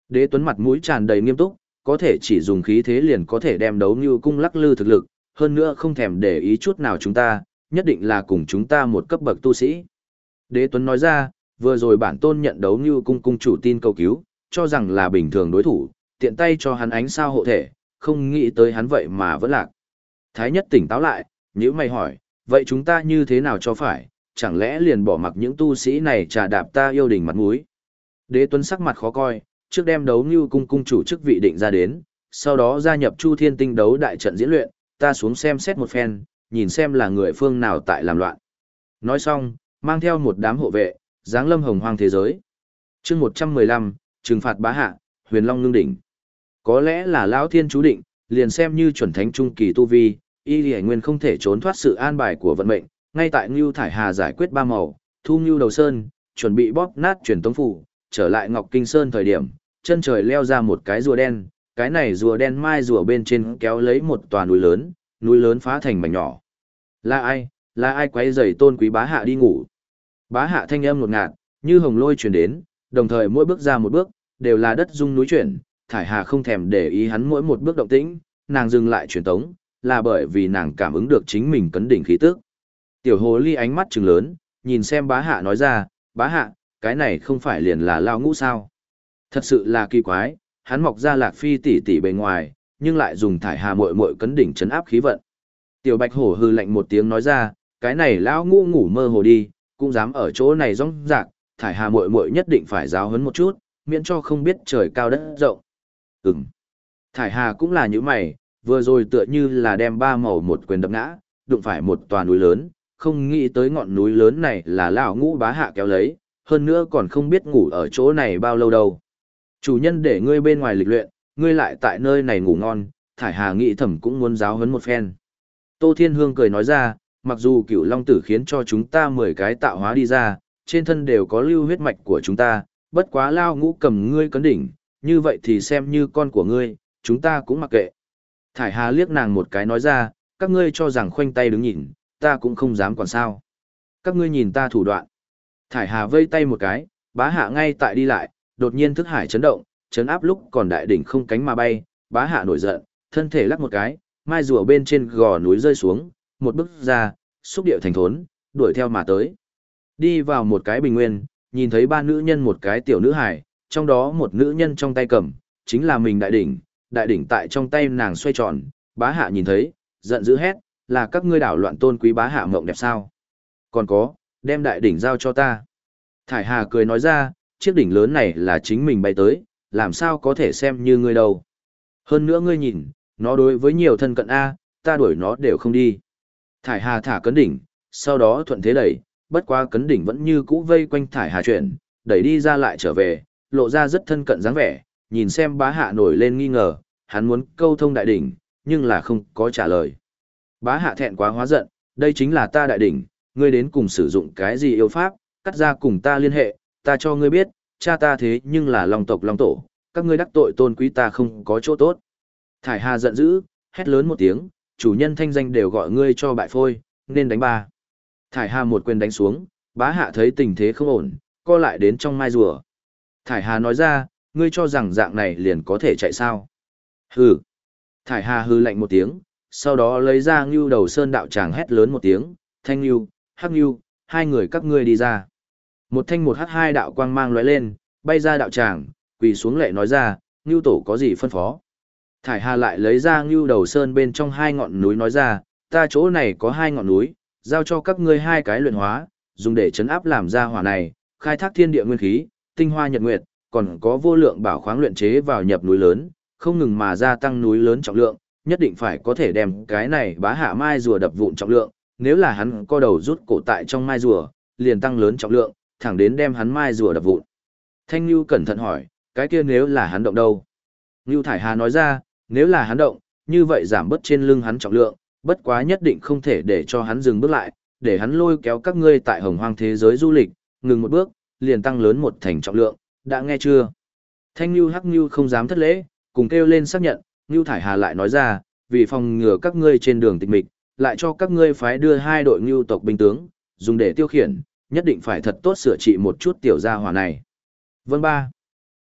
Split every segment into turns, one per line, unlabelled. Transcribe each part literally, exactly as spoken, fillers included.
Đế Tuấn mặt mũi tràn đầy nghiêm túc, có thể chỉ dùng khí thế liền có thể đem đấu như cung lắc lư thực lực, hơn nữa không thèm để ý chút nào chúng ta, nhất định là cùng chúng ta một cấp bậc tu sĩ. Đế Tuấn nói ra, vừa rồi bản tôn nhận đấu như cung cung chủ tin cầu cứu, cho rằng là bình thường đối thủ, tiện tay cho hắn ánh sao hộ thể, không nghĩ tới hắn vậy mà vẫn lạc. Thái nhất tỉnh táo lại, nhữ mày hỏi, vậy chúng ta như thế nào cho phải, chẳng lẽ liền bỏ mặc những tu sĩ này trà đạp ta yêu đình mặt mũi? Đế Tuấn sắc mặt khó coi, trước đem đấu như cung cung chủ chức vị định ra đến, sau đó gia nhập Chu Thiên Tinh đấu đại trận diễn luyện, ta xuống xem xét một phen, nhìn xem là người phương nào tại làm loạn. Nói xong, mang theo một đám hộ vệ, giáng lâm hồng hoang thế giới. chương một trăm mười lăm, trừng phạt bá hạ, huyền long ngưng đỉnh. Có lẽ là lão thiên chú định, liền xem như chuẩn thánh trung kỳ tu vi, y lì nguyên không thể trốn thoát sự an bài của vận mệnh, ngay tại Ngưu Thải Hà giải quyết ba màu, thu Ngưu Đầu Sơn, chuẩn bị bóp nát truyền tống phủ, trở lại Ngọc Kinh Sơn thời điểm, chân trời leo ra một cái rùa đen, cái này rùa đen mai rùa bên trên kéo lấy một tòa núi lớn, núi lớn phá thành mảnh nhỏ. Là ai, là ai quấy rầy tôn quý bá hạ đi ngủ? Bá hạ thanh âm ngột ngạt, như hồng lôi truyền đến, đồng thời mỗi bước ra một bước, đều là đất rung núi chuyển, Thải Hà không thèm để ý hắn mỗi một bước động tĩnh, nàng dừng lại truyền tống, là bởi vì nàng cảm ứng được chính mình cấn đỉnh khí tức. Tiểu hồ ly ánh mắt trừng lớn, nhìn xem bá hạ nói ra, bá hạ, cái này không phải liền là lao ngũ sao? Thật sự là kỳ quái, hắn mọc ra lạc phi tỷ tỷ bề ngoài, nhưng lại dùng Thải Hà muội muội cấn đỉnh chấn áp khí vận. Tiểu bạch hổ hư lạnh một tiếng nói ra, cái này lão ngũ ngủ mơ hồ đi, cũng dám ở chỗ này rong rạc, Thải Hà muội muội nhất định phải giáo huấn một chút, miễn cho không biết trời cao đất rộng. Ừm. Thải Hà cũng là như mày, vừa rồi tựa như là đem ba màu một quyền đập ngã, đụng phải một tòa núi lớn, không nghĩ tới ngọn núi lớn này là lão ngũ bá hạ kéo lấy, hơn nữa còn không biết ngủ ở chỗ này bao lâu đâu. Chủ nhân để ngươi bên ngoài lịch luyện, ngươi lại tại nơi này ngủ ngon, Thải Hà nghĩ thầm cũng muốn giáo huấn một phen. Tô Thiên Hương cười nói ra, mặc dù cửu long tử khiến cho chúng ta mười cái tạo hóa đi ra, trên thân đều có lưu huyết mạch của chúng ta, bất quá lao ngũ cầm ngươi cấn đỉnh, như vậy thì xem như con của ngươi, chúng ta cũng mặc kệ. Thải Hà liếc nàng một cái nói ra, các ngươi cho rằng khoanh tay đứng nhìn, ta cũng không dám còn sao. Các ngươi nhìn ta thủ đoạn. Thải Hà vây tay một cái, bá hạ ngay tại đi lại, đột nhiên thức hải chấn động, chấn áp lúc còn đại đỉnh không cánh mà bay, bá hạ nổi giận, thân thể lắc một cái, mai rùa bên trên gò núi rơi xuống, một bước ra, xúc điệu thành thốn, đuổi theo mà tới. Đi vào một cái bình nguyên, nhìn thấy ba nữ nhân một cái tiểu nữ hải, trong đó một nữ nhân trong tay cầm, chính là mình đại đỉnh, đại đỉnh tại trong tay nàng xoay tròn, bá hạ nhìn thấy, giận dữ hét, là các ngươi đảo loạn tôn quý bá hạ mộng đẹp sao? Còn có, đem đại đỉnh giao cho ta. Thải Hà cười nói ra, chiếc đỉnh lớn này là chính mình bay tới, làm sao có thể xem như ngươi đâu. Hơn nữa ngươi nhìn, nó đối với nhiều thân cận A, ta đuổi nó đều không đi. Thải Hà thả cấn đỉnh, sau đó thuận thế đẩy, bất quá cấn đỉnh vẫn như cũ vây quanh Thải Hà chuyển, đẩy đi ra lại trở về, lộ ra rất thân cận dáng vẻ, nhìn xem bá hạ nổi lên nghi ngờ, hắn muốn câu thông đại đỉnh, nhưng là không có trả lời. Bá hạ thẹn quá hóa giận, đây chính là ta đại đỉnh, ngươi đến cùng sử dụng cái gì yêu pháp, cắt ra cùng ta liên hệ, ta cho ngươi biết, cha ta thế nhưng là long tộc long tổ, các ngươi đắc tội tôn quý ta không có chỗ tốt. Thải Hà giận dữ, hét lớn một tiếng, chủ nhân thanh danh đều gọi ngươi cho bại phôi, nên đánh ba. Thải Hà một quyền đánh xuống, bá hạ thấy tình thế không ổn, co lại đến trong mai rùa. Thải Hà nói ra, ngươi cho rằng dạng này liền có thể chạy sao? Hừ. Thải Hà hừ lạnh một tiếng, sau đó lấy ra Ngưu Đầu Sơn đạo tràng hét lớn một tiếng, Thanh Ngưu, Hắc Ngưu, hai người các ngươi đi ra. Một thanh một hắc hai đạo quang mang lóe lên, bay ra đạo tràng, quỳ xuống lệ nói ra, Ngưu tổ có gì phân phó? Thải Hà lại lấy ra Ngưu Đầu Sơn bên trong hai ngọn núi nói ra, ta chỗ này có hai ngọn núi, giao cho các ngươi hai cái luyện hóa, dùng để chấn áp làm ra hỏa này, khai thác thiên địa nguyên khí, tinh hoa nhật nguyệt, còn có vô lượng bảo khoáng luyện chế vào nhập núi lớn, không ngừng mà gia tăng núi lớn trọng lượng, nhất định phải có thể đem cái này bá hạ mai rùa đập vụn trọng lượng, nếu là hắn co đầu rút cổ tại trong mai rùa, liền tăng lớn trọng lượng, thẳng đến đem hắn mai rùa đập vụn. Thanh Nhu cẩn thận hỏi, cái kia nếu là hắn động đâu? Nhu Thải Hà nói ra, nếu là hắn động, như vậy giảm bớt trên lưng hắn trọng lượng, bất quá nhất định không thể để cho hắn dừng bước lại, để hắn lôi kéo các ngươi tại hồng hoang thế giới du lịch, ngừng một bước, liền tăng lớn một thành trọng lượng, đã nghe chưa? Thanh Nhu Hắc Nhu không dám thất lễ, cùng kêu lên xác nhận, Nhu Thải Hà lại nói ra, vì phòng ngừa các ngươi trên đường tịch mịch, lại cho các ngươi phái đưa hai đội Nhu tộc binh tướng, dùng để tiêu khiển, nhất định phải thật tốt sửa trị một chút tiểu gia hỏa này. Vâng ba.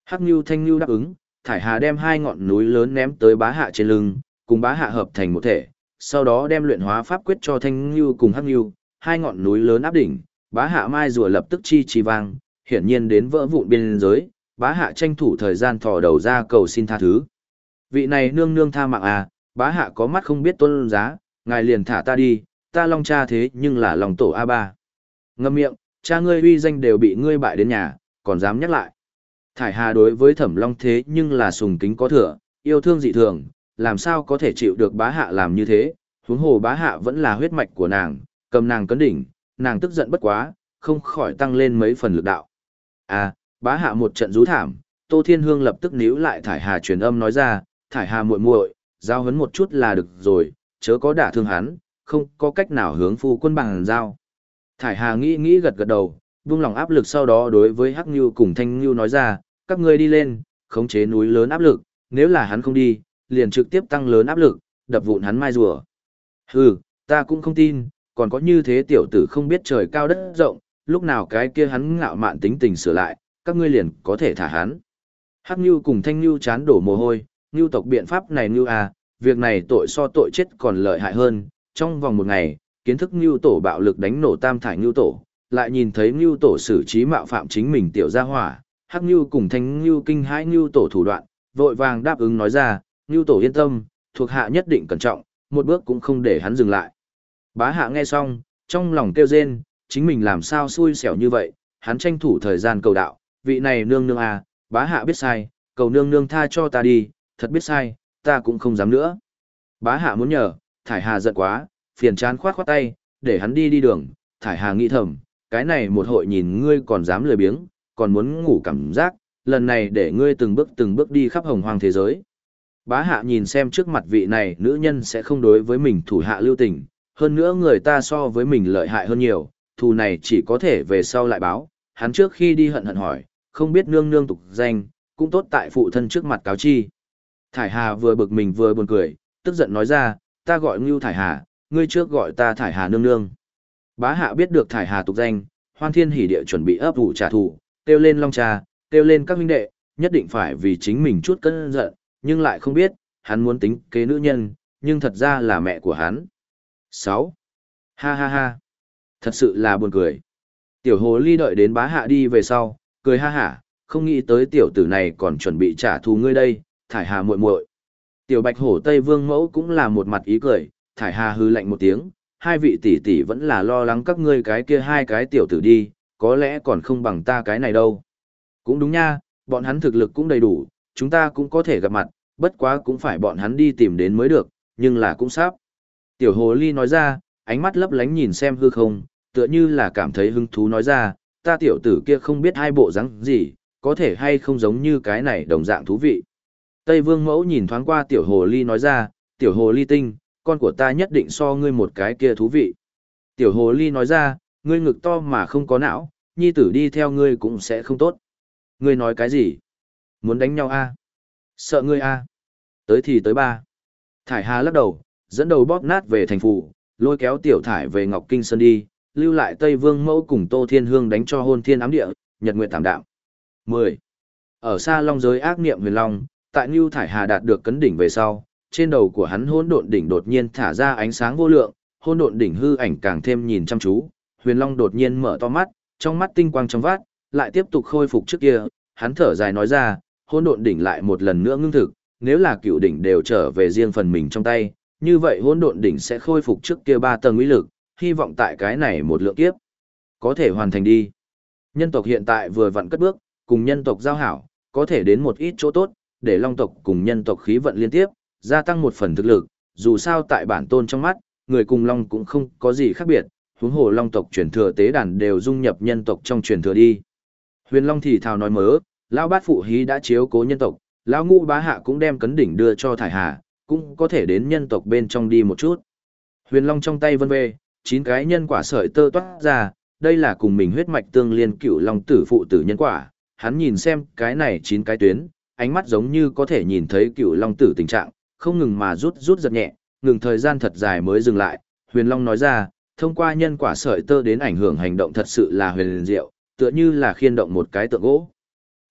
Hắc Nưu Thanh Nưu đáp ứng, Thải Hà đem hai ngọn núi lớn ném tới bá hạ trên lưng, cùng bá hạ hợp thành một thể, sau đó đem luyện hóa pháp quyết cho Thanh Nưu cùng Hắc Nưu, hai ngọn núi lớn áp đỉnh, bá hạ mai rùa lập tức chi chi vang, hiển nhiên đến vỡ vụn biên giới, bá hạ tranh thủ thời gian thò đầu ra cầu xin tha thứ. Vị này nương nương tha mạng à, bá hạ có mắt không biết tôn giá, ngài liền thả ta đi, ta Long cha thế nhưng là Long tổ a ba. Ngậm miệng, cha ngươi uy danh đều bị ngươi bại đến nhà, còn dám nhắc lại. Thải Hà đối với Thẩm Long thế nhưng là sùng kính có thừa, yêu thương dị thường, làm sao có thể chịu được bá hạ làm như thế, huống hồ bá hạ vẫn là huyết mạch của nàng, cầm nàng cấn đỉnh, nàng tức giận bất quá, không khỏi tăng lên mấy phần lực đạo. À, bá hạ một trận rú thảm, Tô Thiên Hương lập tức níu lại Thải Hà truyền âm nói ra, Thải Hà muội muội, giao hấn một chút là được rồi, chớ có đả thương hắn, không có cách nào hướng phu quân bằng giao. Thải Hà nghĩ nghĩ gật gật đầu, buông lòng áp lực sau đó đối với Hắc Nưu cùng Thanh Nưu nói ra, các ngươi đi lên, khống chế núi lớn áp lực, nếu là hắn không đi, liền trực tiếp tăng lớn áp lực, đập vụn hắn mai rùa. Hừ, ta cũng không tin, còn có như thế tiểu tử không biết trời cao đất rộng, lúc nào cái kia hắn ngạo mạn tính tình sửa lại, các ngươi liền có thể thả hắn. Hắc Nưu cùng Thanh Nưu chán đổ mồ hôi, Nưu tộc biện pháp này Nưu à, việc này tội so tội chết còn lợi hại hơn, trong vòng một ngày, kiến thức Nưu tổ bạo lực đánh nổ tam thải Nưu tổ, lại nhìn thấy Nưu tổ xử trí mạo phạm chính mình tiểu gia hỏa, Hắc Nưu cùng Thanh Nưu kinh hãi Nưu tổ thủ đoạn, vội vàng đáp ứng nói ra, Nưu tổ yên tâm, thuộc hạ nhất định cẩn trọng, một bước cũng không để hắn dừng lại. Bá hạ nghe xong, trong lòng kêu rên, chính mình làm sao xui xẻo như vậy, hắn tranh thủ thời gian cầu đạo, vị này nương nương à, bá hạ biết sai, cầu nương nương tha cho ta đi, thật biết sai, ta cũng không dám nữa. Bá hạ muốn nhờ, Thải Hà giận quá, phiền chán khoát khoát tay, để hắn đi đi đường, Thải Hà nghĩ thầm, cái này một hội nhìn ngươi còn dám lười biếng, còn muốn ngủ cảm giác, lần này để ngươi từng bước từng bước đi khắp hồng hoang thế giới. Bá hạ nhìn xem trước mặt vị này nữ nhân sẽ không đối với mình thủ hạ lưu tình, hơn nữa người ta so với mình lợi hại hơn nhiều, thù này chỉ có thể về sau lại báo, hắn trước khi đi hận hận hỏi, không biết nương nương tục danh, cũng tốt tại phụ thân trước mặt cáo chi. Thải Hà vừa bực mình vừa buồn cười, tức giận nói ra, ta gọi Ngưu Thải Hà, ngươi trước gọi ta Thải Hà nương nương. Bá hạ biết được Thải Hà tục danh, hoan thiên hỉ địa chuẩn bị ấp ủ trả thù, kêu lên Long Trà, kêu lên các huynh đệ, nhất định phải vì chính mình chút cơn giận, nhưng lại không biết, hắn muốn tính kế nữ nhân, nhưng thật ra là mẹ của hắn. sáu. Ha ha ha. Thật sự là buồn cười. Tiểu hồ ly đợi đến bá hạ đi về sau, cười ha hả, không nghĩ tới tiểu tử này còn chuẩn bị trả thù ngươi đây, Thải Hà muội muội. Tiểu bạch hổ Tây Vương mẫu cũng là một mặt ý cười, Thải Hà hư lạnh một tiếng, hai vị tỷ tỷ vẫn là lo lắng các ngươi cái kia hai cái tiểu tử đi, có lẽ còn không bằng ta cái này đâu. Cũng đúng nha, bọn hắn thực lực cũng đầy đủ, chúng ta cũng có thể gặp mặt, bất quá cũng phải bọn hắn đi tìm đến mới được, nhưng là cũng sắp. Tiểu hồ ly nói ra, ánh mắt lấp lánh nhìn xem hư không, tựa như là cảm thấy hứng thú nói ra, ta tiểu tử kia không biết hai bộ dáng gì, có thể hay không giống như cái này đồng dạng thú vị. Tây Vương mẫu nhìn thoáng qua tiểu hồ ly nói ra, tiểu hồ ly tinh, con của ta nhất định so ngươi một cái kia thú vị. Tiểu hồ ly nói ra, ngươi ngực to mà không có não, nhi tử đi theo ngươi cũng sẽ không tốt. Ngươi nói cái gì? Muốn đánh nhau a? À? Sợ ngươi a? À? Tới thì tới ba. Thải Hà lắc đầu, dẫn đầu bóp nát về thành phủ, lôi kéo tiểu thải về Ngọc Kinh Sơn đi, lưu lại Tây Vương mẫu cùng Tô Thiên Hương đánh cho hôn thiên ám địa, nhật nguyệt tạm đạm. mười. Ở xa long giới ác niệm huyền long, tại Nưu Thải Hà đạt được cấn đỉnh về sau, trên đầu của hắn hỗn độn đỉnh đột nhiên thả ra ánh sáng vô lượng, hỗn độn đỉnh hư ảnh càng thêm nhìn chăm chú, Huyền Long đột nhiên mở to mắt, trong mắt tinh quang trong vát, lại tiếp tục khôi phục trước kia, hắn thở dài nói ra, hỗn độn đỉnh lại một lần nữa ngưng thực, nếu là cựu đỉnh đều trở về riêng phần mình trong tay, như vậy hỗn độn đỉnh sẽ khôi phục trước kia ba tầng uy lực, hy vọng tại cái này một lượng kiếp có thể hoàn thành đi. Nhân tộc hiện tại vừa vặn cất bước, cùng nhân tộc giao hảo, có thể đến một ít chỗ tốt, để long tộc cùng nhân tộc khí vận liên tiếp, gia tăng một phần thực lực, dù sao tại bản tôn trong mắt, người cùng long cũng không có gì khác biệt, huống hồ long tộc truyền thừa tế đàn đều dung nhập nhân tộc trong truyền thừa đi. Huyền Long thì thào nói mớ, lão bát phụ hí đã chiếu cố nhân tộc, lão ngũ bá hạ cũng đem cấn đỉnh đưa cho Thải Hà, cũng có thể đến nhân tộc bên trong đi một chút. Huyền Long trong tay vân vê, chín cái nhân quả sợi tơ toát ra, đây là cùng mình huyết mạch tương liên cựu long tử phụ tử nhân quả, hắn nhìn xem cái này chín cái tuyến, ánh mắt giống như có thể nhìn thấy cựu long tử tình trạng, không ngừng mà rút rút giật nhẹ, ngừng thời gian thật dài mới dừng lại. Huyền Long nói ra, thông qua nhân quả sợi tơ đến ảnh hưởng hành động thật sự là huyền diệu, tựa như là khiên động một cái tượng gỗ.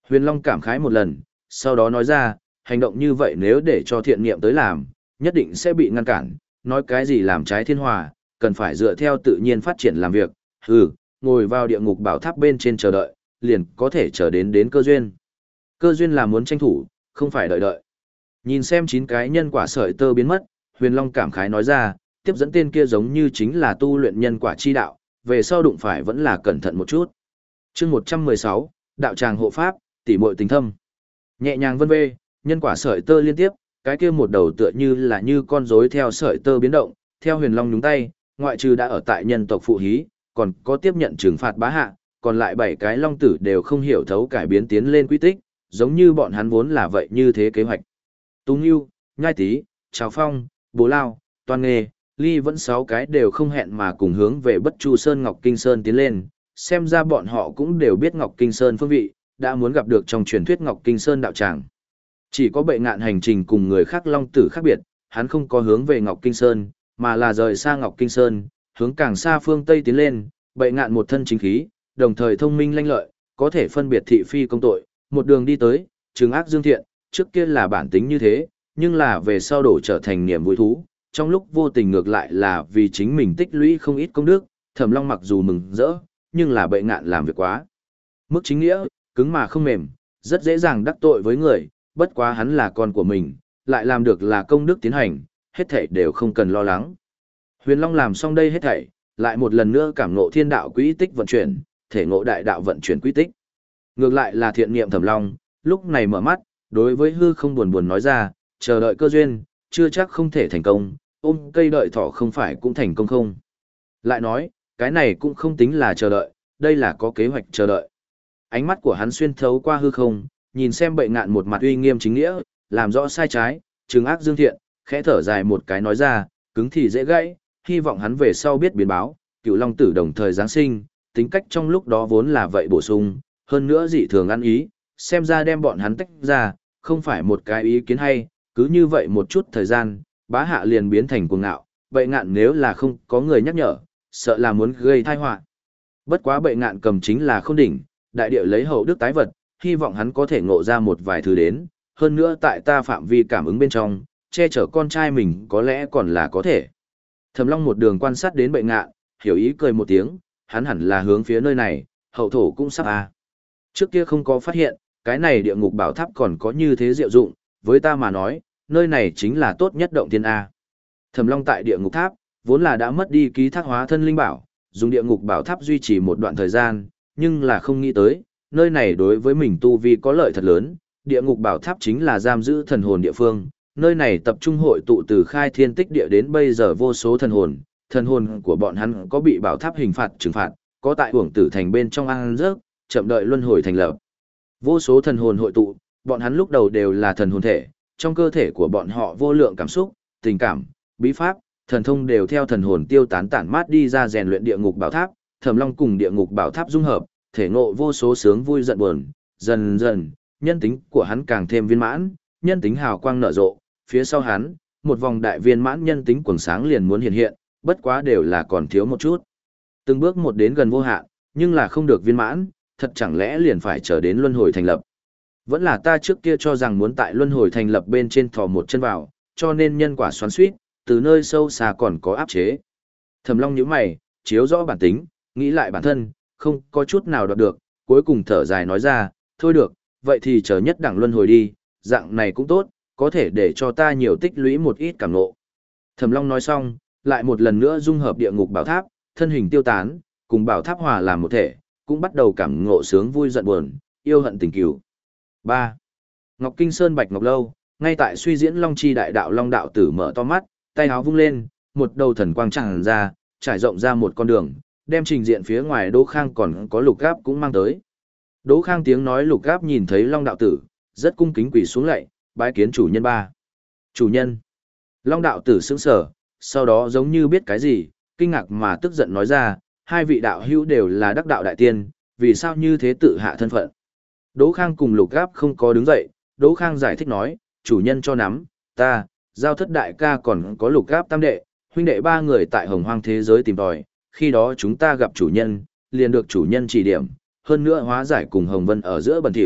Huyền Long cảm khái một lần, sau đó nói ra, hành động như vậy nếu để cho thiện niệm tới làm, nhất định sẽ bị ngăn cản, nói cái gì làm trái thiên hòa, cần phải dựa theo tự nhiên phát triển làm việc, hừ, ngồi vào địa ngục bảo tháp bên trên chờ đợi, liền có thể chờ đến đến cơ duyên. Cơ duyên là muốn tranh thủ, không phải đợi đợi. Nhìn xem chín cái nhân quả sợi tơ biến mất, Huyền Long cảm khái nói ra, tiếp dẫn tên kia giống như chính là tu luyện nhân quả chi đạo, về sau đụng phải vẫn là cẩn thận một chút. Chương một trăm mười sáu, đạo tràng hộ pháp, tỉ muội tình thâm. Nhẹ nhàng vân vê, nhân quả sợi tơ liên tiếp, cái kia một đầu tựa như là như con rối theo sợi tơ biến động, theo Huyền Long nhúng tay, ngoại trừ đã ở tại nhân tộc phụ hí, còn có tiếp nhận trừng phạt bá hạ, còn lại bảy cái long tử đều không hiểu thấu cải biến tiến lên quy tích, giống như bọn hắn vốn là vậy như thế kế hoạch. Tú Ngưu, Nhai Tý, Trào Phong, Bố Lao, Toan Nghê, Ly vẫn sáu cái đều không hẹn mà cùng hướng về Bất Chu Sơn Ngọc Kinh Sơn tiến lên, xem ra bọn họ cũng đều biết Ngọc Kinh Sơn phương vị, đã muốn gặp được trong truyền thuyết Ngọc Kinh Sơn đạo tràng. Chỉ có Bệ Ngạn hành trình cùng người khác long tử khác biệt, hắn không có hướng về Ngọc Kinh Sơn, mà là rời xa Ngọc Kinh Sơn, hướng càng xa phương Tây tiến lên. Bệ Ngạn một thân chính khí, đồng thời thông minh lanh lợi, có thể phân biệt thị phi công tội, một đường đi tới, trừng ác dương thiện, trước kia là bản tính như thế, nhưng là về sau đổ trở thành niềm vui thú, trong lúc vô tình ngược lại là vì chính mình tích lũy không ít công đức, Thẩm Long mặc dù mừng rỡ, nhưng là Bệ Ngạn làm việc quá mức chính nghĩa, cứng mà không mềm, rất dễ dàng đắc tội với người, bất quá hắn là con của mình, lại làm được là công đức tiến hành, hết thảy đều không cần lo lắng. Huyền Long làm xong đây hết thảy, lại một lần nữa cảm ngộ thiên đạo quỹ tích vận chuyển, thể ngộ đại đạo vận chuyển quỹ tích. Ngược lại là thiện niệm Thẩm Long, lúc này mở mắt, đối với hư không buồn buồn nói ra, chờ đợi cơ duyên, chưa chắc không thể thành công, ôm cây đợi thỏ không phải cũng thành công không. Lại nói, cái này cũng không tính là chờ đợi, đây là có kế hoạch chờ đợi. Ánh mắt của hắn xuyên thấu qua hư không, nhìn xem Bệ Ngạn một mặt uy nghiêm chính nghĩa, làm rõ sai trái, trừng ác dương thiện, khẽ thở dài một cái nói ra, cứng thì dễ gãy, hy vọng hắn về sau biết biến báo, Cựu Long tử đồng thời giáng sinh, tính cách trong lúc đó vốn là vậy bổ sung, hơn nữa dị thường ăn ý, xem ra đem bọn hắn tách ra, không phải một cái ý kiến hay, cứ như vậy một chút thời gian, bá hạ liền biến thành cuồng ngạo, Bệ Ngạn nếu là không có người nhắc nhở, sợ là muốn gây tai họa. Bất quá Bệ Ngạn cầm chính là không đỉnh, đại địa lấy hậu đức tái vật, hy vọng hắn có thể ngộ ra một vài thứ đến, hơn nữa tại ta phạm vi cảm ứng bên trong, che chở con trai mình có lẽ còn là có thể. Thẩm Long một đường quan sát đến Bệ Ngạn, hiểu ý cười một tiếng, hắn hẳn là hướng phía nơi này, hậu thổ cũng sắp à. Trước kia không có phát hiện, cái này địa ngục bảo tháp còn có như thế diệu dụng, với ta mà nói, nơi này chính là tốt nhất động thiên A. Thẩm Long tại địa ngục tháp, vốn là đã mất đi ký thác hóa thân linh bảo, dùng địa ngục bảo tháp duy trì một đoạn thời gian, nhưng là không nghĩ tới, nơi này đối với mình tu vi có lợi thật lớn, địa ngục bảo tháp chính là giam giữ thần hồn địa phương, nơi này tập trung hội tụ từ khai thiên tích địa đến bây giờ vô số thần hồn, thần hồn của bọn hắn có bị bảo tháp hình phạt trừng phạt, có tại uổng tử thành bên trong ăn rớt, chậm đợi luân hồi thành lập. Vô số thần hồn hội tụ, bọn hắn lúc đầu đều là thần hồn thể, trong cơ thể của bọn họ vô lượng cảm xúc, tình cảm, bí pháp, thần thông đều theo thần hồn tiêu tán tản mát đi ra rèn luyện địa ngục bảo tháp, Thẩm Long cùng địa ngục bảo tháp dung hợp, thể ngộ vô số sướng vui giận buồn, dần dần, nhân tính của hắn càng thêm viên mãn, nhân tính hào quang nở rộ, phía sau hắn, một vòng đại viên mãn nhân tính quầng sáng liền muốn hiện hiện, bất quá đều là còn thiếu một chút. Từng bước một đến gần vô hạn, nhưng là không được viên mãn, thật chẳng lẽ liền phải chờ đến luân hồi thành lập. Vẫn là ta trước kia cho rằng muốn tại luân hồi thành lập bên trên thò một chân vào, cho nên nhân quả xoắn xuýt, từ nơi sâu xa còn có áp chế. Thẩm Long nhíu mày, chiếu rõ bản tính, nghĩ lại bản thân, không có chút nào đoạt được, cuối cùng thở dài nói ra, thôi được, vậy thì chờ nhất đẳng luân hồi đi, dạng này cũng tốt, có thể để cho ta nhiều tích lũy một ít cảm ngộ. Thẩm Long nói xong, lại một lần nữa dung hợp địa ngục bảo tháp, thân hình tiêu tán, cùng bảo tháp hòa làm một thể, cũng bắt đầu cảm ngộ sướng vui giận buồn, yêu hận tình cừu. ba. Ngọc Kinh Sơn Bạch Ngọc Lâu, ngay tại suy diễn Long Chi đại đạo Long đạo tử mở to mắt, tay áo vung lên, một đầu thần quang tràn ra, trải rộng ra một con đường, đem trình diện phía ngoài Đỗ Khang còn có Lục Gáp cũng mang tới. Đỗ Khang tiếng nói Lục Gáp nhìn thấy Long đạo tử, rất cung kính quỳ xuống lạy, bái kiến chủ nhân ba. Chủ nhân. Long đạo tử sững sờ, sau đó giống như biết cái gì, kinh ngạc mà tức giận nói ra, hai vị đạo hữu đều là đắc đạo đại tiên, vì sao như thế tự hạ thân phận. Đỗ Khang cùng Lục Gáp không có đứng dậy, Đỗ Khang giải thích nói, chủ nhân cho nắm, ta, Giao Thất đại ca còn có Lục Gáp tam đệ, huynh đệ ba người tại Hồng Hoang thế giới tìm tòi, khi đó chúng ta gặp chủ nhân, liền được chủ nhân chỉ điểm, hơn nữa hóa giải cùng Hồng Vân ở giữa bẩn thỉu,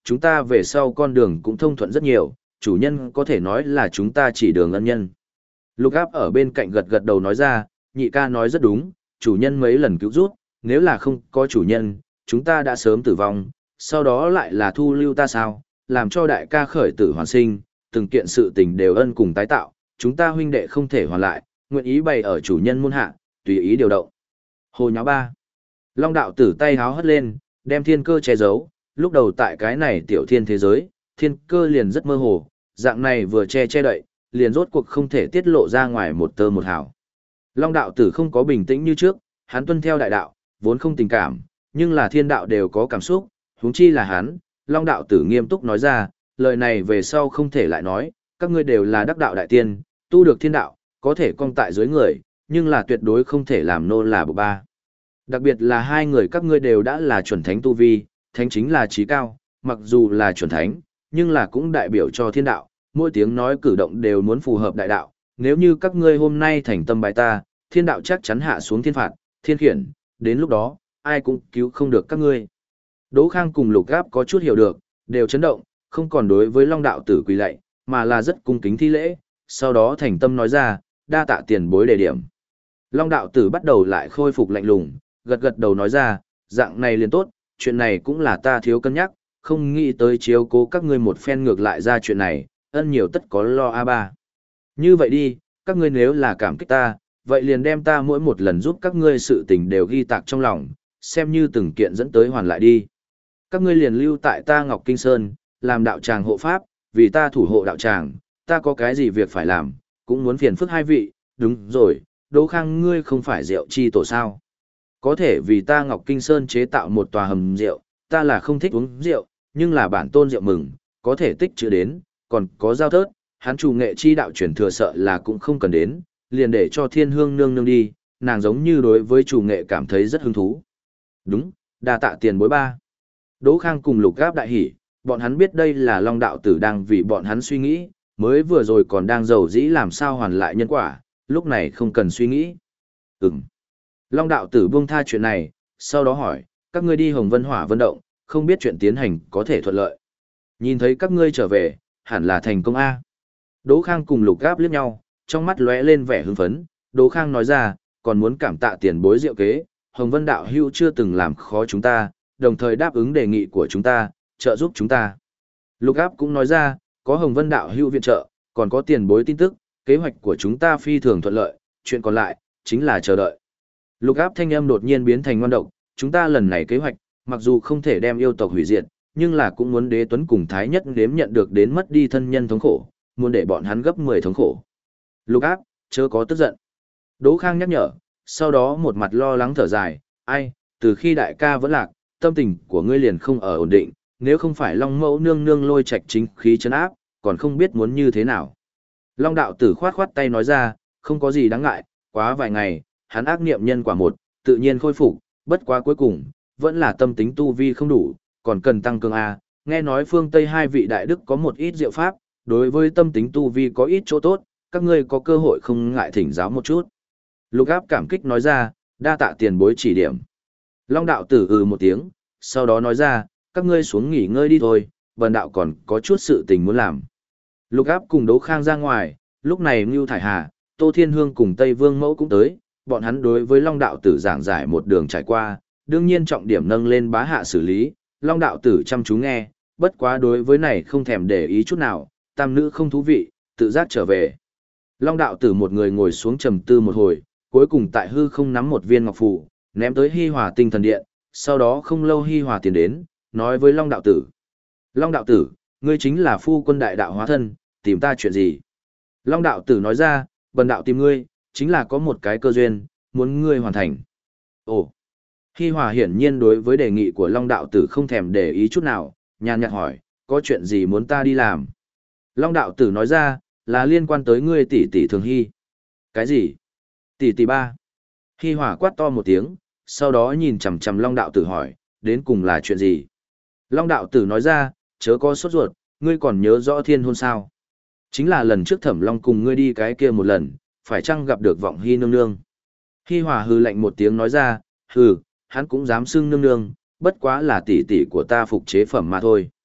chúng ta về sau con đường cũng thông thuận rất nhiều, chủ nhân có thể nói là chúng ta chỉ đường ân nhân. Lục áp ở bên cạnh gật gật đầu nói ra, nhị ca nói rất đúng, chủ nhân mấy lần cứu rút, nếu là không có chủ nhân, chúng ta đã sớm tử vong, sau đó lại là thu lưu ta sao, làm cho đại ca khởi tử hoàn sinh, từng kiện sự tình đều ân cùng tái tạo, chúng ta huynh đệ không thể hoàn lại, nguyện ý bày ở chủ nhân muôn hạ, tùy ý điều động. Hồ nháo ba. Long đạo tử tay háo hất lên, đem thiên cơ che giấu, lúc đầu tại cái này tiểu thiên thế giới, thiên cơ liền rất mơ hồ, dạng này vừa che che đậy, liền rốt cuộc không thể tiết lộ ra ngoài một tơ một hào. Long đạo tử không có bình tĩnh như trước, hắn tuân theo đại đạo, vốn không tình cảm, nhưng là thiên đạo đều có cảm xúc, huống chi là hắn. Long đạo tử nghiêm túc nói ra, lời này về sau không thể lại nói, các ngươi đều là đắc đạo đại tiên, tu được thiên đạo, có thể cong tại dưới người, nhưng là tuyệt đối không thể làm nô là bộ ba. Đặc biệt là hai người các ngươi đều đã là chuẩn thánh tu vi, thánh chính là trí cao, mặc dù là chuẩn thánh, nhưng là cũng đại biểu cho thiên đạo, mỗi tiếng nói cử động đều muốn phù hợp đại đạo, nếu như các ngươi hôm nay thành tâm bài ta, thiên đạo chắc chắn hạ xuống thiên phạt, thiên khiển, đến lúc đó, ai cũng cứu không được các ngươi. Đỗ Khang cùng Lục Áp có chút hiểu được, đều chấn động, không còn đối với Long đạo tử quỳ lạy, mà là rất cung kính thi lễ, sau đó thành tâm nói ra, đa tạ tiền bối đề điểm. Long đạo tử bắt đầu lại khôi phục lạnh lùng, gật gật đầu nói ra, dạng này liền tốt, chuyện này cũng là ta thiếu cân nhắc, không nghĩ tới chiếu cố các ngươi một phen ngược lại ra chuyện này, ân nhiều tất có lo a ba. Như vậy đi, các ngươi nếu là cảm kích ta, vậy liền đem ta mỗi một lần giúp các ngươi sự tình đều ghi tạc trong lòng, xem như từng kiện dẫn tới hoàn lại đi. Các ngươi liền lưu tại ta Ngọc Kinh Sơn, làm đạo tràng hộ pháp, vì ta thủ hộ đạo tràng, ta có cái gì việc phải làm, cũng muốn phiền phức hai vị, đúng rồi, Đỗ Khang ngươi không phải rượu chi tổ sao. Có thể vì ta Ngọc Kinh Sơn chế tạo một tòa hầm rượu, ta là không thích uống rượu, nhưng là bản tôn rượu mừng, có thể tích trữ đến, còn có giao thớt, hắn chủ nghệ chi đạo truyền thừa sợ là cũng không cần đến, liền để cho thiên hương nương nương đi, nàng giống như đối với chủ nghệ cảm thấy rất hứng thú. Đúng, đa tạ tiền bối ba. Đỗ Khang cùng Lục Áp đại hỉ, bọn hắn biết đây là Long đạo tử đang vì bọn hắn suy nghĩ, mới vừa rồi còn đang giàu dĩ làm sao hoàn lại nhân quả, lúc này không cần suy nghĩ. Ừm. Long đạo tử buông tha chuyện này, sau đó hỏi, các ngươi đi Hồng Vân Hỏa Vân Động, không biết chuyện tiến hành có thể thuận lợi. Nhìn thấy các ngươi trở về, hẳn là thành công A. Đỗ Khang cùng Lục Áp liếc nhau, trong mắt lóe lên vẻ hưng phấn, Đỗ Khang nói ra, còn muốn cảm tạ tiền bối diệu kế, Hồng Vân đạo hữu chưa từng làm khó chúng ta, đồng thời đáp ứng đề nghị của chúng ta, trợ giúp chúng ta. Lục Áp cũng nói ra, có Hồng Vân đạo hữu viện trợ, còn có tiền bối tin tức, kế hoạch của chúng ta phi thường thuận lợi, chuyện còn lại, chính là chờ đợi. Lục Áp thanh âm đột nhiên biến thành ngoan độc, chúng ta lần này kế hoạch, mặc dù không thể đem yêu tộc hủy diệt, nhưng là cũng muốn Đế Tuấn cùng Thái Nhất đếm nhận được đến mất đi thân nhân thống khổ, muốn để bọn hắn gấp mười thống khổ. Lục Áp, chớ có tức giận. Đỗ Khang nhắc nhở, sau đó một mặt lo lắng thở dài, ai, từ khi đại ca vẫn lạc, tâm tình của ngươi liền không ở ổn định, nếu không phải Long Mẫu nương nương lôi trạch chính khí trấn áp, còn không biết muốn như thế nào. Long đạo tử khoát khoát tay nói ra, không có gì đáng ngại, quá vài ngày, hắn ác niệm nhân quả một, tự nhiên khôi phục, bất quá cuối cùng, vẫn là tâm tính tu vi không đủ, còn cần tăng cường A, nghe nói phương Tây hai vị đại đức có một ít diệu pháp, đối với tâm tính tu vi có ít chỗ tốt, các ngươi có cơ hội không ngại thỉnh giáo một chút. Lục Áp cảm kích nói ra, đa tạ tiền bối chỉ điểm. Long đạo tử ừ một tiếng, sau đó nói ra, các ngươi xuống nghỉ ngơi đi thôi, bần đạo còn có chút sự tình muốn làm. Lục Áp cùng Đỗ Khang ra ngoài, lúc này Ngưu Thải Hà, Tô Thiên Hương cùng Tây Vương Mẫu cũng tới, bọn hắn đối với Long đạo tử giảng giải một đường trải qua, đương nhiên trọng điểm nâng lên bá hạ xử lý, Long đạo tử chăm chú nghe, bất quá đối với này không thèm để ý chút nào, tam nữ không thú vị, tự giác trở về. Long đạo tử một người ngồi xuống trầm tư một hồi, cuối cùng tại hư không nắm một viên ngọc phù, ném tới Hi Hòa tinh thần điện, sau đó không lâu Hi Hòa tiến đến, nói với Long đạo tử. Long đạo tử, ngươi chính là phu quân đại đạo hóa thân, tìm ta chuyện gì? Long đạo tử nói ra, bần đạo tìm ngươi, chính là có một cái cơ duyên, muốn ngươi hoàn thành. Ồ! Hi Hòa hiển nhiên đối với đề nghị của Long đạo tử không thèm để ý chút nào, nhàn nhạt hỏi, có chuyện gì muốn ta đi làm? Long đạo tử nói ra, là liên quan tới ngươi tỷ tỷ Thường Hy. Cái gì? Tỷ tỷ ba. Hi Hòa quát to một tiếng, sau đó nhìn chằm chằm Long đạo tử hỏi, đến cùng là chuyện gì? Long đạo tử nói ra, chớ có sốt ruột, ngươi còn nhớ rõ thiên hôn sao? Chính là lần trước Thẩm Long cùng ngươi đi cái kia một lần, phải chăng gặp được vọng Hi nương nương? Hi Hòa hừ lạnh một tiếng nói ra, hừ, hắn cũng dám xưng nương nương, bất quá là tỷ tỷ của ta phục chế phẩm mà thôi.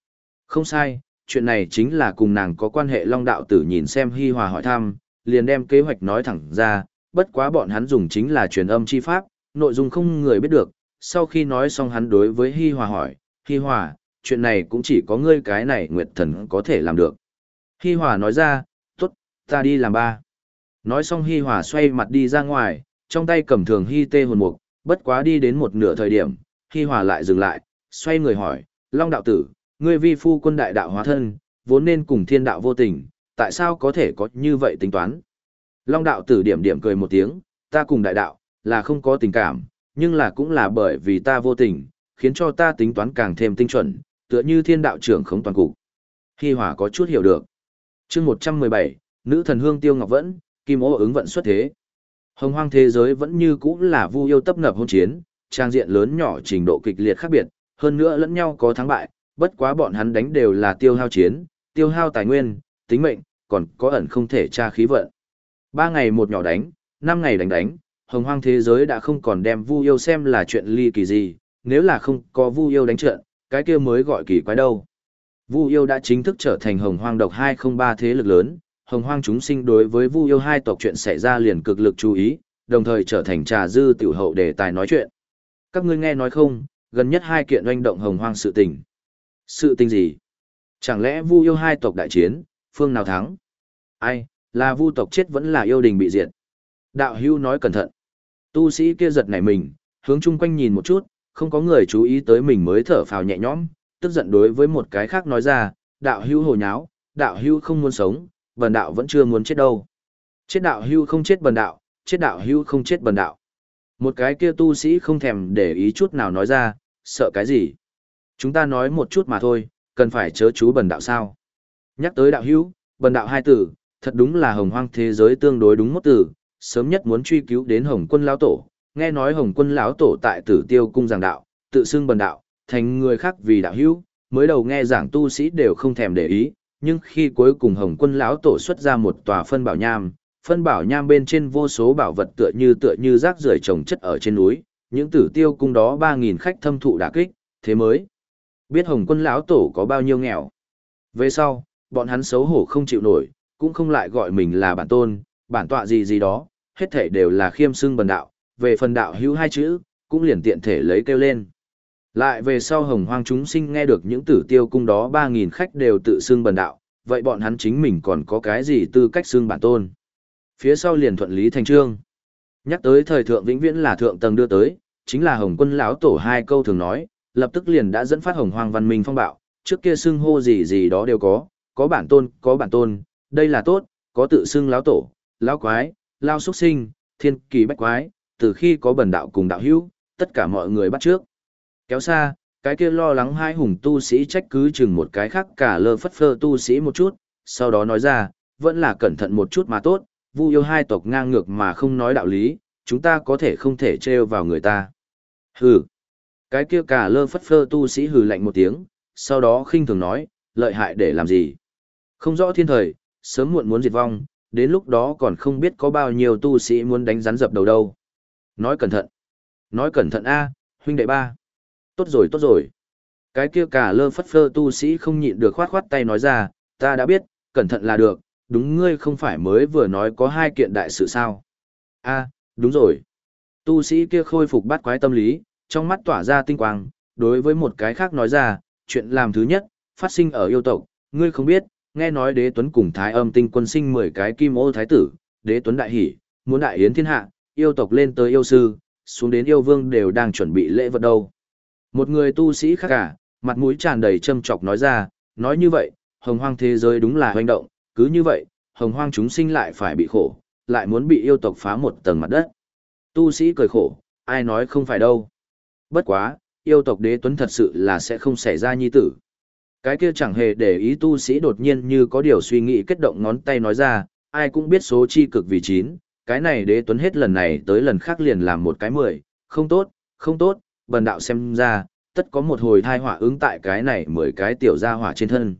Không sai, chuyện này chính là cùng nàng có quan hệ. Long đạo tử nhìn xem Hi Hòa hỏi thăm, liền đem kế hoạch nói thẳng ra, bất quá bọn hắn dùng chính là truyền âm chi pháp, nội dung không người biết được. Sau khi nói xong hắn đối với Hi Hòa hỏi, Hi Hòa, chuyện này cũng chỉ có ngươi cái này Nguyệt Thần có thể làm được. Hi Hòa nói ra, tốt, ta đi làm ba. Nói xong Hi Hòa xoay mặt đi ra ngoài, trong tay cầm thường Hi tê hồn mục, bất quá đi đến một nửa thời điểm, Hi Hòa lại dừng lại, xoay người hỏi, Long đạo tử, ngươi vi phu quân đại đạo hóa thân, vốn nên cùng thiên đạo vô tình, tại sao có thể có như vậy tính toán? Long đạo tử điểm điểm cười một tiếng, ta cùng đại đạo, là không có tình cảm, nhưng là cũng là bởi vì ta vô tình, khiến cho ta tính toán càng thêm tinh chuẩn, tựa như thiên đạo trưởng không toàn cục. Hi Hòa có chút hiểu được. Chương một trăm mười bảy, nữ thần hương tiêu ngọc vẫn, kim ô ứng vận xuất thế. Hồng hoang thế giới vẫn như cũ là vu yêu tấp nập hôn chiến, trang diện lớn nhỏ trình độ kịch liệt khác biệt, hơn nữa lẫn nhau có thắng bại, bất quá bọn hắn đánh đều là tiêu hao chiến, tiêu hao tài nguyên, tính mệnh, còn có ẩn không thể tra khí vận. Ba ngày một nhỏ đánh, năm ngày đánh đánh, hồng hoang thế giới đã không còn đem vu yêu xem là chuyện ly kỳ gì, nếu là không có vu yêu đánh trận, cái kia mới gọi kỳ quái đâu. Vu yêu đã chính thức trở thành hồng hoang độc hai không ba thế lực lớn, hồng hoang chúng sinh đối với vu yêu hai tộc chuyện xảy ra liền cực lực chú ý, đồng thời trở thành trà dư tiểu hậu đề tài nói chuyện. Các ngươi nghe nói không, gần nhất hai kiện oanh động hồng hoang sự tình. Sự tình gì? Chẳng lẽ vu yêu hai tộc đại chiến, phương nào thắng? Ai, là vu tộc chết vẫn là yêu đình bị diệt? Đạo hưu nói cẩn thận. Tu sĩ kia giật nảy mình, hướng chung quanh nhìn một chút, không có người chú ý tới mình mới thở phào nhẹ nhõm, tức giận đối với một cái khác nói ra, đạo hưu hồ nháo, đạo hưu không muốn sống, bần đạo vẫn chưa muốn chết đâu. Chết đạo hưu không chết bần đạo, chết đạo hưu không chết bần đạo. Một cái kia tu sĩ không thèm để ý chút nào nói ra, sợ cái gì? Chúng ta nói một chút mà thôi, cần phải chớ chú bần đạo sao? Nhắc tới đạo hưu, bần đạo hai từ, thật đúng là hồng hoang thế giới tương đối đúng một từ, sớm nhất muốn truy cứu đến Hồng Quân lão tổ, nghe nói Hồng Quân lão tổ tại Tử Tiêu cung giảng đạo, tự xưng bần đạo, thành người khác vì đạo hữu, mới đầu nghe giảng tu sĩ đều không thèm để ý, nhưng khi cuối cùng Hồng Quân lão tổ xuất ra một tòa phân bảo nham, phân bảo nham bên trên vô số bảo vật tựa như tựa như rác rưởi chồng chất ở trên núi, những Tử Tiêu cung đó ba nghìn khách thâm thụ đả kích, thế mới biết Hồng Quân lão tổ có bao nhiêu nghèo. Về sau, bọn hắn xấu hổ không chịu nổi, cũng không lại gọi mình là bản tôn, bản tọa gì gì đó, hết thể đều là khiêm xưng bần đạo, về phần đạo hữu hai chữ, cũng liền tiện thể lấy kêu lên. Lại về sau hồng hoang chúng sinh nghe được những Tử Tiêu cung đó ba nghìn khách đều tự xưng bần đạo, vậy bọn hắn chính mình còn có cái gì tư cách xưng bản tôn. Phía sau liền thuận lý thành trương. Nhắc tới thời thượng vĩnh viễn là thượng tầng đưa tới, chính là Hồng Quân lão tổ hai câu thường nói, lập tức liền đã dẫn phát hồng hoang văn minh phong bạo, trước kia xưng hô gì gì đó đều có, có bản tôn, có bản tôn, đây là tốt, có tự xưng lão tổ, lão quái, lao xuất sinh, thiên kỳ bách quái, từ khi có bần đạo cùng đạo hữu, tất cả mọi người bắt trước. Kéo xa, cái kia lo lắng hai hùng tu sĩ trách cứ chừng một cái khác cả lơ phất phơ tu sĩ một chút, sau đó nói ra, vẫn là cẩn thận một chút mà tốt, vu yêu hai tộc ngang ngược mà không nói đạo lý, chúng ta có thể không thể trêu vào người ta. Hừ. Cái kia cả lơ phất phơ tu sĩ hừ lạnh một tiếng, sau đó khinh thường nói, lợi hại để làm gì? Không rõ thiên thời, sớm muộn muốn diệt vong, đến lúc đó còn không biết có bao nhiêu tu sĩ muốn đánh rắn dập đầu đâu. Nói cẩn thận. Nói cẩn thận a, huynh đệ ba. Tốt rồi tốt rồi. Cái kia cả lơ phất phơ tu sĩ không nhịn được khoát khoát tay nói ra, ta đã biết, cẩn thận là được, đúng ngươi không phải mới vừa nói có hai kiện đại sự sao. A, đúng rồi. Tu sĩ kia khôi phục bắt quái tâm lý, trong mắt tỏa ra tinh quang, đối với một cái khác nói ra, chuyện làm thứ nhất, phát sinh ở yêu tộc, ngươi không biết, nghe nói đế tuấn cùng thái âm tinh quân sinh mười cái kim ô thái tử, đế tuấn đại hỉ, muốn đại yến thiên hạ, yêu tộc lên tới yêu sư, xuống đến yêu vương đều đang chuẩn bị lễ vật đâu. Một người tu sĩ khác cả, mặt mũi tràn đầy châm chọc nói ra, nói như vậy, hồng hoang thế giới đúng là hoành động, cứ như vậy, hồng hoang chúng sinh lại phải bị khổ, lại muốn bị yêu tộc phá một tầng mặt đất. Tu sĩ cười khổ, ai nói không phải đâu. Bất quá, yêu tộc đế tuấn thật sự là sẽ không xảy ra nhi tử. Cái kia chẳng hề để ý tu sĩ đột nhiên như có điều suy nghĩ kết động ngón tay nói ra, ai cũng biết số chi cực vì chín, cái này đế tuấn hết lần này tới lần khác liền làm một cái mười, không tốt, không tốt, bần đạo xem ra, tất có một hồi thai họa ứng tại cái này mười cái tiểu gia hỏa trên thân.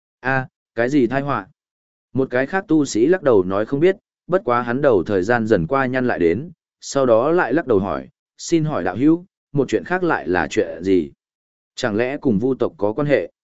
A, cái gì thai họa? Một cái khác tu sĩ lắc đầu nói không biết, bất quá hắn đầu thời gian dần qua nhăn lại đến, sau đó lại lắc đầu hỏi, xin hỏi đạo hữu, một chuyện khác lại là chuyện gì? Chẳng lẽ cùng vu tộc có quan hệ?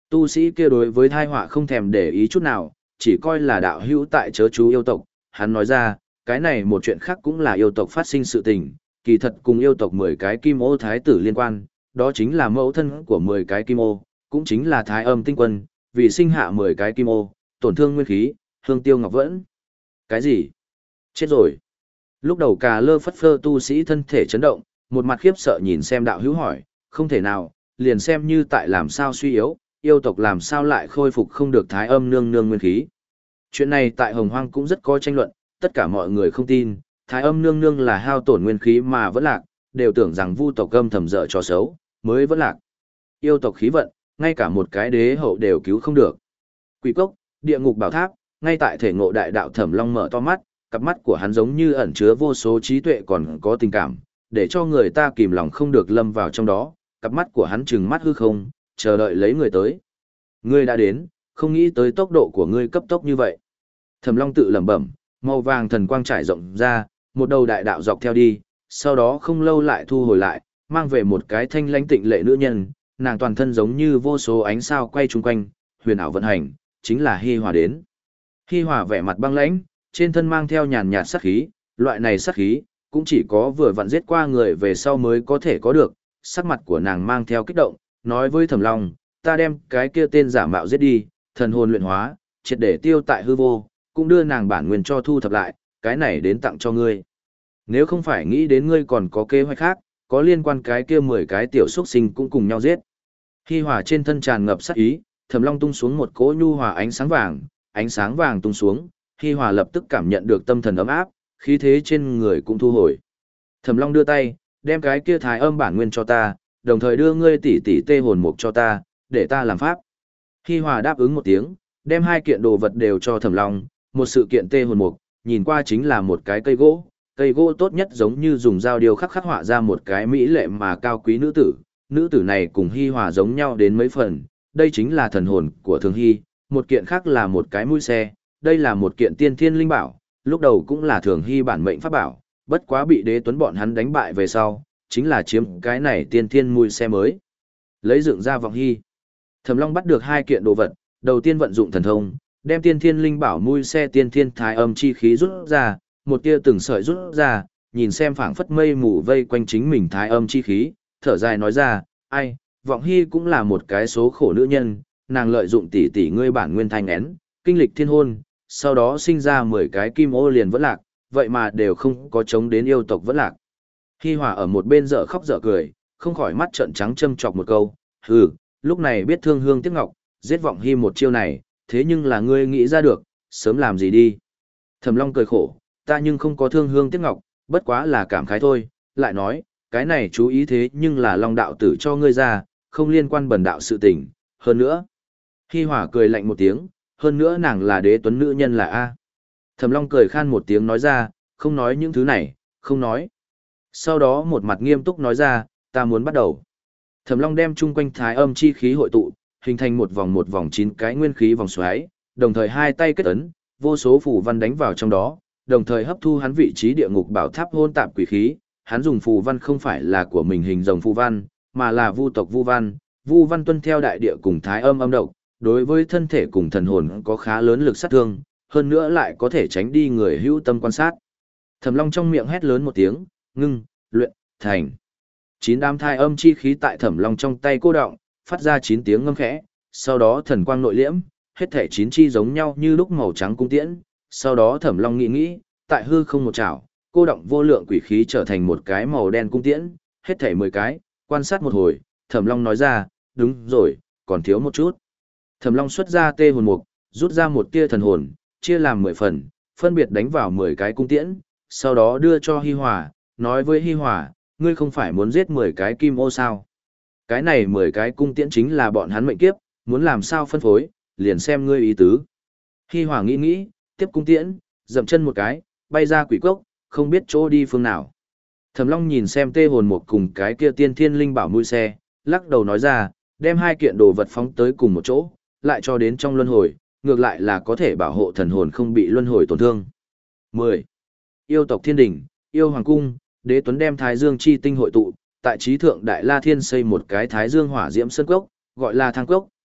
Tu sĩ kia đối với thai họa không thèm để ý chút nào, chỉ coi là đạo hữu tại chớ chú yêu tộc. Hắn nói ra, cái này một chuyện khác cũng là yêu tộc phát sinh sự tình, kỳ thật cùng yêu tộc mười cái kim ô thái tử liên quan, đó chính là mẫu thân của mười cái kim ô, cũng chính là thái âm tinh quân, vì sinh hạ mười cái kim ô, tổn thương nguyên khí, hương tiêu ngọc vẫn. Cái gì? Chết rồi. Lúc đầu cà lơ phất phơ tu sĩ thân thể chấn động, một mặt khiếp sợ nhìn xem đạo hữu hỏi, không thể nào, liền xem như tại làm sao suy yếu, yêu tộc làm sao lại khôi phục không được thái âm nương nương nguyên khí. Chuyện này tại Hồng Hoang cũng rất có tranh luận, tất cả mọi người không tin, thái âm nương nương là hao tổn nguyên khí mà vẫn lạc, đều tưởng rằng vu tộc âm thầm dở trò xấu, mới vẫn lạc. Yêu tộc khí vận, ngay cả một cái đế hậu đều cứu không được. Quỷ cốc, địa ngục bảo tháp, ngay tại thể ngộ đại đạo Thẩm Long mở to mắt, cặp mắt của hắn giống như ẩn chứa vô số trí tuệ còn có tình cảm, để cho người ta kìm lòng không được lâm vào trong đó, cặp mắt của hắn trừng mắt hư không, chờ đợi lấy người tới. Ngươi đã đến, không nghĩ tới tốc độ của ngươi cấp tốc như vậy. Thẩm Long tự lẩm bẩm, màu vàng thần quang trải rộng ra, một đầu đại đạo dọc theo đi, sau đó không lâu lại thu hồi lại, mang về một cái thanh lãnh tịnh lệ nữ nhân, nàng toàn thân giống như vô số ánh sao quay chung quanh, huyền ảo vận hành, chính là Hi Hòa đến. Hi Hòa vẻ mặt băng lãnh, trên thân mang theo nhàn nhạt sát khí, loại này sát khí cũng chỉ có vừa vặn giết qua người về sau mới có thể có được. Sắc mặt của nàng mang theo kích động, nói với Thẩm Long, ta đem cái kia tên giả mạo giết đi, thần hồn luyện hóa, triệt để tiêu tại hư vô, cũng đưa nàng bản nguyên cho thu thập lại, cái này đến tặng cho ngươi. Nếu không phải nghĩ đến ngươi còn có kế hoạch khác, có liên quan cái kia mười cái tiểu xuất sinh cũng cùng nhau giết. Hi Hòa trên thân tràn ngập sát ý, Thẩm Long tung xuống một cỗ nhu hòa ánh sáng vàng, ánh sáng vàng tung xuống, Hi Hòa lập tức cảm nhận được tâm thần ấm áp, khí thế trên người cũng thu hồi. Thẩm Long đưa tay, đem cái kia thái âm bản nguyên cho ta, đồng thời đưa ngươi tỷ tỷ tê hồn mục cho ta, để ta làm pháp. Hi Hòa đáp ứng một tiếng, đem hai kiện đồ vật đều cho Thẩm Long, một sự kiện tê hồn mục, nhìn qua chính là một cái cây gỗ, cây gỗ tốt nhất giống như dùng dao điêu khắc khắc họa ra một cái mỹ lệ mà cao quý nữ tử, nữ tử này cùng Hi Hòa giống nhau đến mấy phần, đây chính là thần hồn của Thường Hy, một kiện khác là một cái mũi xe, đây là một kiện tiên thiên linh bảo, lúc đầu cũng là Thường Hy bản mệnh pháp bảo, bất quá bị Đế Tuấn bọn hắn đánh bại về sau, chính là chiếm cái này tiên thiên mũi xe mới. Lấy dựng ra vọng hy. Thẩm Long bắt được hai kiện đồ vật, đầu tiên vận dụng thần thông, đem tiên thiên linh bảo mũi xe tiên thiên thái âm chi khí rút ra, một tia từng sợi rút ra, nhìn xem phảng phất mây mù vây quanh chính mình thái âm chi khí, thở dài nói ra, ai, vọng hy cũng là một cái số khổ nữ nhân, nàng lợi dụng tỷ tỷ ngươi bản nguyên thanh én, kinh lịch thiên hôn, sau đó sinh ra mười cái kim ô liền vẫn lạc, vậy mà đều không có chống đến yêu tộc vẫn lạc. Hi Hòa ở một bên dở khóc dở cười, không khỏi mắt trợn trắng châm chọc một câu, hừ, lúc này biết thương hương tiếc ngọc, giết vọng hy một chiêu này, thế nhưng là ngươi nghĩ ra được, sớm làm gì đi. Thẩm Long cười khổ, ta nhưng không có thương hương tiếc ngọc, bất quá là cảm khái thôi, lại nói, cái này chú ý thế nhưng là Long đạo tử cho ngươi ra, không liên quan bần đạo sự tình, hơn nữa. Hi Hòa cười lạnh một tiếng, hơn nữa nàng là Đế Tuấn nữ nhân là A. Thẩm Long cười khan một tiếng nói ra, không nói những thứ này, không nói. Sau đó một mặt nghiêm túc nói ra, ta muốn bắt đầu. Thẩm Long đem chung quanh thái âm chi khí hội tụ, hình thành một vòng một vòng chín cái nguyên khí vòng xoáy, đồng thời hai tay kết ấn, vô số phù văn đánh vào trong đó, đồng thời hấp thu hắn vị trí địa ngục bảo tháp hôn tạp quỷ khí, hắn dùng phù văn không phải là của mình hình rồng phù văn, mà là vu tộc vu văn, vu văn tuân theo đại địa cùng thái âm âm độc, đối với thân thể cùng thần hồn có khá lớn lực sát thương, hơn nữa lại có thể tránh đi người hữu tâm quan sát. Thẩm Long trong miệng hét lớn một tiếng, ngưng, luyện, thành. Chín đám thai âm chi khí tại Thẩm Long trong tay cô động, phát ra chín tiếng ngâm khẽ, sau đó thần quang nội liễm, hết thể chín chi giống nhau như lúc màu trắng cung tiễn, sau đó Thẩm Long nghĩ nghĩ, tại hư không một chảo, cô động vô lượng quỷ khí trở thành một cái màu đen cung tiễn, hết thể mười cái, quan sát một hồi, Thẩm Long nói ra, đúng rồi, còn thiếu một chút. Thẩm Long xuất ra tê hồn mục, rút ra một tia thần hồn, chia làm mười phần, phân biệt đánh vào mười cái cung tiễn, sau đó đưa cho Hi Hòa, nói với Hi Hòa, ngươi không phải muốn giết mười cái kim ô sao? Cái này mười cái cung tiễn chính là bọn hắn mệnh kiếp, muốn làm sao phân phối, liền xem ngươi ý tứ. Hi Hòa nghĩ nghĩ, tiếp cung tiễn, dậm chân một cái, bay ra quỷ cốc, không biết chỗ đi phương nào. Thẩm Long nhìn xem tê hồn một cùng cái kia tiên thiên linh bảo mũi xe, lắc đầu nói ra, đem hai kiện đồ vật phóng tới cùng một chỗ, lại cho đến trong luân hồi, ngược lại là có thể bảo hộ thần hồn không bị luân hồi tổn thương. mười. Yêu tộc thiên đỉnh, yêu hoàng cung, Đế Tuấn đem Thái Dương chi tinh hội tụ, tại trí thượng Đại La Thiên xây một cái Thái Dương hỏa diễm sơn cốc, gọi là Thang Cốc,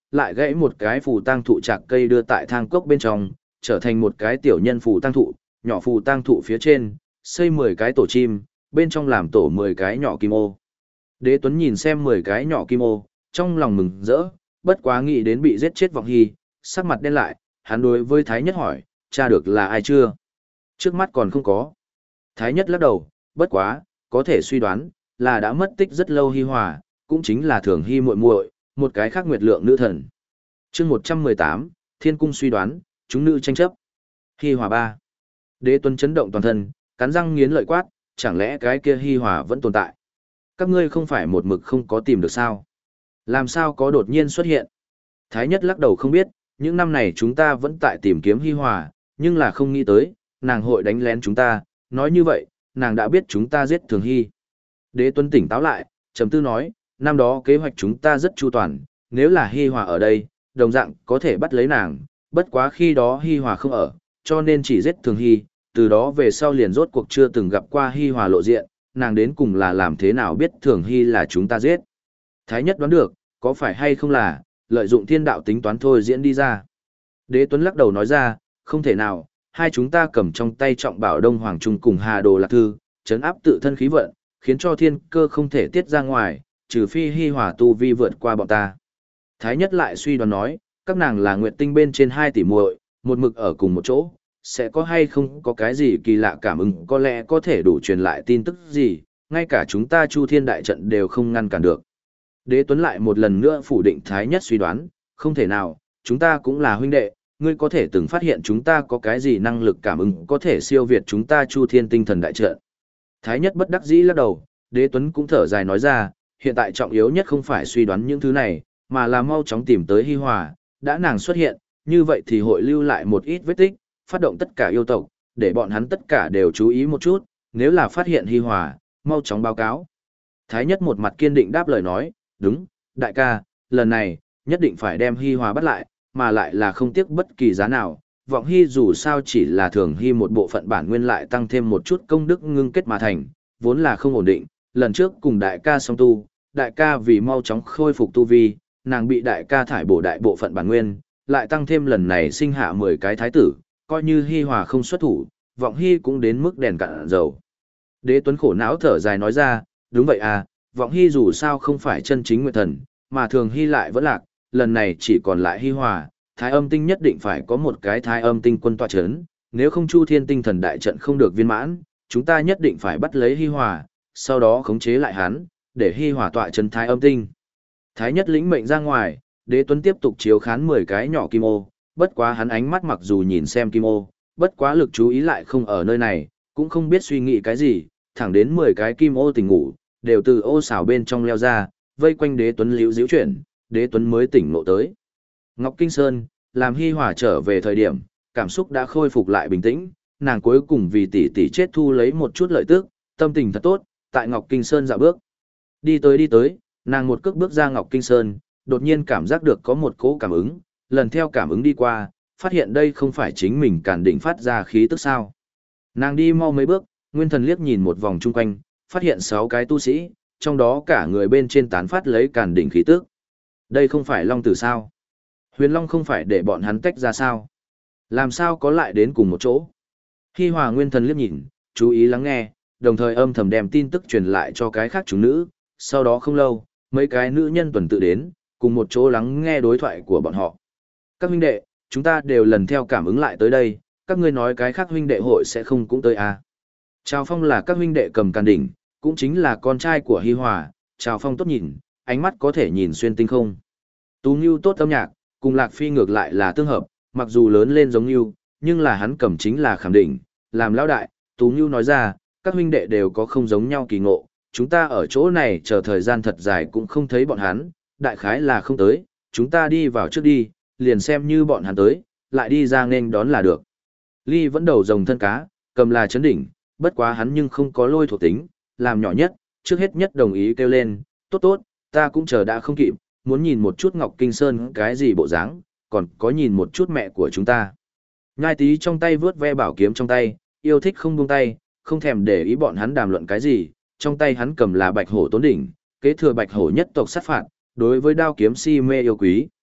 lại gãy một cái phù tang thụ chạc cây đưa tại thang cốc bên trong, trở thành một cái tiểu nhân phù tang thụ, nhỏ phù tang thụ phía trên, xây mười cái tổ chim, bên trong làm tổ mười cái nhỏ kim ô. Đế Tuấn nhìn xem mười cái nhỏ kim ô, trong lòng mừng rỡ, bất quá nghĩ đến bị giết chết Vọng Hy, sắc mặt đen lại, hắn đối với Thái Nhất hỏi, tra được là ai chưa? Trước mắt còn không có. Thái Nhất lắc đầu, bất quá, có thể suy đoán, là đã mất tích rất lâu Hi Hòa, cũng chính là Thường Hy muội muội, một cái khác nguyệt lượng nữ thần. Chương một trăm mười tám, Thiên cung suy đoán, chúng nữ tranh chấp. Hi Hòa ba. Đế Tuấn chấn động toàn thân, cắn răng nghiến lợi quát, chẳng lẽ cái kia Hi Hòa vẫn tồn tại? Các ngươi không phải một mực không có tìm được sao? Làm sao có đột nhiên xuất hiện? Thái Nhất lắc đầu không biết, những năm này chúng ta vẫn tại tìm kiếm Hi Hòa, nhưng là không nghĩ tới, nàng hội đánh lén chúng ta, nói như vậy, nàng đã biết chúng ta giết Thường Hy. Đế Tuấn tỉnh táo lại, trầm tư nói, năm đó kế hoạch chúng ta rất chu toàn, nếu là Hi Hòa ở đây, đồng dạng có thể bắt lấy nàng, bất quá khi đó Hi Hòa không ở, cho nên chỉ giết Thường Hy, từ đó về sau liền rốt cuộc chưa từng gặp qua Hi Hòa lộ diện, nàng đến cùng là làm thế nào biết Thường Hy là chúng ta giết. Thái Nhất đoán được, có phải hay không là, lợi dụng thiên đạo tính toán thôi diễn đi ra. Đế Tuấn lắc đầu nói ra, không thể nào, hai chúng ta cầm trong tay trọng bảo Đông Hoàng Trung cùng Hà Đồ Lạc Thư, chấn áp tự thân khí vận, khiến cho thiên cơ không thể tiết ra ngoài, trừ phi Hi Hòa tu vi vượt qua bọn ta. Thái Nhất lại suy đoán nói, các nàng là nguyệt tinh bên trên hai tỷ muội, một mực ở cùng một chỗ, sẽ có hay không có cái gì kỳ lạ cảm ứng, có lẽ có thể đủ truyền lại tin tức gì, ngay cả chúng ta Chu Thiên đại trận đều không ngăn cản được. Đế Tuấn lại một lần nữa phủ định Thái Nhất suy đoán, không thể nào, chúng ta cũng là huynh đệ, ngươi có thể từng phát hiện chúng ta có cái gì năng lực cảm ứng có thể siêu việt chúng ta Chu Thiên tinh thần đại trận. Thái Nhất bất đắc dĩ lắc đầu, Đế Tuấn cũng thở dài nói ra, hiện tại trọng yếu nhất không phải suy đoán những thứ này, mà là mau chóng tìm tới Hi Hòa, đã nàng xuất hiện, như vậy thì hội lưu lại một ít vết tích, phát động tất cả yêu tộc, để bọn hắn tất cả đều chú ý một chút, nếu là phát hiện Hi Hòa, mau chóng báo cáo. Thái Nhất một mặt kiên định đáp lời nói, đúng, đại ca, lần này, nhất định phải đem Hi Hòa bắt lại, mà lại là không tiếc bất kỳ giá nào. Vọng Hy dù sao chỉ là Thường Hy một bộ phận bản nguyên lại tăng thêm một chút công đức ngưng kết mà thành, vốn là không ổn định. Lần trước cùng đại ca song tu, đại ca vì mau chóng khôi phục tu vi, nàng bị đại ca thải bổ đại bộ phận bản nguyên, lại tăng thêm lần này sinh hạ mười cái thái tử, coi như Hi Hòa không xuất thủ, Vọng Hy cũng đến mức đèn cạn dầu. Đế Tuấn khổ não thở dài nói ra, đúng vậy à, Vọng Hy dù sao không phải chân chính nguyệt thần, mà Thường Hy lại vẫn lạc, lần này chỉ còn lại Hi Hòa, Thái Âm Tinh nhất định phải có một cái Thái Âm Tinh quân tọa chấn, nếu không Chu Thiên Tinh thần đại trận không được viên mãn, chúng ta nhất định phải bắt lấy Hi Hòa, sau đó khống chế lại hắn, để Hi Hòa tọa chấn Thái Âm Tinh. Thái Nhất lĩnh mệnh ra ngoài, Đế Tuấn tiếp tục chiếu khán mười cái nhỏ kim ô, bất quá hắn ánh mắt mặc dù nhìn xem kim ô, bất quá lực chú ý lại không ở nơi này, cũng không biết suy nghĩ cái gì, thẳng đến mười cái kim ô tỉnh ngủ, đều từ ô xảo bên trong leo ra, vây quanh Đế Tuấn liễu diễu chuyển, Đế Tuấn mới tỉnh ngộ tới. Ngọc Kinh Sơn, làm Hi Hòa trở về thời điểm, cảm xúc đã khôi phục lại bình tĩnh, nàng cuối cùng vì tỷ tỷ chết thu lấy một chút lợi tức, tâm tình thật tốt, tại Ngọc Kinh Sơn dạo bước. Đi tới đi tới, nàng một cước bước ra Ngọc Kinh Sơn, đột nhiên cảm giác được có một cỗ cảm ứng, lần theo cảm ứng đi qua, phát hiện đây không phải chính mình Càn Đỉnh phát ra khí tức sao. Nàng đi mau mấy bước, nguyên thần liếc nhìn một vòng chung quanh, phát hiện sáu cái tu sĩ, trong đó cả người bên trên tán phát lấy Càn Đỉnh khí tức. Đây không phải Long Tử sao? Huyền Long không phải để bọn hắn tách ra sao? Làm sao có lại đến cùng một chỗ? Hi Hòa nguyên thần liếc nhìn, chú ý lắng nghe, đồng thời âm thầm đem tin tức truyền lại cho cái khác chúng nữ, sau đó không lâu, mấy cái nữ nhân tuần tự đến, cùng một chỗ lắng nghe đối thoại của bọn họ. Các huynh đệ, chúng ta đều lần theo cảm ứng lại tới đây, các ngươi nói cái khác huynh đệ hội sẽ không cũng tới à. Trào Phong là các huynh đệ cầm Càn Đỉnh, cũng chính là con trai của Hi Hòa, Trào Phong tốt nhìn, ánh mắt có thể nhìn xuyên tinh không. Tú Ngưu tốt âm nhạc, cùng Lạc Phi ngược lại là tương hợp, mặc dù lớn lên giống Ngưu, nhưng là hắn cầm chính là khảm đỉnh, làm lão đại, Tú Ngưu nói ra, các huynh đệ đều có không giống nhau kỳ ngộ, chúng ta ở chỗ này chờ thời gian thật dài cũng không thấy bọn hắn, đại khái là không tới, chúng ta đi vào trước đi, liền xem như bọn hắn tới, lại đi ra nên đón là được. Ly vẫn đầu rồng thân cá, cầm là chấn đỉnh, bất quá hắn nhưng không có lôi thuộc tính, làm nhỏ nhất, trước hết nhất đồng ý kêu lên, tốt tốt, ta cũng chờ đã không kịp, muốn nhìn một chút Ngọc Kinh Sơn cái gì bộ dáng, còn có nhìn một chút mẹ của chúng ta. Nhai Tý trong tay vướt ve bảo kiếm trong tay, yêu thích không buông tay, không thèm để ý bọn hắn đàm luận cái gì, trong tay hắn cầm là Bạch Hổ Tốn Đỉnh, kế thừa Bạch Hổ nhất tộc sát phạt, đối với đao kiếm si mê yêu quý.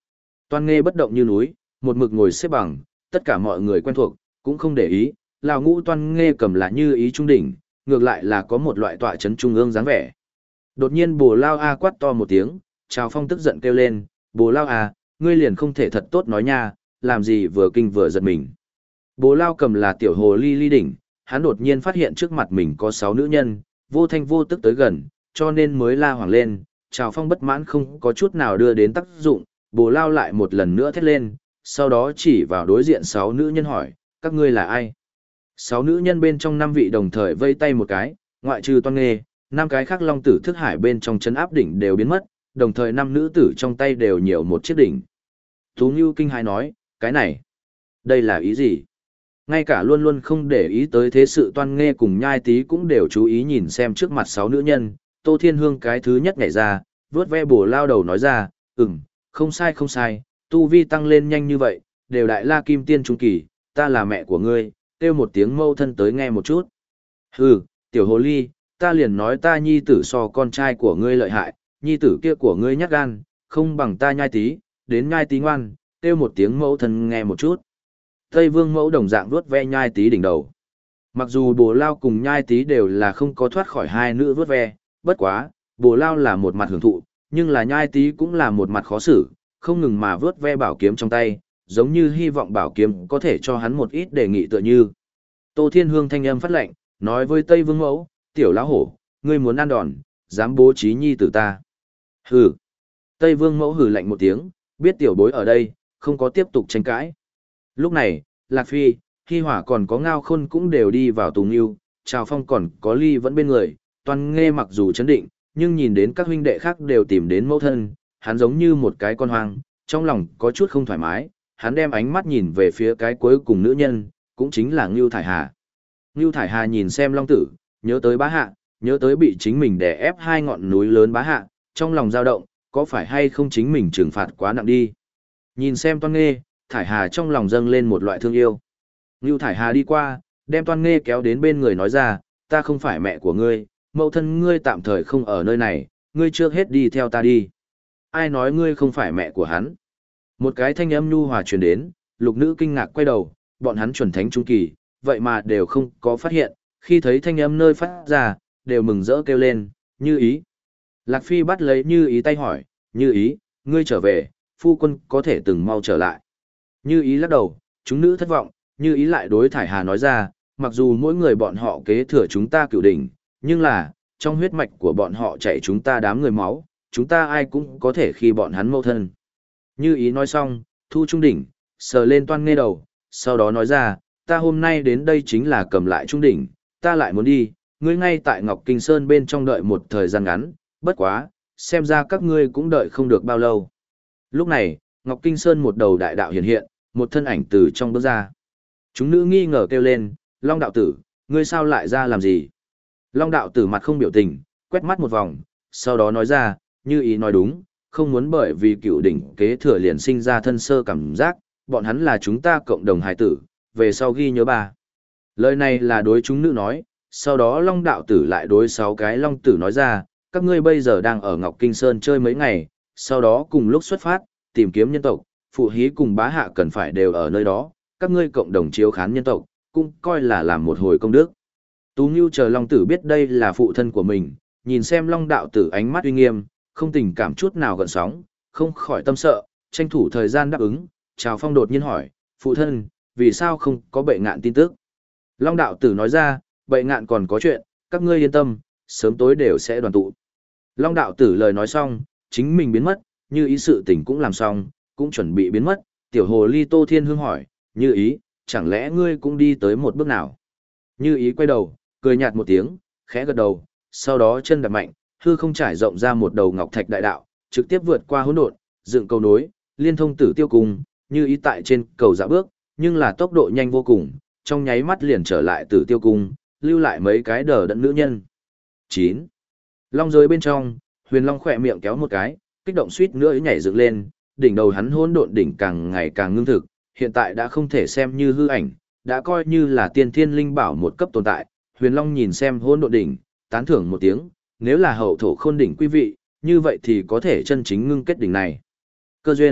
Toan Nghê bất động như núi, một mực ngồi xếp bằng, tất cả mọi người quen thuộc, cũng không để ý, lão ngũ Toan Nghê cầm là Như Ý trung đỉnh, ngược lại là có một loại tọa chấn trung ương dáng vẻ. Đột nhiên Bồ Lao A quát to một tiếng, Trào Phong tức giận kêu lên, Bồ Lao A, ngươi liền không thể thật tốt nói nha, làm gì vừa kinh vừa giật mình. Bồ Lao cầm là tiểu hồ ly ly đỉnh, hắn đột nhiên phát hiện trước mặt mình có sáu nữ nhân, vô thanh vô tức tới gần, cho nên mới la hoảng lên, Trào Phong bất mãn không có chút nào đưa đến tác dụng, Bồ Lao lại một lần nữa thét lên, sau đó chỉ vào đối diện sáu nữ nhân hỏi, các ngươi là ai? Sáu nữ nhân bên trong năm vị đồng thời vây tay một cái, ngoại trừ Toan Nghê, năm cái khác long tử thức hải bên trong chân áp đỉnh đều biến mất, đồng thời năm nữ tử trong tay đều nhiều một chiếc đỉnh. Tú Ngưu kinh hãi nói, cái này, đây là ý gì? Ngay cả luôn luôn không để ý tới thế sự Toan Nghê cùng Nhai Tý cũng đều chú ý nhìn xem trước mặt sáu nữ nhân, Tô Thiên Hương cái thứ nhất nhảy ra, vướt ve Bồ Lao đầu nói ra, ừm, không sai không sai, tu vi tăng lên nhanh như vậy, đều đại la kim tiên trung kỳ, ta là mẹ của ngươi, kêu một tiếng mâu thân tới nghe một chút. Hừ, tiểu hồ ly, ta liền nói ta nhi tử so con trai của ngươi lợi hại, nhi tử kia của ngươi nhát gan, không bằng ta Nhai Tý, đến Nhai Tý ngoan, kêu một tiếng mẫu thân nghe một chút. Tây Vương mẫu đồng dạng vuốt ve Nhai Tý đỉnh đầu. Mặc dù Bồ Lao cùng Nhai Tý đều là không có thoát khỏi hai nữ vuốt ve, bất quá, Bồ Lao là một mặt hưởng thụ, nhưng là Nhai Tý cũng là một mặt khó xử, không ngừng mà vuốt ve bảo kiếm trong tay, giống như hy vọng bảo kiếm có thể cho hắn một ít đề nghị tựa như. Tô Thiên Hương thanh âm phát lệnh, nói với Tây Vương mẫu, tiểu lão hổ, ngươi muốn ăn đòn, dám bố trí nhi tử ta. Hừ. Tây Vương mẫu hừ lạnh một tiếng, biết tiểu bối ở đây, không có tiếp tục tranh cãi. Lúc này, Lạc Phi, Hi Hỏa còn có Ngao Khôn cũng đều đi vào Tùng Yêu, Trào Phong còn có Ly vẫn bên người, Toan Nghê mặc dù chấn định, nhưng nhìn đến các huynh đệ khác đều tìm đến mẫu thân, hắn giống như một cái con hoang, trong lòng có chút không thoải mái, hắn đem ánh mắt nhìn về phía cái cuối cùng nữ nhân, cũng chính là Ngưu Thải Hà. Ngưu Thải Hà nhìn xem Long Tử, nhớ tới bá hạ, nhớ tới bị chính mình đè ép hai ngọn núi lớn bá hạ, trong lòng dao động, có phải hay không chính mình trừng phạt quá nặng đi. Nhìn xem Toan Nghê, Thải Hà trong lòng dâng lên một loại thương yêu. Ngưu Thải Hà đi qua, đem Toan Nghê kéo đến bên người nói ra, ta không phải mẹ của ngươi, mẫu thân ngươi tạm thời không ở nơi này, ngươi trước hết đi theo ta đi. Ai nói ngươi không phải mẹ của hắn? Một cái thanh âm nhu hòa truyền đến, lục nữ kinh ngạc quay đầu, bọn hắn chuẩn thánh trung kỳ, vậy mà đều không có phát hiện, khi thấy thanh âm nơi phát ra, đều mừng rỡ kêu lên, Như Ý. Lạc Phi bắt lấy Như Ý tay hỏi, Như Ý, ngươi trở về, phu quân có thể từng mau trở lại. Như Ý lắc đầu, chúng nữ thất vọng, Như Ý lại đối Thải Hà nói ra, mặc dù mỗi người bọn họ kế thừa chúng ta cửu đỉnh, nhưng là, trong huyết mạch của bọn họ chạy chúng ta đám người máu, chúng ta ai cũng có thể khi bọn hắn mâu thân. Như Ý nói xong, thu trung đỉnh, sờ lên Toan Nghê đầu, sau đó nói ra, ta hôm nay đến đây chính là cầm lại trung đỉnh, ta lại muốn đi, ngươi ngay tại Ngọc Kinh Sơn bên trong đợi một thời gian ngắn, bất quá, xem ra các ngươi cũng đợi không được bao lâu. Lúc này, Ngọc Kinh Sơn một đầu đại đạo hiện hiện, một thân ảnh từ trong bước ra. Chúng nữ nghi ngờ kêu lên, Long đạo tử, ngươi sao lại ra làm gì? Long đạo tử mặt không biểu tình, quét mắt một vòng, sau đó nói ra, Như Ý nói đúng, không muốn bởi vì cựu đỉnh kế thừa liền sinh ra thân sơ cảm giác, bọn hắn là chúng ta cộng đồng hài tử, về sau ghi nhớ ba. Lời này là đối chúng nữ nói, sau đó Long đạo tử lại đối sáu cái Long tử nói ra, các ngươi bây giờ đang ở Ngọc Kinh Sơn chơi mấy ngày, sau đó cùng lúc xuất phát, tìm kiếm nhân tộc, phụ hí cùng bá hạ cần phải đều ở nơi đó, các ngươi cộng đồng chiếu khán nhân tộc, cũng coi là làm một hồi công đức. Tú Ngưu chờ Long tử biết đây là phụ thân của mình, nhìn xem Long đạo tử ánh mắt uy nghiêm, không tình cảm chút nào gợn sóng, không khỏi tâm sợ, tranh thủ thời gian đáp ứng. Trào Phong đột nhiên hỏi, phụ thân, vì sao không có Bệ Ngạn tin tức? Long đạo tử nói ra, Bệ Ngạn còn có chuyện, các ngươi yên tâm, sớm tối đều sẽ đoàn tụ. Long đạo tử lời nói xong, chính mình biến mất, Như Ý sự tình cũng làm xong, cũng chuẩn bị biến mất. Tiểu hồ ly Tô Thiên Hương hỏi, Như Ý, chẳng lẽ ngươi cũng đi tới một bước nào? Như Ý quay đầu, cười nhạt một tiếng, khẽ gật đầu, sau đó chân đạp mạnh, hư không trải rộng ra một đầu ngọc thạch đại đạo, trực tiếp vượt qua hỗn độn, dựng cầu nối, liên thông Tử Tiêu Cung, Như Ý tại trên cầu dạo bước, nhưng là tốc độ nhanh vô cùng, trong nháy mắt liền trở lại Tử Tiêu Cung, lưu lại mấy cái đờ đẫn nữ nhân. chín. Long giới bên trong, Huyền Long khỏe miệng kéo một cái, kích động suýt nữa nhảy dựng lên, đỉnh đầu hắn hỗn độn đỉnh càng ngày càng ngưng thực, hiện tại đã không thể xem như hư ảnh, đã coi như là tiên thiên linh bảo một cấp tồn tại. Huyền Long nhìn xem hỗn độn đỉnh, tán thưởng một tiếng, nếu là hậu thổ khôn đỉnh quý vị, như vậy thì có thể chân chính ngưng kết đỉnh này. Cơ duyên,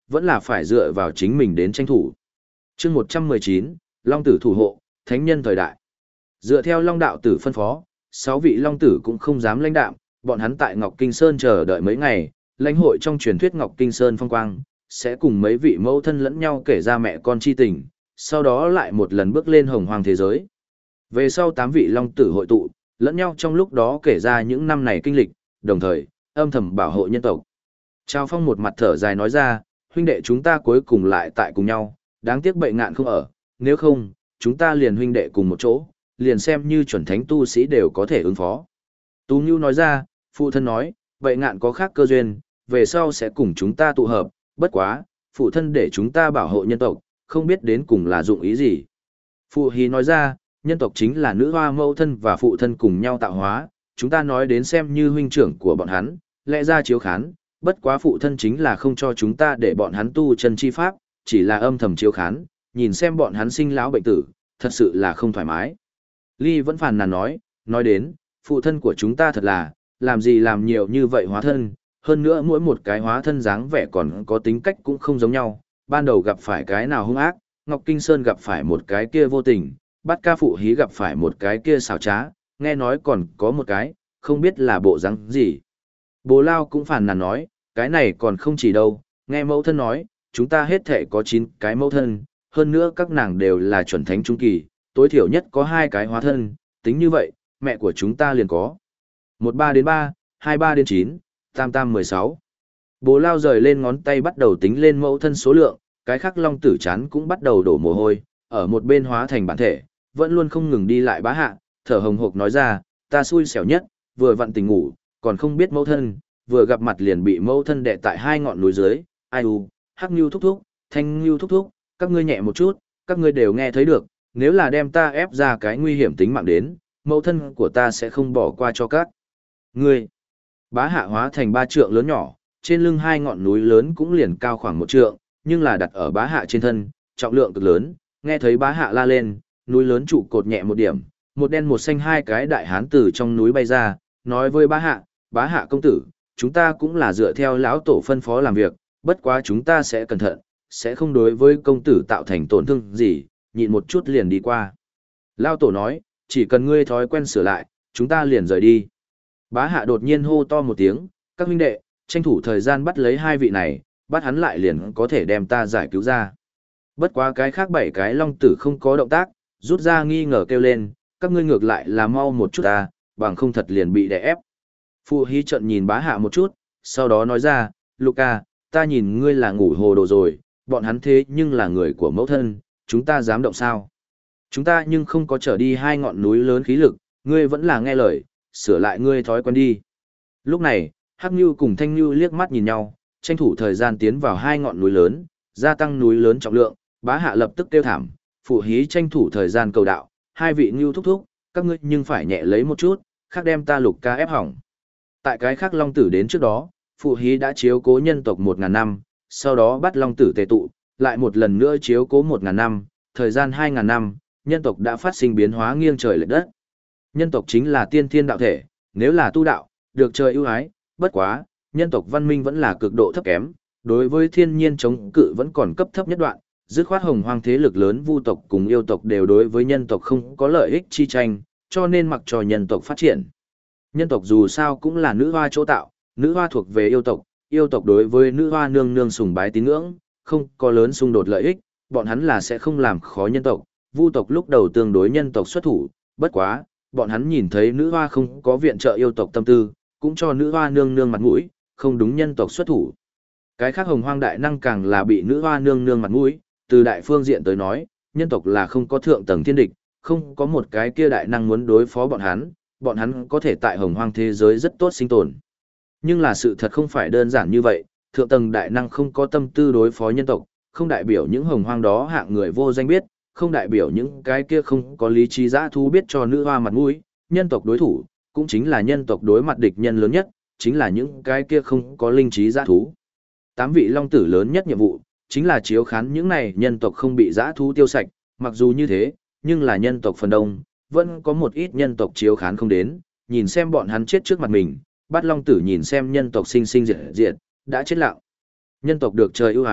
vẫn là phải dựa vào chính mình đến tranh thủ. chương một trăm mười chín, Long Tử thủ hộ, Thánh nhân thời đại. Dựa theo Long đạo tử phân phó, sáu vị Long Tử cũng không dám lãnh đạm, bọn hắn tại Ngọc Kinh Sơn chờ đợi mấy ngày, lãnh hội trong truyền thuyết Ngọc Kinh Sơn phong quang, sẽ cùng mấy vị mẫu thân lẫn nhau kể ra mẹ con chi tình, sau đó lại một lần bước lên hồng hoang thế giới. Về sau tám vị Long Tử hội tụ, lẫn nhau trong lúc đó kể ra những năm này kinh lịch, đồng thời, âm thầm bảo hộ nhân tộc. Trao Phong một mặt thở dài nói ra, huynh đệ chúng ta cuối cùng lại tại cùng nhau, đáng tiếc Bệ Ngạn không ở, nếu không, chúng ta liền huynh đệ cùng một chỗ, liền xem như chuẩn thánh tu sĩ đều có thể ứng phó. Tú Ngưu nói ra, phụ thân nói, Bệ Ngạn có khác cơ duyên, về sau sẽ cùng chúng ta tụ hợp, bất quá, phụ thân để chúng ta bảo hộ nhân tộc, không biết đến cùng là dụng ý gì. Phụ Hí nói ra, nhân tộc chính là nữ hoa mẫu thân và phụ thân cùng nhau tạo hóa, chúng ta nói đến xem như huynh trưởng của bọn hắn, lẽ ra chiếu khán, bất quá phụ thân chính là không cho chúng ta để bọn hắn tu chân chi pháp, chỉ là âm thầm chiếu khán, nhìn xem bọn hắn sinh lão bệnh tử, thật sự là không thoải mái. Ly vẫn phàn nàn nói, nói đến, phụ thân của chúng ta thật là, làm gì làm nhiều như vậy hóa thân, hơn nữa mỗi một cái hóa thân dáng vẻ còn có tính cách cũng không giống nhau, ban đầu gặp phải cái nào hung ác, Ngọc Kinh Sơn gặp phải một cái kia vô tình, Bát Ca Phụ Hí gặp phải một cái kia xảo trá, nghe nói còn có một cái, không biết là bộ dáng gì. Bồ Lao cũng phàn nàn nói, cái này còn không chỉ đâu, nghe mẫu thân nói, chúng ta hết thể có chín cái mẫu thân, hơn nữa các nàng đều là chuẩn thánh trung kỳ, tối thiểu nhất có hai cái hóa thân, tính như vậy, mẹ của chúng ta liền có. một ba đến ba, hai ba đến chín, tam tam mười sáu. Bồ Lao rời lên ngón tay bắt đầu tính lên mẫu thân số lượng, cái khác Long Tử chán cũng bắt đầu đổ mồ hôi, ở một bên hóa thành bản thể, vẫn luôn không ngừng đi lại bá hạ, thở hồng hộc nói ra, ta xui xẻo nhất, vừa vặn tỉnh ngủ, còn không biết mẫu thân, vừa gặp mặt liền bị mẫu thân đè tại hai ngọn núi dưới, ai u, Hắc Nưu thúc thúc, Thanh Nưu thúc thúc, các ngươi nhẹ một chút, các ngươi đều nghe thấy được, nếu là đem ta ép ra cái nguy hiểm tính mạng đến, mẫu thân của ta sẽ không bỏ qua cho các ngươi. Bá hạ hóa thành ba trượng lớn nhỏ, trên lưng hai ngọn núi lớn cũng liền cao khoảng một trượng, nhưng là đặt ở bá hạ trên thân, trọng lượng cực lớn, nghe thấy bá hạ la lên, núi lớn trụ cột nhẹ một điểm, một đen một xanh hai cái đại hán từ trong núi bay ra, nói với bá hạ, bá hạ công tử, chúng ta cũng là dựa theo lão tổ phân phó làm việc, bất quá chúng ta sẽ cẩn thận, sẽ không đối với công tử tạo thành tổn thương gì, nhịn một chút liền đi qua. Lão tổ nói, chỉ cần ngươi thói quen sửa lại, chúng ta liền rời đi. Bá hạ đột nhiên hô to một tiếng, các huynh đệ, tranh thủ thời gian bắt lấy hai vị này, bắt hắn lại liền có thể đem ta giải cứu ra. Bất quá cái khác bảy cái Long Tử không có động tác, rút ra nghi ngờ kêu lên, các ngươi ngược lại là mau một chút ta, bằng không thật liền bị đè ép. Phụ Hí trận nhìn bá hạ một chút, sau đó nói ra, Luca, ta nhìn ngươi là ngủ hồ đồ rồi, bọn hắn thế nhưng là người của mẫu thân, chúng ta dám động sao? Chúng ta nhưng không có trở đi hai ngọn núi lớn khí lực, ngươi vẫn là nghe lời, sửa lại ngươi thói quen đi. Lúc này, Hắc Nưu cùng Thanh Nưu liếc mắt nhìn nhau, tranh thủ thời gian tiến vào hai ngọn núi lớn, gia tăng núi lớn trọng lượng, bá hạ lập tức kêu thảm, Phụ Hí tranh thủ thời gian cầu đạo, hai vị Nưu thúc thúc, các ngươi nhưng phải nhẹ lấy một chút, khác đem ta Lục ca ép hỏng. Tại cái khác Long Tử đến trước đó, Phụ Hí đã chiếu cố nhân tộc một ngàn năm, sau đó bắt Long Tử tề tụ, lại một lần nữa chiếu cố một ngàn năm, thời gian hai ngàn năm, nhân tộc đã phát sinh biến hóa nghiêng trời lệch đất. Nhân tộc chính là tiên thiên đạo thể, nếu là tu đạo, được trời ưu ái, bất quá, nhân tộc văn minh vẫn là cực độ thấp kém, đối với thiên nhiên chống cự vẫn còn cấp thấp nhất đoạn, dứt khoát hồng hoang thế lực lớn vu tộc cùng yêu tộc đều đối với nhân tộc không có lợi ích chi tranh, cho nên mặc cho nhân tộc phát triển. Nhân tộc dù sao cũng là nữ hoa chỗ tạo, nữ hoa thuộc về yêu tộc, yêu tộc đối với nữ hoa nương nương sùng bái tín ngưỡng, không có lớn xung đột lợi ích, bọn hắn là sẽ không làm khó nhân tộc, vu tộc lúc đầu tương đối nhân tộc xuất thủ, bất quá, bọn hắn nhìn thấy nữ hoa không có viện trợ yêu tộc tâm tư, cũng cho nữ hoa nương nương mặt mũi, không đúng nhân tộc xuất thủ. Cái khác hồng hoang đại năng càng là bị nữ hoa nương nương mặt mũi, từ đại phương diện tới nói, nhân tộc là không có thượng tầng thiên địch, không có một cái kia đại năng muốn đối phó bọn hắn, bọn hắn có thể tại hồng hoang thế giới rất tốt sinh tồn. Nhưng là sự thật không phải đơn giản như vậy, thượng tầng đại năng không có tâm tư đối phó nhân tộc, không đại biểu những hồng hoang đó hạng người vô danh biết, không đại biểu những cái kia không có lý trí dã thú biết cho nữ hoa mặt mũi, nhân tộc đối thủ, cũng chính là nhân tộc đối mặt địch nhân lớn nhất, chính là những cái kia không có linh trí dã thú. Tám vị long tử lớn nhất nhiệm vụ, chính là chiếu khán những này nhân tộc không bị dã thú tiêu sạch, mặc dù như thế, nhưng là nhân tộc phần đông, vẫn có một ít nhân tộc chiếu khán không đến, nhìn xem bọn hắn chết trước mặt mình, bắt long tử nhìn xem nhân tộc sinh sinh diệt diệt, đã chết lặng. Nhân tộc được trời ưu ái,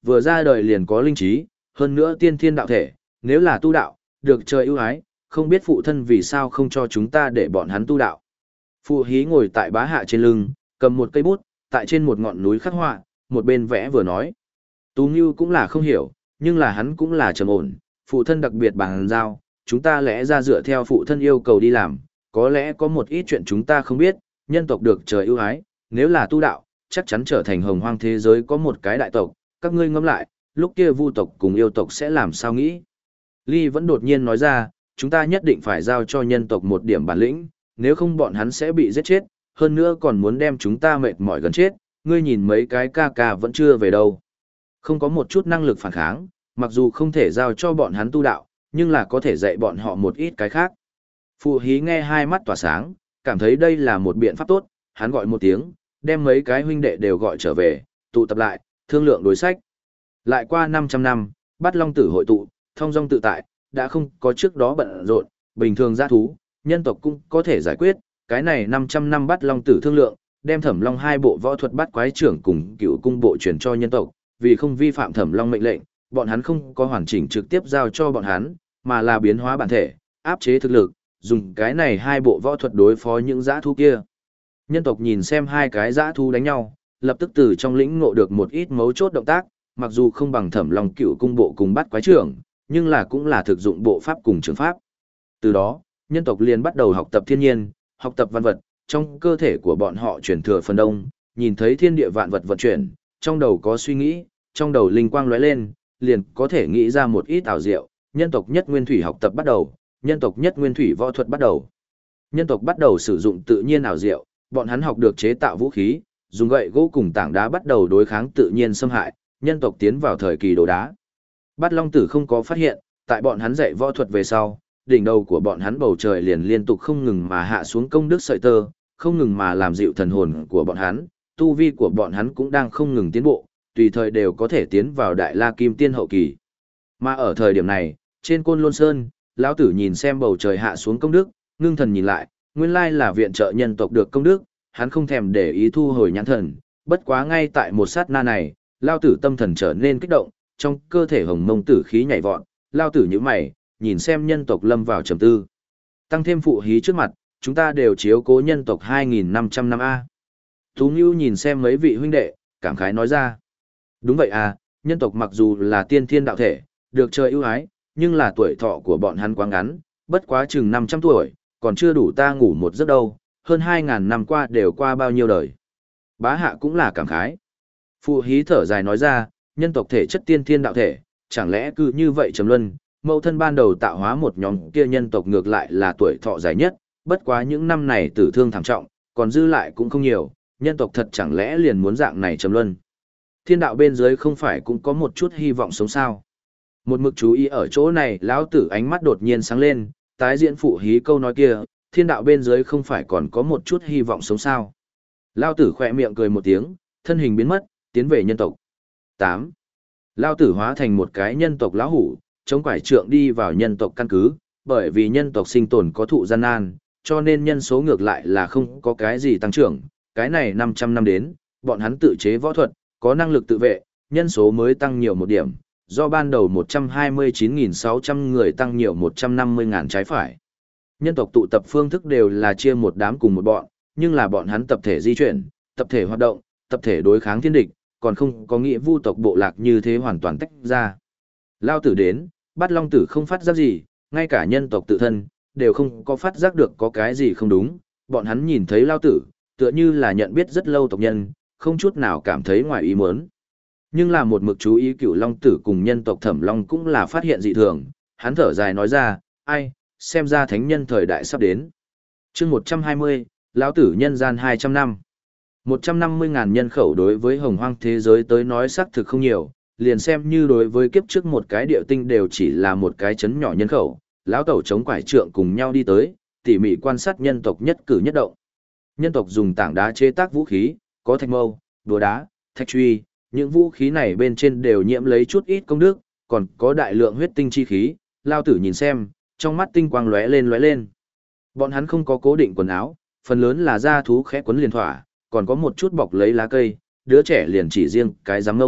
vừa ra đời liền có linh trí, hơn nữa tiên thiên đạo thể, nếu là tu đạo, được trời ưu ái, không biết phụ thân vì sao không cho chúng ta để bọn hắn tu đạo. Phụ hí ngồi tại bá hạ trên lưng, cầm một cây bút, tại trên một ngọn núi khắc họa, một bên vẽ vừa nói. Tú Ngưu cũng là không hiểu, nhưng là hắn cũng là trầm ổn, phụ thân đặc biệt bằng giao, chúng ta lẽ ra dựa theo phụ thân yêu cầu đi làm, có lẽ có một ít chuyện chúng ta không biết, nhân tộc được trời ưu ái, nếu là tu đạo, chắc chắn trở thành hồng hoang thế giới có một cái đại tộc, các ngươi ngẫm lại, lúc kia vu tộc cùng yêu tộc sẽ làm sao nghĩ. Ly vẫn đột nhiên nói ra, chúng ta nhất định phải giao cho nhân tộc một điểm bản lĩnh, nếu không bọn hắn sẽ bị giết chết, hơn nữa còn muốn đem chúng ta mệt mỏi gần chết, ngươi nhìn mấy cái ca ca vẫn chưa về đâu. Không có một chút năng lực phản kháng, mặc dù không thể giao cho bọn hắn tu đạo, nhưng là có thể dạy bọn họ một ít cái khác. Phụ hí nghe hai mắt tỏa sáng, cảm thấy đây là một biện pháp tốt, hắn gọi một tiếng, đem mấy cái huynh đệ đều gọi trở về, tụ tập lại, thương lượng đối sách. Lại qua năm trăm năm, Bát Long Tử hội tụ, thông dong tự tại, đã không có trước đó bận rộn, bình thường giã thú, nhân tộc cũng có thể giải quyết, cái này năm trăm năm Bát Long Tử thương lượng, đem Thẩm Long hai bộ võ thuật Bát Quái trưởng cùng Cựu Cung bộ truyền cho nhân tộc, vì không vi phạm Thẩm Long mệnh lệnh, bọn hắn không có hoàn chỉnh trực tiếp giao cho bọn hắn, mà là biến hóa bản thể, áp chế thực lực, dùng cái này hai bộ võ thuật đối phó những dã thú kia. Nhân tộc nhìn xem hai cái dã thú đánh nhau, lập tức từ trong lĩnh ngộ được một ít mấu chốt động tác, mặc dù không bằng Thẩm Long Cựu Cung bộ cùng Bát Quái trưởng, nhưng là cũng là thực dụng bộ pháp cùng trường pháp. Từ đó, nhân tộc liền bắt đầu học tập thiên nhiên, học tập văn vật, trong cơ thể của bọn họ chuyển thừa phần đông, nhìn thấy thiên địa vạn vật vận chuyển, trong đầu có suy nghĩ, trong đầu linh quang lóe lên, liền có thể nghĩ ra một ít ảo diệu, nhân tộc nhất nguyên thủy học tập bắt đầu, nhân tộc nhất nguyên thủy võ thuật bắt đầu. Nhân tộc bắt đầu sử dụng tự nhiên ảo diệu, bọn hắn học được chế tạo vũ khí, dùng gậy gỗ cùng tảng đá bắt đầu đối kháng tự nhiên xâm hại, nhân tộc tiến vào thời kỳ đồ đá. Bát Long Tử không có phát hiện, tại bọn hắn dạy võ thuật về sau, đỉnh đầu của bọn hắn bầu trời liền liên tục không ngừng mà hạ xuống công đức sợi tơ, không ngừng mà làm dịu thần hồn của bọn hắn, tu vi của bọn hắn cũng đang không ngừng tiến bộ, tùy thời đều có thể tiến vào Đại La Kim Tiên hậu kỳ. Mà ở thời điểm này, trên Côn Lôn Sơn, lão tử nhìn xem bầu trời hạ xuống công đức, ngưng thần nhìn lại, nguyên lai là viện trợ nhân tộc được công đức, hắn không thèm để ý thu hồi nhãn thần, bất quá ngay tại một sát na này, lão tử tâm thần trở nên kích động, trong cơ thể hồng mông tử khí nhảy vọt, lão tử nhíu mày, nhìn xem nhân tộc lâm vào trầm tư. Tăng thêm phụ hí trước mặt, chúng ta đều chiếu cố nhân tộc hai nghìn năm trăm năm a. Tú Ngưu nhìn xem mấy vị huynh đệ, cảm khái nói ra. Đúng vậy à, nhân tộc mặc dù là tiên thiên đạo thể, được trời ưu ái, nhưng là tuổi thọ của bọn hắn quá ngắn, bất quá chừng năm trăm tuổi, còn chưa đủ ta ngủ một giấc đâu, hơn hai nghìn năm qua đều qua bao nhiêu đời. Bá hạ cũng là cảm khái. Phụ hí thở dài nói ra, nhân tộc thể chất tiên thiên đạo thể, chẳng lẽ cứ như vậy trầm luân, mẫu thân ban đầu tạo hóa một nhóm kia nhân tộc ngược lại là tuổi thọ dài nhất, bất quá những năm này tử thương thảm trọng, còn dư lại cũng không nhiều, nhân tộc thật chẳng lẽ liền muốn dạng này trầm luân. Thiên đạo bên dưới không phải cũng có một chút hy vọng sống sao. Một mực chú ý ở chỗ này, lão tử ánh mắt đột nhiên sáng lên, tái diễn phụ hí câu nói kia, thiên đạo bên dưới không phải còn có một chút hy vọng sống sao. Lão tử khỏe miệng cười một tiếng, thân hình biến mất, tiến về nhân tộc. tám. Lão tử hóa thành một cái nhân tộc lão hủ, chống quải trượng đi vào nhân tộc căn cứ, bởi vì nhân tộc sinh tồn có thụ gian nan, cho nên nhân số ngược lại là không có cái gì tăng trưởng, cái này năm trăm năm đến, bọn hắn tự chế võ thuật, có năng lực tự vệ, nhân số mới tăng nhiều một điểm, do ban đầu một trăm hai mươi chín nghìn sáu trăm người tăng nhiều một trăm năm mươi nghìn trái phải. Nhân tộc tụ tập phương thức đều là chia một đám cùng một bọn, nhưng là bọn hắn tập thể di chuyển, tập thể hoạt động, tập thể đối kháng thiên địch, còn không có nghĩa vu tộc bộ lạc như thế hoàn toàn tách ra. Lao tử đến, Bát Long Tử không phát giác gì, ngay cả nhân tộc tự thân, đều không có phát giác được có cái gì không đúng, bọn hắn nhìn thấy Lao tử, tựa như là nhận biết rất lâu tộc nhân, không chút nào cảm thấy ngoài ý muốn. Nhưng là một mực chú ý Cửu Long Tử cùng nhân tộc Thẩm Long cũng là phát hiện dị thường, hắn thở dài nói ra, ai, xem ra thánh nhân thời đại sắp đến. chương một trăm hai mươi, Lão Tử nhân gian hai trăm năm. một trăm năm mươi ngàn nhân khẩu đối với hồng hoang thế giới tới nói xác thực không nhiều, liền xem như đối với kiếp trước một cái địa tinh đều chỉ là một cái chấn nhỏ nhân khẩu, lão tẩu chống quải trượng cùng nhau đi tới, tỉ mỉ quan sát nhân tộc nhất cử nhất động. Nhân tộc dùng tảng đá chế tác vũ khí, có thạch mâu, đũa đá, thạch truy, những vũ khí này bên trên đều nhiễm lấy chút ít công đức, còn có đại lượng huyết tinh chi khí, lao tử nhìn xem, trong mắt tinh quang lóe lên lóe lên. Bọn hắn không có cố định quần áo, phần lớn là da thú khẽ quấn liền thỏa, còn có một chút bọc lấy lá cây, đứa trẻ liền chỉ riêng cái giám ngông,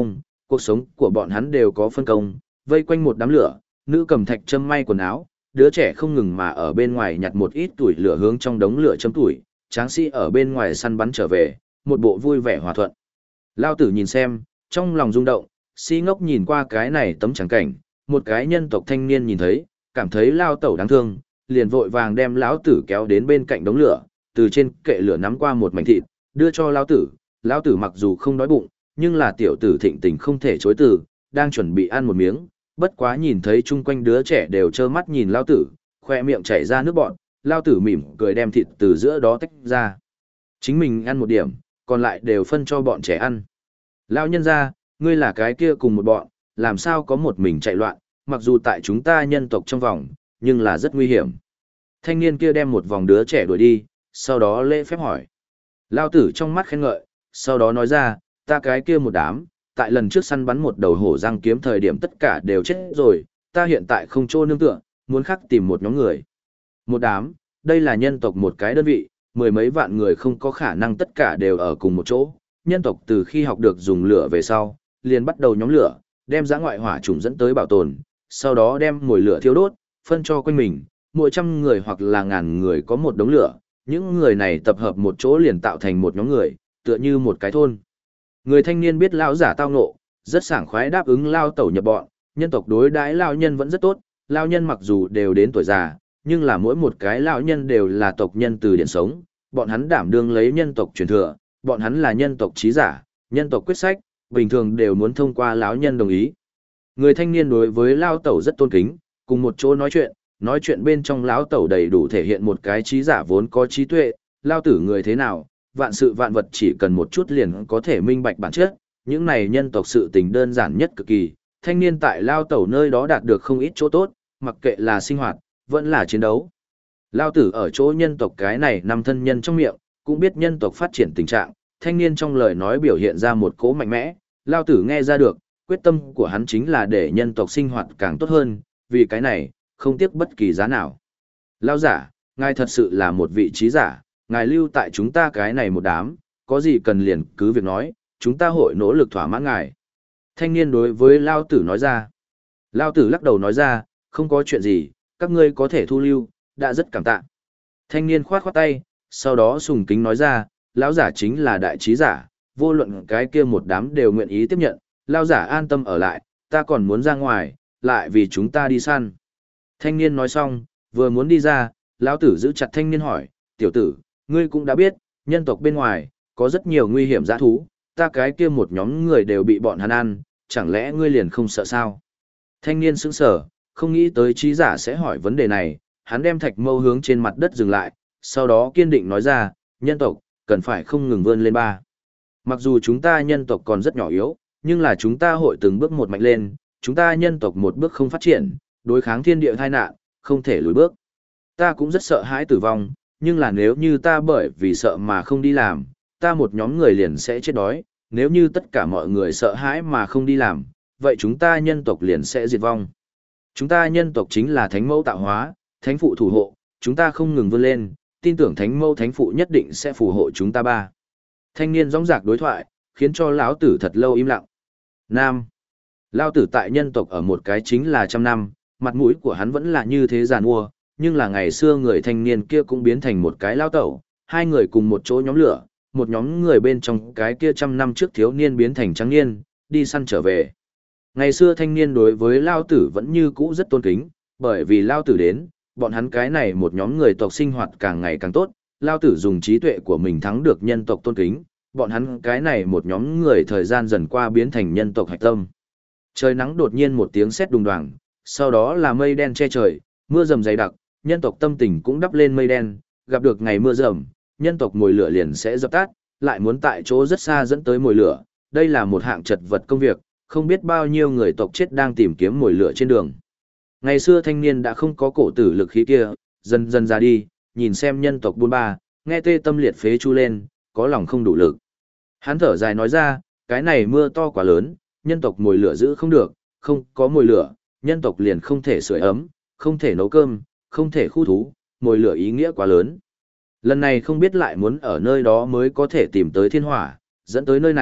cuộc sống của bọn hắn đều có phân công, vây quanh một đám lửa, nữ cầm thạch châm may quần áo, đứa trẻ không ngừng mà ở bên ngoài nhặt một ít tuổi lửa hướng trong đống lửa châm tuổi, tráng sĩ ở bên ngoài săn bắn trở về, một bộ vui vẻ hòa thuận. Lao tử nhìn xem, trong lòng rung động, si ngốc nhìn qua cái này tấm trắng cảnh, một cái nhân tộc thanh niên nhìn thấy, cảm thấy Lao Tẩu đáng thương, liền vội vàng đem lão tử kéo đến bên cạnh đống lửa, từ trên kệ lửa nắm qua một mảnh thịt, đưa cho Lao tử. Lao tử mặc dù không đói bụng, nhưng là tiểu tử thịnh tình không thể chối từ, đang chuẩn bị ăn một miếng, bất quá nhìn thấy chung quanh đứa trẻ đều trơ mắt nhìn Lao tử, khoe miệng chảy ra nước bọn, Lao tử mỉm cười đem thịt từ giữa đó tách ra. Chính mình ăn một điểm, còn lại đều phân cho bọn trẻ ăn. Lao nhân ra, ngươi là cái kia cùng một bọn, làm sao có một mình chạy loạn, mặc dù tại chúng ta nhân tộc trong vòng, nhưng là rất nguy hiểm. Thanh niên kia đem một vòng đứa trẻ đuổi đi, sau đó lễ phép hỏi. Lao tử trong mắt khen ngợi, sau đó nói ra, ta cái kia một đám, tại lần trước săn bắn một đầu hổ răng kiếm thời điểm tất cả đều chết rồi, ta hiện tại không chỗ nương tựa, muốn khắc tìm một nhóm người. Một đám, đây là nhân tộc một cái đơn vị, mười mấy vạn người không có khả năng tất cả đều ở cùng một chỗ. Nhân tộc từ khi học được dùng lửa về sau, liền bắt đầu nhóm lửa, đem dã ngoại hỏa trùng dẫn tới bảo tồn, sau đó đem mồi lửa thiêu đốt, phân cho quanh mình, mỗi trăm người hoặc là ngàn người có một đống lửa, những người này tập hợp một chỗ liền tạo thành một nhóm người, tựa như một cái thôn. Người thanh niên biết lão giả tao ngộ, rất sảng khoái đáp ứng Lao Tẩu nhập bọn, nhân tộc đối đãi lão nhân vẫn rất tốt, lão nhân mặc dù đều đến tuổi già, nhưng là mỗi một cái lão nhân đều là tộc nhân từ điển sống, bọn hắn đảm đương lấy nhân tộc truyền thừa, bọn hắn là nhân tộc trí giả, nhân tộc quyết sách, bình thường đều muốn thông qua lão nhân đồng ý. Người thanh niên đối với Lao Tẩu rất tôn kính, cùng một chỗ nói chuyện, nói chuyện bên trong lão Tẩu đầy đủ thể hiện một cái trí giả vốn có trí tuệ, Lao tử người thế nào, vạn sự vạn vật chỉ cần một chút liền có thể minh bạch bản chất, những này nhân tộc sự tình đơn giản nhất cực kỳ, thanh niên tại Lao Tẩu nơi đó đạt được không ít chỗ tốt, mặc kệ là sinh hoạt, vẫn là chiến đấu. Lao tử ở chỗ nhân tộc cái này nằm thân nhân trong miệng, cũng biết nhân tộc phát triển tình trạng, thanh niên trong lời nói biểu hiện ra một cố mạnh mẽ, Lao tử nghe ra được, quyết tâm của hắn chính là để nhân tộc sinh hoạt càng tốt hơn, vì cái này, không tiếc bất kỳ giá nào. Lao giả, ngài thật sự là một vị trí giả, ngài lưu tại chúng ta cái này một đám, có gì cần liền cứ việc nói, chúng ta hội nỗ lực thỏa mãn ngài. Thanh niên đối với Lao tử nói ra. Lao tử lắc đầu nói ra, không có chuyện gì, các ngươi có thể thu lưu, đã rất cảm tạ. Thanh niên khoát khoát tay, sau đó sùng kính nói ra, lão giả chính là đại trí giả, vô luận cái kia một đám đều nguyện ý tiếp nhận, lão giả an tâm ở lại, ta còn muốn ra ngoài, lại vì chúng ta đi săn. Thanh niên nói xong, vừa muốn đi ra, lão tử giữ chặt thanh niên hỏi, tiểu tử, ngươi cũng đã biết, nhân tộc bên ngoài, có rất nhiều nguy hiểm dã thú, ta cái kia một nhóm người đều bị bọn hắn ăn, chẳng lẽ ngươi liền không sợ sao? Thanh niên sững sờ, không nghĩ tới trí giả sẽ hỏi vấn đề này, hắn đem thạch mâu hướng trên mặt đất dừng lại, sau đó kiên định nói ra, nhân tộc, cần phải không ngừng vươn lên ba. Mặc dù chúng ta nhân tộc còn rất nhỏ yếu, nhưng là chúng ta hội từng bước một mạnh lên, chúng ta nhân tộc một bước không phát triển, đối kháng thiên địa tai nạn, không thể lùi bước. Ta cũng rất sợ hãi tử vong, nhưng là nếu như ta bởi vì sợ mà không đi làm, ta một nhóm người liền sẽ chết đói, nếu như tất cả mọi người sợ hãi mà không đi làm, vậy chúng ta nhân tộc liền sẽ diệt vong. Chúng ta nhân tộc chính là thánh mẫu tạo hóa, thánh phụ thủ hộ, chúng ta không ngừng vươn lên, tin tưởng thánh mẫu thánh phụ nhất định sẽ phù hộ chúng ta ba. Thanh niên rõng rạc đối thoại, khiến cho lão tử thật lâu im lặng. Nam. Lão tử tại nhân tộc ở một cái chính là trăm năm, mặt mũi của hắn vẫn là như thế giàn mua, nhưng là ngày xưa người thanh niên kia cũng biến thành một cái lão tẩu, hai người cùng một chỗ nhóm lửa, một nhóm người bên trong cái kia trăm năm trước thiếu niên biến thành trắng niên, đi săn trở về. Ngày xưa thanh niên đối với Lao Tử vẫn như cũ rất tôn kính, bởi vì Lao Tử đến, bọn hắn cái này một nhóm người tộc sinh hoạt càng ngày càng tốt, Lao Tử dùng trí tuệ của mình thắng được nhân tộc tôn kính, bọn hắn cái này một nhóm người thời gian dần qua biến thành nhân tộc hạch tâm. Trời nắng đột nhiên một tiếng sét đùng đoàng, sau đó là mây đen che trời, mưa rầm dày đặc, nhân tộc tâm tình cũng đắp lên mây đen, gặp được ngày mưa rầm, nhân tộc mồi lửa liền sẽ dập tắt, lại muốn tại chỗ rất xa dẫn tới mồi lửa, đây là một hạng chật vật công việc, không biết bao nhiêu người tộc chết đang tìm kiếm mồi lửa trên đường. Ngày xưa thanh niên đã không có cổ tử lực khí kia, dần dần ra đi, nhìn xem nhân tộc buôn ba, nghe tê tâm liệt phế chu lên, có lòng không đủ lực. Hắn thở dài nói ra, cái này mưa to quá lớn, nhân tộc mồi lửa giữ không được, không có mồi lửa, nhân tộc liền không thể sưởi ấm, không thể nấu cơm, không thể khu thú, mồi lửa ý nghĩa quá lớn. Lần này không biết lại muốn ở nơi đó mới có thể tìm tới thiên hỏa, dẫn tới nơi này,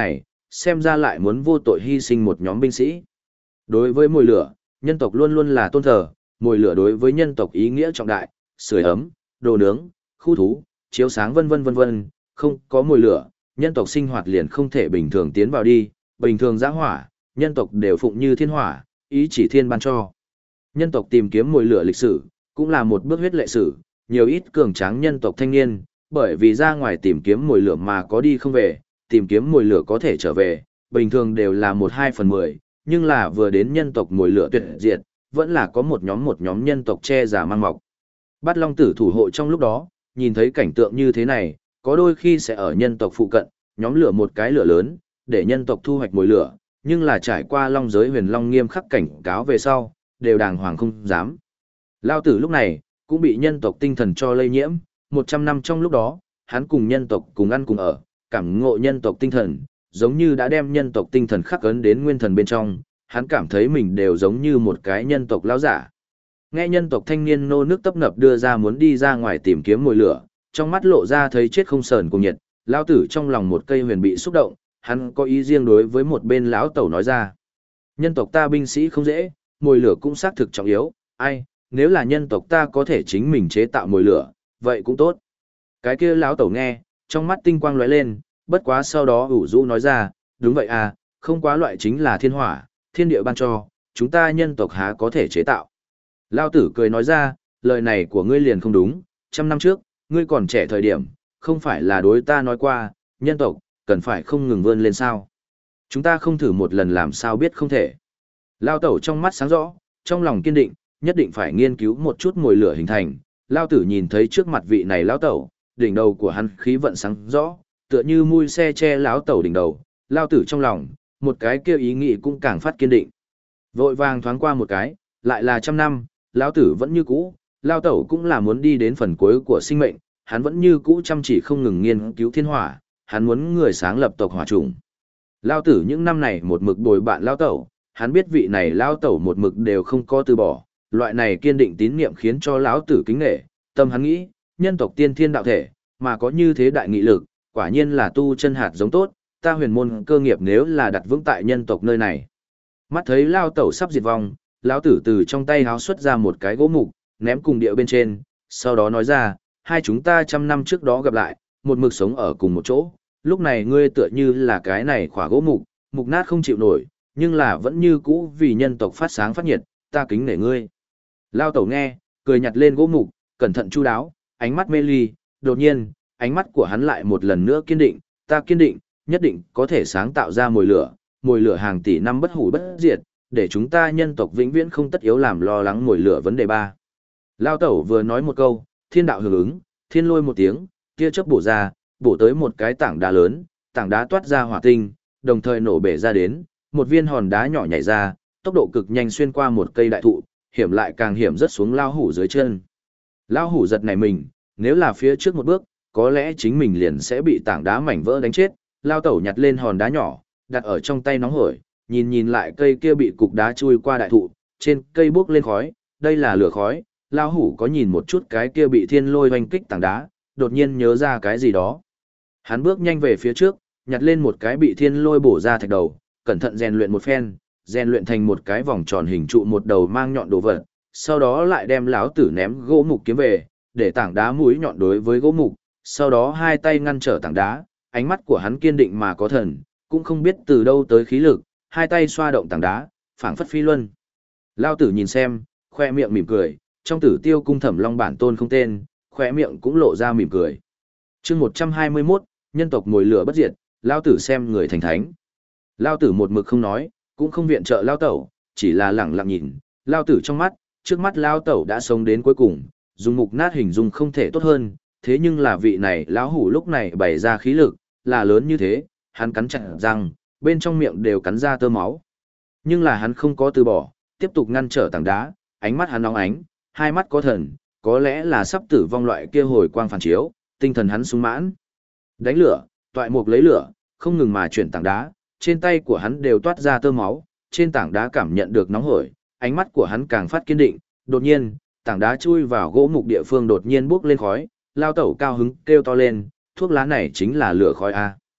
xem ra lại muốn vô tội hy sinh một nhóm binh sĩ. Đối với mồi lửa, nhân tộc luôn luôn là tôn thờ, mồi lửa đối với nhân tộc ý nghĩa trọng đại, sưởi ấm, đồ nướng, khu thú, chiếu sáng vân vân vân vân, không có mồi lửa, nhân tộc sinh hoạt liền không thể bình thường tiến vào đi, bình thường giã hỏa, nhân tộc đều phụng như thiên hỏa, ý chỉ thiên ban cho. Nhân tộc tìm kiếm mồi lửa lịch sử, cũng là một bước huyết lệ sử, nhiều ít cường tráng nhân tộc thanh niên, bởi vì ra ngoài tìm kiếm mồi lửa mà có đi không về, tìm kiếm mồi lửa có thể trở về, bình thường đều là một hai phần mười, nhưng là vừa đến nhân tộc mồi lửa tuyệt diệt, vẫn là có một nhóm một nhóm nhân tộc che giả mang mọc. Bát Long Tử thủ hộ trong lúc đó, nhìn thấy cảnh tượng như thế này, có đôi khi sẽ ở nhân tộc phụ cận, nhóm lửa một cái lửa lớn, để nhân tộc thu hoạch mồi lửa, nhưng là trải qua Long giới Huyền Long nghiêm khắc cảnh cáo về sau, đều đàng hoàng không dám. Lao Tử lúc này, cũng bị nhân tộc tinh thần cho lây nhiễm, một trăm năm trong lúc đó, hắn cùng nhân tộc cùng ăn cùng ở, cảm ngộ nhân tộc tinh thần, giống như đã đem nhân tộc tinh thần khắc ấn đến nguyên thần bên trong, hắn cảm thấy mình đều giống như một cái nhân tộc lão giả. Nghe nhân tộc thanh niên nô nước tấp nập đưa ra muốn đi ra ngoài tìm kiếm mồi lửa, trong mắt lộ ra thấy chết không sờn cùng nhiệt, lão tử trong lòng một cây huyền bị xúc động, hắn có ý riêng đối với một bên lão tẩu nói ra. Nhân tộc ta binh sĩ không dễ, mồi lửa cũng xác thực trọng yếu, ai, nếu là nhân tộc ta có thể chính mình chế tạo mồi lửa, vậy cũng tốt. Cái kia lão tẩu nghe, trong mắt tinh quang lóe lên, bất quá sau đó ủ rũ nói ra, đúng vậy à, không quá loại chính là thiên hỏa, thiên địa ban cho, chúng ta nhân tộc há có thể chế tạo. Lão tử cười nói ra, lời này của ngươi liền không đúng, trăm năm trước, ngươi còn trẻ thời điểm, không phải là đối ta nói qua, nhân tộc, cần phải không ngừng vươn lên sao. Chúng ta không thử một lần làm sao biết không thể. Lão tẩu trong mắt sáng rõ, trong lòng kiên định, nhất định phải nghiên cứu một chút mồi lửa hình thành. Lão tử nhìn thấy trước mặt vị này lão tẩu, đỉnh đầu của hắn khí vận sáng rõ, tựa như mui xe che lão tẩu đỉnh đầu, lão tử trong lòng, một cái kia ý nghĩ cũng càng phát kiên định. Vội vàng thoáng qua một cái, lại là trăm năm, lão tử vẫn như cũ, lão tẩu cũng là muốn đi đến phần cuối của sinh mệnh, hắn vẫn như cũ chăm chỉ không ngừng nghiên cứu thiên hỏa, hắn muốn người sáng lập tộc hỏa chủng. Lão tử những năm này một mực bồi bạn lão tẩu, hắn biết vị này lão tẩu một mực đều không có từ bỏ, loại này kiên định tín niệm khiến cho lão tử kính nể, tâm hắn nghĩ, nhân tộc tiên thiên đạo thể, mà có như thế đại nghị lực, quả nhiên là tu chân hạt giống tốt, ta huyền môn cơ nghiệp nếu là đặt vững tại nhân tộc nơi này. Mắt thấy lão tẩu sắp diệt vong, lão tử từ trong tay háo xuất ra một cái gỗ mục, ném cùng địa bên trên, sau đó nói ra, hai chúng ta trăm năm trước đó gặp lại, một mực sống ở cùng một chỗ, lúc này ngươi tựa như là cái này khỏa gỗ mục, mục nát không chịu nổi, nhưng là vẫn như cũ vì nhân tộc phát sáng phát nhiệt, ta kính nể ngươi. Lão tẩu nghe, cười nhặt lên gỗ mục, cẩn thận chu đáo, ánh mắt mê ly, đột nhiên, ánh mắt của hắn lại một lần nữa kiên định, ta kiên định, nhất định có thể sáng tạo ra mồi lửa, mồi lửa hàng tỷ năm bất hủ bất diệt, để chúng ta nhân tộc vĩnh viễn không tất yếu làm lo lắng mồi lửa vấn đề ba. Lão tẩu vừa nói một câu, thiên đạo hưởng ứng, thiên lôi một tiếng, tia chớp bổ ra, bổ tới một cái tảng đá lớn, tảng đá toát ra hỏa tinh, đồng thời nổ bể ra đến, một viên hòn đá nhỏ nhảy ra, tốc độ cực nhanh xuyên qua một cây đại thụ, hiểm lại càng hiểm rất xuống lao hủ dưới chân. Lao hủ giật nảy mình, nếu là phía trước một bước, có lẽ chính mình liền sẽ bị tảng đá mảnh vỡ đánh chết. Lao tẩu nhặt lên hòn đá nhỏ, đặt ở trong tay nóng hổi, nhìn nhìn lại cây kia bị cục đá chui qua đại thụ, trên cây bốc lên khói, đây là lửa khói. Lao hủ có nhìn một chút cái kia bị thiên lôi hoành kích tảng đá, đột nhiên nhớ ra cái gì đó. Hắn bước nhanh về phía trước, nhặt lên một cái bị thiên lôi bổ ra thạch đầu, cẩn thận rèn luyện một phen, rèn luyện thành một cái vòng tròn hình trụ một đầu mang nhọn đồ vật, sau đó lại đem lão tử ném gỗ mục kiếm về, để tảng đá mũi nhọn đối với gỗ mục, sau đó hai tay ngăn trở tảng đá, ánh mắt của hắn kiên định mà có thần, cũng không biết từ đâu tới khí lực, hai tay xoa động tảng đá, phảng phất phi luân. Lão tử nhìn xem, khoe miệng mỉm cười, trong Tử Tiêu cung Thẩm Long bản tôn không tên, khoe miệng cũng lộ ra mỉm cười. Chương một trăm hai mươi mốt, nhân tộc mồi lửa bất diệt, lão tử xem người thành thánh. Lão tử một mực không nói, cũng không viện trợ lão tẩu, chỉ là lẳng lặng nhìn, lão tử trong mắt, trước mắt lão tẩu đã sống đến cuối cùng, dùng mục nát hình dung không thể tốt hơn, thế nhưng là vị này lão hủ lúc này bày ra khí lực, là lớn như thế, hắn cắn chặt răng, bên trong miệng đều cắn ra tơ máu. Nhưng là hắn không có từ bỏ, tiếp tục ngăn trở tảng đá, ánh mắt hắn nóng ánh, hai mắt có thần, có lẽ là sắp tử vong loại kia hồi quang phản chiếu, tinh thần hắn sung mãn. Đánh lửa, toại mục lấy lửa, không ngừng mà chuyển tảng đá, trên tay của hắn đều toát ra tơ máu, trên tảng đá cảm nhận được nóng hổi, ánh mắt của hắn càng phát kiên định, đột nhiên, tảng đá chui vào gỗ mục địa phương đột nhiên bốc lên khói, lao tẩu cao hứng kêu to lên, thuốc lá này chính là lửa khói a.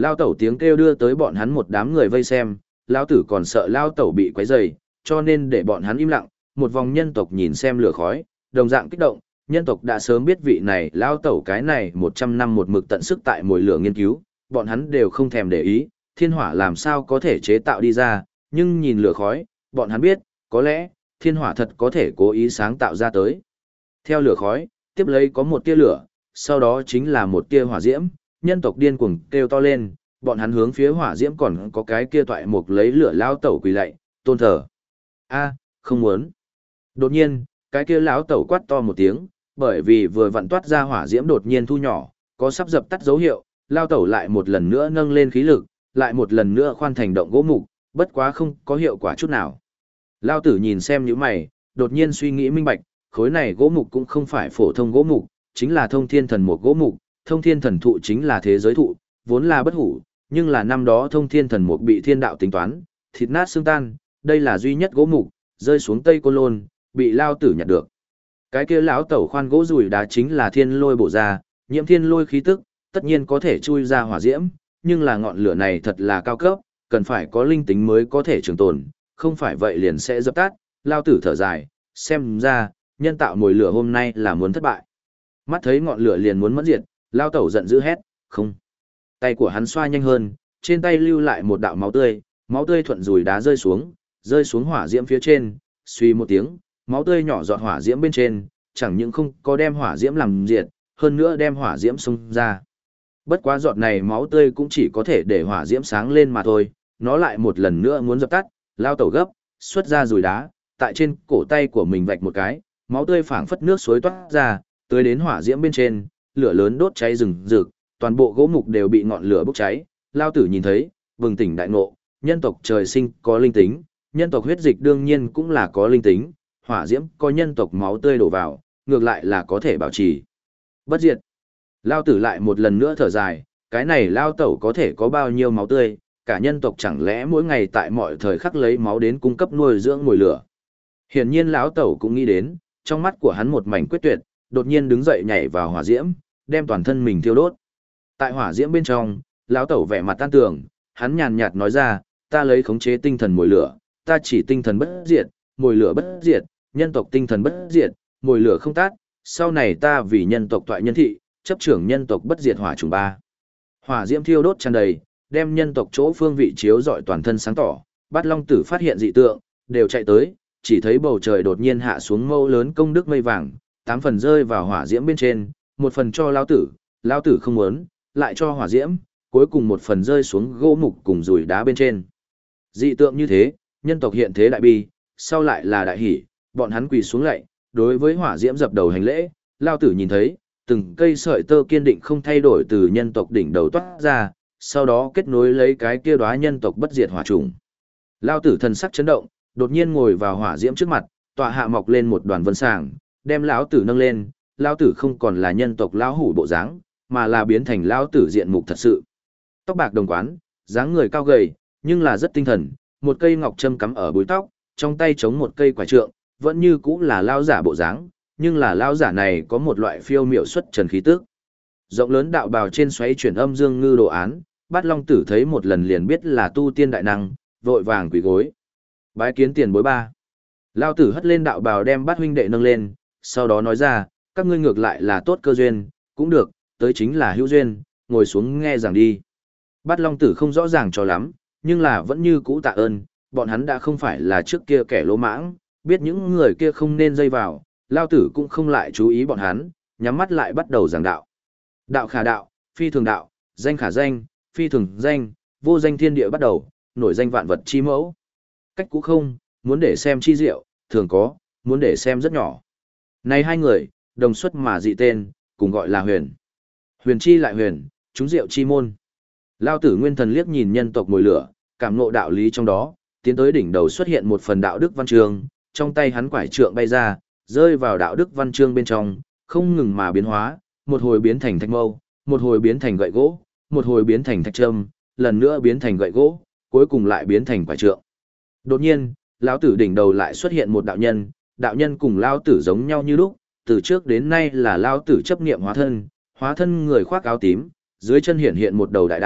Lao tẩu tiếng kêu đưa tới bọn hắn một đám người vây xem, Lao tử còn sợ Lao tẩu bị quấy rầy, cho nên để bọn hắn im lặng, một vòng nhân tộc nhìn xem lửa khói, đồng dạng kích động, nhân tộc đã sớm biết vị này Lao tẩu cái này một trăm năm một mực tận sức tại mồi lửa nghiên cứu, bọn hắn đều không thèm để ý, thiên hỏa làm sao có thể chế tạo đi ra, nhưng nhìn lửa khói, bọn hắn biết, có lẽ, thiên hỏa thật có thể cố ý sáng tạo ra tới. Theo lửa khói, tiếp lấy có một tia lửa, sau đó chính là một tia hỏa diễm, nhân tộc điên cuồng kêu to lên, bọn hắn hướng phía hỏa diễm còn có cái kia toại mục lấy lửa lao tẩu quỳ lạy, tôn thờ. A, không muốn. Đột nhiên, cái kia lão tẩu quát to một tiếng, bởi vì vừa vặn toát ra hỏa diễm đột nhiên thu nhỏ, có sắp dập tắt dấu hiệu, lao tẩu lại một lần nữa nâng lên khí lực, lại một lần nữa khoan thành động gỗ mục, bất quá không có hiệu quả chút nào. Lao tử nhìn xem những mày, đột nhiên suy nghĩ minh bạch, khối này gỗ mục cũng không phải phổ thông gỗ mục, chính là thông thiên thần mục gỗ mục, thông thiên thần thụ chính là thế giới thụ, vốn là bất hủ, nhưng là năm đó thông thiên thần mục bị thiên đạo tính toán, thịt nát xương tan, đây là duy nhất gỗ mục, rơi xuống Tây Côn Lôn, bị Lao tử nhặt được. Cái kia lão tẩu khoan gỗ rùi đá chính là thiên lôi bổ ra, nhiễm thiên lôi khí tức, tất nhiên có thể chui ra hỏa diễm, nhưng là ngọn lửa này thật là cao cấp, cần phải có linh tính mới có thể trường tồn, không phải vậy liền sẽ dập tắt. Lao tử thở dài, xem ra, nhân tạo mồi lửa hôm nay là muốn thất bại. Mắt thấy ngọn lửa liền muốn mất diệt, Lao tẩu giận dữ hét, không. Tay của hắn xoa nhanh hơn, trên tay lưu lại một đạo máu tươi, máu tươi thuận rùi đá rơi xuống, rơi xuống hỏa diễm phía trên, suy một tiếng, máu tươi nhỏ giọt hỏa diễm bên trên, chẳng những không có đem hỏa diễm làm diệt, hơn nữa đem hỏa diễm xông ra. Bất quá giọt này máu tươi cũng chỉ có thể để hỏa diễm sáng lên mà thôi, nó lại một lần nữa muốn dập tắt, Lao tẩu gấp, xuất ra rùi đá, tại trên cổ tay của mình vạch một cái, máu tươi phảng phất nước suối toát ra, tưới đến hỏa diễm bên trên, lửa lớn đốt cháy rừng rực, toàn bộ gỗ mục đều bị ngọn lửa bốc cháy. Lao tử nhìn thấy, bừng tỉnh đại ngộ, nhân tộc trời sinh có linh tính, nhân tộc huyết dịch đương nhiên cũng là có linh tính, hỏa diễm có nhân tộc máu tươi đổ vào, ngược lại là có thể bảo trì bất diệt. Lao tử lại một lần nữa thở dài, cái này Lao tẩu có thể có bao nhiêu máu tươi, cả nhân tộc chẳng lẽ mỗi ngày tại mọi thời khắc lấy máu đến cung cấp nuôi dưỡng mồi lửa. Hiển nhiên lão tẩu cũng nghĩ đến, trong mắt của hắn một mảnh quyết tuyệt, đột nhiên đứng dậy nhảy vào hỏa diễm, đem toàn thân mình thiêu đốt. Tại hỏa diễm bên trong, lão tẩu vẻ mặt tan tường, hắn nhàn nhạt nói ra, ta lấy khống chế tinh thần mồi lửa, ta chỉ tinh thần bất diệt, mồi lửa bất diệt, nhân tộc tinh thần bất diệt, mồi lửa không tát, sau này ta vì nhân tộc toại nhân thị, chấp trưởng nhân tộc bất diệt hỏa trùng ba. Hỏa diễm thiêu đốt tràn đầy, đem nhân tộc chỗ phương vị chiếu rọi toàn thân sáng tỏ, Bát Long Tử phát hiện dị tượng, đều chạy tới, chỉ thấy bầu trời đột nhiên hạ xuống mâu lớn công đức mây vàng, tám phần rơi vào hỏa diễm bên trên, một phần cho lão tử, lão tử không muốn, lại cho hỏa diễm, cuối cùng một phần rơi xuống gỗ mục cùng rùi đá bên trên. Dị tượng như thế, nhân tộc hiện thế đại bi, sau lại là đại hỷ, bọn hắn quỳ xuống lạy, đối với hỏa diễm dập đầu hành lễ, lão tử nhìn thấy, từng cây sợi tơ kiên định không thay đổi từ nhân tộc đỉnh đầu toát ra, sau đó kết nối lấy cái kia đóa nhân tộc bất diệt hỏa trùng. Lão tử thần sắc chấn động, đột nhiên ngồi vào hỏa diễm trước mặt, tọa hạ mọc lên một đoàn vân sàng, đem lão tử nâng lên, lão tử không còn là nhân tộc lão hủ bộ dáng, mà là biến thành lão tử diện mục thật sự. Tóc bạc đồng quán, dáng người cao gầy, nhưng là rất tinh thần, một cây ngọc châm cắm ở búi tóc, trong tay chống một cây quả trượng, vẫn như cũ là lão giả bộ dáng, nhưng là lão giả này có một loại phiêu miệu xuất trần khí tức. Rộng lớn đạo bào trên xoáy chuyển âm dương ngư đồ án, Bát Long Tử thấy một lần liền biết là tu tiên đại năng, vội vàng quỳ gối. Bái kiến tiền bối ba. Lão tử hất lên đạo bào đem Bát huynh đệ nâng lên, sau đó nói ra, các ngươi ngược lại là tốt cơ duyên, cũng được, tới chính là hữu duyên, ngồi xuống nghe giảng đi. Bát Long Tử không rõ ràng cho lắm, nhưng là vẫn như cũ tạ ơn, bọn hắn đã không phải là trước kia kẻ lỗ mãng, biết những người kia không nên dây vào, Lão tử cũng không lại chú ý bọn hắn, nhắm mắt lại bắt đầu giảng đạo. Đạo khả đạo, phi thường đạo, danh khả danh, phi thường danh, vô danh thiên địa bắt đầu, nổi danh vạn vật chi mẫu. Cách cũ không, muốn để xem chi diệu, thường có, muốn để xem rất nhỏ. Này hai người, đồng xuất mà dị tên, cùng gọi là huyền. Huyền chi lại huyền, chúng diệu chi môn. Lao tử nguyên thần liếc nhìn nhân tộc mồi lửa, cảm ngộ đạo lý trong đó, tiến tới đỉnh đầu xuất hiện một phần đạo đức văn chương, trong tay hắn quải trượng bay ra, rơi vào đạo đức văn chương bên trong, không ngừng mà biến hóa, một hồi biến thành thạch mâu, một hồi biến thành gậy gỗ, một hồi biến thành thạch trâm, lần nữa biến thành gậy gỗ, cuối cùng lại biến thành quải trượng. Đột nhiên, lão tử đỉnh đầu lại xuất hiện một đạo nhân, đạo nhân cùng lão tử giống nhau như lúc, từ trước đến nay là lão tử chấp niệm hóa thân, hóa thân người khoác áo tím, dưới chân hiện hiện một đầu đại đạo,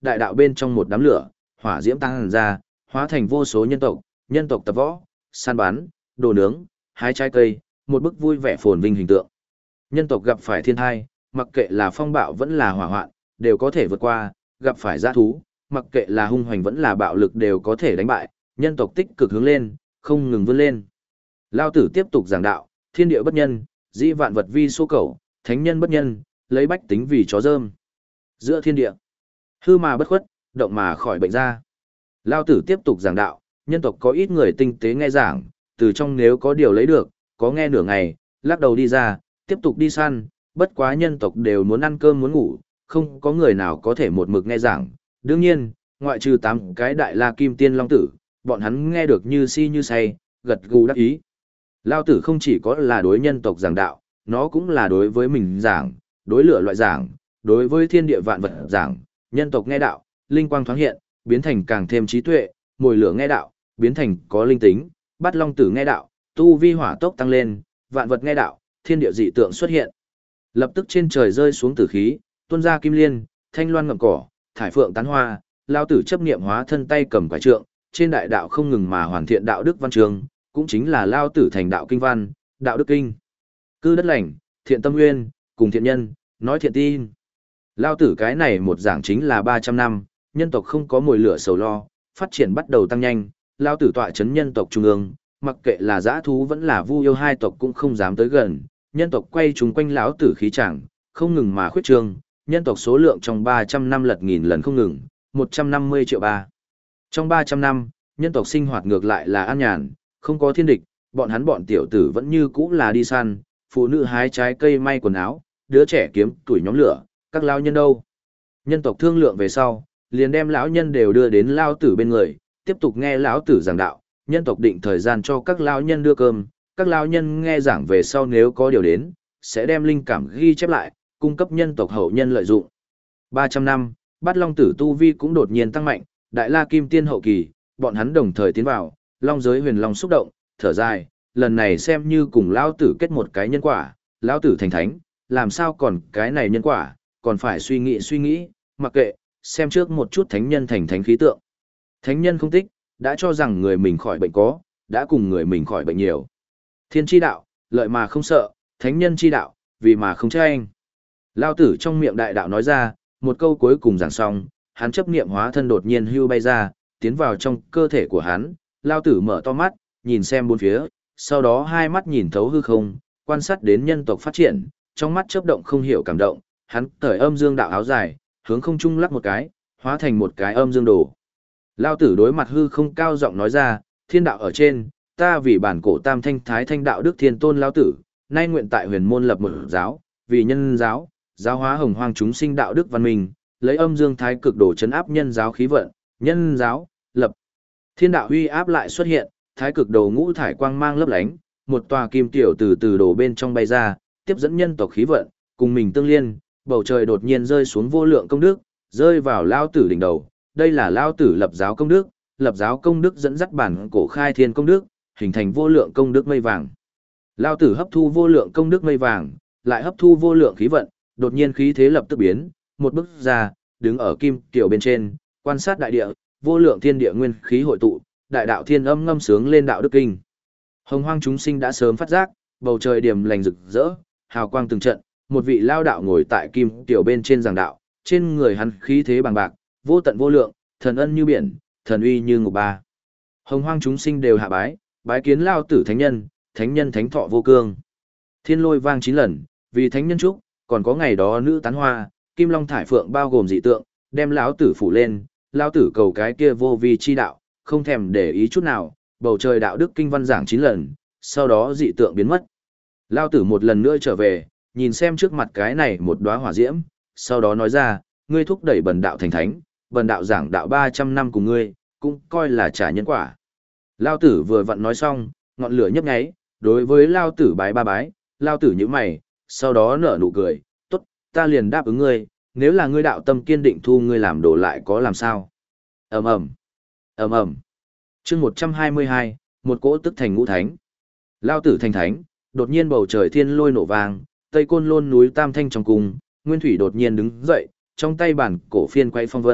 đại đạo bên trong một đám lửa, hỏa diễm tăng ra, hóa thành vô số nhân tộc, nhân tộc tập võ, săn bắn, đồ nướng, hái trái cây, một bức vui vẻ phồn vinh hình tượng. Nhân tộc gặp phải thiên tai, mặc kệ là phong bạo vẫn là hỏa hoạn, đều có thể vượt qua, gặp phải dã thú, mặc kệ là hung hoành vẫn là bạo lực đều có thể đánh bại, nhân tộc tích cực hướng lên, không ngừng vươn lên. Lao tử tiếp tục giảng đạo, thiên địa bất nhân, dĩ vạn vật vi số cầu, thánh nhân bất nhân, lấy bách tính vì chó dơm. Giữa thiên địa, hư mà bất khuất, động mà khỏi bệnh ra. Lao tử tiếp tục giảng đạo, nhân tộc có ít người tinh tế nghe giảng, từ trong nếu có điều lấy được, có nghe nửa ngày, lắc đầu đi ra, tiếp tục đi săn, bất quá nhân tộc đều muốn ăn cơm muốn ngủ, không có người nào có thể một mực nghe giảng. Đương nhiên, ngoại trừ tám cái đại la kim tiên long tử, bọn hắn nghe được như si như say, gật gù đắc ý. Lao tử không chỉ có là đối nhân tộc giảng đạo, nó cũng là đối với mình giảng, đối lửa loại giảng, đối với thiên địa vạn vật giảng, nhân tộc nghe đạo, linh quang thoáng hiện, biến thành càng thêm trí tuệ, mồi lửa nghe đạo, biến thành có linh tính, bắt long tử nghe đạo, tu vi hỏa tốc tăng lên, vạn vật nghe đạo, thiên địa dị tượng xuất hiện. Lập tức trên trời rơi xuống tử khí, tuôn ra kim liên, thanh loan ngậm cỏ, thải phượng tán hoa, lao tử chấp niệm hóa thân tay cầm quải trượng, trên đại đạo không ngừng mà hoàn thiện đạo đức văn trường, cũng chính là lao tử thành đạo kinh văn, đạo đức kinh. Cư đất lành, thiện tâm nguyên, cùng thiện nhân, nói thiện tin. Lao tử cái này một giảng chính là ba trăm năm, nhân tộc không có mồi lửa sầu lo, phát triển bắt đầu tăng nhanh, lao tử tọa chấn nhân tộc trung ương, mặc kệ là dã thú vẫn là vu yêu hai tộc cũng không dám tới gần, nhân tộc quay chúng quanh lão tử khí chẳng, không ngừng mà khuyết trương, nhân tộc số lượng trong ba trăm năm lật nghìn lần không ngừng, một trăm năm mươi triệu ba. Trong ba trăm năm, nhân tộc sinh hoạt ngược lại là an nhàn, không có thiên địch, bọn hắn bọn tiểu tử vẫn như cũ là đi săn, phụ nữ hái trái cây may quần áo, đứa trẻ kiếm tuổi nhóm lửa, các lão nhân đâu? Nhân tộc thương lượng về sau, liền đem lão nhân đều đưa đến lão tử bên người, tiếp tục nghe lão tử giảng đạo, nhân tộc định thời gian cho các lão nhân đưa cơm, các lão nhân nghe giảng về sau nếu có điều đến, sẽ đem linh cảm ghi chép lại, cung cấp nhân tộc hậu nhân lợi dụng. ba trăm năm, Bát Long tử tu vi cũng đột nhiên tăng mạnh, Đại La Kim Tiên hậu kỳ, bọn hắn đồng thời tiến vào, long giới huyền long xúc động, thở dài, lần này xem như cùng lão tử kết một cái nhân quả, lão tử thành thánh, làm sao còn cái này nhân quả, còn phải suy nghĩ suy nghĩ, mặc kệ, xem trước một chút thánh nhân thành thánh khí tượng. Thánh nhân không tích, đã cho rằng người mình khỏi bệnh có, đã cùng người mình khỏi bệnh nhiều. Thiên chi đạo, lợi mà không sợ, thánh nhân chi đạo, vì mà không tranh. Lao tử trong miệng đại đạo nói ra, một câu cuối cùng giảng xong, hắn chấp niệm hóa thân đột nhiên hưu bay ra, tiến vào trong cơ thể của hắn, Lao tử mở to mắt, nhìn xem bốn phía, sau đó hai mắt nhìn thấu hư không, quan sát đến nhân tộc phát triển, trong mắt chớp động không hiểu cảm động, hắn cởi âm dương đạo áo dài, hướng không trung lắc một cái, hóa thành một cái âm dương đồ. Lao tử đối mặt hư không cao giọng nói ra, thiên đạo ở trên, ta vì bản cổ tam thanh thái thanh đạo đức thiên tôn Lao tử, nay nguyện tại huyền môn lập một giáo, vì nhân giáo, giáo hóa hồng hoang chúng sinh đạo đức văn minh, lấy âm dương thái cực đồ chấn áp nhân giáo khí vận, nhân giáo, lập. Thiên đạo huy áp lại xuất hiện, thái cực đồ ngũ thải quang mang lấp lánh, một tòa kim tiểu từ từ đồ bên trong bay ra, tiếp dẫn nhân tộc khí vận, cùng mình tương liên, bầu trời đột nhiên rơi xuống vô lượng công đức, rơi vào Lao tử đỉnh đầu. Đây là Lao tử lập giáo công đức, lập giáo công đức dẫn dắt bản cổ khai thiên công đức, hình thành vô lượng công đức mây vàng. Lao tử hấp thu vô lượng công đức mây vàng, lại hấp thu vô lượng khí vận, đột nhiên khí thế lập tức biến, một bước ra, đứng ở kim tiểu bên trên, quan sát đại địa, vô lượng thiên địa nguyên khí hội tụ, đại đạo thiên âm ngâm sướng lên đạo đức kinh. Hồng hoang chúng sinh đã sớm phát giác, bầu trời điểm lành rực rỡ, hào quang từng trận, một vị lao đạo ngồi tại kim tiểu bên trên giảng đạo, trên người hắn khí thế bằng bạc, vô tận vô lượng, thần ân như biển, thần uy như ngục ba. Hồng hoang chúng sinh đều hạ bái, bái kiến lao tử thánh nhân, thánh nhân thánh thọ vô cương. Thiên lôi vang chín lần, vì thánh nhân chúc, còn có ngày đó nữ tán hoa, kim long thải phượng bao gồm dị tượng, đem lão tử phủ lên, lao tử cầu cái kia vô vi chi đạo, không thèm để ý chút nào, bầu trời đạo đức kinh văn giảng chín lần, sau đó dị tượng biến mất. Lao tử một lần nữa trở về, nhìn xem trước mặt cái này một đóa hỏa diễm, sau đó nói ra, ngươi thúc đẩy bần đạo thành thánh, bần đạo giảng đạo ba trăm năm cùng ngươi, cũng coi là trả nhân quả. Lao tử vừa vặn nói xong, ngọn lửa nhấp nháy, đối với Lao tử bái ba bái, Lao tử nhíu mày, sau đó nở nụ cười, tốt, ta liền đáp ứng ngươi, nếu là ngươi đạo tâm kiên định thu ngươi làm đồ lại có làm sao. Ầm ầm, ầm ầm. Chương một trăm hai mươi hai, một cỗ tức thành ngũ thánh. Lao tử thành thánh, đột nhiên bầu trời thiên lôi nổ vang, Tây Côn Lôn núi Tam Thanh trong cung, Nguyên Thủy đột nhiên đứng dậy, trong tay bản cổ phiên quay phong vân,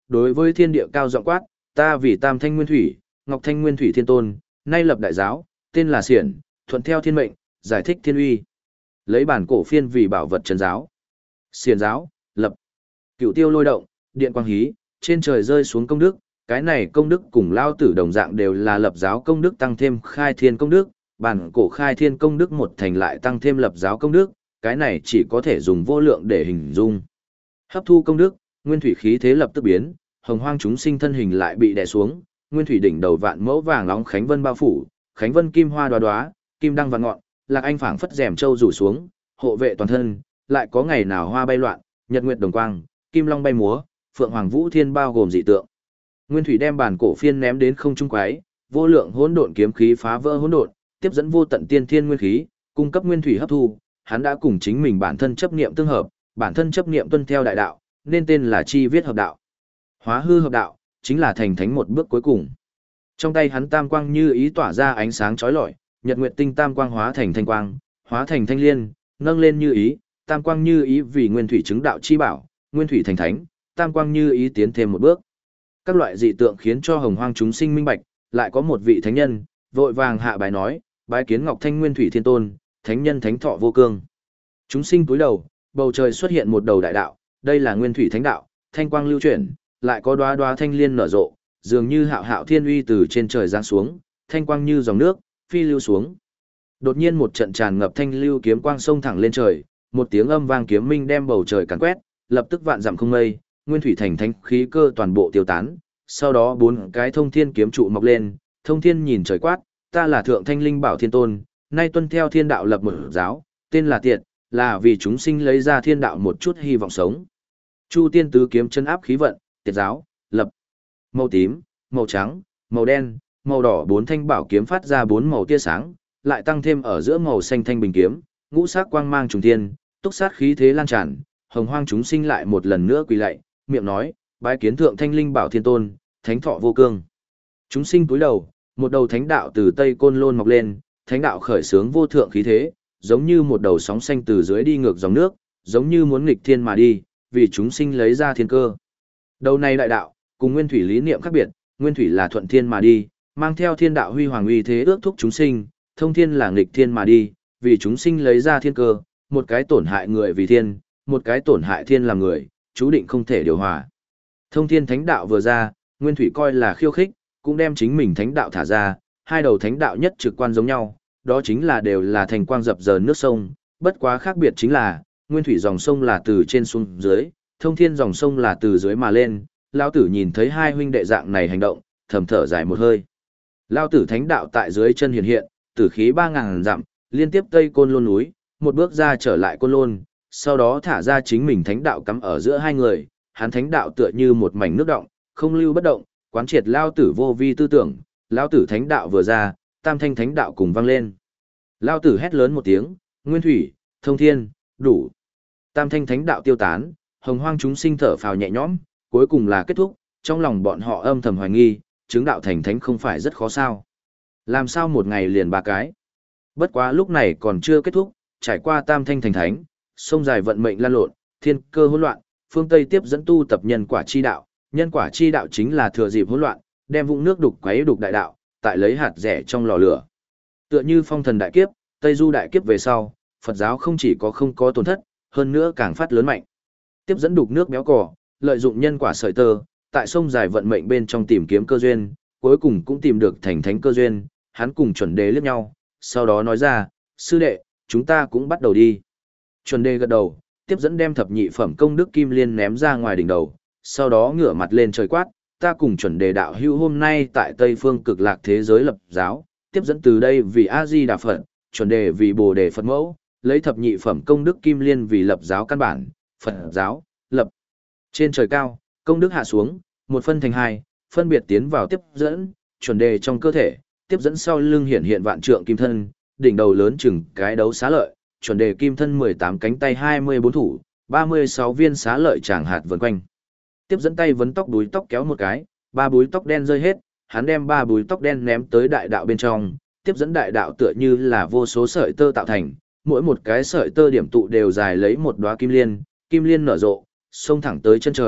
đối với thiên địa cao giọng quát, ta vì Tam Thanh Nguyên Thủy, Ngọc Thanh Nguyên Thủy Thiên Tôn, nay lập đại giáo, tên là Xiển, thuận theo thiên mệnh, giải thích thiên uy. Lấy bản cổ phiên vì bảo vật trấn giáo. Xiển giáo, lập. Cửu tiêu lôi động, điện quang hí, trên trời rơi xuống công đức, cái này công đức cùng lao tử đồng dạng đều là lập giáo công đức tăng thêm khai thiên công đức, bản cổ khai thiên công đức một thành lại tăng thêm lập giáo công đức, cái này chỉ có thể dùng vô lượng để hình dung. Hấp thu công đức, nguyên thủy khí thế lập tức biến, hồng hoang chúng sinh thân hình lại bị đè xuống, nguyên thủy đỉnh đầu vạn mẫu vàng nóng khánh vân bao phủ, khánh vân kim hoa đoá đoá, kim đăng vạn ngọn, lạc anh phảng phất rèm châu rủ xuống, hộ vệ toàn thân, lại có ngày nào hoa bay loạn, nhật nguyệt đồng quang, kim long bay múa, phượng hoàng vũ thiên bao gồm dị tượng. Nguyên thủy đem bản cổ phiên ném đến không trung quái, vô lượng hỗn độn kiếm khí phá vỡ hỗn độn, tiếp dẫn vô tận tiên thiên nguyên khí, cung cấp nguyên thủy hấp thu, hắn đã cùng chính mình bản thân chấp niệm tương hợp, bản thân chấp niệm tuân theo đại đạo, nên tên là chi viết hợp đạo. Hóa hư hợp đạo, chính là thành thánh một bước cuối cùng. Trong tay hắn tam quang như ý tỏa ra ánh sáng chói lọi, nhật nguyệt tinh tam quang hóa thành thanh quang, hóa thành thanh liên, nâng lên như ý, tam quang như ý vì nguyên thủy chứng đạo chi bảo, nguyên thủy thành thánh, tam quang như ý tiến thêm một bước. Các loại dị tượng khiến cho hồng hoang chúng sinh minh bạch, lại có một vị thánh nhân, vội vàng hạ bài nói, bái kiến Ngọc Thanh Nguyên Thủy Thiên Tôn, thánh nhân thánh thọ vô cương. Chúng sinh cúi đầu, bầu trời xuất hiện một đầu đại đạo, đây là Nguyên Thủy Thánh đạo, thanh quang lưu chuyển, lại có đóa đóa thanh liên nở rộ, dường như hạo hạo thiên uy từ trên trời giáng xuống, thanh quang như dòng nước, phi lưu xuống. Đột nhiên một trận tràn ngập thanh lưu kiếm quang xông thẳng lên trời, một tiếng âm vang kiếm minh đem bầu trời càn quét, lập tức vạn dặm không mây, nguyên thủy thành thánh khí cơ toàn bộ tiêu tán. Sau đó bốn cái thông thiên kiếm trụ mọc lên, thông thiên nhìn trời quát, ta là thượng thanh linh bảo thiên tôn, nay tuân theo thiên đạo lập một giáo, tên là Tiệt, là vì chúng sinh lấy ra thiên đạo một chút hy vọng sống. Chu tiên tứ kiếm chân áp khí vận, Tiệt giáo, lập. Màu tím, màu trắng, màu đen, màu đỏ bốn thanh bảo kiếm phát ra bốn màu tia sáng, lại tăng thêm ở giữa màu xanh thanh bình kiếm, ngũ sắc quang mang trùng thiên, túc sát khí thế lan tràn, hồng hoang chúng sinh lại một lần nữa quỳ lạy, miệng nói, bái kiến thượng thanh linh bảo thiên tôn, thánh thọ vô cương. Chúng sinh cúi đầu, một đầu thánh đạo từ tây côn lôn mọc lên, thánh đạo khởi sướng vô thượng khí thế, giống như một đầu sóng xanh từ dưới đi ngược dòng nước, giống như muốn nghịch thiên mà đi, vì chúng sinh lấy ra thiên cơ. Đầu này đại đạo, cùng nguyên thủy lý niệm khác biệt, nguyên thủy là thuận thiên mà đi, mang theo thiên đạo huy hoàng uy thế ước thúc chúng sinh, thông thiên là nghịch thiên mà đi, vì chúng sinh lấy ra thiên cơ, một cái tổn hại người vì thiên, một cái tổn hại thiên làm người, chú định không thể điều hòa. Thông thiên thánh đạo vừa ra, nguyên thủy coi là khiêu khích, cũng đem chính mình thánh đạo thả ra, hai đầu thánh đạo nhất trực quan giống nhau, đó chính là đều là thành quang dập dờn nước sông, bất quá khác biệt chính là, nguyên thủy dòng sông là từ trên xuống dưới, thông thiên dòng sông là từ dưới mà lên. Lão tử nhìn thấy hai huynh đệ dạng này hành động, thầm thở dài một hơi. Lão tử thánh đạo tại dưới chân hiện hiện, tử khí ba ngàn dặm, liên tiếp tây côn lôn núi, một bước ra trở lại côn lôn, sau đó thả ra chính mình thánh đạo cắm ở giữa hai người, hắn thánh đạo tựa như một mảnh nước động, không lưu bất động, quán triệt lão tử vô vi tư tưởng, lão tử thánh đạo vừa ra, tam thanh thánh đạo cùng vang lên. Lão tử hét lớn một tiếng, nguyên thủy, thông thiên, đủ. Tam thanh thánh đạo tiêu tán, hồng hoang chúng sinh thở phào nhẹ nhõm. Cuối cùng là kết thúc, trong lòng bọn họ âm thầm hoài nghi, chứng đạo thành thánh không phải rất khó sao. Làm sao một ngày liền ba cái. Bất quá lúc này còn chưa kết thúc, trải qua tam thanh thành thánh, sông dài vận mệnh lan lộn, thiên cơ hỗn loạn, phương Tây tiếp dẫn tu tập nhân quả chi đạo, nhân quả chi đạo chính là thừa dịp hỗn loạn, đem vũng nước đục quấy đục đại đạo, tại lấy hạt rẻ trong lò lửa. Tựa như phong thần đại kiếp, Tây du đại kiếp về sau, Phật giáo không chỉ có không có tổn thất, hơn nữa càng phát lớn mạnh. Tiếp dẫn đục nước béo cỏ, lợi dụng nhân quả sợi tơ, tại sông dài vận mệnh bên trong tìm kiếm cơ duyên, cuối cùng cũng tìm được thành thánh cơ duyên, hắn cùng chuẩn đề liếc nhau, sau đó nói ra, sư đệ, chúng ta cũng bắt đầu đi. Chuẩn đề gật đầu, tiếp dẫn đem thập nhị phẩm công đức kim liên ném ra ngoài đỉnh đầu, sau đó ngửa mặt lên trời quát, ta cùng chuẩn đề đạo hữu hôm nay tại Tây phương cực lạc thế giới lập giáo, tiếp dẫn từ đây vì A-di-đà Phật, chuẩn đề vì Bồ đề Phật mẫu, lấy thập nhị phẩm công đức kim liên vì lập giáo căn bản, Phật giáo, lập. Trên trời cao, công đức hạ xuống, một phân thành hai, phân biệt tiến vào tiếp dẫn, chuẩn đề trong cơ thể, tiếp dẫn sau lưng hiện hiện vạn trượng kim thân, đỉnh đầu lớn chừng cái đấu xá lợi, chuẩn đề kim thân mười tám cánh tay hai mươi bốn thủ, ba mươi sáu viên xá lợi tràng hạt vần quanh. Tiếp dẫn tay vấn tóc đuôi tóc kéo một cái, ba búi tóc đen rơi hết, hắn đem ba búi tóc đen ném tới đại đạo bên trong, tiếp dẫn đại đạo tựa như là vô số sợi tơ tạo thành, mỗi một cái sợi tơ điểm tụ đều dài lấy một đóa kim liên, kim liên nở rộ, xông thẳng tới chân trời,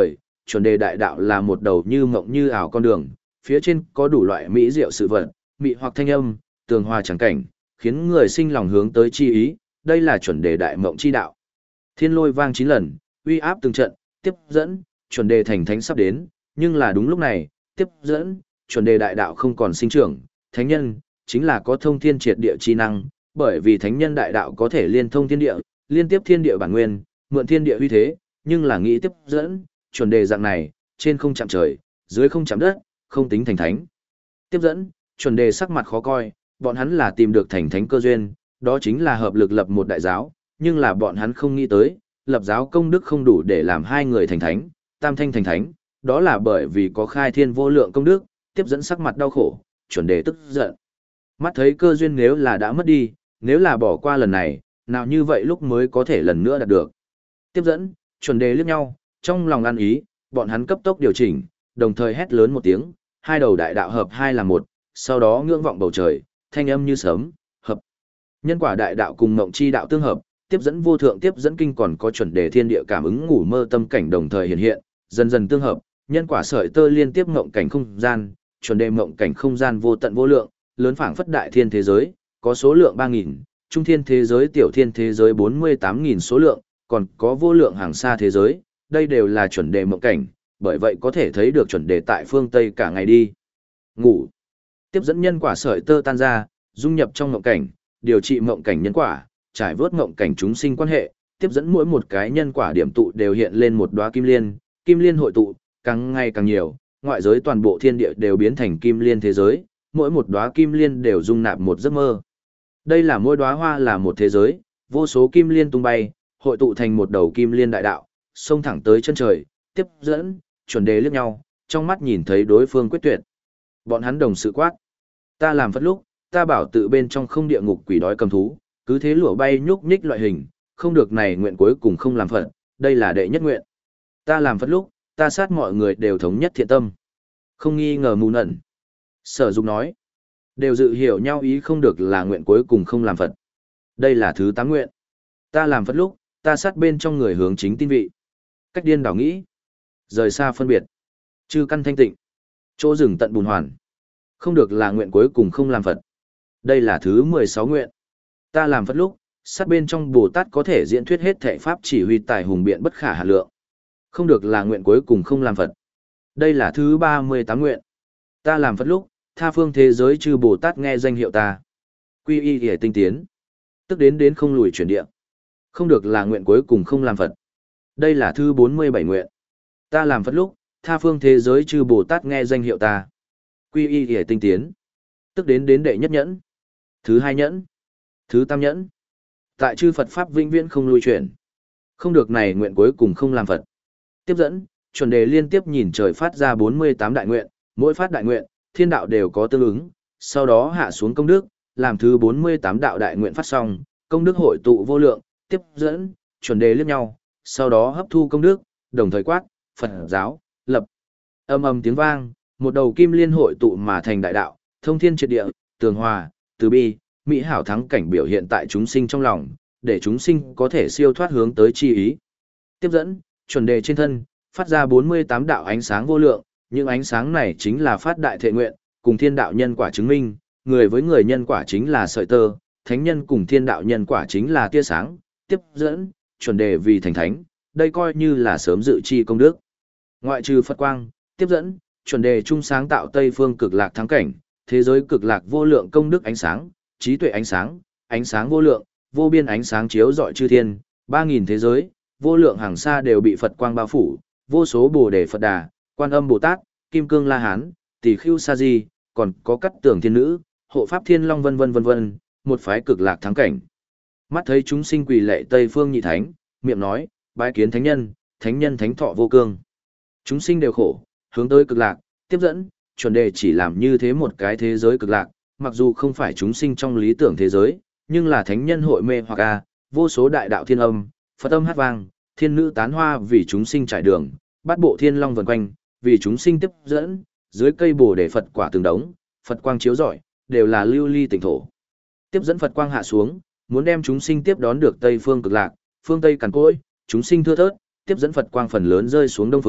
chuẩn đề đại đạo là một đầu như mộng như ảo con đường, phía trên có đủ loại mỹ diệu sự vật, mị hoặc thanh âm, tường hòa chẳng cảnh, khiến người sinh lòng hướng tới chi ý, đây là chuẩn đề đại mộng chi đạo. Thiên lôi vang chín lần, uy áp từng trận, tiếp dẫn, chuẩn đề thành thánh sắp đến, nhưng là đúng lúc này, tiếp dẫn, chuẩn đề đại đạo không còn sinh trưởng, thánh nhân, chính là có thông thiên triệt địa chi năng, bởi vì thánh nhân đại đạo có thể liên thông thiên địa, liên tiếp thiên địa bản nguyên, mượn thiên địa uy thế, nhưng là nghĩ tiếp dẫn, chuẩn đề dạng này, trên không chạm trời, dưới không chạm đất, không tính thành thánh. Tiếp dẫn, chuẩn đề sắc mặt khó coi, bọn hắn là tìm được thành thánh cơ duyên, đó chính là hợp lực lập một đại giáo, nhưng là bọn hắn không nghĩ tới, lập giáo công đức không đủ để làm hai người thành thánh, tam thanh thành thánh, đó là bởi vì có khai thiên vô lượng công đức, tiếp dẫn sắc mặt đau khổ, chuẩn đề tức giận. Mắt thấy cơ duyên nếu là đã mất đi, nếu là bỏ qua lần này, nào như vậy lúc mới có thể lần nữa đạt được. Tiếp dẫn, chuẩn đề liếc nhau, trong lòng ăn ý, bọn hắn cấp tốc điều chỉnh, đồng thời hét lớn một tiếng, hai đầu đại đạo hợp hai là một, sau đó ngưỡng vọng bầu trời, thanh âm như sớm, hợp. Nhân quả đại đạo cùng mộng chi đạo tương hợp, tiếp dẫn vô thượng tiếp dẫn kinh còn có chuẩn đề thiên địa cảm ứng ngủ mơ tâm cảnh đồng thời hiện hiện, dần dần tương hợp, nhân quả sợi tơ liên tiếp mộng cảnh không gian, chuẩn đề mộng cảnh không gian vô tận vô lượng, lớn phảng phất đại thiên thế giới, có số lượng ba nghìn, trung thiên thế giới tiểu thiên thế giới bốn mươi tám nghìn số lượng, còn có vô lượng hàng xa thế giới, đây đều là chuẩn đề mộng cảnh, bởi vậy có thể thấy được chuẩn đề tại phương Tây cả ngày đi. Ngủ. Tiếp dẫn nhân quả sợi tơ tan ra, dung nhập trong mộng cảnh, điều trị mộng cảnh nhân quả, trải vớt mộng cảnh chúng sinh quan hệ, tiếp dẫn mỗi một cái nhân quả điểm tụ đều hiện lên một đóa kim liên, kim liên hội tụ, càng ngày càng nhiều, ngoại giới toàn bộ thiên địa đều biến thành kim liên thế giới, mỗi một đóa kim liên đều dung nạp một giấc mơ. Đây là mỗi đóa hoa là một thế giới, vô số kim liên tung bay, hội tụ thành một đầu kim liên đại đạo, xông thẳng tới chân trời, tiếp dẫn, chuẩn đề liếc nhau, trong mắt nhìn thấy đối phương quyết tuyệt. Bọn hắn đồng sự quát. Ta làm phất lúc, ta bảo tự bên trong không địa ngục quỷ đói cầm thú, cứ thế lửa bay nhúc nhích loại hình, không được này nguyện cuối cùng không làm phật, đây là đệ nhất nguyện. Ta làm phất lúc, ta sát mọi người đều thống nhất thiện tâm. Không nghi ngờ mù nẩn. Sở Dục nói. Đều dự hiểu nhau ý không được là nguyện cuối cùng không làm phật. Đây là thứ tám nguyện. Ta làm phật lúc, ta sát bên trong người hướng chính tin vị. Cách điên đảo nghĩ. Rời xa phân biệt. Chư căn thanh tịnh. Chỗ rừng tận bùn hoàn. Không được là nguyện cuối cùng không làm phật. Đây là thứ mười sáu nguyện. Ta làm phật lúc, sát bên trong Bồ Tát có thể diễn thuyết hết thệ pháp chỉ huy tài hùng biện bất khả hà lượng. Không được là nguyện cuối cùng không làm phật. Đây là thứ ba mươi tám nguyện. Ta làm phật lúc, tha phương thế giới chư Bồ Tát nghe danh hiệu ta. Quy y hề tinh tiến. Tức đến đến không lùi chuyển địa. Không được là nguyện cuối cùng không làm phật. Đây là thứ bốn mươi bảy nguyện. Ta làm phật lúc, tha phương thế giới chư Bồ Tát nghe danh hiệu ta. Quy y hề tinh tiến. Tức đến đến đệ nhất nhẫn. Thứ hai nhẫn. Thứ tam nhẫn. Tại chư Phật Pháp vĩnh viễn không lùi chuyển. Không được này nguyện cuối cùng không làm phật. Tiếp dẫn, chuẩn đề liên tiếp nhìn trời phát ra bốn mươi tám đại nguyện, mỗi phát đại nguyện, thiên đạo đều có tương ứng, sau đó hạ xuống công đức, làm thứ bốn mươi tám đạo đại nguyện phát xong, công đức hội tụ vô lượng, tiếp dẫn, chuẩn đề liếc nhau, sau đó hấp thu công đức, đồng thời quát, Phật giáo, lập. Âm ầm tiếng vang, một đầu kim liên hội tụ mà thành đại đạo, thông thiên triệt địa, tường hòa, từ bi, mỹ hảo thắng cảnh biểu hiện tại chúng sinh trong lòng, để chúng sinh có thể siêu thoát hướng tới chi ý. Tiếp dẫn, chuẩn đề trên thân, phát ra bốn mươi tám đạo ánh sáng vô lượng, những ánh sáng này chính là phát đại thệ nguyện, cùng thiên đạo nhân quả chứng minh, người với người nhân quả chính là sợi tơ, thánh nhân cùng thiên đạo nhân quả chính là tia sáng, tiếp dẫn, chuẩn đề vì thành thánh, đây coi như là sớm dự chi công đức. Ngoại trừ Phật quang, tiếp dẫn, chuẩn đề chung sáng tạo Tây phương cực lạc thắng cảnh, thế giới cực lạc vô lượng công đức ánh sáng, trí tuệ ánh sáng, ánh sáng vô lượng, vô biên ánh sáng chiếu rọi chư thiên, ba nghìn thế giới, vô lượng hàng xa đều bị Phật quang bao phủ, vô số Bồ đề Phật Đà, Quan Âm Bồ Tát, Kim Cương La Hán, Tỳ Khưu Sa Di, còn có Cát Tường Thiên Nữ, Hộ Pháp Thiên Long vân vân vân vân, một phái cực lạc thắng cảnh. Mắt thấy chúng sinh quỳ lạy Tây phương nhị thánh, miệng nói, bái kiến thánh nhân, thánh nhân thánh thọ vô cương. Chúng sinh đều khổ, hướng tới cực lạc, tiếp dẫn, chuẩn đề chỉ làm như thế một cái thế giới cực lạc, mặc dù không phải chúng sinh trong lý tưởng thế giới, nhưng là thánh nhân hội mê hoặc a, vô số đại đạo thiên âm, Phật âm hát vang, thiên nữ tán hoa vì chúng sinh trải đường, bát bộ thiên long vần quanh, vì chúng sinh tiếp dẫn, dưới cây bồ đề Phật quả từng đống, Phật quang chiếu rọi, đều là lưu ly tỉnh thổ. Tiếp dẫn Phật quang hạ xuống, muốn đem chúng sinh tiếp đón được Tây phương cực lạc, phương Tây càn cỗi, chúng sinh thưa thớt, tiếp dẫn Phật quang phần lớn rơi xuống đông phương,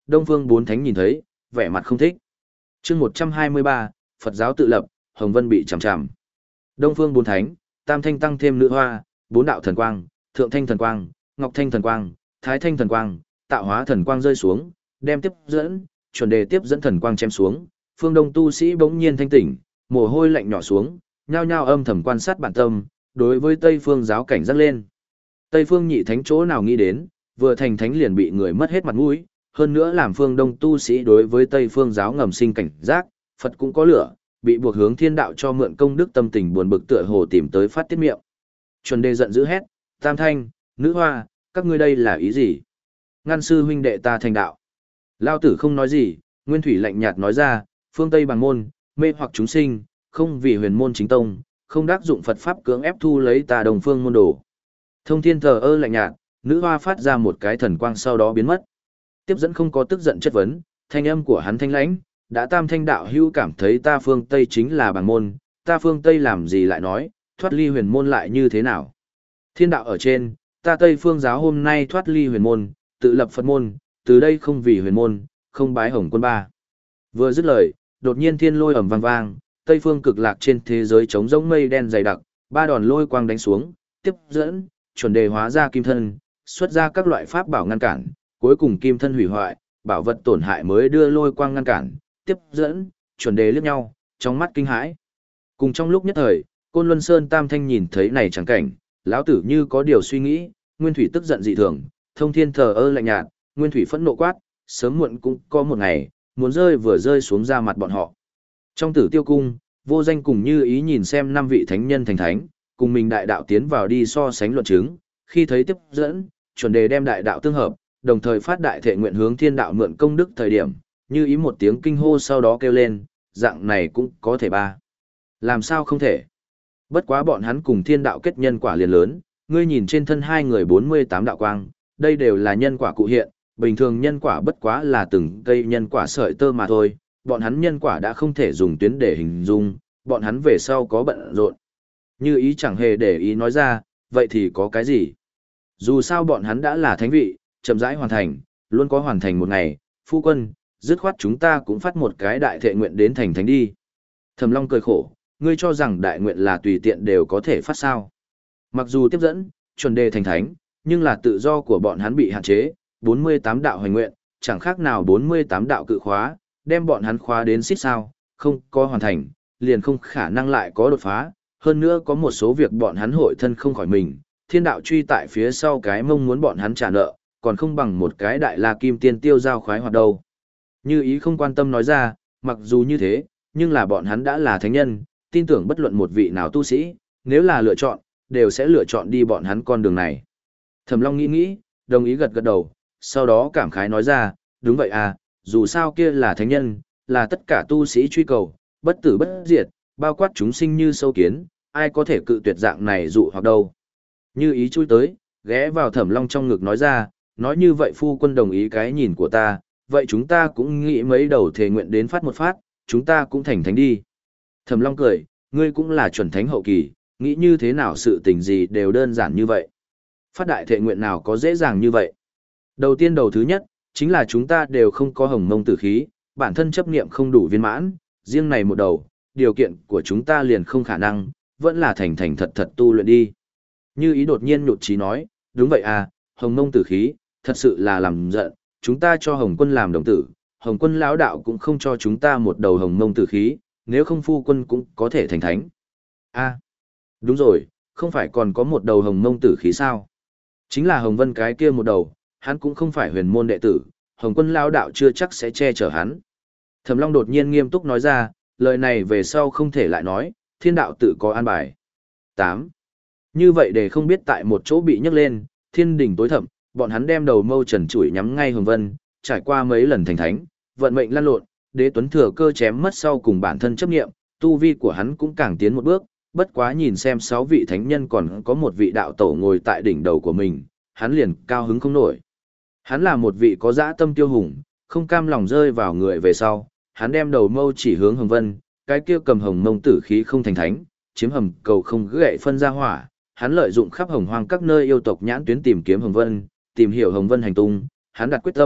Đông Phương Bốn Thánh nhìn thấy, vẻ mặt không thích. Chương một trăm hai mươi ba, Phật giáo tự lập, Hồng Vân bị chằm chằm. Đông Phương Bốn Thánh, Tam Thanh tăng thêm nữ hoa, bốn đạo thần quang, Thượng Thanh thần quang, Ngọc Thanh thần quang, Thái Thanh thần quang, Tạo Hóa thần quang rơi xuống, đem tiếp dẫn, chuẩn đề tiếp dẫn thần quang chém xuống, phương Đông tu sĩ bỗng nhiên thanh tỉnh, mồ hôi lạnh nhỏ xuống, nhao nhao âm thầm quan sát bản tâm, đối với Tây Phương giáo cảnh giác lên. Tây Phương nhị thánh chỗ nào nghĩ đến, vừa thành thánh liền bị người mất hết mặt mũi, hơn nữa làm phương Đông tu sĩ đối với Tây Phương giáo ngầm sinh cảnh giác, Phật cũng có lửa, bị buộc hướng thiên đạo cho mượn công đức, tâm tình buồn bực tựa hồ tìm tới phát tiết miệng. Chuẩn đề giận dữ hét, Tam Thanh, nữ hoa, các ngươi đây là ý gì? Ngăn sư huynh đệ ta thành đạo. Lao tử không nói gì, Nguyên Thủy lạnh nhạt nói ra, phương Tây bằng môn, mê hoặc chúng sinh, không vì huyền môn chính tông, không đắc dụng Phật pháp cưỡng ép thu lấy ta đồng phương môn đồ. Thông thiên thờ ơ lạnh nhạt, nữ hoa phát ra một cái thần quang sau đó biến mất. Tiếp dẫn không có tức giận chất vấn, thanh âm của hắn thanh lãnh, đã Tam Thanh đạo hữu cảm thấy ta phương Tây chính là bằng môn, ta phương Tây làm gì lại nói, thoát ly huyền môn lại như thế nào? Thiên đạo ở trên, ta Tây phương giáo hôm nay thoát ly huyền môn, tự lập Phật môn, từ đây không vì huyền môn, không bái Hồng Quân ba. Vừa dứt lời, đột nhiên thiên lôi ầm vang vang, Tây phương cực lạc trên thế giới trống rỗng mây đen dày đặc, ba đòn lôi quang đánh xuống, tiếp dẫn, chuẩn đề hóa ra kim thân, xuất ra các loại pháp bảo ngăn cản, cuối cùng kim thân hủy hoại, bảo vật tổn hại mới đưa lôi quang ngăn cản, tiếp dẫn, chuẩn đề liếc nhau, trong mắt kinh hãi. Cùng trong lúc nhất thời, Côn Luân Sơn Tam Thanh nhìn thấy này chẳng cảnh, lão tử như có điều suy nghĩ, Nguyên Thủy tức giận dị thường, Thông Thiên thờ ơ lạnh nhạt, Nguyên Thủy phẫn nộ quát, sớm muộn cũng có một ngày, muốn rơi vừa rơi xuống ra mặt bọn họ. Trong Tử Tiêu cung, Vô Danh cùng Như Ý nhìn xem năm vị thánh nhân thành thánh, cùng mình đại đạo tiến vào đi so sánh luận chứng, khi thấy tiếp dẫn, chuẩn đề đem đại đạo tương hợp, đồng thời phát đại thệ nguyện hướng thiên đạo mượn công đức thời điểm, Như Ý một tiếng kinh hô sau đó kêu lên, dạng này cũng có thể ba. Làm sao không thể? Bất quá bọn hắn cùng thiên đạo kết nhân quả liền lớn, ngươi nhìn trên thân hai người bốn mươi tám đạo quang, đây đều là nhân quả cụ hiện, bình thường nhân quả bất quá là từng cây nhân quả sợi tơ mà thôi, bọn hắn nhân quả đã không thể dùng tuyến để hình dung, bọn hắn về sau có bận rộn. Như Ý chẳng hề để ý nói ra, vậy thì có cái gì? Dù sao bọn hắn đã là thánh vị, chậm rãi hoàn thành, luôn có hoàn thành một ngày, phu quân, dứt khoát chúng ta cũng phát một cái đại thệ nguyện đến thành thánh đi. Thẩm Long cười khổ, ngươi cho rằng đại nguyện là tùy tiện đều có thể phát sao. Mặc dù tiếp dẫn, chuẩn đề thành thánh, nhưng là tự do của bọn hắn bị hạn chế, bốn mươi tám đạo hoành nguyện, chẳng khác nào bốn mươi tám đạo cự khóa, đem bọn hắn khóa đến xít sao, không có hoàn thành, liền không khả năng lại có đột phá, hơn nữa có một số việc bọn hắn hội thân không khỏi mình, thiên đạo truy tại phía sau cái mông muốn bọn hắn trả nợ, còn không bằng một cái đại la kim tiên tiêu giao khoái hoạt đâu. Như Ý không quan tâm nói ra, mặc dù như thế, nhưng là bọn hắn đã là thánh nhân, tin tưởng bất luận một vị nào tu sĩ, nếu là lựa chọn, đều sẽ lựa chọn đi bọn hắn con đường này. Thẩm Long nghĩ nghĩ, đồng ý gật gật đầu, sau đó cảm khái nói ra, đúng vậy à, dù sao kia là thánh nhân, là tất cả tu sĩ truy cầu, bất tử bất diệt, bao quát chúng sinh như sâu kiến, ai có thể cự tuyệt dạng này dụ hoặc đâu. Như Ý chui tới, ghé vào Thẩm Long trong ngực nói ra, nói như vậy phu quân đồng ý cái nhìn của ta, vậy chúng ta cũng nghĩ mấy đầu thề nguyện đến phát một phát, chúng ta cũng thành thánh đi. Thẩm Long cười, ngươi cũng là chuẩn thánh hậu kỳ, nghĩ như thế nào sự tình gì đều đơn giản như vậy. Phát đại thệ nguyện nào có dễ dàng như vậy. Đầu tiên đầu thứ nhất, chính là chúng ta đều không có hồng mông tử khí, bản thân chấp niệm không đủ viên mãn, riêng này một đầu, điều kiện của chúng ta liền không khả năng, vẫn là thành thành thật thật tu luyện đi. Như Ý đột nhiên nhụt chí nói, đúng vậy à, hồng mông tử khí, thật sự là làm giận, chúng ta cho Hồng Quân làm đồng tử, Hồng Quân lão đạo cũng không cho chúng ta một đầu hồng mông tử khí, nếu không phu quân cũng có thể thành thánh. A, đúng rồi, không phải còn có một đầu hồng mông tử khí sao? Chính là Hồng Vân cái kia một đầu, hắn cũng không phải huyền môn đệ tử, Hồng Quân lão đạo chưa chắc sẽ che chở hắn. Thẩm Long đột nhiên nghiêm túc nói ra, lời này về sau không thể lại nói, thiên đạo tự có an bài. tám. Như vậy để không biết tại một chỗ bị nhấc lên, thiên đỉnh tối thẳm, bọn hắn đem đầu mâu trần trụi nhắm ngay Hồng Vân, trải qua mấy lần thành thánh, vận mệnh lăn lộn, Đế Tuấn thừa cơ chém mất sau cùng bản thân chấp nghiệm, tu vi của hắn cũng càng tiến một bước, bất quá nhìn xem sáu vị thánh nhân còn có một vị đạo tổ ngồi tại đỉnh đầu của mình, hắn liền cao hứng không nổi. Hắn là một vị có dã tâm tiêu hùng, không cam lòng rơi vào người về sau, hắn đem đầu mâu chỉ hướng Hồng Vân, cái kia cầm hồng mông tử khí không thành thánh, chiếm hầm cầu không gậy phân ra hỏa, hắn lợi dụng khắp hồng hoang các nơi yêu tộc nhãn tuyến tìm kiếm Hồng Vân, tìm hiểu Hồng Vân hành tung, hắn đặt quyết tâm,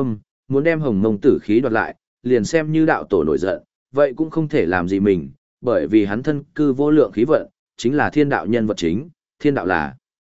muốn đem hồng mông tử khí đoạt lại, liền xem như đạo tổ nổi giận, vậy cũng không thể làm gì mình, bởi vì hắn thân cư vô lượng khí vận, chính là thiên đạo nhân vật chính, thiên đạo là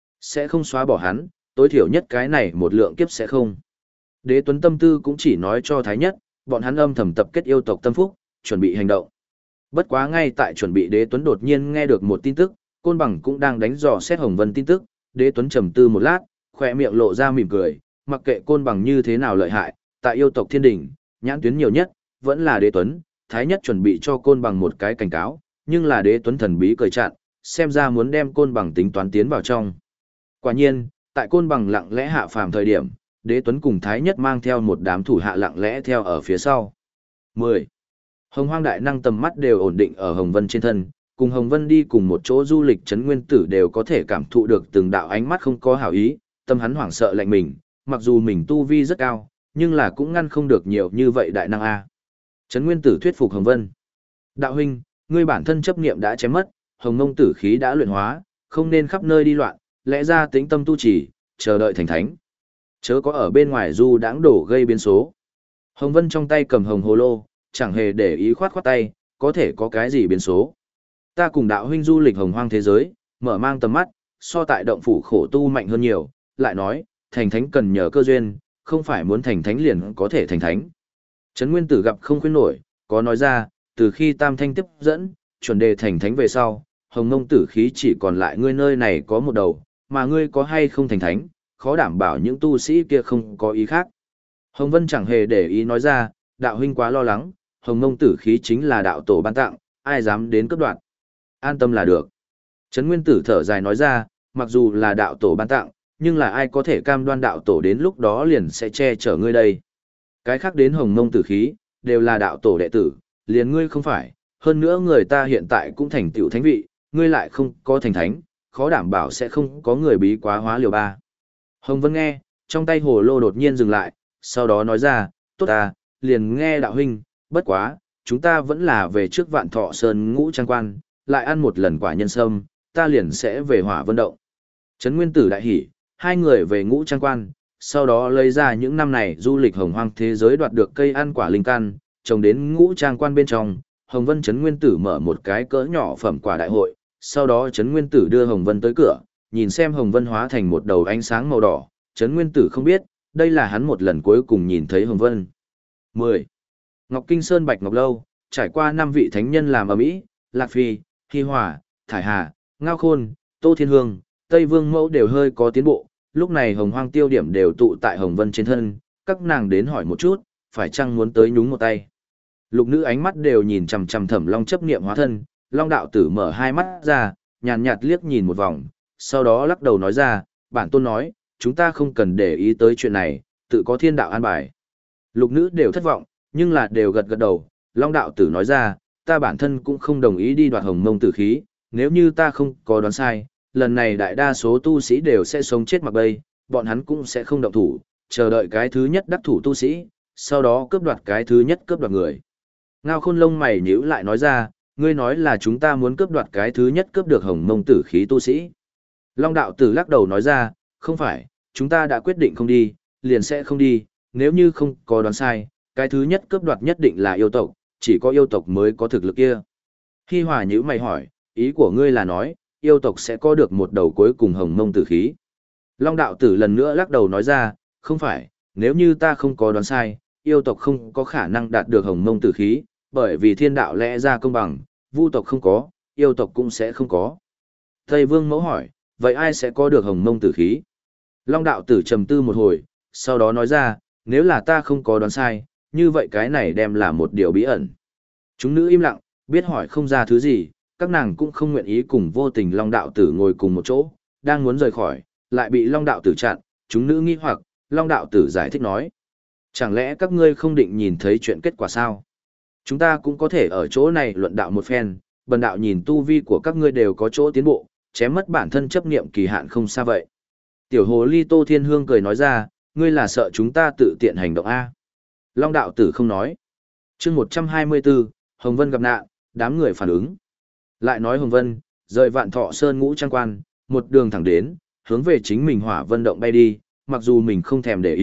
sẽ không xóa bỏ hắn, tối thiểu nhất cái này một lượng kiếp sẽ không. Đế Tuấn tâm tư cũng chỉ nói cho Thái Nhất, bọn hắn âm thầm tập kết yêu tộc tâm phúc, chuẩn bị hành động. Bất quá ngay tại chuẩn bị Đế Tuấn đột nhiên nghe được một tin tức, Côn Bằng cũng đang đánh dò xét Hồng Vân tin tức, Đế Tuấn trầm tư một lát, khỏe miệng lộ ra mỉm cười, mặc kệ Côn Bằng như thế nào lợi hại, tại yêu tộc thiên đỉnh, nhãn tuyến nhiều nhất, vẫn là Đế Tuấn, Thái Nhất chuẩn bị cho Côn Bằng một cái cảnh cáo, nhưng là Đế Tuấn thần bí cười chặn, xem ra muốn đem Côn Bằng tính toán tiến vào trong. Quả nhiên, tại Côn Bằng lặng lẽ hạ phàm thời điểm, Đế Tuấn cùng Thái Nhất mang theo một đám thủ hạ lặng lẽ theo ở phía sau. mười. Hồng Hoang đại năng tầm mắt đều ổn định ở Hồng Vân trên thân, cùng Hồng Vân đi cùng một chỗ du lịch Trấn Nguyên Tử đều có thể cảm thụ được từng đạo ánh mắt không có hảo ý, tâm hắn hoảng sợ lạnh mình, mặc dù mình tu vi rất cao, nhưng là cũng ngăn không được nhiều như vậy đại năng a. Trấn Nguyên Tử thuyết phục Hồng Vân. Đạo huynh, ngươi bản thân chấp niệm đã chém mất, Hồng Mông tử khí đã luyện hóa, không nên khắp nơi đi loạn, lẽ ra tĩnh tâm tu trì, chờ đợi thành thánh. Chớ có ở bên ngoài du đãng đổ gây biến số. Hồng Vân trong tay cầm hồng hồ lô, chẳng hề để ý khoát khoát tay, có thể có cái gì biến số. Ta cùng đạo huynh du lịch hồng hoang thế giới, mở mang tầm mắt, so tại động phủ khổ tu mạnh hơn nhiều, lại nói, thành thánh cần nhờ cơ duyên, không phải muốn thành thánh liền có thể thành thánh. Trấn Nguyên Tử gặp không khuyên nổi, có nói ra, từ khi Tam Thanh tiếp dẫn, chuẩn đề thành thánh về sau, hồng mông tử khí chỉ còn lại ngươi nơi này có một đầu, mà ngươi có hay không thành thánh, khó đảm bảo những tu sĩ kia không có ý khác. Hồng Vân chẳng hề để ý nói ra, đạo huynh quá lo lắng, hồng mông tử khí chính là đạo tổ ban tặng, ai dám đến cướp đoạt. An tâm là được. Trấn Nguyên Tử thở dài nói ra, mặc dù là đạo tổ ban tặng, nhưng là ai có thể cam đoan đạo tổ đến lúc đó liền sẽ che chở ngươi đây. Cái khác đến hồng mông tử khí, đều là đạo tổ đệ tử, liền ngươi không phải, hơn nữa người ta hiện tại cũng thành tựu thánh vị, ngươi lại không có thành thánh, khó đảm bảo sẽ không có người bí quá hóa liều ba. Hồng Vân nghe, trong tay hồ lô đột nhiên dừng lại, sau đó nói ra, tốt ta, liền nghe đạo huynh, bất quá, chúng ta vẫn là về trước Vạn Thọ Sơn Ngũ Trang Quan, lại ăn một lần quả nhân sâm, ta liền sẽ về Hỏa Vân Động. Trấn Nguyên Tử đại hỉ, hai người về Ngũ Trang Quan, sau đó lấy ra những năm này du lịch hồng hoang thế giới đoạt được cây ăn quả linh căn, trồng đến Ngũ Trang Quan bên trong. Hồng Vân Trấn Nguyên Tử mở một cái cỡ nhỏ phẩm quả đại hội, sau đó Trấn Nguyên Tử đưa Hồng Vân tới cửa, nhìn xem Hồng Vân hóa thành một đầu ánh sáng màu đỏ, Trấn Nguyên Tử không biết, đây là hắn một lần cuối cùng nhìn thấy Hồng Vân. mười. Ngọc Kinh Sơn Bạch Ngọc Lâu, trải qua năm vị thánh nhân làm ầm ĩ, Lạc Phi, Hi Hòa, Thải Hà, Ngao Khôn, Tô Thiên Hương, Tây Vương Mẫu đều hơi có tiến bộ, lúc này Hồng Hoang tiêu điểm đều tụ tại Hồng Vân trên thân, các nàng đến hỏi một chút, phải chăng muốn tới nhúng một tay. Lục nữ ánh mắt đều nhìn chằm chằm Thẩm Long chấp niệm hóa thân, Long đạo tử mở hai mắt ra, nhàn nhạt liếc nhìn một vòng, sau đó lắc đầu nói ra, bản tôn nói, chúng ta không cần để ý tới chuyện này, tự có thiên đạo an bài. Lục nữ đều thất vọng, nhưng là đều gật gật đầu, Long đạo tử nói ra, ta bản thân cũng không đồng ý đi đoạt hồng mông tử khí, nếu như ta không có đoán sai, lần này đại đa số tu sĩ đều sẽ sống chết mặc bay, bọn hắn cũng sẽ không động thủ, chờ đợi cái thứ nhất đắc thủ tu sĩ, sau đó cướp đoạt cái thứ nhất cướp đoạt người. Ngao Khôn lông mày nhíu lại nói ra, ngươi nói là chúng ta muốn cướp đoạt cái thứ nhất cướp được hồng mông tử khí tu sĩ. Long đạo tử lắc đầu nói ra, không phải, chúng ta đã quyết định không đi, liền sẽ không đi, nếu như không có đoán sai, cái thứ nhất cướp đoạt nhất định là yêu tộc, chỉ có yêu tộc mới có thực lực kia. Hi Hòa nhíu mày hỏi, ý của ngươi là nói, yêu tộc sẽ có được một đầu cuối cùng hồng mông tử khí. Long đạo tử lần nữa lắc đầu nói ra, không phải, nếu như ta không có đoán sai, yêu tộc không có khả năng đạt được hồng mông tử khí, bởi vì thiên đạo lẽ ra công bằng, vu tộc không có, yêu tộc cũng sẽ không có. Tây Vương Mẫu hỏi, vậy ai sẽ có được hồng mông tử khí? Long đạo tử trầm tư một hồi, sau đó nói ra, nếu là ta không có đoán sai, như vậy cái này đem là một điều bí ẩn. Chúng nữ im lặng, biết hỏi không ra thứ gì, các nàng cũng không nguyện ý cùng vô tình Long đạo tử ngồi cùng một chỗ, đang muốn rời khỏi, lại bị Long đạo tử chặn, chúng nữ nghi hoặc, Long đạo tử giải thích nói. Chẳng lẽ các ngươi không định nhìn thấy chuyện kết quả sao? Chúng ta cũng có thể ở chỗ này luận đạo một phen, bần đạo nhìn tu vi của các ngươi đều có chỗ tiến bộ, chém mất bản thân chấp niệm kỳ hạn không xa vậy. Tiểu hồ ly Tô Thiên Hương cười nói ra, ngươi là sợ chúng ta tự tiện hành động A. Long đạo tử không nói. chương một trăm hai mươi bốn, Hồng Vân gặp nạn, đám người phản ứng. Lại nói Hồng Vân, rời Vạn Thọ Sơn Ngũ Trang Quan, một đường thẳng đến, hướng về chính mình Hỏa Vân Động bay đi, mặc dù mình không thèm để ý,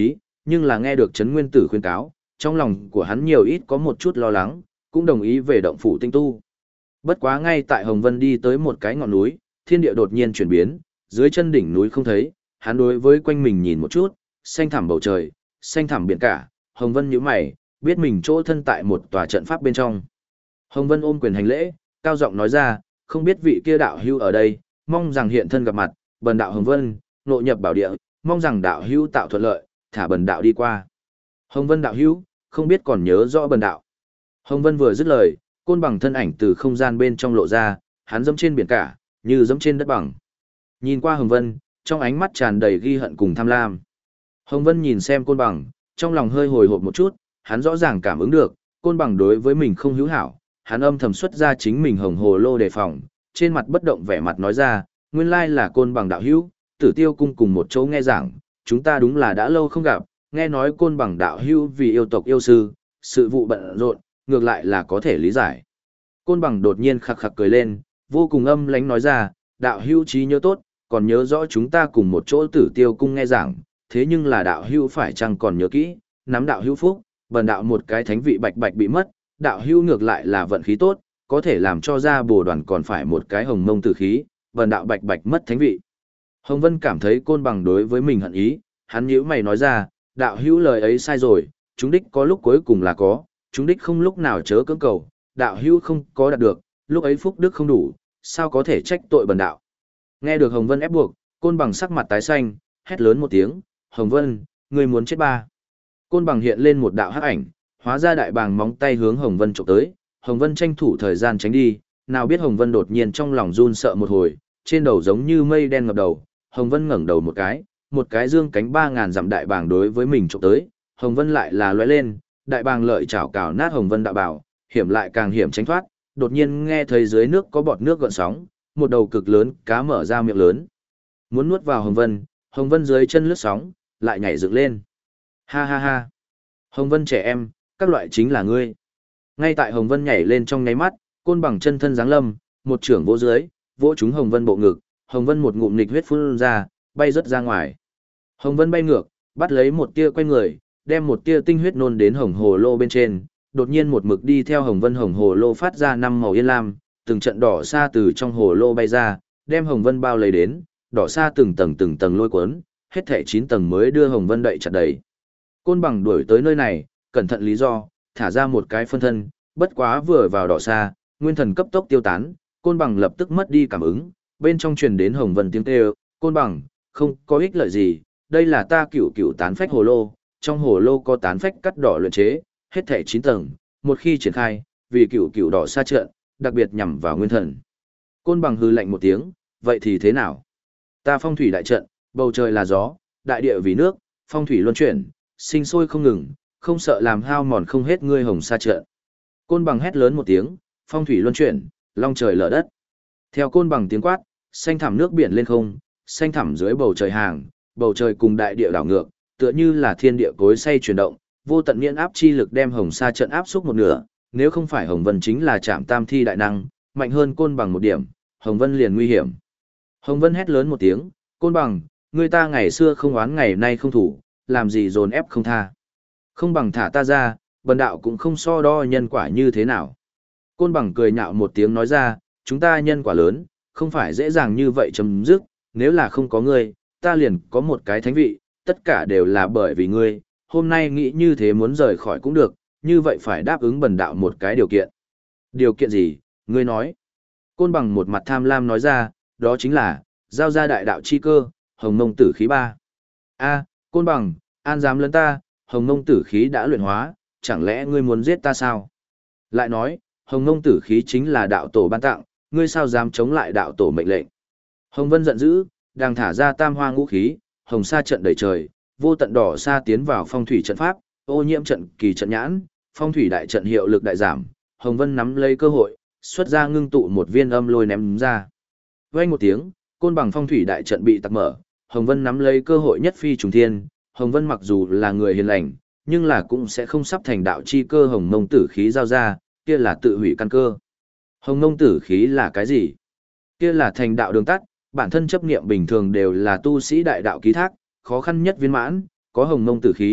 nhưng là nghe được Trấn Nguyên Tử khuyên cáo, trong lòng của hắn nhiều ít có một chút lo lắng, cũng đồng ý về động phủ tinh tu. Bất quá ngay tại Hồng Vân đi tới một cái ngọn núi, thiên địa đột nhiên chuyển biến, dưới chân đỉnh núi không thấy, hắn đối với quanh mình nhìn một chút, xanh thẳm bầu trời, xanh thẳm biển cả, Hồng Vân nhíu mày, biết mình chỗ thân tại một tòa trận pháp bên trong. Hồng Vân ôm quyền hành lễ, cao giọng nói ra, không biết vị kia đạo hữu ở đây, mong rằng hiện thân gặp mặt, bần đạo Hồng Vân, nội nhập bảo địa, mong rằng đạo hữu tạo thuận lợi, thả bần đạo đi qua. Hồng Vân đạo hữu, không biết còn nhớ rõ bần đạo. Hồng Vân vừa dứt lời, côn bằng thân ảnh từ không gian bên trong lộ ra, hắn dẫm trên biển cả, như dẫm trên đất bằng. Nhìn qua Hồng Vân, trong ánh mắt tràn đầy ghi hận cùng tham lam. Hồng Vân nhìn xem côn bằng, trong lòng hơi hồi hộp một chút, hắn rõ ràng cảm ứng được, côn bằng đối với mình không hữu hảo, hắn âm thầm xuất ra chính mình hồng hồ lô đề phòng, trên mặt bất động vẻ mặt nói ra, nguyên lai là côn bằng đạo hữu, Tử Tiêu cung cùng một chỗ nghe giảng, chúng ta đúng là đã lâu không gặp, nghe nói côn bằng đạo hữu vì yêu tộc yêu sư, sự vụ bận rộn, ngược lại là có thể lý giải. Côn bằng đột nhiên khặc khặc cười lên, vô cùng âm lánh nói ra, đạo hữu trí nhớ tốt, còn nhớ rõ chúng ta cùng một chỗ Tử Tiêu cung nghe giảng, thế nhưng là đạo hữu phải chăng còn nhớ kỹ, nắm đạo hữu phúc, bần đạo một cái thánh vị bạch bạch bị mất, đạo hữu ngược lại là vận khí tốt, có thể làm cho ra bồ đoàn còn phải một cái hồng mông tử khí, bần đạo bạch bạch mất thánh vị. Hồng Vân cảm thấy côn bằng đối với mình hận ý, hắn nhíu mày nói ra, đạo hữu lời ấy sai rồi, chúng đích có lúc cuối cùng là có, chúng đích không lúc nào chớ cưỡng cầu, đạo hữu không có đạt được, lúc ấy phúc đức không đủ, sao có thể trách tội bần đạo. Nghe được Hồng Vân ép buộc, côn bằng sắc mặt tái xanh, hét lớn một tiếng, Hồng Vân, ngươi muốn chết ba. Côn bằng hiện lên một đạo hắc ảnh, hóa ra đại bàng móng tay hướng Hồng Vân chụp tới, Hồng Vân tranh thủ thời gian tránh đi, nào biết Hồng Vân đột nhiên trong lòng run sợ một hồi, trên đầu giống như mây đen ngập đầu, Hồng Vân ngẩng đầu một cái, một cái dương cánh ba ngàn dặm đại bàng đối với mình chụp tới, Hồng Vân lại là lóe lên, đại bàng lợi chảo cào nát Hồng Vân đạo bảo, hiểm lại càng hiểm tránh thoát, đột nhiên nghe thấy dưới nước có bọt nước gợn sóng, một đầu cực lớn cá mở ra miệng lớn, muốn nuốt vào Hồng Vân, Hồng Vân dưới chân lướt sóng, lại nhảy dựng lên. Ha ha ha. Hồng Vân trẻ em, các loại chính là ngươi. Ngay tại Hồng Vân nhảy lên trong nháy mắt, côn bằng chân thân giáng lâm, một trưởng vỗ dưới, vỗ trúng Hồng Vân bộ ngực, Hồng Vân một ngụm nghịch huyết phun ra, bay rất ra ngoài. Hồng Vân bay ngược, bắt lấy một tia quay người, đem một tia tinh huyết nôn đến hồng hồ lô bên trên, đột nhiên một mực đi theo Hồng Vân hồng hồ lô phát ra năm màu yên lam, từng trận đỏ xa từ trong hồ lô bay ra, đem Hồng Vân bao lấy đến, đỏ xa từng tầng từng tầng lôi cuốn, hết thảy chín tầng mới đưa Hồng Vân đậy chặt đầy. Côn bằng đuổi tới nơi này, cẩn thận lý do, thả ra một cái phân thân, bất quá vừa vào đỏ xa, nguyên thần cấp tốc tiêu tán, côn bằng lập tức mất đi cảm ứng, bên trong truyền đến Hồng Vân tiếng kêu, côn bằng, không có ích lợi gì, đây là ta cửu cửu tán phách hồ lô, trong hồ lô có tán phách cắt đỏ luyện chế, hết thảy chín tầng, một khi triển khai, vì cửu cửu đỏ xa trận, đặc biệt nhằm vào nguyên thần. Côn bằng hư lạnh một tiếng, vậy thì thế nào? Ta phong thủy đại trận, bầu trời là gió, đại địa vì nước, phong thủy luân chuyển, sinh sôi không ngừng, không sợ làm hao mòn không hết ngươi hồng sa trận. Côn bằng hét lớn một tiếng, phong thủy luân chuyển, long trời lở đất. Theo côn bằng tiếng quát, xanh thẳm nước biển lên không, xanh thẳm dưới bầu trời hàng, bầu trời cùng đại địa đảo ngược, tựa như là thiên địa cối xay chuyển động, vô tận nghiễn áp chi lực đem hồng sa trận áp xúc một nửa, nếu không phải Hồng Vân chính là Trảm Tam Thi đại năng, mạnh hơn côn bằng một điểm, Hồng Vân liền nguy hiểm. Hồng Vân hét lớn một tiếng, côn bằng, người ta ngày xưa không oán ngày nay không thủ, làm gì dồn ép không tha. Không bằng thả ta ra, bần đạo cũng không so đo nhân quả như thế nào. Côn bằng cười nhạo một tiếng nói ra, chúng ta nhân quả lớn, không phải dễ dàng như vậy chấm dứt, nếu là không có ngươi, ta liền có một cái thánh vị, tất cả đều là bởi vì ngươi, hôm nay nghĩ như thế muốn rời khỏi cũng được, như vậy phải đáp ứng bần đạo một cái điều kiện. Điều kiện gì, ngươi nói? Côn bằng một mặt tham lam nói ra, đó chính là, giao ra đại đạo chi cơ, hồng mông tử khí ba. A, côn bằng, an dám lấn ta, hồng mông tử khí đã luyện hóa, chẳng lẽ ngươi muốn giết ta sao? Lại nói, hồng mông tử khí chính là đạo tổ ban tặng, ngươi sao dám chống lại đạo tổ mệnh lệnh? Hồng Vân giận dữ, đang thả ra tam hoa ngũ khí, hồng sa trận đầy trời, vô tận đỏ sa tiến vào phong thủy trận pháp, ô nhiễm trận kỳ trận nhãn, phong thủy đại trận hiệu lực đại giảm, Hồng Vân nắm lấy cơ hội, xuất ra ngưng tụ một viên âm lôi ném ra. Vang một tiếng, côn bằng phong thủy đại trận bị tắc mở, Hồng Vân nắm lấy cơ hội nhất phi trùng thiên, Hồng Vân mặc dù là người hiền lành, nhưng là cũng sẽ không sắp thành đạo chi cơ hồng mông tử khí giao ra, kia là tự hủy căn cơ. Hồng mông tử khí là cái gì? Kia là thành đạo đường tắt, bản thân chấp niệm bình thường đều là tu sĩ đại đạo ký thác, khó khăn nhất viên mãn, có hồng mông tử khí,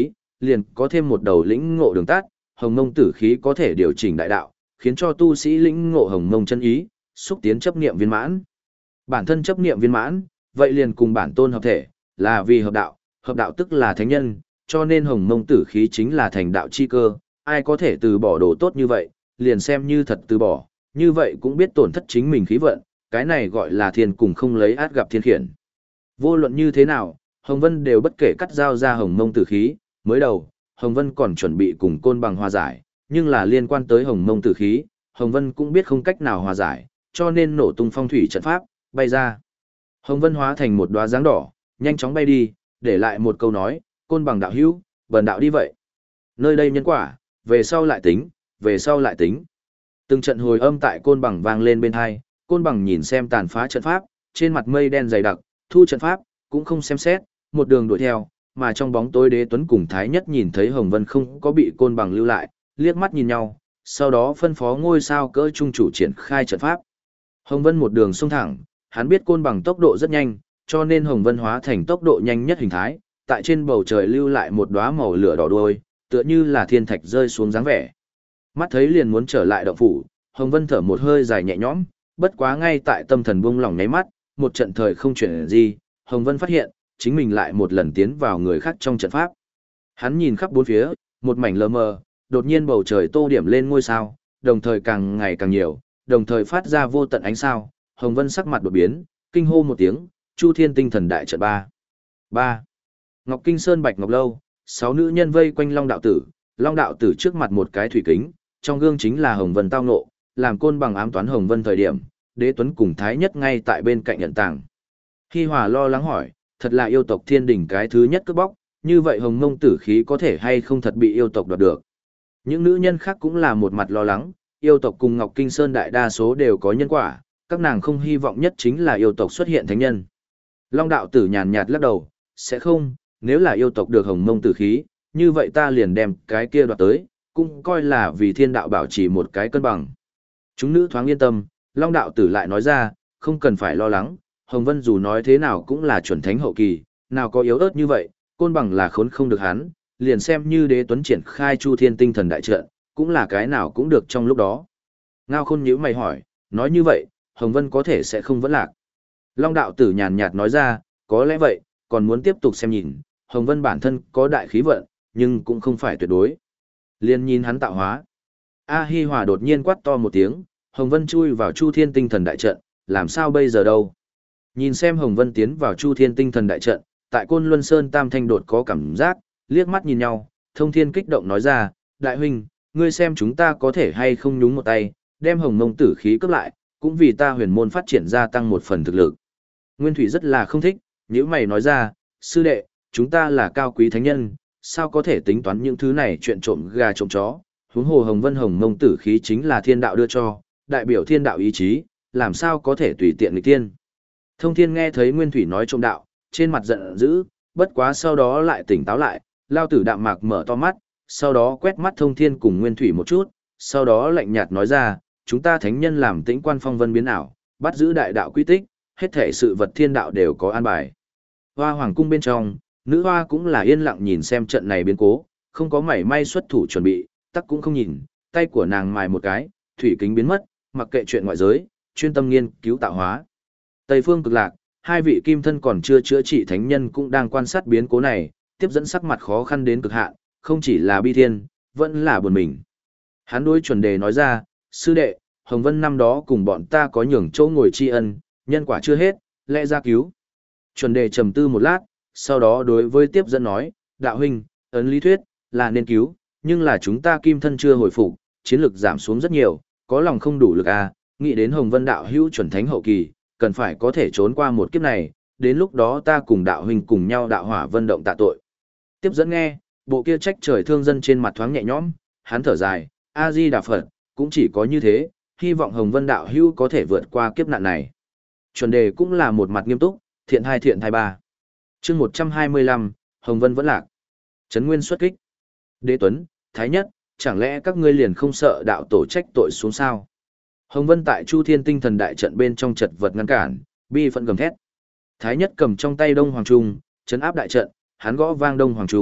liền có thêm một đầu lĩnh ngộ đường tắt, hồng mông tử khí có thể điều chỉnh đại đạo, khiến cho tu sĩ lĩnh ngộ hồng mông chân ý, xúc tiến chấp niệm viên mãn. Bản thân chấp niệm viên mãn, vậy liền cùng bản tôn hợp thể, là vì hợp đạo, hợp đạo tức là thánh nhân, cho nên hồng mông tử khí chính là thành đạo chi cơ, ai có thể từ bỏ đồ tốt như vậy, liền xem như thật từ bỏ, như vậy cũng biết tổn thất chính mình khí vận, cái này gọi là thiên cùng không lấy át gặp thiên khiển. Vô luận như thế nào, Hồng Vân đều bất kể cắt giao ra hồng mông tử khí, mới đầu, Hồng Vân còn chuẩn bị cùng côn bằng hòa giải, nhưng là liên quan tới hồng mông tử khí, Hồng Vân cũng biết không cách nào hòa giải, cho nên nổ tung phong thủy trận pháp, bay ra. Hồng Vân hóa thành một đóa dáng đỏ, nhanh chóng bay đi, để lại một câu nói, côn bằng đạo hữu, bần đạo đi vậy. Nơi đây nhân quả, về sau lại tính, về sau lại tính. Từng trận hồi âm tại côn bằng vang lên bên hai, côn bằng nhìn xem tàn phá trận pháp, trên mặt mây đen dày đặc, thu trận pháp, cũng không xem xét, một đường đuổi theo, mà trong bóng tối Đế Tuấn cùng Thái Nhất nhìn thấy Hồng Vân không có bị côn bằng lưu lại, liếc mắt nhìn nhau, sau đó phân phó ngôi sao cỡ trung chủ triển khai trận pháp. Hồng Vân một đường xông thẳng, hắn biết côn bằng tốc độ rất nhanh, cho nên Hồng Vân hóa thành tốc độ nhanh nhất hình thái, tại trên bầu trời lưu lại một đóa màu lửa đỏ đuôi, tựa như là thiên thạch rơi xuống dáng vẻ. Mắt thấy liền muốn trở lại động phủ, Hồng Vân thở một hơi dài nhẹ nhõm, bất quá ngay tại tâm thần buông lỏng nháy mắt, một trận thời không chuyển gì, Hồng Vân phát hiện, chính mình lại một lần tiến vào người khác trong trận pháp. Hắn nhìn khắp bốn phía, một mảnh lờ mờ, đột nhiên bầu trời tô điểm lên ngôi sao, đồng thời càng ngày càng nhiều, đồng thời phát ra vô tận ánh sao, Hồng Vân sắc mặt đột biến, kinh hô một tiếng, Chu Thiên Tinh Thần Đại trận ba. ba. Ngọc Kinh Sơn Bạch Ngọc Lâu, sáu nữ nhân vây quanh Long đạo tử, Long đạo tử trước mặt một cái thủy kính, trong gương chính là Hồng Vân tao ngộ, làm côn bằng ám toán Hồng Vân thời điểm, Đế Tuấn cùng Thái Nhất ngay tại bên cạnh nhận tàng. Hi Hòa lo lắng hỏi, thật là yêu tộc Thiên Đình cái thứ nhất cướp bóc, như vậy hồng mông tử khí có thể hay không thật bị yêu tộc đoạt được. Những nữ nhân khác cũng là một mặt lo lắng, yêu tộc cùng Ngọc Kinh Sơn đại đa số đều có nhân quả, các nàng không hy vọng nhất chính là yêu tộc xuất hiện thánh nhân. Long đạo tử nhàn nhạt lắc đầu, sẽ không, nếu là yêu tộc được hồng mông tử khí, như vậy ta liền đem cái kia đoạt tới, cũng coi là vì thiên đạo bảo trì một cái cân bằng. Chúng nữ thoáng yên tâm, Long đạo tử lại nói ra, không cần phải lo lắng, Hồng Vân dù nói thế nào cũng là chuẩn thánh hậu kỳ, nào có yếu ớt như vậy, côn bằng là khốn không được hắn, liền xem như Đế Tuấn triển khai Chu Thiên Tinh Thần đại trận, cũng là cái nào cũng được trong lúc đó. Ngao Khôn nhíu mày hỏi, nói như vậy, Hồng Vân có thể sẽ không vẫn lạc. Long đạo tử nhàn nhạt nói ra, có lẽ vậy, còn muốn tiếp tục xem nhìn, Hồng Vân bản thân có đại khí vận, nhưng cũng không phải tuyệt đối. Liên nhìn hắn tạo hóa. A Hi Hòa đột nhiên quát to một tiếng, Hồng Vân chui vào Chu Thiên Tinh Thần đại trận, làm sao bây giờ đâu? Nhìn xem Hồng Vân tiến vào Chu Thiên Tinh Thần đại trận, tại Côn Luân Sơn Tam Thanh đột có cảm giác, liếc mắt nhìn nhau, Thông Thiên kích động nói ra, đại huynh, ngươi xem chúng ta có thể hay không nhúng một tay, đem hồng mông tử khí cướp lại, cũng vì ta huyền môn phát triển gia tăng một phần thực lực. Nguyên Thủy rất là không thích, nếu mày nói ra, sư đệ, chúng ta là cao quý thánh nhân, sao có thể tính toán những thứ này chuyện trộm gà trộm chó, huống hồ hồng vân hồng mông tử khí chính là thiên đạo đưa cho, đại biểu thiên đạo ý chí, làm sao có thể tùy tiện nghịch tiên. Thông Thiên nghe thấy Nguyên Thủy nói trộm đạo, trên mặt giận dữ, bất quá sau đó lại tỉnh táo lại, lao tử đạm mạc mở to mắt, sau đó quét mắt Thông Thiên cùng Nguyên Thủy một chút, sau đó lạnh nhạt nói ra, chúng ta thánh nhân làm tĩnh quan phong vân biến ảo, bắt giữ đại đạo quy tích, hết thể sự vật thiên đạo đều có an bài. Hoa hoàng cung bên trong, nữ hoa cũng là yên lặng nhìn xem trận này biến cố, không có mảy may xuất thủ chuẩn bị, tắc cũng không nhìn, tay của nàng mài một cái, thủy kính biến mất, mặc kệ chuyện ngoại giới, chuyên tâm nghiên cứu tạo hóa. Tây phương cực lạc, hai vị kim thân còn chưa chữa trị thánh nhân cũng đang quan sát biến cố này, tiếp dẫn sắc mặt khó khăn đến cực hạn, không chỉ là bi thiên, vẫn là buồn mình. Hắn đối chuẩn đề nói ra, sư đệ, Hồng Vân năm đó cùng bọn ta có nhường chỗ ngồi tri ân, nhân quả chưa hết, lẽ ra cứu. Chuẩn đề trầm tư một lát, sau đó đối với tiếp dẫn nói, đạo huynh, ấn lý thuyết, là nên cứu, nhưng là chúng ta kim thân chưa hồi phục, chiến lực giảm xuống rất nhiều, có lòng không đủ lực à, nghĩ đến Hồng Vân đạo hữu chuẩn thánh hậu kỳ, cần phải có thể trốn qua một kiếp này, đến lúc đó ta cùng đạo huynh cùng nhau đạo hỏa vân động tạ tội. Tiếp dẫn nghe, bộ kia trách trời thương dân trên mặt thoáng nhẹ nhõm, hắn thở dài, A-di Đà Phật, cũng chỉ có như thế, hy vọng Hồng Vân đạo hữu có thể vượt qua kiếp nạn này. Chuẩn đề cũng là một mặt nghiêm túc, thiện hai thiện hai ba. Chương một trăm hai mươi lăm, Hồng Vân vẫn lạc. Trấn Nguyên xuất kích. Đế Tuấn, Thái Nhất, chẳng lẽ các ngươi liền không sợ đạo tổ trách tội xuống sao? Hồng Vân tại Chu Thiên Tinh Thần đại trận bên trong chật vật ngăn cản, bi phẫn gầm thét. Thái Nhất cầm trong tay Đông Hoàng Trung, trấn áp đại trận, hắn gõ vang Đông Hoàng Trung,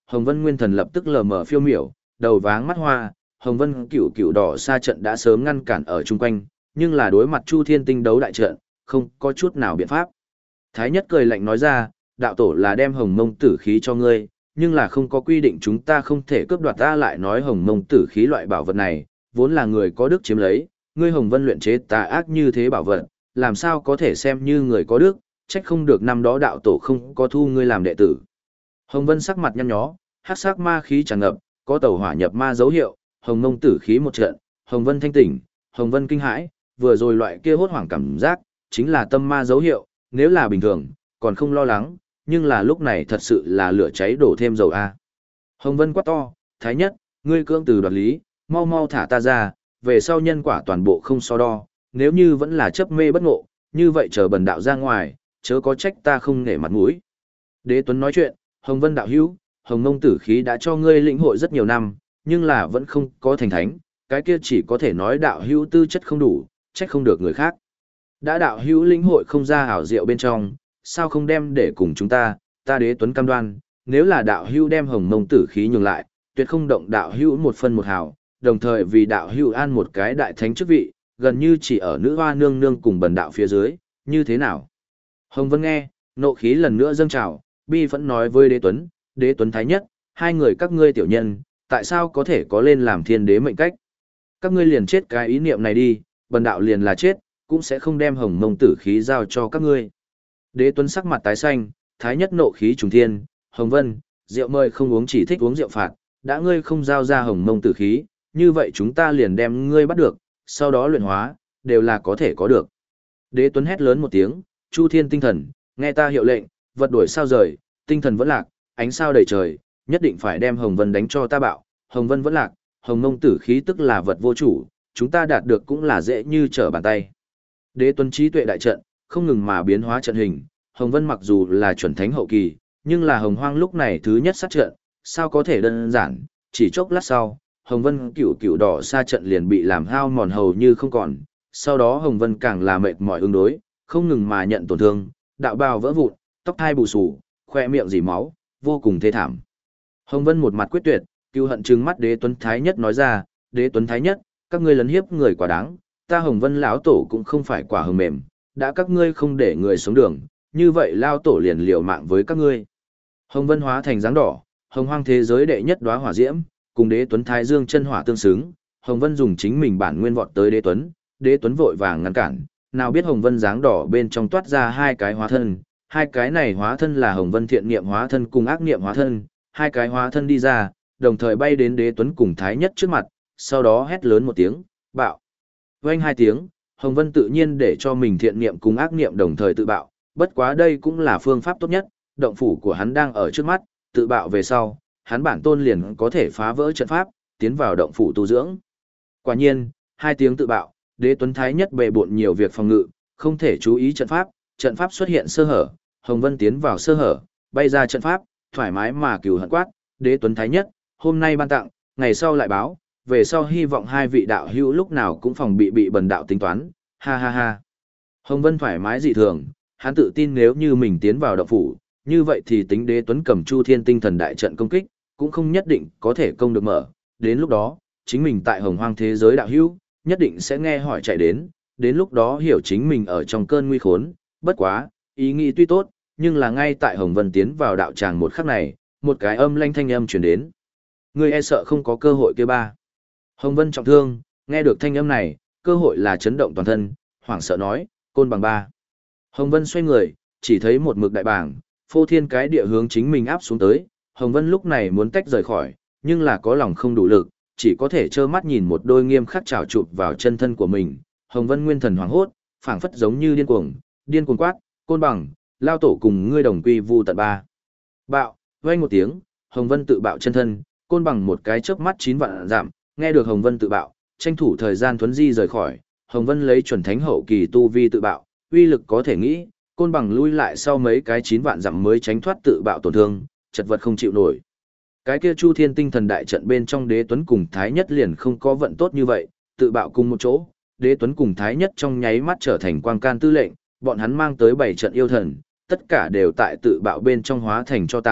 Hồng Vân Nguyên Thần lập tức lờ mờ phiêu miểu, đầu váng mắt hoa, Hồng Vân Cửu Cửu đỏ sa trận đã sớm ngăn cản ở chung quanh, nhưng là đối mặt Chu Thiên Tinh đấu đại trận, không có chút nào biện pháp. Thái Nhất cười lạnh nói ra, đạo tổ là đem Hồng Mông tử khí cho ngươi, nhưng là không có quy định chúng ta không thể cướp đoạt. Ta lại nói Hồng Mông tử khí loại bảo vật này, vốn là người có đức chiếm lấy, ngươi Hồng Vân luyện chế tà ác như thế bảo vật, làm sao có thể xem như người có đức, trách không được năm đó đạo tổ không có thu ngươi làm đệ tử. Hồng Vân sắc mặt nhăn nhó, hắc sắc ma khí tràn ngập, có tẩu hỏa nhập ma dấu hiệu, Hồng Mông tử khí một trận, Hồng Vân thanh tỉnh, Hồng Vân kinh hãi, vừa rồi loại kia hốt hoảng cảm giác, chính là tâm ma dấu hiệu, nếu là bình thường, còn không lo lắng, nhưng là lúc này thật sự là lửa cháy đổ thêm dầu a. Hồng Vân quát to, Thái Nhất, ngươi cưỡng từ đoạt lý, mau mau thả ta ra, về sau nhân quả toàn bộ không so đo, nếu như vẫn là chấp mê bất ngộ, như vậy chờ bần đạo ra ngoài, chớ có trách ta không nể mặt mũi. Đế Tuấn nói chuyện, Hồng Vân đạo hữu, Hồng Mông tử khí đã cho ngươi lĩnh hội rất nhiều năm, nhưng là vẫn không có thành thánh, cái kia chỉ có thể nói đạo hữu tư chất không đủ, trách không được người khác. Đã đạo hữu lĩnh hội không ra ảo diệu bên trong, sao không đem để cùng chúng ta, ta Đế Tuấn cam đoan, nếu là đạo hữu đem Hồng Mông tử khí nhường lại, tuyệt không động đạo hữu một phân một hào, đồng thời vì đạo hữu an một cái đại thánh chức vị, gần như chỉ ở nữ hoa nương nương cùng bần đạo phía dưới, như thế nào? Hồng Vân nghe, nộ khí lần nữa dâng trào, bi vẫn nói với Đế Tuấn, Đế Tuấn Thái Nhất, hai người các ngươi tiểu nhân, tại sao có thể có lên làm thiên đế mệnh cách? Các ngươi liền chết cái ý niệm này đi, bần đạo liền là chết, cũng sẽ không đem Hồng Mông tử khí giao cho các ngươi. Đế Tuấn sắc mặt tái xanh, Thái Nhất nộ khí trùng thiên, Hồng Vân, rượu mời không uống chỉ thích uống rượu phạt, đã ngươi không giao ra Hồng Mông tử khí, như vậy chúng ta liền đem ngươi bắt được, sau đó luyện hóa, đều là có thể có được. Đế Tuấn hét lớn một tiếng, Chu Thiên tinh thần, nghe ta hiệu lệnh, vật đuổi sao rời, tinh thần vẫn lạc, ánh sao đầy trời, nhất định phải đem Hồng Vân đánh cho ta bạo, Hồng Vân vẫn lạc, Hồng Mông tử khí tức là vật vô chủ, chúng ta đạt được cũng là dễ như trở bàn tay. Đế Tuấn trí tuệ đại trận, không ngừng mà biến hóa trận hình, Hồng Vân mặc dù là chuẩn thánh hậu kỳ, nhưng là Hồng Hoang lúc này thứ nhất sát trận, sao có thể đơn giản, chỉ chốc lát sau, Hồng Vân cửu cửu đỏ sa trận liền bị làm hao mòn hầu như không còn, sau đó Hồng Vân càng là mệt mỏi ứng đối, không ngừng mà nhận tổn thương, đạo bào vỡ vụn, tóc thai bù xù, khoe miệng dỉ máu, vô cùng thê thảm. Hồng Vân một mặt quyết tuyệt, cừu hận trừng mắt Đế Tuấn Thái Nhất nói ra, Đế Tuấn Thái Nhất, các ngươi lấn hiếp người quả đáng, ta Hồng Vân lão tổ cũng không phải quả hờ mềm, đã các ngươi không để người sống đường, như vậy lao tổ liền liều mạng với các ngươi. Hồng Vân hóa thành dáng đỏ, Hồng Hoang thế giới đệ nhất đóa hỏa diễm, cùng Đế Tuấn Thái Dương chân hỏa tương xứng, Hồng Vân dùng chính mình bản nguyên vọt tới Đế Tuấn, Đế Tuấn vội vàng ngăn cản, nào biết Hồng Vân dáng đỏ bên trong toát ra hai cái hóa thân, hai cái này hóa thân là Hồng Vân thiện niệm hóa thân cùng ác niệm hóa thân, hai cái hóa thân đi ra, đồng thời bay đến Đế Tuấn cùng Thái Nhất trước mặt, sau đó hét lớn một tiếng, bạo. Vang hai tiếng, Hồng Vân tự nhiên để cho mình thiện niệm cùng ác niệm đồng thời tự bạo, bất quá đây cũng là phương pháp tốt nhất, động phủ của hắn đang ở trước mắt, tự bạo về sau, hắn bản tôn liền có thể phá vỡ trận pháp, tiến vào động phủ tu dưỡng. Quả nhiên, hai tiếng tự bạo, Đế Tuấn Thái Nhất bề bộn nhiều việc phòng ngự, không thể chú ý trận pháp, trận pháp xuất hiện sơ hở, Hồng Vân tiến vào sơ hở, bay ra trận pháp, thoải mái mà cừu hận quát, Đế Tuấn Thái Nhất, hôm nay ban tặng, ngày sau lại báo, về sau hy vọng hai vị đạo hữu lúc nào cũng phòng bị bị bần đạo tính toán, ha ha ha. Hồng Vân thoải mái dị thường, hắn tự tin nếu như mình tiến vào động phủ, như vậy thì tính Đế Tuấn cầm Chu Thiên tinh thần đại trận công kích, cũng không nhất định có thể công được mở, đến lúc đó, chính mình tại Hồng Hoang thế giới đạo hữu, nhất định sẽ nghe hỏi chạy đến, đến lúc đó hiểu chính mình ở trong cơn nguy khốn, bất quá, ý nghĩ tuy tốt, nhưng là ngay tại Hồng Vân tiến vào đạo tràng một khắc này, một cái âm lanh thanh âm truyền đến. Ngươi e sợ không có cơ hội kia ba. Hồng Vân trọng thương, nghe được thanh âm này, cơ hội là chấn động toàn thân, hoảng sợ nói, côn bằng ba. Hồng Vân xoay người, chỉ thấy một mực đại bảng, phô thiên cái địa hướng chính mình áp xuống tới, Hồng Vân lúc này muốn tách rời khỏi, nhưng là có lòng không đủ lực, chỉ có thể trơ mắt nhìn một đôi nghiêm khắc trảo chụp vào chân thân của mình. Hồng Vân nguyên thần hoảng hốt, phảng phất giống như điên cuồng, điên cuồng quát, côn bằng, lao tổ cùng ngươi đồng quy vu tận ba. Bạo, vang một tiếng, Hồng Vân tự bạo chân thân, côn bằng một cái chớp mắt chín vạn giảm, nghe được Hồng Vân tự bạo, tranh thủ thời gian thuấn di rời khỏi, Hồng Vân lấy chuẩn thánh hậu kỳ tu vi tự bạo, uy lực có thể nghĩ, côn bằng lui lại sau mấy cái chín vạn dặm mới tránh thoát tự bạo tổn thương, chật vật không chịu nổi. Cái kia Chu Thiên tinh thần đại trận bên trong Đế Tuấn cùng Thái Nhất liền không có vận tốt như vậy, tự bạo cùng một chỗ, Đế Tuấn cùng Thái Nhất trong nháy mắt trở thành quang can tư lệnh, bọn hắn mang tới bảy trận yêu thần, tất cả đều tại tự bạo bên trong hóa thành cho tàn,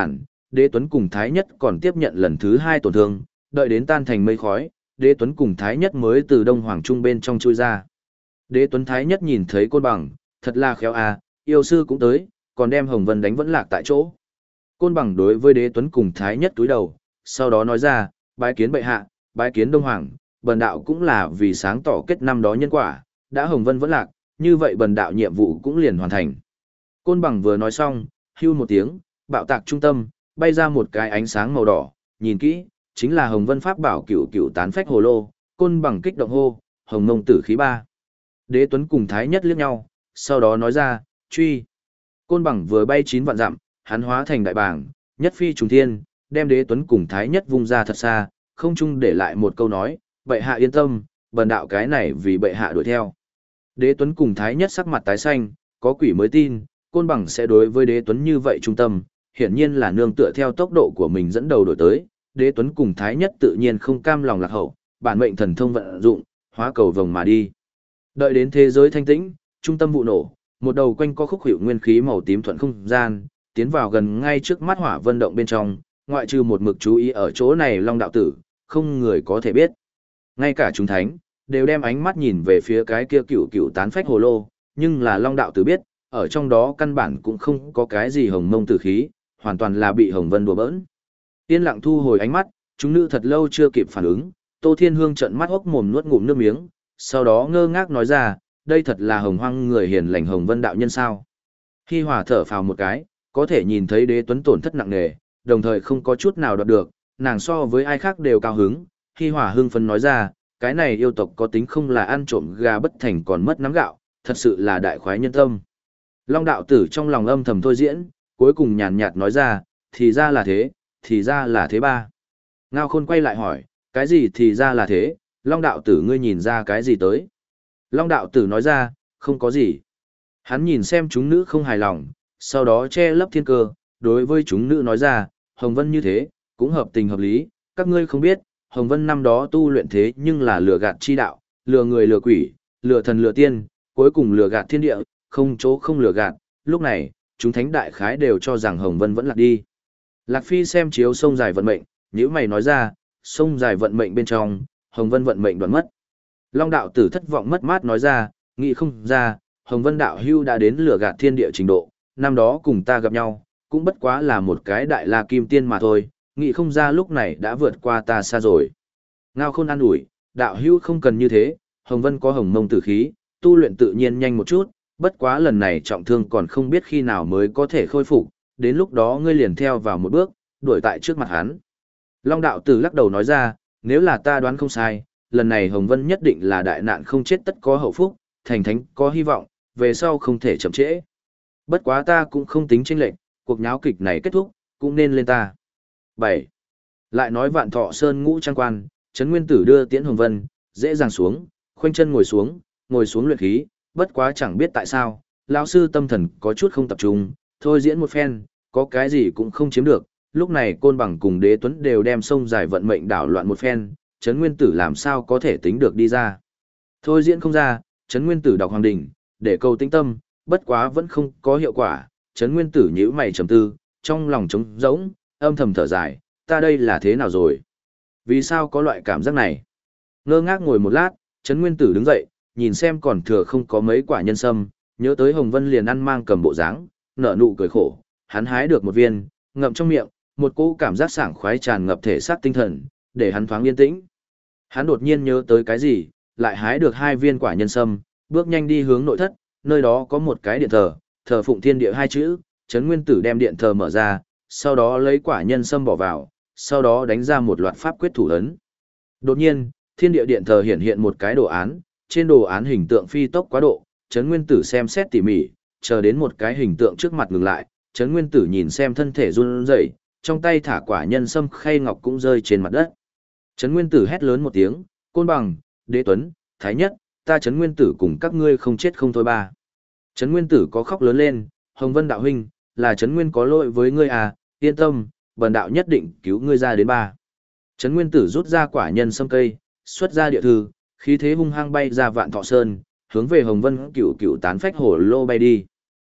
Đế Tuấn cùng Thái Nhất còn tiếp nhận lần thứ hai tổn thương, đợi đến tan thành mây khói, Đế Tuấn cùng Thái Nhất mới từ Đông Hoàng Trung bên trong chui ra. Đế Tuấn Thái Nhất nhìn thấy Côn Bằng, thật là khéo à, yêu sư cũng tới, còn đem Hồng Vân đánh vẫn lạc tại chỗ. Côn Bằng đối với Đế Tuấn cùng Thái Nhất túi đầu, sau đó nói ra, bái kiến bệ hạ, bái kiến Đông Hoàng, bần đạo cũng là vì sáng tỏ kết năm đó nhân quả, đã Hồng Vân vẫn lạc, như vậy bần đạo nhiệm vụ cũng liền hoàn thành. Côn Bằng vừa nói xong, hưu một tiếng, bạo tạc trung tâm, bay ra một cái ánh sáng màu đỏ, nhìn kỹ, chính là Hồng Vân Pháp bảo cửu cửu tán phách hồ lô, Côn Bằng kích động hô, Hồng Mông tử khí ba. Đế Tuấn cùng Thái Nhất liếc nhau, sau đó nói ra, truy. Côn Bằng vừa bay chín vạn dặm, hắn hóa thành đại bàng, nhất phi trùng thiên, đem Đế Tuấn cùng Thái Nhất vung ra thật xa, không chung để lại một câu nói, bệ hạ yên tâm, bần đạo cái này vì bệ hạ đuổi theo. Đế Tuấn cùng Thái Nhất sắc mặt tái xanh, có quỷ mới tin, Côn Bằng sẽ đối với Đế Tuấn như vậy trung tâm, hiển nhiên là nương tựa theo tốc độ của mình dẫn đầu đổi tới, Đế Tuấn cùng Thái Nhất tự nhiên không cam lòng lạc hậu, bản mệnh thần thông vận dụng, hóa cầu vồng mà đi. Đợi đến thế giới thanh tĩnh, trung tâm vụ nổ, một đầu quanh co khúc hiệu nguyên khí màu tím thuận không gian, tiến vào gần ngay trước mắt Hỏa Vân động bên trong, ngoại trừ một mực chú ý ở chỗ này Long đạo tử, không người có thể biết. Ngay cả chúng thánh đều đem ánh mắt nhìn về phía cái kia cựu cựu tán phách hồ lô, nhưng là Long đạo tử biết, ở trong đó căn bản cũng không có cái gì hồng mông tử khí, hoàn toàn là bị Hồng Vân đùa bỡn. Yên lặng thu hồi ánh mắt, chúng nữ thật lâu chưa kịp phản ứng, Tô Thiên Hương trợn mắt hốc mồm nuốt ngụm nước miếng, sau đó ngơ ngác nói ra, đây thật là Hồng Hoang người hiền lành Hồng Vân đạo nhân sao? Hi Hòa thở phào một cái, có thể nhìn thấy Đế Tuấn tổn thất nặng nề, đồng thời không có chút nào đoạt được, nàng so với ai khác đều cao hứng. Hi Hòa hưng phấn nói ra, cái này yêu tộc có tính không là ăn trộm gà bất thành còn mất nắm gạo, thật sự là đại khoái nhân tâm. Long đạo tử trong lòng âm thầm thôi diễn, cuối cùng nhàn nhạt nói ra, thì ra là thế, thì ra là thế ba. Ngao Khôn quay lại hỏi, cái gì thì ra là thế, Long đạo tử ngươi nhìn ra cái gì tới? Long đạo tử nói ra, không có gì. Hắn nhìn xem chúng nữ không hài lòng, sau đó che lấp thiên cơ, đối với chúng nữ nói ra, Hồng Vân như thế, cũng hợp tình hợp lý, các ngươi không biết, Hồng Vân năm đó tu luyện thế nhưng là lừa gạt chi đạo, lừa người lừa quỷ, lừa thần lừa tiên, cuối cùng lừa gạt thiên địa, không chỗ không lừa gạt, lúc này, chúng thánh đại khái đều cho rằng Hồng Vân vẫn lạc đi. Lạc Phi xem chiếu sông dài vận mệnh, nhữ mày nói ra, sông dài vận mệnh bên trong, Hồng Vân vận mệnh đoạn mất. Long đạo tử thất vọng mất mát nói ra, nghĩ không ra, Hồng Vân đạo hưu đã đến lừa gạt thiên địa trình độ, năm đó cùng ta gặp nhau, cũng bất quá là một cái đại la kim tiên mà thôi, nghĩ không ra lúc này đã vượt qua ta xa rồi. Ngao Khôn an ủi, đạo hưu không cần như thế, Hồng Vân có hồng mông tử khí, tu luyện tự nhiên nhanh một chút, bất quá lần này trọng thương còn không biết khi nào mới có thể khôi phục, đến lúc đó ngươi liền theo vào một bước, đuổi tại trước mặt hắn. Long đạo tử lắc đầu nói ra, nếu là ta đoán không sai, lần này Hồng Vân nhất định là đại nạn không chết tất có hậu phúc, thành thánh có hy vọng, về sau không thể chậm trễ. Bất quá ta cũng không tính chênh lệch, cuộc nháo kịch này kết thúc, cũng nên lên ta. bảy. Lại nói Vạn Thọ Sơn ngũ trang quan, Trấn Nguyên Tử đưa Tiễn Hồng Vân, dễ dàng xuống, khoanh chân ngồi xuống, ngồi xuống luyện khí, bất quá chẳng biết tại sao, lão sư tâm thần có chút không tập trung, thôi diễn một phen, có cái gì cũng không chiếm được, lúc này Côn Bằng cùng Đế Tuấn đều đem sông dài vận mệnh đảo loạn một phen, Trấn Nguyên Tử làm sao có thể tính được đi ra. Thôi diễn không ra, Trấn Nguyên Tử đọc Hoàng Đình, để cầu tĩnh tâm, bất quá vẫn không có hiệu quả, Trấn Nguyên Tử nhíu mày trầm tư, trong lòng trống rỗng, âm thầm thở dài, ta đây là thế nào rồi? Vì sao có loại cảm giác này? Ngơ ngác ngồi một lát, Trấn Nguyên Tử đứng dậy, nhìn xem còn thừa không có mấy quả nhân sâm, nhớ tới Hồng Vân liền ăn mang cầm bộ dáng, nở nụ cười khổ, hắn hái được một viên, ngậm trong miệng, một cỗ cảm giác sảng khoái tràn ngập thể xác tinh thần, để hắn thoáng yên tĩnh. Hắn đột nhiên nhớ tới cái gì, lại hái được hai viên quả nhân sâm, bước nhanh đi hướng nội thất, nơi đó có một cái điện thờ, thờ phụng thiên địa hai chữ, Trấn Nguyên Tử đem điện thờ mở ra, sau đó lấy quả nhân sâm bỏ vào, sau đó đánh ra một loạt pháp quyết thủ ấn. Đột nhiên, thiên địa điện thờ hiện hiện một cái đồ án, trên đồ án hình tượng phi tốc quá độ, Trấn Nguyên Tử xem xét tỉ mỉ, chờ đến một cái hình tượng trước mặt ngừng lại, Trấn Nguyên Tử nhìn xem thân thể run rẩy, trong tay thả quả nhân sâm khay ngọc cũng rơi trên mặt đất. Trấn Nguyên Tử hét lớn một tiếng, Côn Bằng, Đế Tuấn, Thái Nhất, ta Trấn Nguyên Tử cùng các ngươi không chết không thôi ba. Trấn Nguyên Tử có khóc lớn lên, Hồng Vân đạo huynh, là Trấn Nguyên có lỗi với ngươi à, yên tâm, bần đạo nhất định cứu ngươi ra đến ba. Trấn Nguyên Tử rút ra quả nhân sâm cây, xuất ra địa thư, khí thế hung hăng bay ra Vạn Thọ Sơn, hướng về Hồng Vân cựu cựu tán phách hổ lô bay đi.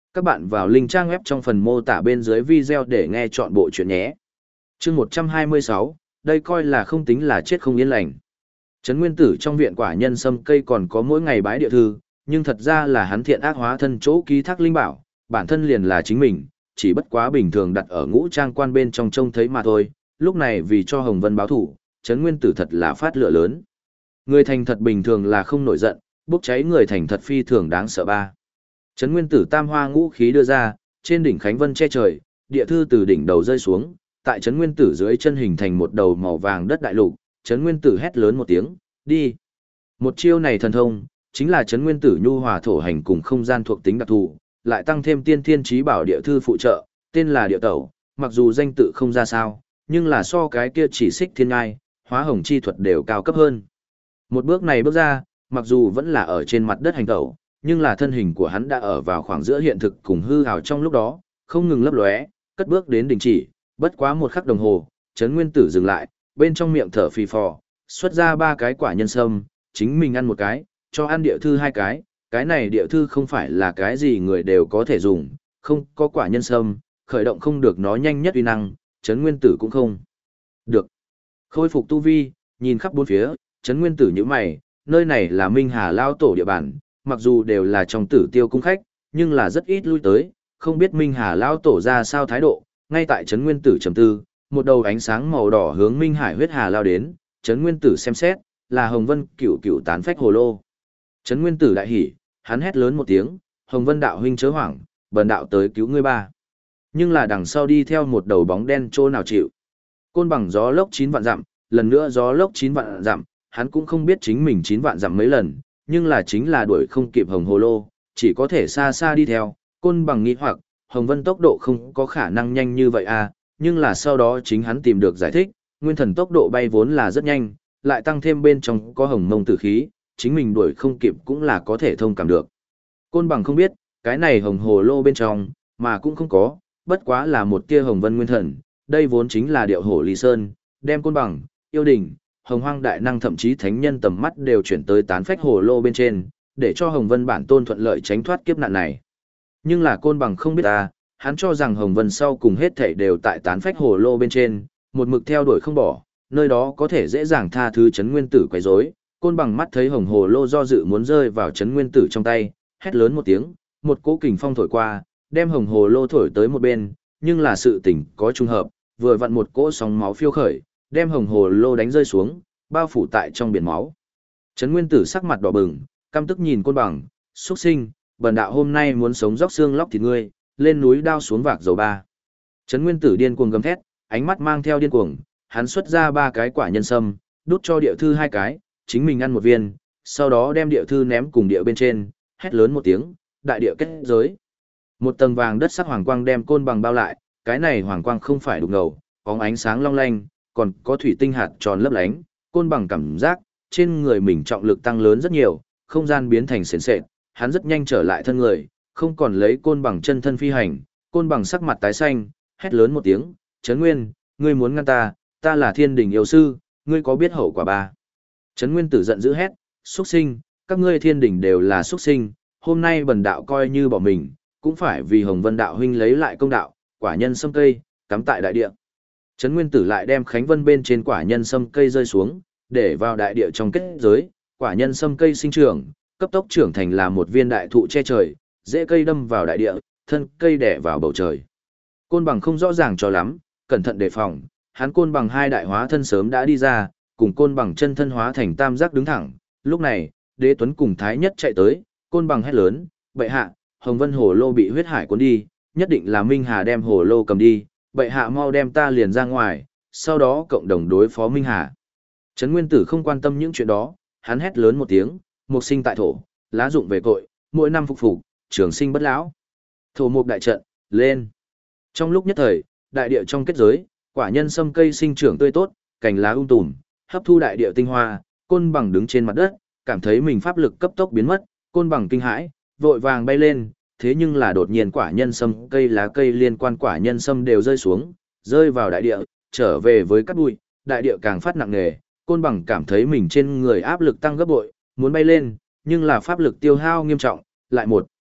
Các bạn vào link trang web trong phần mô tả bên dưới video để nghe chọn bộ chuyện nhé. Chương một trăm hai mươi sáu, đây coi là không tính là chết không yên lành. Trấn Nguyên Tử trong viện quả nhân sâm cây còn có mỗi ngày bái địa thư, nhưng thật ra là hắn thiện ác hóa thân chỗ ký thác linh bảo, bản thân liền là chính mình, chỉ bất quá bình thường đặt ở ngũ trang quan bên trong trông thấy mà thôi. Lúc này vì cho Hồng Vân báo thủ, Trấn Nguyên Tử thật là phát lửa lớn. Người thành thật bình thường là không nổi giận, bốc cháy người thành thật phi thường đáng sợ ba. Trấn Nguyên Tử tam hoa ngũ khí đưa ra, trên đỉnh Khánh Vân che trời, địa thư từ đỉnh đầu rơi xuống, tại Trấn Nguyên Tử dưới chân hình thành một đầu màu vàng đất đại lục, Trấn Nguyên Tử hét lớn một tiếng, đi. Một chiêu này thần thông, chính là Trấn Nguyên Tử nhu hòa thổ hành cùng không gian thuộc tính đặc thù, lại tăng thêm tiên thiên trí bảo địa thư phụ trợ, tên là địa tẩu, mặc dù danh tự không ra sao, nhưng là so cái kia chỉ xích thiên ngai, hóa hồng chi thuật đều cao cấp hơn. Một bước này bước ra, mặc dù vẫn là ở trên mặt đất hành tẩu, nhưng là thân hình của hắn đã ở vào khoảng giữa hiện thực cùng hư ảo trong lúc đó, không ngừng lấp lóe, cất bước đến đình chỉ, bất quá một khắc đồng hồ, Trấn Nguyên Tử dừng lại, bên trong miệng thở phì phò, xuất ra ba cái quả nhân sâm, chính mình ăn một cái, cho ăn địa thư hai cái, cái này địa thư không phải là cái gì người đều có thể dùng, không có quả nhân sâm, khởi động không được nó nhanh nhất uy năng, Trấn Nguyên Tử cũng không được. Khôi phục tu vi, nhìn khắp bốn phía, Trấn Nguyên Tử như mày, nơi này là Minh Hà Lao Tổ địa bàn, mặc dù đều là trong Tử Tiêu cung khách, nhưng là rất ít lui tới, không biết Minh Hà Lao Tổ ra sao thái độ. Ngay tại Trấn Nguyên Tử trầm tư, một đầu ánh sáng màu đỏ hướng Minh Hải huyết hà lao đến, Trấn Nguyên Tử xem xét, là Hồng Vân Cửu Cửu tán phách hồ lô. Trấn Nguyên Tử đại hỉ, hắn hét lớn một tiếng, "Hồng Vân đạo huynh chớ hoảng, bần đạo tới cứu ngươi ba." Nhưng là đằng sau đi theo một đầu bóng đen trô nào chịu. Côn bằng gió lốc chín vạn dặm, lần nữa gió lốc chín vạn dặm, hắn cũng không biết chính mình chín vạn dặm mấy lần, nhưng là chính là đuổi không kịp Hồng Hồ Lô, chỉ có thể xa xa đi theo. Côn bằng nghĩ hoặc, Hồng Vân tốc độ không có khả năng nhanh như vậy à, nhưng là sau đó chính hắn tìm được giải thích, nguyên thần tốc độ bay vốn là rất nhanh, lại tăng thêm bên trong có hồng mông tử khí, chính mình đuổi không kịp cũng là có thể thông cảm được. Côn bằng không biết, cái này hồng hồ lô bên trong, mà cũng không có, bất quá là một tia hồng vân nguyên thần, đây vốn chính là điệu hổ Lý Sơn, đem côn bằng, yêu đình, hồng hoang đại năng thậm chí thánh nhân tầm mắt đều chuyển tới tán phách hồ lô bên trên, để cho hồng vân bản tôn thuận lợi tránh thoát kiếp nạn này. Nhưng là côn bằng không biết ta, hắn cho rằng hồng vân sau cùng hết thảy đều tại tán phách hồ lô bên trên, một mực theo đuổi không bỏ, nơi đó có thể dễ dàng tha thứ Trấn Nguyên Tử quấy rối. Côn bằng mắt thấy hồng hồ lô do dự muốn rơi vào Trấn Nguyên Tử trong tay, hét lớn một tiếng, một cỗ kình phong thổi qua, đem hồng hồ lô thổi tới một bên, nhưng là sự tình có trùng hợp, vừa vặn một cỗ sóng máu phiêu khởi, đem hồng hồ lô đánh rơi xuống, bao phủ tại trong biển máu. Trấn Nguyên Tử sắc mặt đỏ bừng, căm tức nhìn côn bằng, xuất sinh, bần đạo hôm nay muốn sống róc xương lóc thịt ngươi, lên núi đao xuống vạc dầu ba. Trấn Nguyên Tử điên cuồng gầm thét, ánh mắt mang theo điên cuồng, hắn xuất ra ba cái quả nhân sâm, đút cho địa thư hai cái, chính mình ăn một viên, sau đó đem địa thư ném cùng địa bên trên, hét lớn một tiếng, đại địa kết giới. Một tầng vàng đất sắc hoàng quang đem côn bằng bao lại, cái này hoàng quang không phải đục ngầu, có ánh sáng long lanh, còn có thủy tinh hạt tròn lấp lánh, côn bằng cảm giác trên người mình trọng lực tăng lớn rất nhiều, không gian biến thành sền sệt, hắn rất nhanh trở lại thân người, không còn lấy côn bằng chân thân phi hành, côn bằng sắc mặt tái xanh, hét lớn một tiếng, Trấn Nguyên, ngươi muốn ngăn ta, ta là thiên đình yêu sư, ngươi có biết hậu quả ba. Trấn Nguyên Tử giận dữ hét, xuất sinh, các ngươi thiên đình đều là xuất sinh, hôm nay bần đạo coi như bỏ mình, cũng phải vì Hồng Vân đạo huynh lấy lại công đạo, quả nhân sâm cây, cắm tại đại địa. Trấn Nguyên Tử lại đem Khánh Vân bên trên quả nhân sâm cây rơi xuống, để vào đại địa trong kết giới, quả nhân sâm cây sinh trưởng, cấp tốc trưởng thành là một viên đại thụ che trời, rễ cây đâm vào đại địa, thân cây đẻ vào bầu trời. Côn bằng không rõ ràng cho lắm, cẩn thận đề phòng, hắn côn bằng hai đại hóa thân sớm đã đi ra, cùng côn bằng chân thân hóa thành tam giác đứng thẳng. Lúc này, Đế Tuấn cùng Thái Nhất chạy tới, côn bằng hét lớn, bệ hạ, Hồng Vân hồ lô bị huyết hải cuốn đi, nhất định là Minh Hà đem hồ lô cầm đi, bệ hạ mau đem ta liền ra ngoài, sau đó cộng đồng đối phó Minh Hà. Trấn Nguyên Tử không quan tâm những chuyện đó, hắn hét lớn một tiếng, mục sinh tại thổ, lá dụng về cội, mỗi năm phục phục, trường sinh bất lão. Thổ mục đại trận, lên. Trong lúc nhất thời, đại địa trong kết giới, quả nhân sâm cây sinh trưởng tươi tốt, cành lá um tùm, hấp thu đại địa tinh hoa, côn bằng đứng trên mặt đất, cảm thấy mình pháp lực cấp tốc biến mất, côn bằng kinh hãi, vội vàng bay lên, thế nhưng là đột nhiên quả nhân sâm cây lá cây liên quan quả nhân sâm đều rơi xuống, rơi vào đại địa, trở về với cát bụi, đại địa càng phát nặng nề, côn bằng cảm thấy mình trên người áp lực tăng gấp bội, muốn bay lên, nhưng là pháp lực tiêu hao nghiêm trọng, lại một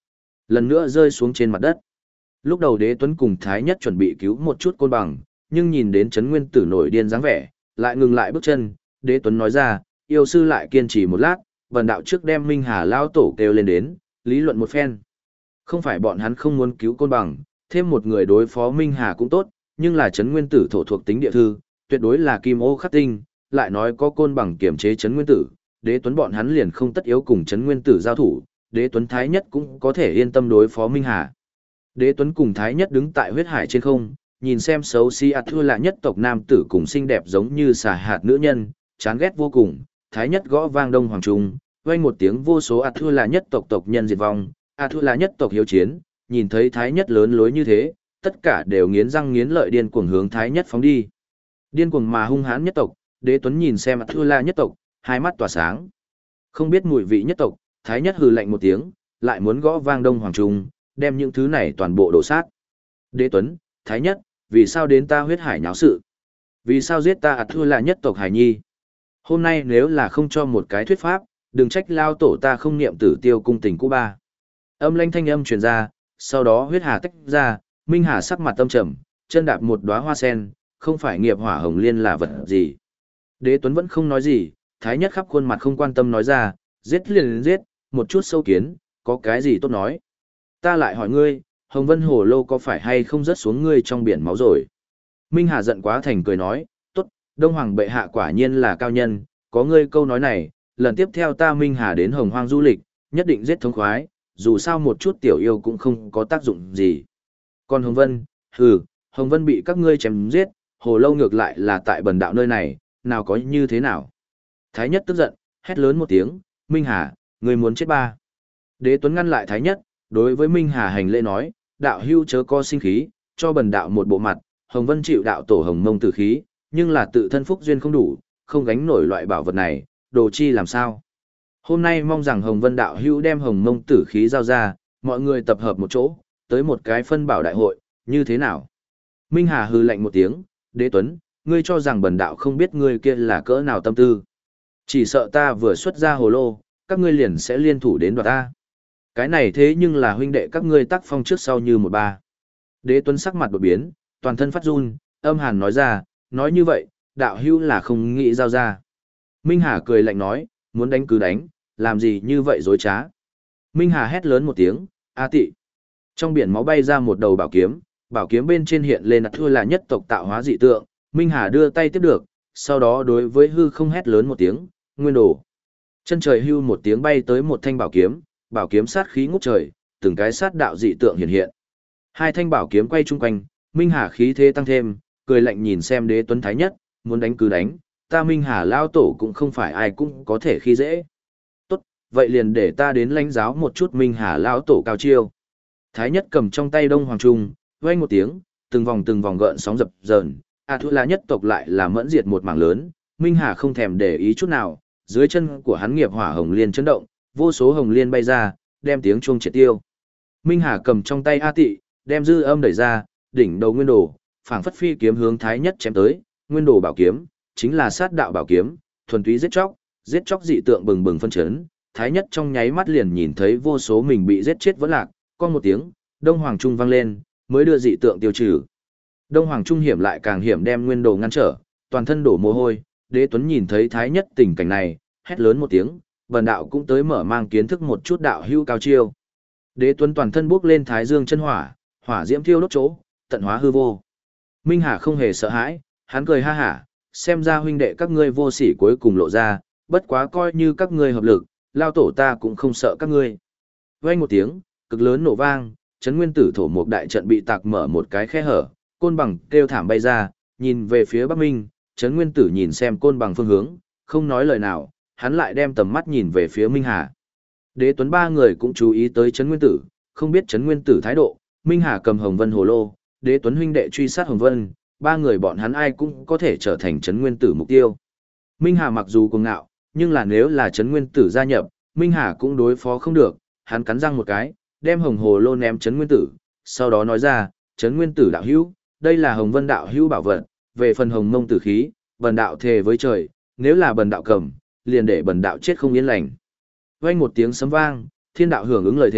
lần nữa rơi xuống trên mặt đất. Lúc đầu Đế Tuấn cùng Thái Nhất chuẩn bị cứu một chút côn bằng, nhưng nhìn đến Trấn Nguyên Tử nổi điên dáng vẻ, lại ngừng lại bước chân. Đế Tuấn nói ra, yêu sư lại kiên trì một lát, vần đạo trước đem Minh Hà lao tổ kêu lên đến, lý luận một phen. Không phải bọn hắn không muốn cứu côn bằng, thêm một người đối phó Minh Hà cũng tốt, nhưng là Trấn Nguyên Tử thổ thuộc tính địa thư, tuyệt đối là kim ô khắc tinh, lại nói có côn bằng kiểm chế Trấn Nguyên Tử, Đế Tuấn bọn hắn liền không tất yếu cùng Trấn Nguyên Tử giao thủ, Đế Tuấn Thái Nhất cũng có thể yên tâm đối phó Minh Hà. Đế Tuấn cùng Thái Nhất đứng tại huyết hải trên không, nhìn xem xấu xí ạt thua là nhất tộc nam tử cùng xinh đẹp giống như xà hạt nữ nhân, chán ghét vô cùng. Thái Nhất gõ vang đông hoàng trung, vang một tiếng vô số ạt thua là nhất tộc tộc nhân diệt vong, ạt thua là nhất tộc hiếu chiến, nhìn thấy Thái Nhất lớn lối như thế, tất cả đều nghiến răng nghiến lợi điên cuồng hướng Thái Nhất phóng đi. Điên cuồng mà hung hãn nhất tộc, Đế Tuấn nhìn xem ạt thua là nhất tộc, hai mắt tỏa sáng. Không biết mùi vị nhất tộc, Thái Nhất hừ lạnh một tiếng, lại muốn gõ vang đông hoàng trung, đem những thứ này toàn bộ đổ sát. Đế Tuấn, Thái Nhất, vì sao đến ta huyết hải nháo sự? Vì sao giết ta ạt thua là nhất tộc hải nhi? Hôm nay nếu là không cho một cái thuyết pháp, đừng trách lao tổ ta không niệm tử tiêu cung tình cũ ba. Âm lanh thanh âm truyền ra, sau đó huyết hà tách ra, Minh Hà sắc mặt tâm trầm, chân đạp một đóa hoa sen, không phải nghiệp hỏa hồng liên là vật gì. Đế Tuấn vẫn không nói gì, Thái Nhất khắp khuôn mặt không quan tâm nói ra, giết liền giết, một chút sâu kiến, có cái gì tốt nói. Ta lại hỏi ngươi, Hồng Vân Hồ Lô có phải hay không rớt xuống ngươi trong biển máu rồi? Minh Hà giận quá thành cười nói, tốt, Đông Hoàng bệ hạ quả nhiên là cao nhân, có ngươi câu nói này, lần tiếp theo ta Minh Hà đến Hồng Hoang du lịch, nhất định giết thống khoái, dù sao một chút tiểu yêu cũng không có tác dụng gì. Còn Hồng Vân, hừ, Hồng Vân bị các ngươi chém giết, Hồ Lô ngược lại là tại bần đạo nơi này, nào có như thế nào? Thái Nhất tức giận, hét lớn một tiếng, Minh Hà, ngươi muốn chết ba. Đế Tuấn ngăn lại Thái Nhất, đối với Minh Hà hành lễ nói, đạo hưu chớ có sinh khí, cho bần đạo một bộ mặt, Hồng Vân chịu đạo tổ Hồng Mông tử khí, nhưng là tự thân phúc duyên không đủ, không gánh nổi loại bảo vật này, đồ chi làm sao. Hôm nay mong rằng Hồng Vân đạo hưu đem Hồng Mông tử khí giao ra, mọi người tập hợp một chỗ, tới một cái phân bảo đại hội, như thế nào? Minh Hà hừ lạnh một tiếng, Đế Tuấn, ngươi cho rằng bần đạo không biết ngươi kia là cỡ nào tâm tư. Chỉ sợ ta vừa xuất ra hồ lô, các ngươi liền sẽ liên thủ đến đoạt ta. Cái này thế nhưng là huynh đệ các ngươi tác phong trước sau như một ba. Đế Tuấn sắc mặt đột biến, toàn thân phát run, âm hàn nói ra, nói như vậy, đạo hữu là không nghĩ giao ra. Minh Hà cười lạnh nói, muốn đánh cứ đánh, làm gì như vậy dối trá. Minh Hà hét lớn một tiếng, a tị. Trong biển máu bay ra một đầu bảo kiếm, bảo kiếm bên trên hiện lên thua là nhất tộc tạo hóa dị tượng, Minh Hà đưa tay tiếp được, sau đó đối với hư không hét lớn một tiếng, nguyên đồ. Chân trời hưu một tiếng bay tới một thanh bảo kiếm, bảo kiếm sát khí ngút trời, từng cái sát đạo dị tượng hiện hiện. Hai thanh bảo kiếm quay chung quanh, Minh Hà khí thế tăng thêm, cười lạnh nhìn xem Đế Tuấn Thái Nhất, muốn đánh cứ đánh, ta Minh Hà lao tổ cũng không phải ai cũng có thể khi dễ. Tốt, vậy liền để ta đến lãnh giáo một chút Minh Hà lao tổ cao chiêu. Thái Nhất cầm trong tay Đông Hoàng Trung, vang một tiếng, từng vòng từng vòng gợn sóng dập dờn, A Thu La nhất tộc lại là mẫn diệt một mảng lớn, Minh Hà không thèm để ý chút nào, dưới chân của hắn nghiệp hỏa hồng liên chấn động, vô số hồng liên bay ra, đem tiếng chuông triệt tiêu. Minh Hà cầm trong tay A Tị, đem dư âm đẩy ra, đỉnh đầu nguyên đồ, phảng phất phi kiếm hướng Thái Nhất chém tới, nguyên đồ bảo kiếm, chính là sát đạo bảo kiếm, thuần túy giết chóc, giết chóc dị tượng bừng bừng phân chấn, Thái Nhất trong nháy mắt liền nhìn thấy vô số mình bị giết chết vẫn lạc, con một tiếng, Đông Hoàng Trung vang lên, mới đưa dị tượng tiêu trừ. Đông Hoàng Trung hiểm lại càng hiểm đem nguyên đồ ngăn trở, toàn thân đổ mồ hôi, Đế Tuấn nhìn thấy Thái Nhất tình cảnh này, hét lớn một tiếng, bần đạo cũng tới mở mang kiến thức một chút đạo hưu cao chiêu. Đế Tuấn toàn thân bốc lên thái dương chân hỏa, hỏa diễm thiêu đốt chỗ, tận hóa hư vô. Minh Hà không hề sợ hãi, hắn cười ha hả, xem ra huynh đệ các ngươi vô sỉ cuối cùng lộ ra, bất quá coi như các ngươi hợp lực, lao tổ ta cũng không sợ các ngươi. Vang một tiếng, cực lớn nổ vang, chấn nguyên tử thổ một đại trận bị tạc mở một cái khe hở, côn bằng kêu thảm bay ra, nhìn về phía Bắc Minh, chấn nguyên tử nhìn xem côn bằng phương hướng, không nói lời nào, hắn lại đem tầm mắt nhìn về phía Minh Hà. Đế Tuấn ba người cũng chú ý tới chấn nguyên tử, không biết chấn nguyên tử thái độ, Minh Hà cầm Hồng Vân hồ lô, Đế Tuấn huynh đệ truy sát Hồng Vân, ba người bọn hắn ai cũng có thể trở thành chấn nguyên tử mục tiêu. Minh Hà mặc dù cuồng ngạo, nhưng là nếu là chấn nguyên tử gia nhập, Minh Hà cũng đối phó không được, hắn cắn răng một cái, đem hồng hồ lô ném chấn nguyên tử, sau đó nói ra, chấn nguyên tử đạo hữu, đây là Hồng Vân đạo hữu bảo vật, về phần Hồng Mông tử khí, bần đạo thề với trời, nếu là bần đạo cầm, liền để bần đạo chết không yên lành. Vang một tiếng sấm vang, thiên đạo hưởng ứng lời thề,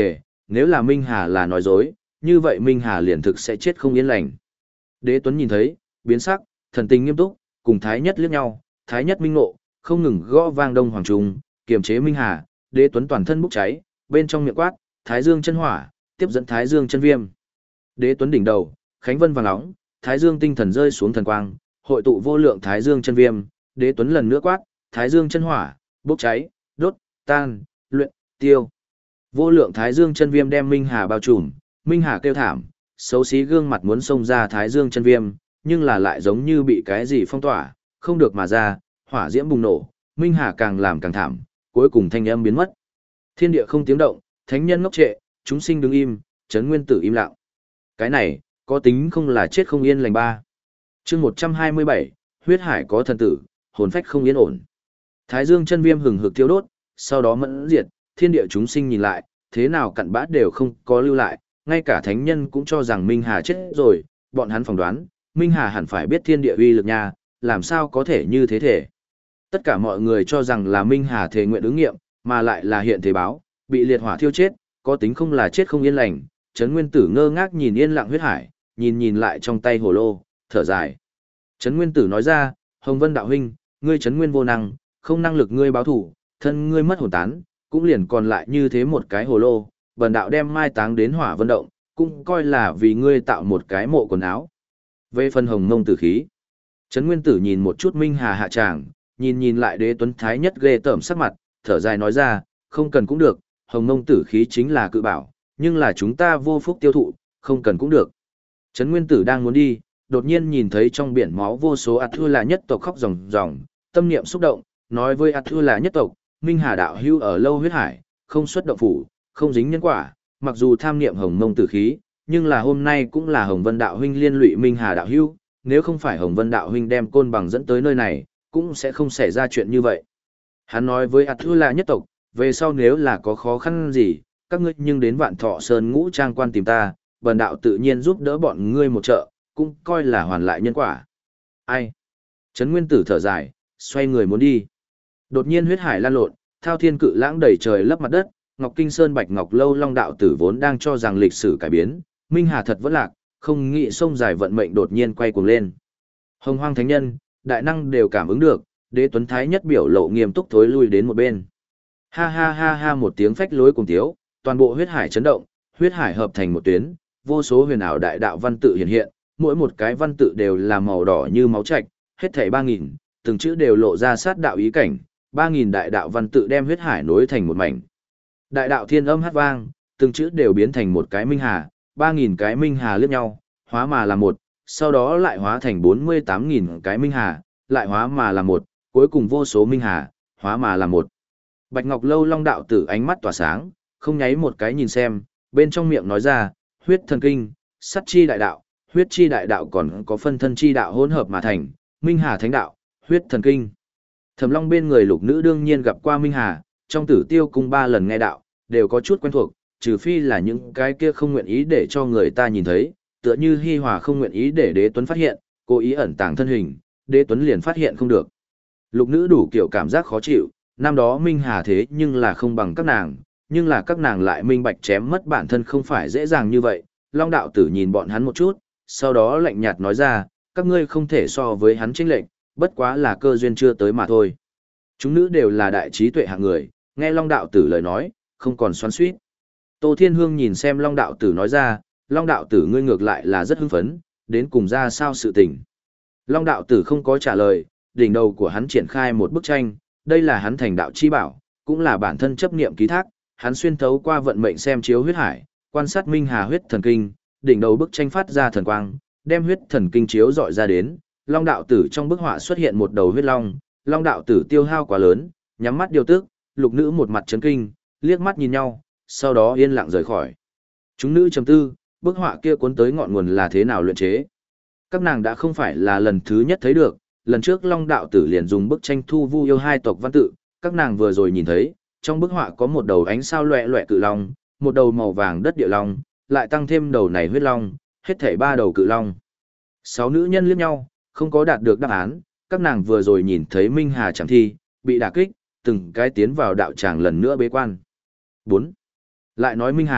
nếu là Minh Hà là nói dối, như vậy Minh Hà liền thực sẽ chết không yên lành. Đế Tuấn nhìn thấy, biến sắc, thần tình nghiêm túc, cùng Thái Nhất liếc nhau, Thái Nhất minh ngộ, không ngừng gõ vang Đông Hoàng Trung, kiềm chế Minh Hà, Đế Tuấn toàn thân bốc cháy, bên trong miệng quát, Thái Dương chân hỏa, tiếp dẫn Thái Dương chân viêm. Đế Tuấn đỉnh đầu, khánh vân vàng nóng, Thái Dương tinh thần rơi xuống thần quang, hội tụ vô lượng Thái Dương chân viêm, Đế Tuấn lần nữa quát, Thái Dương chân hỏa, bốc cháy, đốt, tan, luyện, tiêu. Vô lượng Thái Dương chân viêm đem Minh Hà bao trùm, Minh Hà kêu thảm, xấu xí gương mặt muốn xông ra Thái Dương chân viêm, nhưng là lại giống như bị cái gì phong tỏa, không được mà ra, hỏa diễm bùng nổ, Minh Hà càng làm càng thảm, cuối cùng thanh âm biến mất. Thiên địa không tiếng động, thánh nhân ngốc trệ, chúng sinh đứng im, Trấn Nguyên Tử im lặng. Cái này, có tính không là chết không yên lành ba. Chương một trăm hai mươi bảy, huyết hải có thần tử, hồn phách không yên ổn. Thái Dương chân viêm hừng hực thiêu đốt, sau đó mẫn diệt, thiên địa chúng sinh nhìn lại, thế nào cặn bã đều không có lưu lại, ngay cả thánh nhân cũng cho rằng Minh Hà chết rồi, bọn hắn phỏng đoán, Minh Hà hẳn phải biết thiên địa uy lực nha, làm sao có thể như thế thể. Tất cả mọi người cho rằng là Minh Hà thể nguyện ứng nghiệm, mà lại là hiện thế báo, bị liệt hỏa thiêu chết, có tính không là chết không yên lành. Trấn Nguyên Tử ngơ ngác nhìn yên lặng huyết hải, nhìn nhìn lại trong tay hồ lô, thở dài. Trấn Nguyên Tử nói ra, Hồng Vân đạo huynh, ngươi Trấn Nguyên vô năng, không năng lực ngươi báo thủ, thân ngươi mất hồn tán, cũng liền còn lại như thế một cái hồ lô, bần đạo đem mai táng đến Hỏa Vân động, cũng coi là vì ngươi tạo một cái mộ quần áo. Về phần Hồng Mông tử khí, Trấn Nguyên Tử nhìn một chút Minh Hà hạ tràng, nhìn nhìn lại Đế Tuấn Thái Nhất ghê tởm sắc mặt, thở dài nói ra, không cần cũng được, Hồng Mông tử khí chính là cự bảo, nhưng là chúng ta vô phúc tiêu thụ, không cần cũng được. Trấn Nguyên Tử đang muốn đi, đột nhiên nhìn thấy trong biển máu vô số ạt thua là nhất tộc khóc ròng ròng, tâm niệm xúc động, nói với ạt thua là nhất tộc, Minh Hà đạo hưu ở lâu huyết hải, không xuất động phủ, không dính nhân quả, mặc dù tham niệm Hồng Mông tử khí, nhưng là hôm nay cũng là Hồng Vân đạo huynh liên lụy Minh Hà đạo hưu, nếu không phải Hồng Vân đạo huynh đem côn bằng dẫn tới nơi này, cũng sẽ không xảy ra chuyện như vậy. Hắn nói với ạt thua là nhất tộc, về sau nếu là có khó khăn gì, các ngươi nhưng đến Vạn Thọ Sơn ngũ trang quan tìm ta, bần đạo tự nhiên giúp đỡ bọn ngươi một trợ, cũng coi là hoàn lại nhân quả. Ai? Trấn Nguyên Tử thở dài, xoay người muốn đi. Đột nhiên huyết hải lan lộn, thao thiên cự lãng đầy trời lấp mặt đất, Ngọc Kinh Sơn Bạch Ngọc Lâu Long đạo tử vốn đang cho rằng lịch sử cải biến, Minh Hà thật vẫn lạc, không nghĩ sông dài vận mệnh đột nhiên quay cuồng lên. Hồng Hoang thánh nhân, đại năng đều cảm ứng được, Đế Tuấn Thái Nhất biểu lộ nghiêm túc thối lui đến một bên. Ha ha ha ha một tiếng phách lối cùng tiếu, toàn bộ huyết hải chấn động, huyết hải hợp thành một tuyến, vô số huyền ảo đại đạo văn tự hiện hiện, mỗi một cái văn tự đều là màu đỏ như máu trạch, hết thảy ba nghìn, từng chữ đều lộ ra sát đạo ý cảnh, ba nghìn đại đạo văn tự đem huyết hải nối thành một mảnh. Đại đạo thiên âm hát vang, từng chữ đều biến thành một cái minh hà, ba nghìn cái minh hà liếc nhau, hóa mà là một, sau đó lại hóa thành bốn mươi tám nghìn cái minh hà, lại hóa mà là một, cuối cùng vô số minh hà, hóa mà là một. Bạch Ngọc Lâu Long đạo tử ánh mắt tỏa sáng, không nháy một cái nhìn xem, bên trong miệng nói ra, huyết thần kinh, sắt chi đại đạo, huyết chi đại đạo còn có phân thân chi đạo hỗn hợp mà thành, minh hà thánh đạo, huyết thần kinh. Thẩm Long bên người lục nữ đương nhiên gặp qua minh hà, trong Tử Tiêu cung ba lần nghe đạo, đều có chút quen thuộc, trừ phi là những cái kia không nguyện ý để cho người ta nhìn thấy, tựa như Hi Hòa không nguyện ý để Đế Tuấn phát hiện, cố ý ẩn tàng thân hình, Đế Tuấn liền phát hiện không được. Lục nữ đủ kiểu cảm giác khó chịu, năm đó Minh Hà thế nhưng là không bằng các nàng, nhưng là các nàng lại minh bạch chém mất bản thân không phải dễ dàng như vậy. Long đạo tử nhìn bọn hắn một chút, sau đó lạnh nhạt nói ra, các ngươi không thể so với hắn chênh lệch, bất quá là cơ duyên chưa tới mà thôi. Chúng nữ đều là đại trí tuệ hạng người, nghe Long đạo tử lời nói, không còn xoắn xuýt. Tô Thiên Hương nhìn xem Long đạo tử nói ra, Long đạo tử ngươi ngược lại là rất hưng phấn, đến cùng ra sao sự tình. Long đạo tử không có trả lời, đỉnh đầu của hắn triển khai một bức tranh, đây là hắn thành đạo chi bảo, cũng là bản thân chấp niệm ký thác, hắn xuyên thấu qua vận mệnh xem chiếu huyết hải, quan sát Minh Hà huyết thần kinh, đỉnh đầu bức tranh phát ra thần quang, đem huyết thần kinh chiếu dọi ra đến, Long đạo tử trong bức họa xuất hiện một đầu huyết long, Long đạo tử tiêu hao quá lớn, nhắm mắt điều tức, lục nữ một mặt chấn kinh, liếc mắt nhìn nhau, sau đó yên lặng rời khỏi. Chúng nữ trầm tư, bức họa kia cuốn tới ngọn nguồn là thế nào luyện chế. Các nàng đã không phải là lần thứ nhất thấy được, lần trước Long đạo tử liền dùng bức tranh thu vu yêu hai tộc văn tự, các nàng vừa rồi nhìn thấy, trong bức họa có một đầu ánh sao loẹ loẹ cự long, một đầu màu vàng đất địa long, lại tăng thêm đầu này huyết long, hết thảy ba đầu cự long. Sáu nữ nhân liếc nhau, không có đạt được đáp án, các nàng vừa rồi nhìn thấy Minh Hà chẳng thi, bị đả kích, từng cái tiến vào đạo tràng lần nữa bế quan. bốn. Lại nói Minh Hà,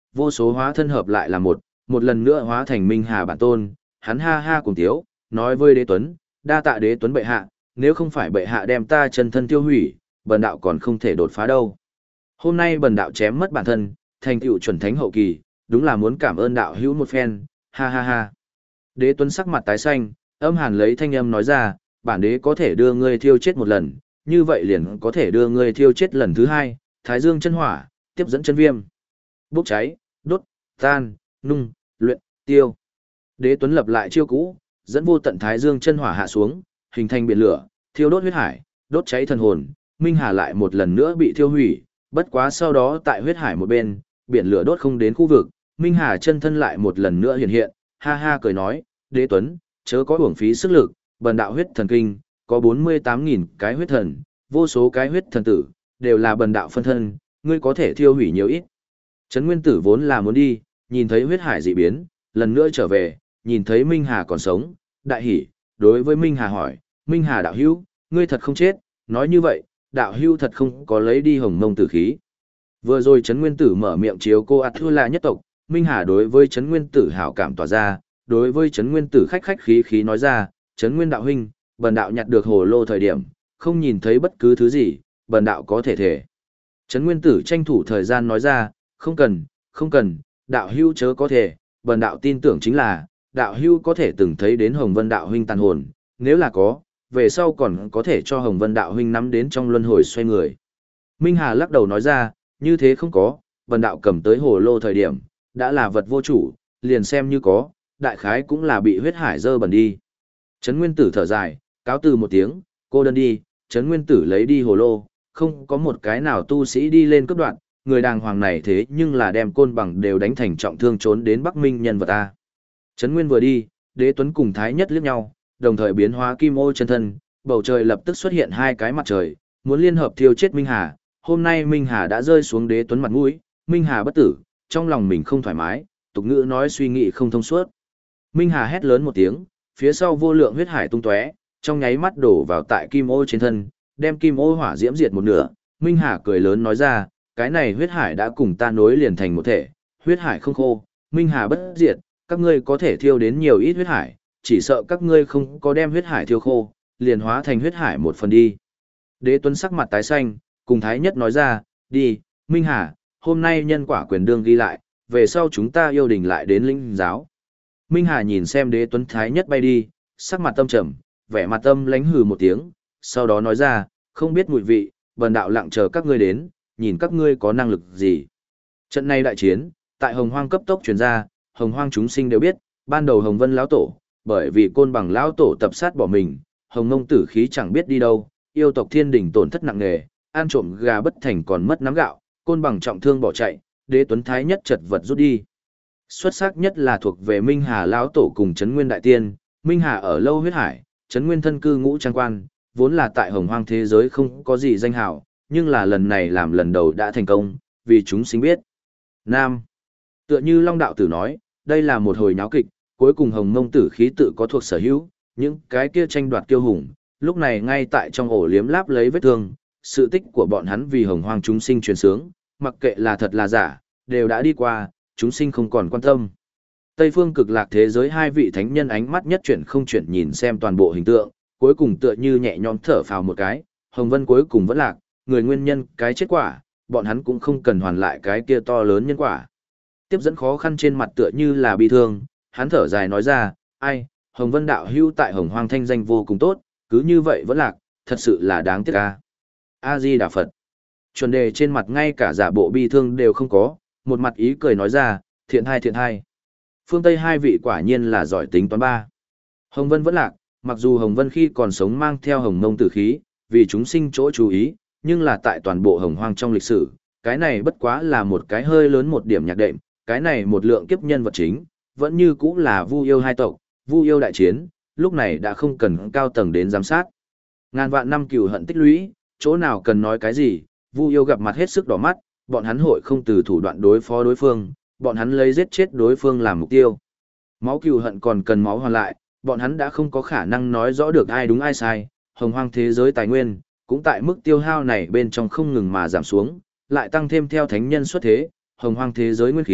vô số hóa thân hợp lại là một, một lần nữa hóa thành Minh Hà bản tôn, hắn ha ha cùng tiếu, nói với Đế Tuấn, đa tạ Đế Tuấn bệ hạ, nếu không phải bệ hạ đem ta chân thân tiêu hủy, bần đạo còn không thể đột phá đâu. Hôm nay bần đạo chém mất bản thân, thành tựu chuẩn thánh hậu kỳ, đúng là muốn cảm ơn đạo hữu một phen, ha ha ha. Đế Tuấn sắc mặt tái xanh, âm hàn lấy thanh âm nói ra, bản đế có thể đưa ngươi thiêu chết một lần, như vậy liền có thể đưa ngươi thiêu chết lần thứ hai, thái dương chân hỏa, tiếp dẫn chân viêm. Bốc cháy, đốt, tan, nung, luyện, tiêu. Đế Tuấn lập lại chiêu cũ, dẫn vô tận thái dương chân hỏa hạ xuống, hình thành biển lửa, thiêu đốt huyết hải, đốt cháy thần hồn, Minh Hà lại một lần nữa bị thiêu hủy, bất quá sau đó tại huyết hải một bên, biển lửa đốt không đến khu vực, Minh Hà chân thân lại một lần nữa hiện hiện, ha ha cười nói, Đế Tuấn, chớ có uổng phí sức lực, bần đạo huyết thần kinh, có bốn mươi tám nghìn cái huyết thần, vô số cái huyết thần tử, đều là bần đạo phân thân, ngươi có thể thiêu hủy nhiều ít. Trấn Nguyên Tử vốn là muốn đi, nhìn thấy huyết hải dị biến, lần nữa trở về, nhìn thấy Minh Hà còn sống, đại hỉ, đối với Minh Hà hỏi, Minh Hà đạo hữu, ngươi thật không chết, nói như vậy, đạo hữu thật không có lấy đi hồng mông tử khí. Vừa rồi Trấn Nguyên Tử mở miệng chiếu cô ạt thua là nhất tộc, Minh Hà đối với Trấn Nguyên Tử hảo cảm tỏa ra, đối với Trấn Nguyên Tử khách khách khí khí nói ra, Trấn Nguyên đạo huynh, bần đạo nhặt được hồ lô thời điểm, không nhìn thấy bất cứ thứ gì, bần đạo có thể thể. Trấn Nguyên Tử tranh thủ thời gian nói ra, không cần, không cần, đạo hữu chớ có thể, bần đạo tin tưởng chính là, đạo hữu có thể từng thấy đến Hồng Vân đạo huynh tàn hồn, nếu là có, về sau còn có thể cho Hồng Vân đạo huynh nắm đến trong luân hồi xoay người. Minh Hà lắc đầu nói ra, như thế không có, bần đạo cầm tới hồ lô thời điểm, đã là vật vô chủ, liền xem như có, đại khái cũng là bị huyết hải dơ bẩn đi. Trấn Nguyên Tử thở dài, cáo từ một tiếng, cô đơn đi, Trấn Nguyên Tử lấy đi hồ lô, không có một cái nào tu sĩ đi lên cấp đoạn, người đàng hoàng này thế nhưng là đem côn bằng đều đánh thành trọng thương trốn đến Bắc Minh nhân vật ta. Trấn Nguyên vừa đi, Đế Tuấn cùng Thái Nhất liếc nhau, đồng thời biến hóa kim ô chân thân, bầu trời lập tức xuất hiện hai cái mặt trời, muốn liên hợp thiêu chết Minh Hà. Hôm nay Minh Hà đã rơi xuống Đế Tuấn mặt mũi, Minh Hà bất tử, trong lòng mình không thoải mái, tục ngữ nói suy nghĩ không thông suốt. Minh Hà hét lớn một tiếng, phía sau vô lượng huyết hải tung tóe, trong nháy mắt đổ vào tại kim ô trên thân, đem kim ô hỏa diễm diệt một nửa. Minh Hà cười lớn nói ra, cái này huyết hải đã cùng ta nối liền thành một thể, huyết hải không khô, Minh Hà bất diệt, các ngươi có thể thiêu đến nhiều ít huyết hải, chỉ sợ các ngươi không có đem huyết hải thiêu khô, liền hóa thành huyết hải một phần đi. Đế Tuấn sắc mặt tái xanh, cùng Thái Nhất nói ra, đi, Minh Hà, hôm nay nhân quả quyền đương ghi lại, về sau chúng ta yêu đình lại đến linh giáo. Minh Hà nhìn xem Đế Tuấn Thái Nhất bay đi, sắc mặt tâm trầm, vẻ mặt tâm lánh hừ một tiếng, sau đó nói ra, không biết mùi vị, bần đạo lặng chờ các ngươi đến, nhìn các ngươi có năng lực gì. Trận này đại chiến, tại Hồng Hoang cấp tốc truyền ra, Hồng Hoang chúng sinh đều biết, ban đầu Hồng Vân lão tổ, bởi vì côn bằng lão tổ tập sát bỏ mình, Hồng Mông tử khí chẳng biết đi đâu, yêu tộc thiên đình tổn thất nặng nề, ăn trộm gà bất thành còn mất nắm gạo, côn bằng trọng thương bỏ chạy, Đế Tuấn Thái Nhất chật vật rút đi. Xuất sắc nhất là thuộc về Minh Hà lão tổ cùng Trấn Nguyên đại tiên, Minh Hà ở lâu huyết hải, Trấn Nguyên thân cư ngũ trang quan, vốn là tại Hồng Hoang thế giới không có gì danh hào, nhưng là lần này làm lần đầu đã thành công, vì chúng sinh biết. Nam. Tựa như Long đạo tử nói, đây là một hồi nháo kịch, cuối cùng Hồng Mông tử khí tự có thuộc sở hữu, những cái kia tranh đoạt kiêu hùng, lúc này ngay tại trong ổ liếm láp lấy vết thương, sự tích của bọn hắn vì Hồng Hoang chúng sinh truyền sướng, mặc kệ là thật là giả, đều đã đi qua, chúng sinh không còn quan tâm. Tây phương cực lạc thế giới hai vị thánh nhân ánh mắt nhất chuyển không chuyển nhìn xem toàn bộ hình tượng, cuối cùng tựa như nhẹ nhõm thở phào một cái, Hồng Vân cuối cùng vẫn lạc, người nguyên nhân cái chết quả, bọn hắn cũng không cần hoàn lại cái kia to lớn nhân quả. Tiếp dẫn khó khăn trên mặt tựa như là bi thương, hắn thở dài nói ra, ai, Hồng Vân đạo hưu tại Hồng Hoang thanh danh vô cùng tốt, cứ như vậy vẫn lạc, thật sự là đáng tiếc a. A-di Đà Phật. Chuẩn đề trên mặt ngay cả giả bộ bi thương đều không có, một mặt ý cười nói ra, thiện hai thiện hai. Phương Tây hai vị quả nhiên là giỏi tính toán ba. Hồng Vân vẫn lạc, mặc dù Hồng Vân khi còn sống mang theo Hồng Mông tử khí, vì chúng sinh chỗ chú ý, nhưng là tại toàn bộ Hồng Hoang trong lịch sử, cái này bất quá là một cái hơi lớn một điểm nhạc đệm, cái này một lượng kiếp nhân vật chính, vẫn như cũng là Vu Yêu hai tộc, Vu Yêu đại chiến, lúc này đã không cần cao tầng đến giám sát. Ngàn vạn năm cừu hận tích lũy, chỗ nào cần nói cái gì, Vu Yêu gặp mặt hết sức đỏ mắt, bọn hắn hội không từ thủ đoạn đối phó đối phương, bọn hắn lấy giết chết đối phương làm mục tiêu. Máu cừu hận còn cần máu hoàn lại, bọn hắn đã không có khả năng nói rõ được ai đúng ai sai, Hồng Hoang thế giới tài nguyên, cũng tại mức tiêu hao này bên trong không ngừng mà giảm xuống, lại tăng thêm theo thánh nhân xuất thế, Hồng Hoang thế giới nguyên khí,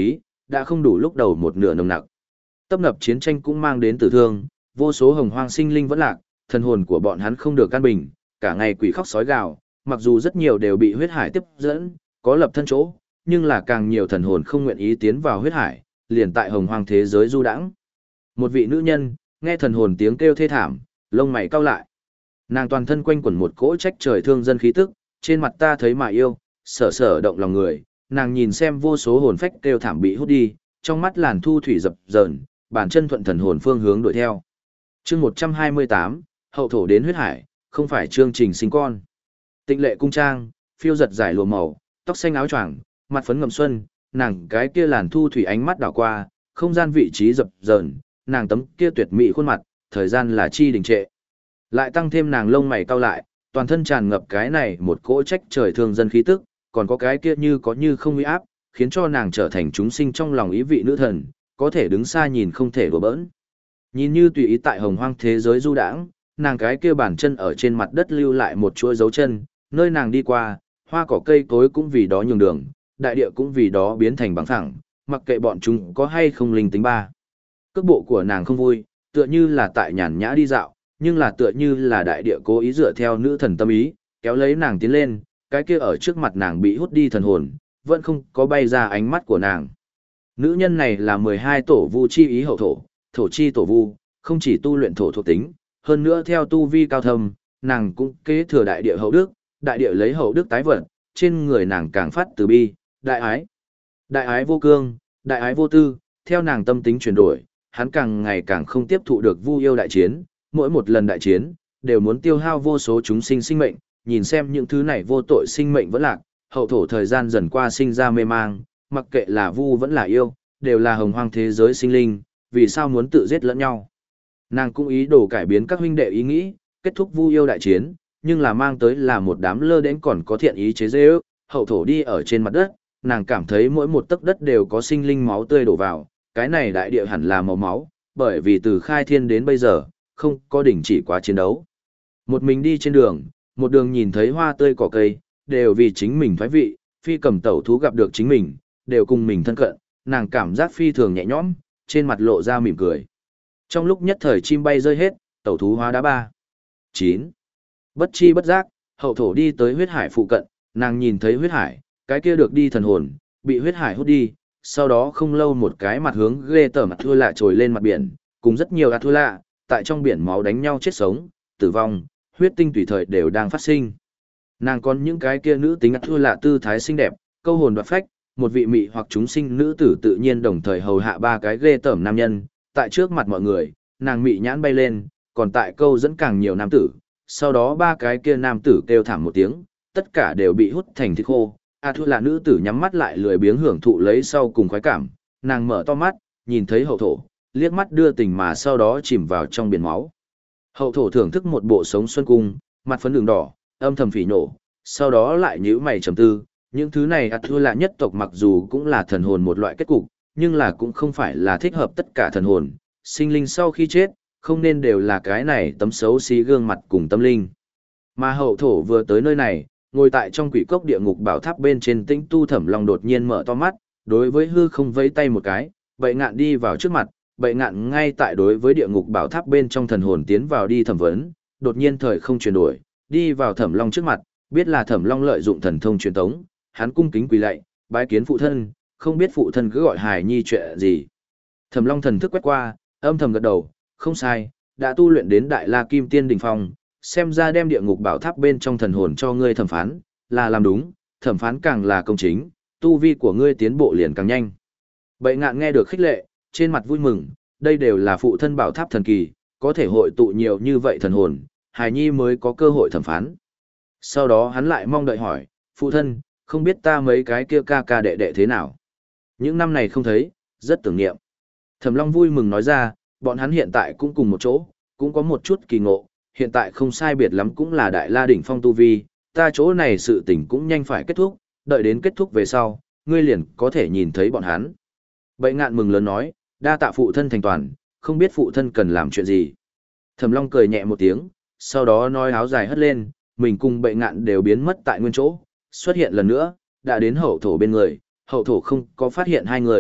đã không đủ lúc đầu một nửa nồng nặc. Tấp nập chiến tranh cũng mang đến tử thương, vô số hồng hoang sinh linh vẫn lạc, thần hồn của bọn hắn không được căn bình, cả ngày quỷ khóc sói gào, mặc dù rất nhiều đều bị huyết hải tiếp dẫn, có lập thân chỗ, nhưng là càng nhiều thần hồn không nguyện ý tiến vào huyết hải, liền tại hồng hoang thế giới du đãng. Một vị nữ nhân, nghe thần hồn tiếng kêu thê thảm, lông mày cau lại. Nàng toàn thân quanh quẩn một cỗ trách trời thương dân khí tức, trên mặt ta thấy mà yêu, sở sở động lòng người, nàng nhìn xem vô số hồn phách kêu thảm bị hút đi, trong mắt làn thu thủy dập dờn, bàn chân thuận thần hồn phương hướng đuổi theo. Chương một trăm hai mươi tám, hậu thổ đến huyết hải, không phải chương trình sinh con. Tịnh lệ cung trang, phiêu giật giải lụa màu, tóc xanh áo choàng, mặt phấn ngậm xuân, nàng cái kia làn thu thủy ánh mắt đảo qua, không gian vị trí dập dờn, nàng tấm kia tuyệt mỹ khuôn mặt, thời gian là chi đình trệ. Lại tăng thêm nàng lông mày cau lại, toàn thân tràn ngập cái này một cỗ trách trời thương dân khí tức, còn có cái kia như có như không uy áp, khiến cho nàng trở thành chúng sinh trong lòng ý vị nữ thần, có thể đứng xa nhìn không thể đùa bỡn. Nhìn như tùy ý tại hồng hoang thế giới du đãng, nàng cái kia bàn chân ở trên mặt đất lưu lại một chuỗi dấu chân, nơi nàng đi qua, hoa cỏ cây cối cũng vì đó nhường đường, đại địa cũng vì đó biến thành bằng phẳng, mặc kệ bọn chúng có hay không linh tính ba. Cước bộ của nàng không vui, tựa như là tại nhàn nhã đi dạo, nhưng là tựa như là đại địa cố ý dựa theo nữ thần tâm ý, kéo lấy nàng tiến lên, cái kia ở trước mặt nàng bị hút đi thần hồn, vẫn không có bay ra ánh mắt của nàng. Nữ nhân này là mười hai tổ vu chi ý hậu thổ, thổ chi tổ vu, không chỉ tu luyện thổ thuộc tính, hơn nữa theo tu vi cao thâm, nàng cũng kế thừa đại địa hậu đức, đại địa lấy hậu đức tái vận, trên người nàng càng phát từ bi, đại ái. Đại ái vô cương, đại ái vô tư, theo nàng tâm tính chuyển đổi, hắn càng ngày càng không tiếp thụ được vu yêu đại chiến, mỗi một lần đại chiến, đều muốn tiêu hao vô số chúng sinh sinh mệnh, nhìn xem những thứ này vô tội sinh mệnh vẫn lạc, hậu thổ thời gian dần qua sinh ra mê mang, mặc kệ là vu vẫn là yêu, đều là hồng hoang thế giới sinh linh, vì sao muốn tự giết lẫn nhau. Nàng cũng ý đồ cải biến các huynh đệ ý nghĩ, kết thúc vu yêu đại chiến, nhưng là mang tới là một đám lơ đến còn có thiện ý chế dễ ước, hậu thổ đi ở trên mặt đất, nàng cảm thấy mỗi một tấc đất đều có sinh linh máu tươi đổ vào, cái này đại địa hẳn là màu máu, bởi vì từ khai thiên đến bây giờ, không có đỉnh chỉ quá chiến đấu. Một mình đi trên đường, một đường nhìn thấy hoa tươi cỏ cây, đều vì chính mình thoái vị, phi cầm tẩu thú gặp được chính mình, đều cùng mình thân cận, nàng cảm giác phi thường nhẹ nhõm, trên mặt lộ ra mỉm cười. Trong lúc nhất thời chim bay rơi hết, tẩu thú hóa đá ba. chín. Bất chi bất giác, hậu thổ đi tới huyết hải phụ cận, nàng nhìn thấy huyết hải, cái kia được đi thần hồn, bị huyết hải hút đi, sau đó không lâu một cái mặt hướng ghê tởm mặt thua lạ trồi lên mặt biển, cùng rất nhiều ạt thua lạ, tại trong biển máu đánh nhau chết sống, tử vong, huyết tinh tùy thời đều đang phát sinh. Nàng còn những cái kia nữ tính ạt thua lạ tư thái xinh đẹp, câu hồn đoạt phách, một vị mị hoặc chúng sinh nữ tử tự nhiên đồng thời hầu hạ ba cái ghê tởm nam nhân, tại trước mặt mọi người, nàng mị nhãn bay lên, còn tại câu dẫn càng nhiều nam tử, sau đó ba cái kia nam tử kêu thảm một tiếng, tất cả đều bị hút thành thịt khô. A Thu là nữ tử nhắm mắt lại lười biếng hưởng thụ lấy sau cùng khoái cảm, nàng mở to mắt, nhìn thấy hậu thổ, liếc mắt đưa tình mà sau đó chìm vào trong biển máu. Hậu thổ thưởng thức một bộ sống xuân cung, mặt phấn đường đỏ, âm thầm phỉ nổ, sau đó lại nhíu mày trầm tư, những thứ này A Thu là nhất tộc mặc dù cũng là thần hồn một loại kết cục, nhưng là cũng không phải là thích hợp tất cả thần hồn, sinh linh sau khi chết, không nên đều là cái này tấm xấu xí gương mặt cùng tâm linh. Mà hậu thổ vừa tới nơi này, ngồi tại trong quỷ cốc địa ngục bảo tháp bên trên tĩnh tu thẩm long đột nhiên mở to mắt, đối với hư không vẫy tay một cái, bậy ngạn đi vào trước mặt, bậy ngạn ngay tại đối với địa ngục bảo tháp bên trong thần hồn tiến vào đi thẩm vấn, đột nhiên thời không chuyển đổi, đi vào thẩm long trước mặt, biết là thẩm long lợi dụng thần thông truyền tống, hắn cung kính quỳ lạy, bái kiến phụ thân, không biết phụ thân cứ gọi hài nhi chuyện gì. Thẩm long thần thức quét qua, âm thầm gật đầu, không sai, đã tu luyện đến đại la kim tiên đỉnh phong, xem ra đem địa ngục bảo tháp bên trong thần hồn cho ngươi thẩm phán, là làm đúng, thẩm phán càng là công chính, tu vi của ngươi tiến bộ liền càng nhanh. Bậy ngạn nghe được khích lệ, trên mặt vui mừng, đây đều là phụ thân bảo tháp thần kỳ, có thể hội tụ nhiều như vậy thần hồn, hài nhi mới có cơ hội thẩm phán. Sau đó hắn lại mong đợi hỏi, phụ thân, không biết ta mấy cái kia ca ca đệ đệ thế nào? Những năm này không thấy, rất tưởng niệm. Thẩm Long vui mừng nói ra, bọn hắn hiện tại cũng cùng một chỗ, cũng có một chút kỳ ngộ, hiện tại không sai biệt lắm cũng là đại la đỉnh phong tu vi, ta chỗ này sự tình cũng nhanh phải kết thúc, đợi đến kết thúc về sau, ngươi liền có thể nhìn thấy bọn hắn. Bậy ngạn mừng lớn nói, đa tạ phụ thân thành toàn, không biết phụ thân cần làm chuyện gì. Thẩm Long cười nhẹ một tiếng, sau đó nói áo dài hất lên, mình cùng bậy ngạn đều biến mất tại nguyên chỗ, xuất hiện lần nữa, đã đến hậu thổ bên người, hậu thổ không có phát hiện hai người,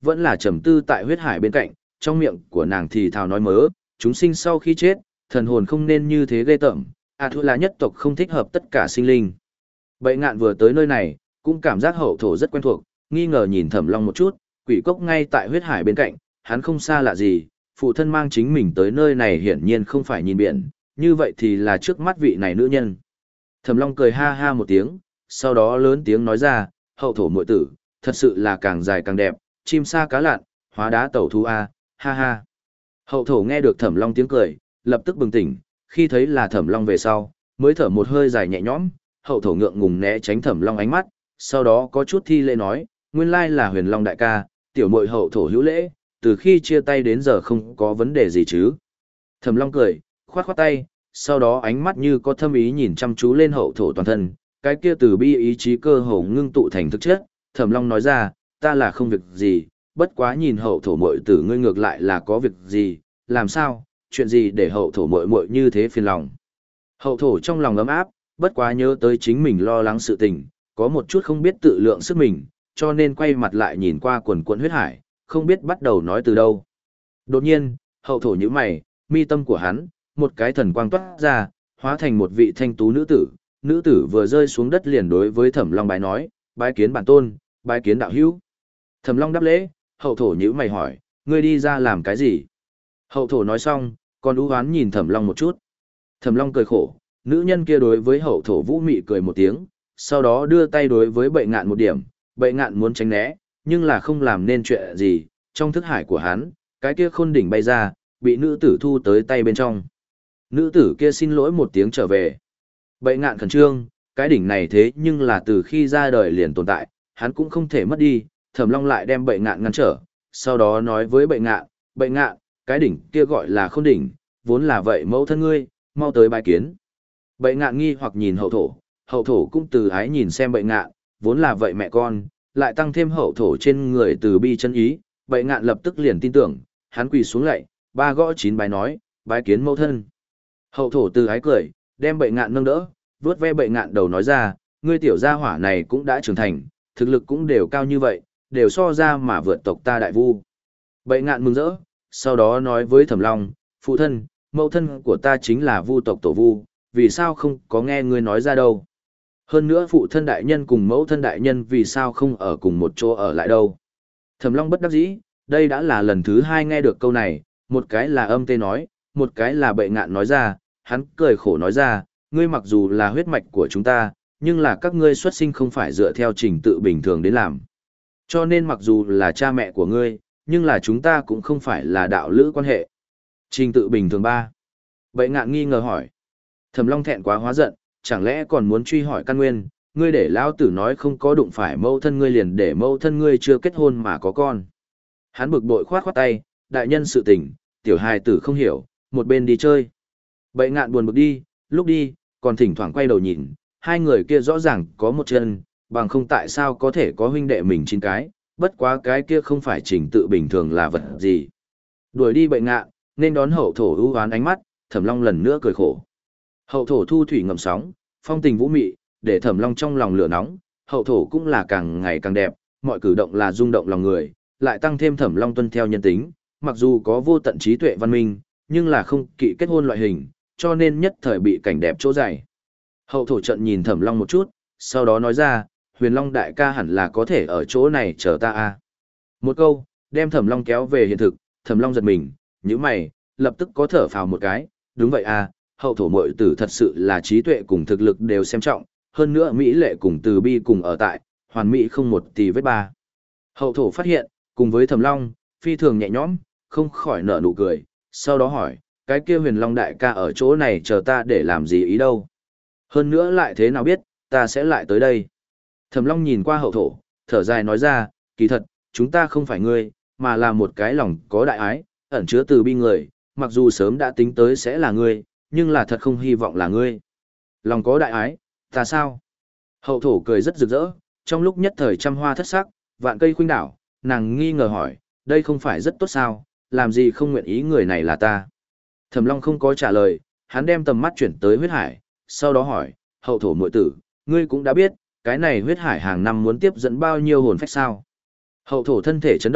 vẫn là trầm tư tại huyết hải bên cạnh, trong miệng của nàng thì thào nói mớ, chúng sinh sau khi chết, thần hồn không nên như thế ghê tởm, A Thu là nhất tộc không thích hợp tất cả sinh linh. Bệ ngạn vừa tới nơi này, cũng cảm giác hậu thổ rất quen thuộc, nghi ngờ nhìn Thẩm Long một chút, quỷ cốc ngay tại huyết hải bên cạnh, hắn không xa lạ gì, phụ thân mang chính mình tới nơi này hiển nhiên không phải nhìn biển, như vậy thì là trước mắt vị này nữ nhân. Thẩm Long cười ha ha một tiếng, sau đó lớn tiếng nói ra, hậu thổ muội tử, thật sự là càng dài càng đẹp, chim sa cá lặn, hóa đá tẩu thu a, ha ha. Hậu thổ nghe được Thẩm Long tiếng cười, lập tức bừng tỉnh, khi thấy là Thẩm Long về sau, mới thở một hơi dài nhẹ nhõm, hậu thổ ngượng ngùng né tránh Thẩm Long ánh mắt, sau đó có chút thi lễ nói, nguyên lai là Huyền Long đại ca, tiểu muội hậu thổ hữu lễ, từ khi chia tay đến giờ không có vấn đề gì chứ. Thẩm Long cười, khoát khoát tay, sau đó ánh mắt như có thâm ý nhìn chăm chú lên hậu thổ toàn thân, cái kia từ bi ý chí cơ hồ ngưng tụ thành thực chất. Thẩm Long nói ra, ta là không việc gì, bất quá nhìn hậu thổ muội tử ngươi ngược lại là có việc gì, làm sao, chuyện gì để hậu thổ muội muội như thế phiền lòng. Hậu thổ trong lòng ấm áp, bất quá nhớ tới chính mình lo lắng sự tình, có một chút không biết tự lượng sức mình, cho nên quay mặt lại nhìn qua quần quần huyết hải, không biết bắt đầu nói từ đâu. Đột nhiên, hậu thổ nhíu mày, mi tâm của hắn, một cái thần quang toát ra, hóa thành một vị thanh tú nữ tử, nữ tử vừa rơi xuống đất liền đối với Thẩm Long bái nói, bái kiến bản tôn, bái kiến đạo hữu. Thẩm Long đáp lễ, hậu thổ nhíu mày hỏi, ngươi đi ra làm cái gì? Hậu thổ nói xong, còn ưu hoán nhìn Thẩm Long một chút. Thẩm Long cười khổ, nữ nhân kia đối với hậu thổ vũ mị cười một tiếng, sau đó đưa tay đối với bệ ngạn một điểm, bệ ngạn muốn tránh né, nhưng là không làm nên chuyện gì, trong thức hải của hắn, cái kia khôn đỉnh bay ra, bị nữ tử thu tới tay bên trong. Nữ tử kia xin lỗi một tiếng trở về. Bệ ngạn khẩn trương, cái đỉnh này thế nhưng là từ khi ra đời liền tồn tại, hắn cũng không thể mất đi, Thẩm Long lại đem bệ ngạn ngăn trở, sau đó nói với bệ ngạn, bệ ngạn, cái đỉnh kia gọi là khôn đỉnh, vốn là vậy mẫu thân ngươi, mau tới bái kiến. Bệ ngạn nghi hoặc nhìn hậu thổ, hậu thổ cũng từ ái nhìn xem bệ ngạn, vốn là vậy mẹ con, lại tăng thêm hậu thổ trên người từ bi chân ý, bệ ngạn lập tức liền tin tưởng, hắn quỳ xuống lạy, ba gõ chín bái nói, bái kiến mẫu thân. Hậu thổ từ ái cười, đem bệ ngạn nâng đỡ, vuốt ve bệ ngạn đầu nói ra, ngươi tiểu gia hỏa này cũng đã trưởng thành, thực lực cũng đều cao như vậy, đều so ra mà vượt tộc ta đại vu. Bệ ngạn mừng rỡ, sau đó nói với Thẩm Long, phụ thân, mẫu thân của ta chính là vu tộc tổ vu, vì sao không có nghe ngươi nói ra đâu. Hơn nữa phụ thân đại nhân cùng mẫu thân đại nhân vì sao không ở cùng một chỗ ở lại đâu. Thẩm Long bất đắc dĩ, đây đã là lần thứ hai nghe được câu này, một cái là âm tê nói, một cái là bệ ngạn nói ra, hắn cười khổ nói ra, ngươi mặc dù là huyết mạch của chúng ta, nhưng là các ngươi xuất sinh không phải dựa theo trình tự bình thường đến làm. Cho nên mặc dù là cha mẹ của ngươi, nhưng là chúng ta cũng không phải là đạo lữ quan hệ. Trình tự bình thường ba. Bệ ngạn nghi ngờ hỏi. Thẩm Long thẹn quá hóa giận, chẳng lẽ còn muốn truy hỏi căn nguyên, ngươi để lão tử nói không có đụng phải mẫu thân ngươi liền để mẫu thân ngươi chưa kết hôn mà có con. Hắn bực bội khoát khoát tay, đại nhân sự tình, tiểu hài tử không hiểu, một bên đi chơi. Bệ ngạn buồn bực đi, lúc đi, còn thỉnh thoảng quay đầu nhìn, hai người kia rõ ràng có một chân, bằng không tại sao có thể có huynh đệ mình chín cái, bất quá cái kia không phải trình tự bình thường là vật gì. Đuổi đi bệ ngạn, nên đón hậu thổ ưu hoán ánh mắt, Thẩm Long lần nữa cười khổ. Hậu thổ thu thủy ngậm sóng, phong tình vũ mị, để Thẩm Long trong lòng lửa nóng, hậu thổ cũng là càng ngày càng đẹp, mọi cử động là rung động lòng người, lại tăng thêm Thẩm Long tuân theo nhân tính, mặc dù có vô tận trí tuệ văn minh, nhưng là không kỵ kết hôn loại hình, cho nên nhất thời bị cảnh đẹp chỗ dày. Hậu thổ trận nhìn Thẩm Long một chút, sau đó nói ra, Huyền Long đại ca hẳn là có thể ở chỗ này chờ ta a. Một câu, đem Thẩm Long kéo về hiện thực, Thẩm Long giật mình, nhíu mày, lập tức có thở phào một cái, đúng vậy a, hậu thổ muội tử thật sự là trí tuệ cùng thực lực đều xem trọng, hơn nữa mỹ lệ cùng từ bi cùng ở tại, hoàn mỹ không một tì vết ba. Hậu thổ phát hiện, cùng với Thẩm Long, phi thường nhẹ nhõm, không khỏi nở nụ cười, sau đó hỏi, cái kia Huyền Long đại ca ở chỗ này chờ ta để làm gì ý đâu. Hơn nữa lại thế nào biết, ta sẽ lại tới đây. Thẩm Long nhìn qua hậu thổ, thở dài nói ra, kỳ thật, chúng ta không phải ngươi, mà là một cái lòng có đại ái, ẩn chứa từ bi người, mặc dù sớm đã tính tới sẽ là ngươi, nhưng là thật không hy vọng là ngươi. Lòng có đại ái, ta sao? Hậu thổ cười rất rực rỡ, trong lúc nhất thời trăm hoa thất sắc, vạn cây khuynh đảo, nàng nghi ngờ hỏi, đây không phải rất tốt sao, làm gì không nguyện ý người này là ta. Thẩm Long không có trả lời, hắn đem tầm mắt chuyển tới huyết hải, sau đó hỏi, hậu thổ muội tử, ngươi cũng đã biết, cái này huyết hải hàng năm muốn tiếp dẫn bao nhiêu hồn phách sao. Hậu thổ thân thể chấn động,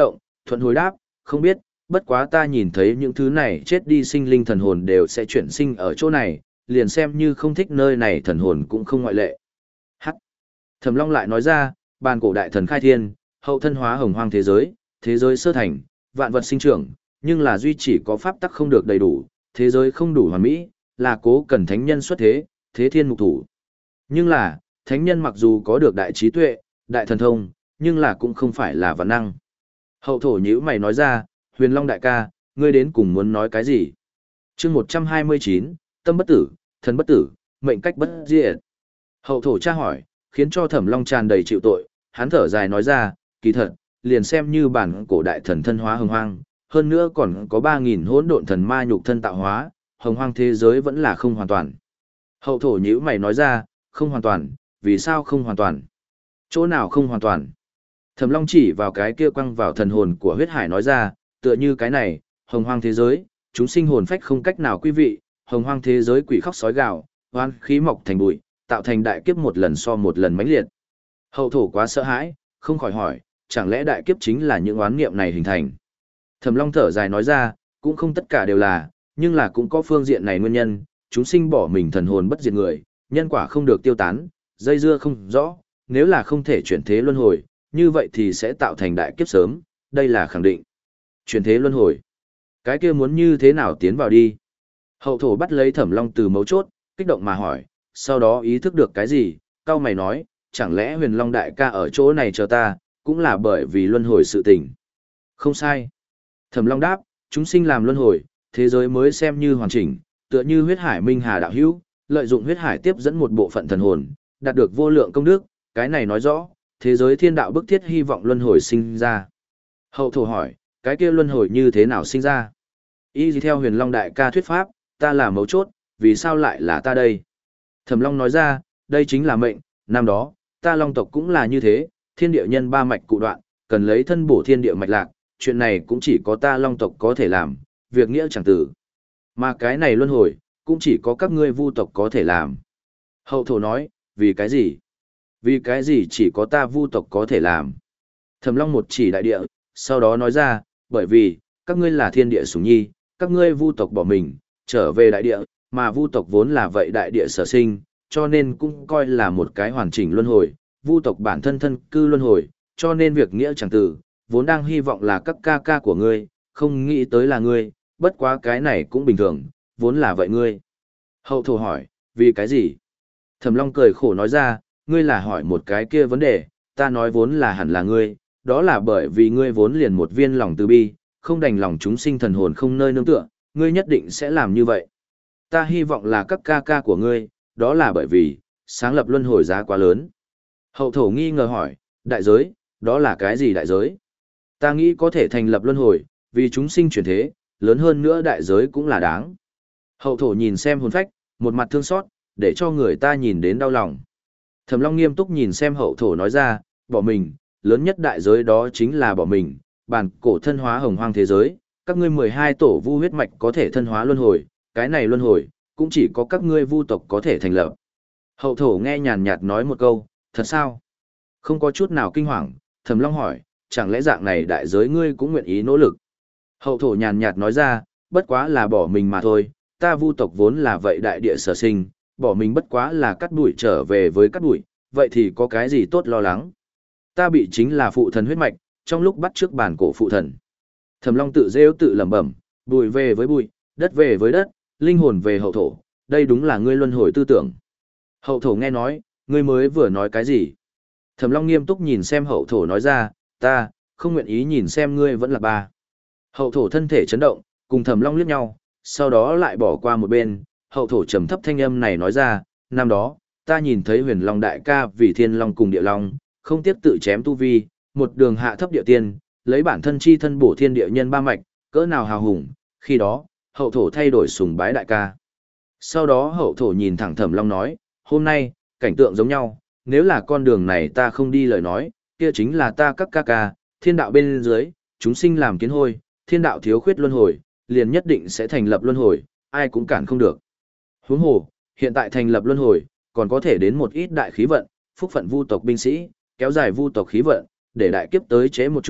Thuận hồi đáp, không biết, bất quá ta nhìn thấy những thứ này chết đi sinh linh thần hồn đều sẽ chuyển sinh ở chỗ này, liền xem như không thích nơi này thần hồn cũng không ngoại lệ. Hắc. Thẩm Long lại nói ra, bàn cổ đại thần khai thiên, hậu thân hóa hồng hoang thế giới, thế giới sơ thành, vạn vật sinh trưởng, nhưng là duy chỉ có pháp tắc không được đầy đủ, thế giới không đủ hoàn mỹ, là cố cần thánh nhân xuất thế, thế thiên mục thủ. Nhưng là, thánh nhân mặc dù có được đại trí tuệ, đại thần thông, nhưng là cũng không phải là vạn năng. Hậu thổ nhữ mày nói ra, Huyền Long đại ca, ngươi đến cùng muốn nói cái gì? chương một trăm hai mươi chín, tâm bất tử, thần bất tử, mệnh cách bất diệt. Hậu thổ tra hỏi, khiến cho Thẩm Long tràn đầy chịu tội, hắn thở dài nói ra, kỳ thật, liền xem như bản cổ đại thần thân hóa hồng hoang, hơn nữa còn có ba nghìn hỗn độn thần ma nhục thân tạo hóa, hồng hoang thế giới vẫn là không hoàn toàn. Hậu thổ nhữ mày nói ra, không hoàn toàn, vì sao không hoàn toàn? Chỗ nào không hoàn toàn? Thẩm Long chỉ vào cái kia quăng vào thần hồn của huyết hải nói ra, tựa như cái này, hồng hoang thế giới, chúng sinh hồn phách không cách nào quý vị, hồng hoang thế giới quỷ khóc sói gào, oan khí mọc thành bụi, tạo thành đại kiếp một lần so một lần mãnh liệt. Hậu thổ quá sợ hãi, không khỏi hỏi, chẳng lẽ đại kiếp chính là những oán niệm này hình thành? Thẩm Long thở dài nói ra, cũng không tất cả đều là, nhưng là cũng có phương diện này nguyên nhân, chúng sinh bỏ mình thần hồn bất diệt người, nhân quả không được tiêu tán, dây dưa không rõ, nếu là không thể chuyển thế luân hồi, như vậy thì sẽ tạo thành đại kiếp sớm, đây là khẳng định. Chuyển thế luân hồi. Cái kia muốn như thế nào tiến vào đi? Hậu thổ bắt lấy Thẩm Long từ mấu chốt, kích động mà hỏi, sau đó ý thức được cái gì, cao mày nói, chẳng lẽ Huyền Long đại ca ở chỗ này chờ ta, cũng là bởi vì luân hồi sự tình. Không sai. Thẩm Long đáp, chúng sinh làm luân hồi, thế giới mới xem như hoàn chỉnh, tựa như huyết hải minh hà đạo hữu, lợi dụng huyết hải tiếp dẫn một bộ phận thần hồn, đạt được vô lượng công đức, cái này nói rõ, thế giới thiên đạo bức thiết hy vọng luân hồi sinh ra. Hậu thổ hỏi, cái kia luân hồi như thế nào sinh ra? Y gì theo Huyền Long đại ca thuyết pháp, ta là mấu chốt, vì sao lại là ta đây? Thẩm Long nói ra, đây chính là mệnh, năm đó, ta Long tộc cũng là như thế, thiên địa nhân ba mạch cụ đoạn, cần lấy thân bổ thiên địa mạch lạc, chuyện này cũng chỉ có ta Long tộc có thể làm, việc nghĩa chẳng tử. Mà cái này luân hồi, cũng chỉ có các ngươi Vu tộc có thể làm. Hậu thổ nói, vì cái gì? Vì cái gì chỉ có ta Vu tộc có thể làm? Thẩm Long một chỉ đại địa, sau đó nói ra, bởi vì, các ngươi là thiên địa sủng nhi, các ngươi Vu tộc bỏ mình, trở về đại địa, mà Vu tộc vốn là vậy đại địa sở sinh, cho nên cũng coi là một cái hoàn chỉnh luân hồi, Vu tộc bản thân thân cư luân hồi, cho nên việc nghĩa chẳng tử, vốn đang hy vọng là các ca ca của ngươi, không nghĩ tới là ngươi, bất quá cái này cũng bình thường, vốn là vậy ngươi. Hậu thổ hỏi, vì cái gì? Thẩm Long cười khổ nói ra, ngươi là hỏi một cái kia vấn đề, ta nói vốn là hẳn là ngươi, đó là bởi vì ngươi vốn liền một viên lòng từ bi, không đành lòng chúng sinh thần hồn không nơi nương tựa, ngươi nhất định sẽ làm như vậy. Ta hy vọng là các ca ca của ngươi, đó là bởi vì, sáng lập luân hồi giá quá lớn. Hậu thổ nghi ngờ hỏi, đại giới, đó là cái gì đại giới? Ta nghĩ có thể thành lập luân hồi, vì chúng sinh chuyển thế, lớn hơn nữa đại giới cũng là đáng. Hậu thổ nhìn xem hồn phách, một mặt thương xót, để cho người ta nhìn đến đau lòng. Thẩm Long nghiêm túc nhìn xem hậu thổ nói ra, bỏ mình, lớn nhất đại giới đó chính là bỏ mình, bản cổ thân hóa hồng hoang thế giới, các ngươi mười hai tổ vu huyết mạch có thể thân hóa luân hồi, cái này luân hồi, cũng chỉ có các ngươi vu tộc có thể thành lập. Hậu thổ nghe nhàn nhạt nói một câu, thật sao? Không có chút nào kinh hoàng, Thẩm Long hỏi, chẳng lẽ dạng này đại giới ngươi cũng nguyện ý nỗ lực? Hậu thổ nhàn nhạt nói ra, bất quá là bỏ mình mà thôi, ta vu tộc vốn là vậy đại địa sở sinh, bỏ mình bất quá là cắt đuổi trở về với cắt đuổi, vậy thì có cái gì tốt lo lắng? Ta bị chính là phụ thần huyết mạch, trong lúc bắt trước bản cổ phụ thần. Thẩm Long tự rêu tự lẩm bẩm, bụi về với bụi, đất về với đất, linh hồn về hậu thổ, đây đúng là ngươi luân hồi tư tưởng. Hậu thổ nghe nói, ngươi mới vừa nói cái gì? Thẩm Long nghiêm túc nhìn xem hậu thổ nói ra, ta, không nguyện ý nhìn xem ngươi vẫn là ba. Hậu thổ thân thể chấn động, cùng Thẩm Long liếc nhau, sau đó lại bỏ qua một bên, hậu thổ trầm thấp thanh âm này nói ra, năm đó, ta nhìn thấy Huyền Long đại ca vì Thiên Long cùng Địa Long, không tiếc tự chém tu vi, một đường hạ thấp địa tiên, lấy bản thân chi thân bổ thiên địa nhân ba mạch, cỡ nào hào hùng, khi đó, hậu thổ thay đổi sùng bái đại ca. Sau đó hậu thổ nhìn thẳng Thẩm Long nói, hôm nay, cảnh tượng giống nhau, nếu là con đường này ta không đi lời nói, kia chính là ta các ca ca, thiên đạo bên dưới, chúng sinh làm kiến hôi, thiên đạo thiếu khuyết luân hồi, liền nhất định sẽ thành lập luân hồi, ai cũng cản không được. Huống hồ, hiện tại thành lập luân hồi, còn có thể đến một ít đại khí vận, phúc phận vu tộc binh sĩ, kéo dài vu tộc khí vận, để đại kiếp tới chế một chút,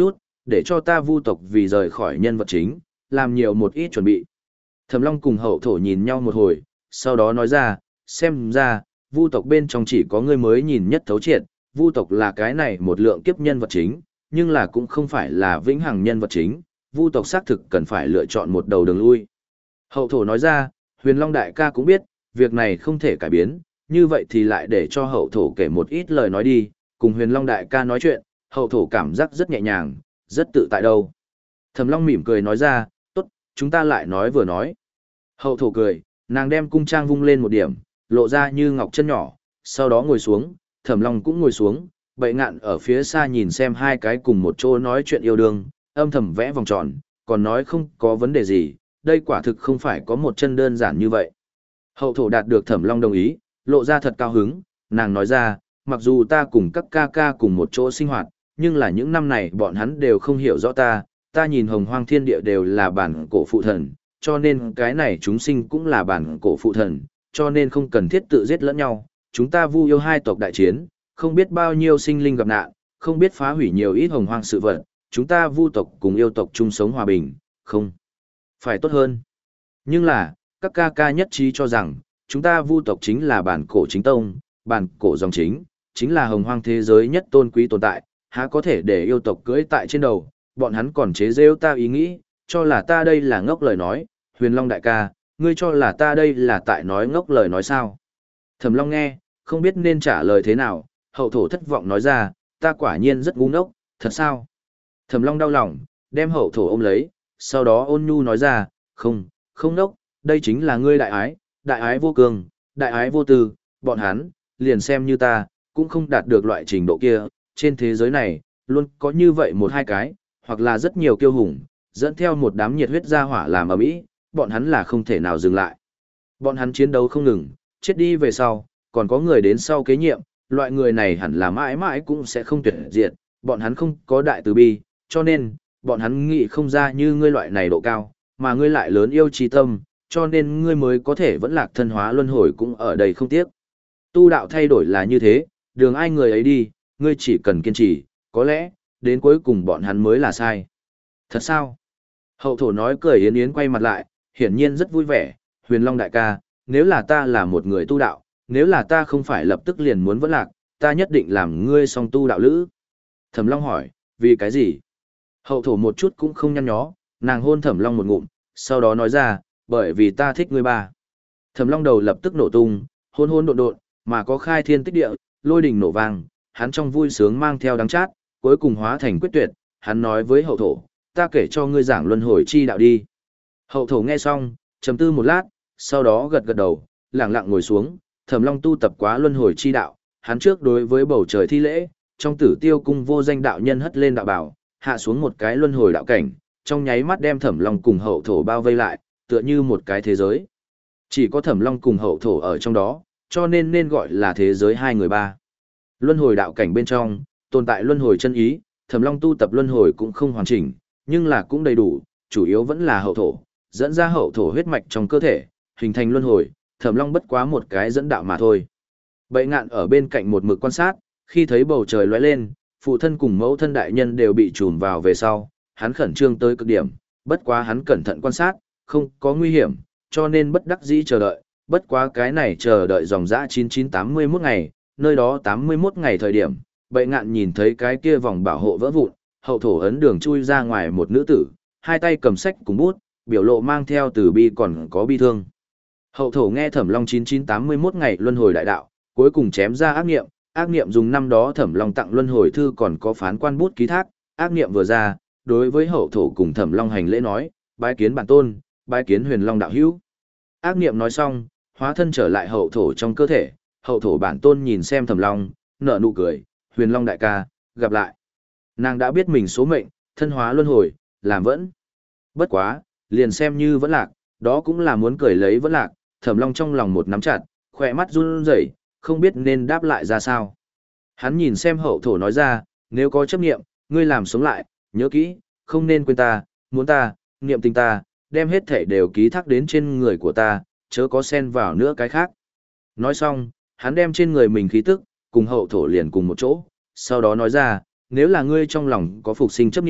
để cho ta vu tộc vì rời khỏi nhân vật chính, làm nhiều một ít chuẩn bị. Thẩm Long cùng hậu thổ nhìn nhau một hồi, sau đó nói ra, xem ra, vu tộc bên trong chỉ có ngươi mới nhìn nhất thấu triệt, vu tộc là cái này một lượng kiếp nhân vật chính, nhưng là cũng không phải là vĩnh hằng nhân vật chính, vu tộc xác thực cần phải lựa chọn một đầu đường lui. Hậu thổ nói ra, Huyền Long đại ca cũng biết, việc này không thể cải biến, như vậy thì lại để cho hậu thổ kể một ít lời nói đi, cùng Huyền Long đại ca nói chuyện, hậu thổ cảm giác rất nhẹ nhàng, rất tự tại đâu. Thẩm Long mỉm cười nói ra, tốt, chúng ta lại nói vừa nói. Hậu thổ cười, nàng đem cung trang vung lên một điểm, lộ ra như ngọc chân nhỏ, sau đó ngồi xuống, Thẩm Long cũng ngồi xuống, Bậy Ngạn ở phía xa nhìn xem hai cái cùng một chỗ nói chuyện yêu đương, âm thầm vẽ vòng tròn, còn nói không có vấn đề gì, đây quả thực không phải có một chân đơn giản như vậy. Hậu thổ đạt được Thẩm Long đồng ý, lộ ra thật cao hứng, nàng nói ra, mặc dù ta cùng các ca ca cùng một chỗ sinh hoạt, nhưng là những năm này bọn hắn đều không hiểu rõ ta, ta nhìn hồng hoang thiên địa đều là bản cổ phụ thần, cho nên cái này chúng sinh cũng là bản cổ phụ thần, cho nên không cần thiết tự giết lẫn nhau, chúng ta vu yêu hai tộc đại chiến, không biết bao nhiêu sinh linh gặp nạn, không biết phá hủy nhiều ít hồng hoang sự vật, chúng ta vu tộc cùng yêu tộc chung sống hòa bình, không phải tốt hơn. Nhưng là, các ca ca nhất trí cho rằng, chúng ta vu tộc chính là bản cổ chính tông, bản cổ dòng chính, chính là hồng hoang thế giới nhất tôn quý tồn tại, há có thể để yêu tộc cưỡi tại trên đầu, bọn hắn còn chế rêu ta ý nghĩ, cho là ta đây là ngốc lời nói, Huyền Long đại ca, ngươi cho là ta đây là tại nói ngốc lời nói sao. Thẩm Long nghe, không biết nên trả lời thế nào, hậu thổ thất vọng nói ra, ta quả nhiên rất ngu ngốc, thật sao? Thẩm Long đau lòng, đem hậu thổ ôm lấy, sau đó ôn nhu nói ra, không, không ngốc, đây chính là ngươi đại ái, đại ái vô cường, đại ái vô tư, bọn hắn, liền xem như ta, cũng không đạt được loại trình độ kia, trên thế giới này, luôn có như vậy một hai cái, hoặc là rất nhiều kiêu hùng, dẫn theo một đám nhiệt huyết gia hỏa làm ở mỹ, bọn hắn là không thể nào dừng lại. Bọn hắn chiến đấu không ngừng, chết đi về sau, còn có người đến sau kế nhiệm, loại người này hẳn là mãi mãi cũng sẽ không tuyệt diệt, bọn hắn không có đại từ bi, cho nên, bọn hắn nghĩ không ra như ngươi loại này độ cao, mà ngươi lại lớn yêu trí tâm, cho nên ngươi mới có thể vẫn lạc thân hóa luân hồi cũng ở đây không tiếc. Tu đạo thay đổi là như thế, đường ai người ấy đi, ngươi chỉ cần kiên trì, có lẽ, đến cuối cùng bọn hắn mới là sai. Thật sao? Hậu thổ nói cười yến yến quay mặt lại, hiển nhiên rất vui vẻ, Huyền Long đại ca, nếu là ta là một người tu đạo, nếu là ta không phải lập tức liền muốn vẫn lạc, ta nhất định làm ngươi song tu đạo lữ. Thẩm Long hỏi, vì cái gì? Hậu thổ một chút cũng không nhăn nhó, nàng hôn Thẩm Long một ngụm, sau đó nói ra, bởi vì ta thích ngươi ba. Thẩm Long đầu lập tức nổ tung, hôn hôn độn độn, mà có khai thiên tích địa, lôi đình nổ vang, hắn trong vui sướng mang theo đắng chát, cuối cùng hóa thành quyết tuyệt, hắn nói với hậu thổ, ta kể cho ngươi giảng luân hồi chi đạo đi. Hậu thổ nghe xong, trầm tư một lát, sau đó gật gật đầu, lặng lặng ngồi xuống, Thẩm Long tu tập quá luân hồi chi đạo, hắn trước đối với bầu trời thi lễ, trong Tử Tiêu cung vô danh đạo nhân hất lên đạo bảo, hạ xuống một cái luân hồi đạo cảnh, trong nháy mắt đem Thẩm Long cùng hậu thổ bao vây lại, tựa như một cái thế giới. Chỉ có Thẩm Long cùng hậu thổ ở trong đó, cho nên nên gọi là thế giới hai người ba. Luân hồi đạo cảnh bên trong, tồn tại luân hồi chân ý, Thẩm Long tu tập luân hồi cũng không hoàn chỉnh, nhưng là cũng đầy đủ, chủ yếu vẫn là hậu thổ, dẫn ra hậu thổ huyết mạch trong cơ thể, hình thành luân hồi, Thẩm Long bất quá một cái dẫn đạo mà thôi. Bậy Ngạn ở bên cạnh một mực quan sát, khi thấy bầu trời lóe lên, phụ thân cùng mẫu thân đại nhân đều bị trùm vào về sau, hắn khẩn trương tới cực điểm, bất quá hắn cẩn thận quan sát, không có nguy hiểm, cho nên bất đắc dĩ chờ đợi, bất quá cái này chờ đợi dòng dã chín chín tám mươi mốt ngày, nơi đó tám mươi mốt ngày thời điểm, Bậy Ngạn nhìn thấy cái kia vòng bảo hộ vỡ vụn, hậu thổ ấn đường chui ra ngoài một nữ tử, hai tay cầm sách cùng bút, biểu lộ mang theo từ bi còn có bi thương. Hậu thổ nghe Thẩm Long chín chín tám mươi mốt ngày luân hồi đại đạo, cuối cùng chém ra ác niệm, ác niệm dùng năm đó Thẩm Long tặng luân hồi thư còn có phán quan bút ký thác, ác niệm vừa ra, đối với hậu thổ cùng Thẩm Long hành lễ nói, bái kiến bản tôn, bái kiến Huyền Long đạo hữu. Ác niệm nói xong, hóa thân trở lại hậu thổ trong cơ thể, hậu thổ bản tôn nhìn xem Thẩm Long, nở nụ cười, Huyền Long đại ca, gặp lại. Nàng đã biết mình số mệnh, thân hóa luân hồi, làm vẫn. Bất quá, liền xem như vẫn lạc, đó cũng là muốn cười lấy vẫn lạc, Thẩm Long trong lòng một nắm chặt, khỏe mắt run rẩy, không biết nên đáp lại ra sao. Hắn nhìn xem hậu thổ nói ra, nếu có chấp niệm, ngươi làm sống lại, nhớ kỹ, không nên quên ta, muốn ta, niệm tình ta, đem hết thể đều ký thác đến trên người của ta, chớ có xen vào nữa cái khác. Nói xong, hắn đem trên người mình khí tức, cùng hậu thổ liền cùng một chỗ, sau đó nói ra, nếu là ngươi trong lòng có phục sinh chấp niệm,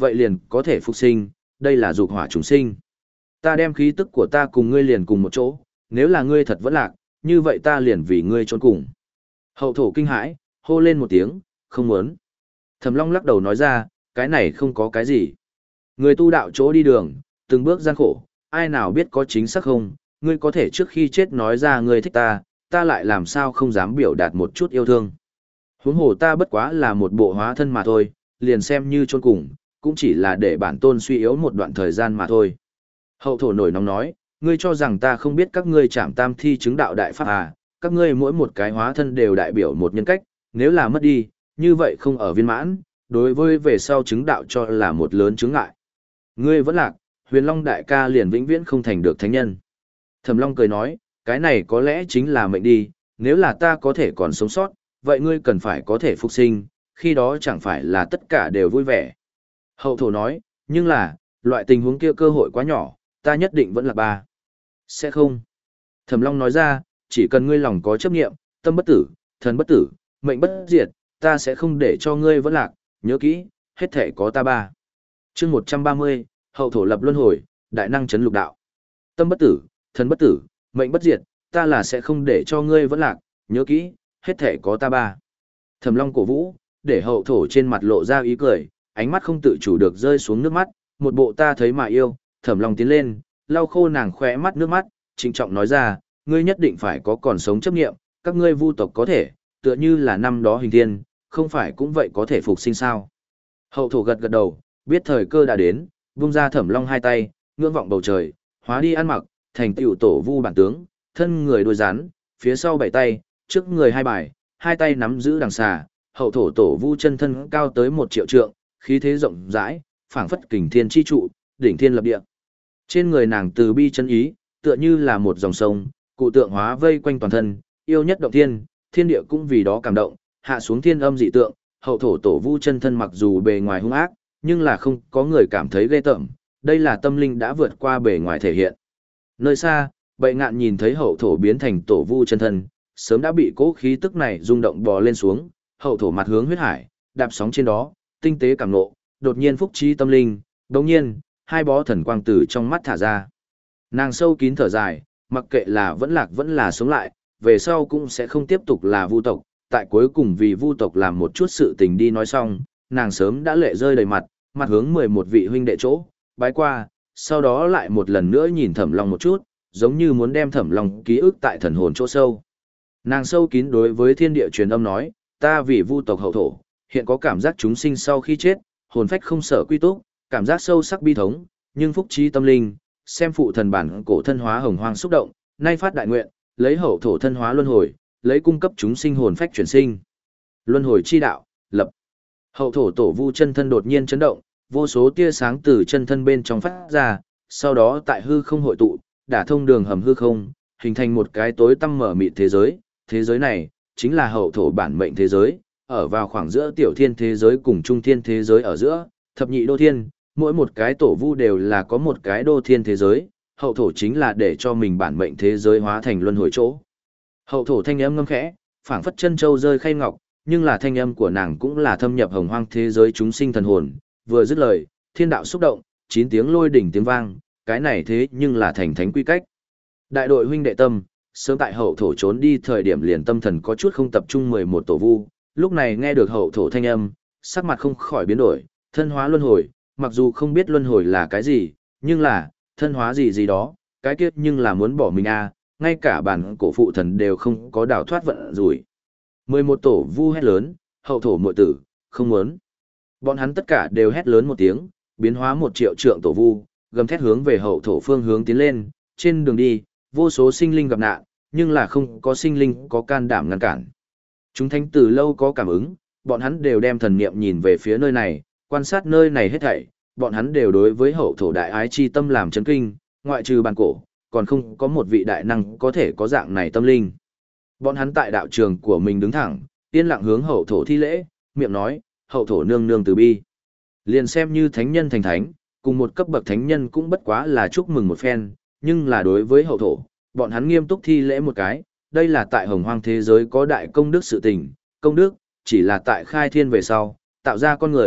vậy liền có thể phục sinh, đây là dục hỏa chúng sinh. Ta đem khí tức của ta cùng ngươi liền cùng một chỗ, nếu là ngươi thật vẫn lạc, như vậy ta liền vì ngươi trốn cùng. Hậu thổ kinh hãi, hô lên một tiếng, không muốn. Thẩm Long lắc đầu nói ra, cái này không có cái gì. Người tu đạo chỗ đi đường, từng bước gian khổ, ai nào biết có chính xác không, ngươi có thể trước khi chết nói ra ngươi thích ta, ta lại làm sao không dám biểu đạt một chút yêu thương. Huống hồ ta bất quá là một bộ hóa thân mà thôi, liền xem như chôn cùng, cũng chỉ là để bản tôn suy yếu một đoạn thời gian mà thôi. Hậu thổ nổi nóng nói, ngươi cho rằng ta không biết các ngươi chạm tam thi chứng đạo đại pháp à, các ngươi mỗi một cái hóa thân đều đại biểu một nhân cách, nếu là mất đi, như vậy không ở viên mãn, đối với về sau chứng đạo cho là một lớn chứng ngại. Ngươi vẫn lạc, Huyền Long đại ca liền vĩnh viễn không thành được thánh nhân. Thẩm Long cười nói, cái này có lẽ chính là mệnh đi, nếu là ta có thể còn sống sót, vậy ngươi cần phải có thể phục sinh, khi đó chẳng phải là tất cả đều vui vẻ. Hậu thổ nói, nhưng là, loại tình huống kia cơ hội quá nhỏ, ta nhất định vẫn là ba. Sẽ không. Thẩm Long nói ra, chỉ cần ngươi lòng có chấp niệm, tâm bất tử, thần bất tử, mệnh bất diệt, ta sẽ không để cho ngươi vẫn lạc, nhớ kỹ, hết thể có ta ba. Chương một trăm ba mươi, hậu thổ lập luân hồi, đại năng chấn lục đạo. Tâm bất tử, thần bất tử, mệnh bất diệt, ta là sẽ không để cho ngươi vẫn lạc, nhớ kỹ, hết thể có ta ba. Thẩm Long cổ vũ, để hậu thổ trên mặt lộ ra ý cười, ánh mắt không tự chủ được rơi xuống nước mắt, một bộ ta thấy mà yêu. Thẩm Long tiến lên, lau khô nàng khóe mắt nước mắt, trịnh trọng nói ra, ngươi nhất định phải có còn sống chấp niệm, các ngươi vu tộc có thể, tựa như là năm đó hình thiên, không phải cũng vậy có thể phục sinh sao. Hậu thổ gật gật đầu, biết thời cơ đã đến, vung ra Thẩm Long hai tay, ngưỡng vọng bầu trời, hóa đi ăn mặc, thành tựu tổ vu bản tướng, thân người đôi rắn, phía sau bảy tay, trước người hai bài, hai tay nắm giữ đằng xà, hậu thổ tổ vu chân thân cao tới một triệu trượng, khí thế rộng rãi, phảng phất kình thiên chi trụ, đỉnh thiên lập địa. Trên người nàng từ bi chân ý, tựa như là một dòng sông, cụ tượng hóa vây quanh toàn thân, yêu nhất động thiên, thiên địa cũng vì đó cảm động, hạ xuống thiên âm dị tượng, hậu thổ tổ vu chân thân mặc dù bề ngoài hung ác, nhưng là không có người cảm thấy ghê tởm, đây là tâm linh đã vượt qua bề ngoài thể hiện. Nơi xa, Bệ Ngạn nhìn thấy hậu thổ biến thành tổ vu chân thân, sớm đã bị cố khí tức này rung động bò lên xuống, hậu thổ mặt hướng huyết hải, đạp sóng trên đó, tinh tế cảm ngộ, đột nhiên phúc trí tâm linh, đồng nhiên, hai bó thần quang tử trong mắt thả ra. Nàng sâu kín thở dài, mặc kệ là vẫn lạc vẫn là sống lại, về sau cũng sẽ không tiếp tục là vu tộc, tại cuối cùng vì vu tộc làm một chút sự tình đi nói xong, nàng sớm đã lệ rơi đầy mặt, mặt hướng mười một vị huynh đệ chỗ, bái qua, sau đó lại một lần nữa nhìn Thẩm Long một chút, giống như muốn đem Thẩm Long ký ức tại thần hồn chỗ sâu. Nàng sâu kín đối với thiên địa truyền âm nói, ta vì vu tộc hậu thổ, hiện có cảm giác chúng sinh sau khi chết, hồn phách không sở quy túc, cảm giác sâu sắc bi thống, nhưng phúc trí tâm linh, xem phụ thần bản cổ thân hóa hồng hoang xúc động, nay phát đại nguyện, lấy hậu thổ thân hóa luân hồi, lấy cung cấp chúng sinh hồn phách chuyển sinh. Luân hồi chi đạo, lập. Hậu thổ tổ vu chân thân đột nhiên chấn động, vô số tia sáng từ chân thân bên trong phát ra, sau đó tại hư không hội tụ, đả thông đường hầm hư không, hình thành một cái tối tăm mở mịt thế giới, thế giới này chính là hậu thổ bản mệnh thế giới, ở vào khoảng giữa tiểu thiên thế giới cùng trung thiên thế giới ở giữa, thập nhị đô thiên, mỗi một cái tổ vu đều là có một cái đô thiên thế giới, hậu thổ chính là để cho mình bản mệnh thế giới hóa thành luân hồi chỗ. Hậu thổ thanh âm ngâm khẽ, phảng phất chân châu rơi khay ngọc, nhưng là thanh âm của nàng cũng là thâm nhập hồng hoang thế giới chúng sinh thần hồn, vừa dứt lời, thiên đạo xúc động, chín tiếng lôi đỉnh tiếng vang, cái này thế nhưng là thành thánh quy cách. Đại đội huynh đệ tâm, sớm tại hậu thổ trốn đi thời điểm liền tâm thần có chút không tập trung mười một tổ vu, lúc này nghe được hậu thổ thanh âm, sắc mặt không khỏi biến đổi, thân hóa luân hồi, mặc dù không biết luân hồi là cái gì, nhưng là, thân hóa gì gì đó, cái kiếp nhưng là muốn bỏ mình à, ngay cả bản cổ phụ thần đều không có đào thoát vận rủi. mười một tổ vu hét lớn, hậu thổ muội tử, không muốn. Bọn hắn tất cả đều hét lớn một tiếng, biến hóa một triệu trượng tổ vu, gầm thét hướng về hậu thổ phương hướng tiến lên, trên đường đi, vô số sinh linh gặp nạn, nhưng là không có sinh linh có can đảm ngăn cản. Chúng thánh từ lâu có cảm ứng, bọn hắn đều đem thần niệm nhìn về phía nơi này, quan sát nơi này hết thảy, bọn hắn đều đối với hậu thổ đại ái chi tâm làm chấn kinh, ngoại trừ bàn cổ, còn không có một vị đại năng có thể có dạng này tâm linh. Bọn hắn tại đạo trường của mình đứng thẳng, yên lặng hướng hậu thổ thi lễ, miệng nói, hậu thổ nương nương từ bi. Liền xem như thánh nhân thành thánh, cùng một cấp bậc thánh nhân cũng bất quá là chúc mừng một phen, nhưng là đối với hậu thổ, bọn hắn nghiêm túc thi lễ một cái, đây là tại hồng hoang thế giới có đại công đức sự tình, công đức, chỉ là tại khai thiên về sau, tạo ra con người,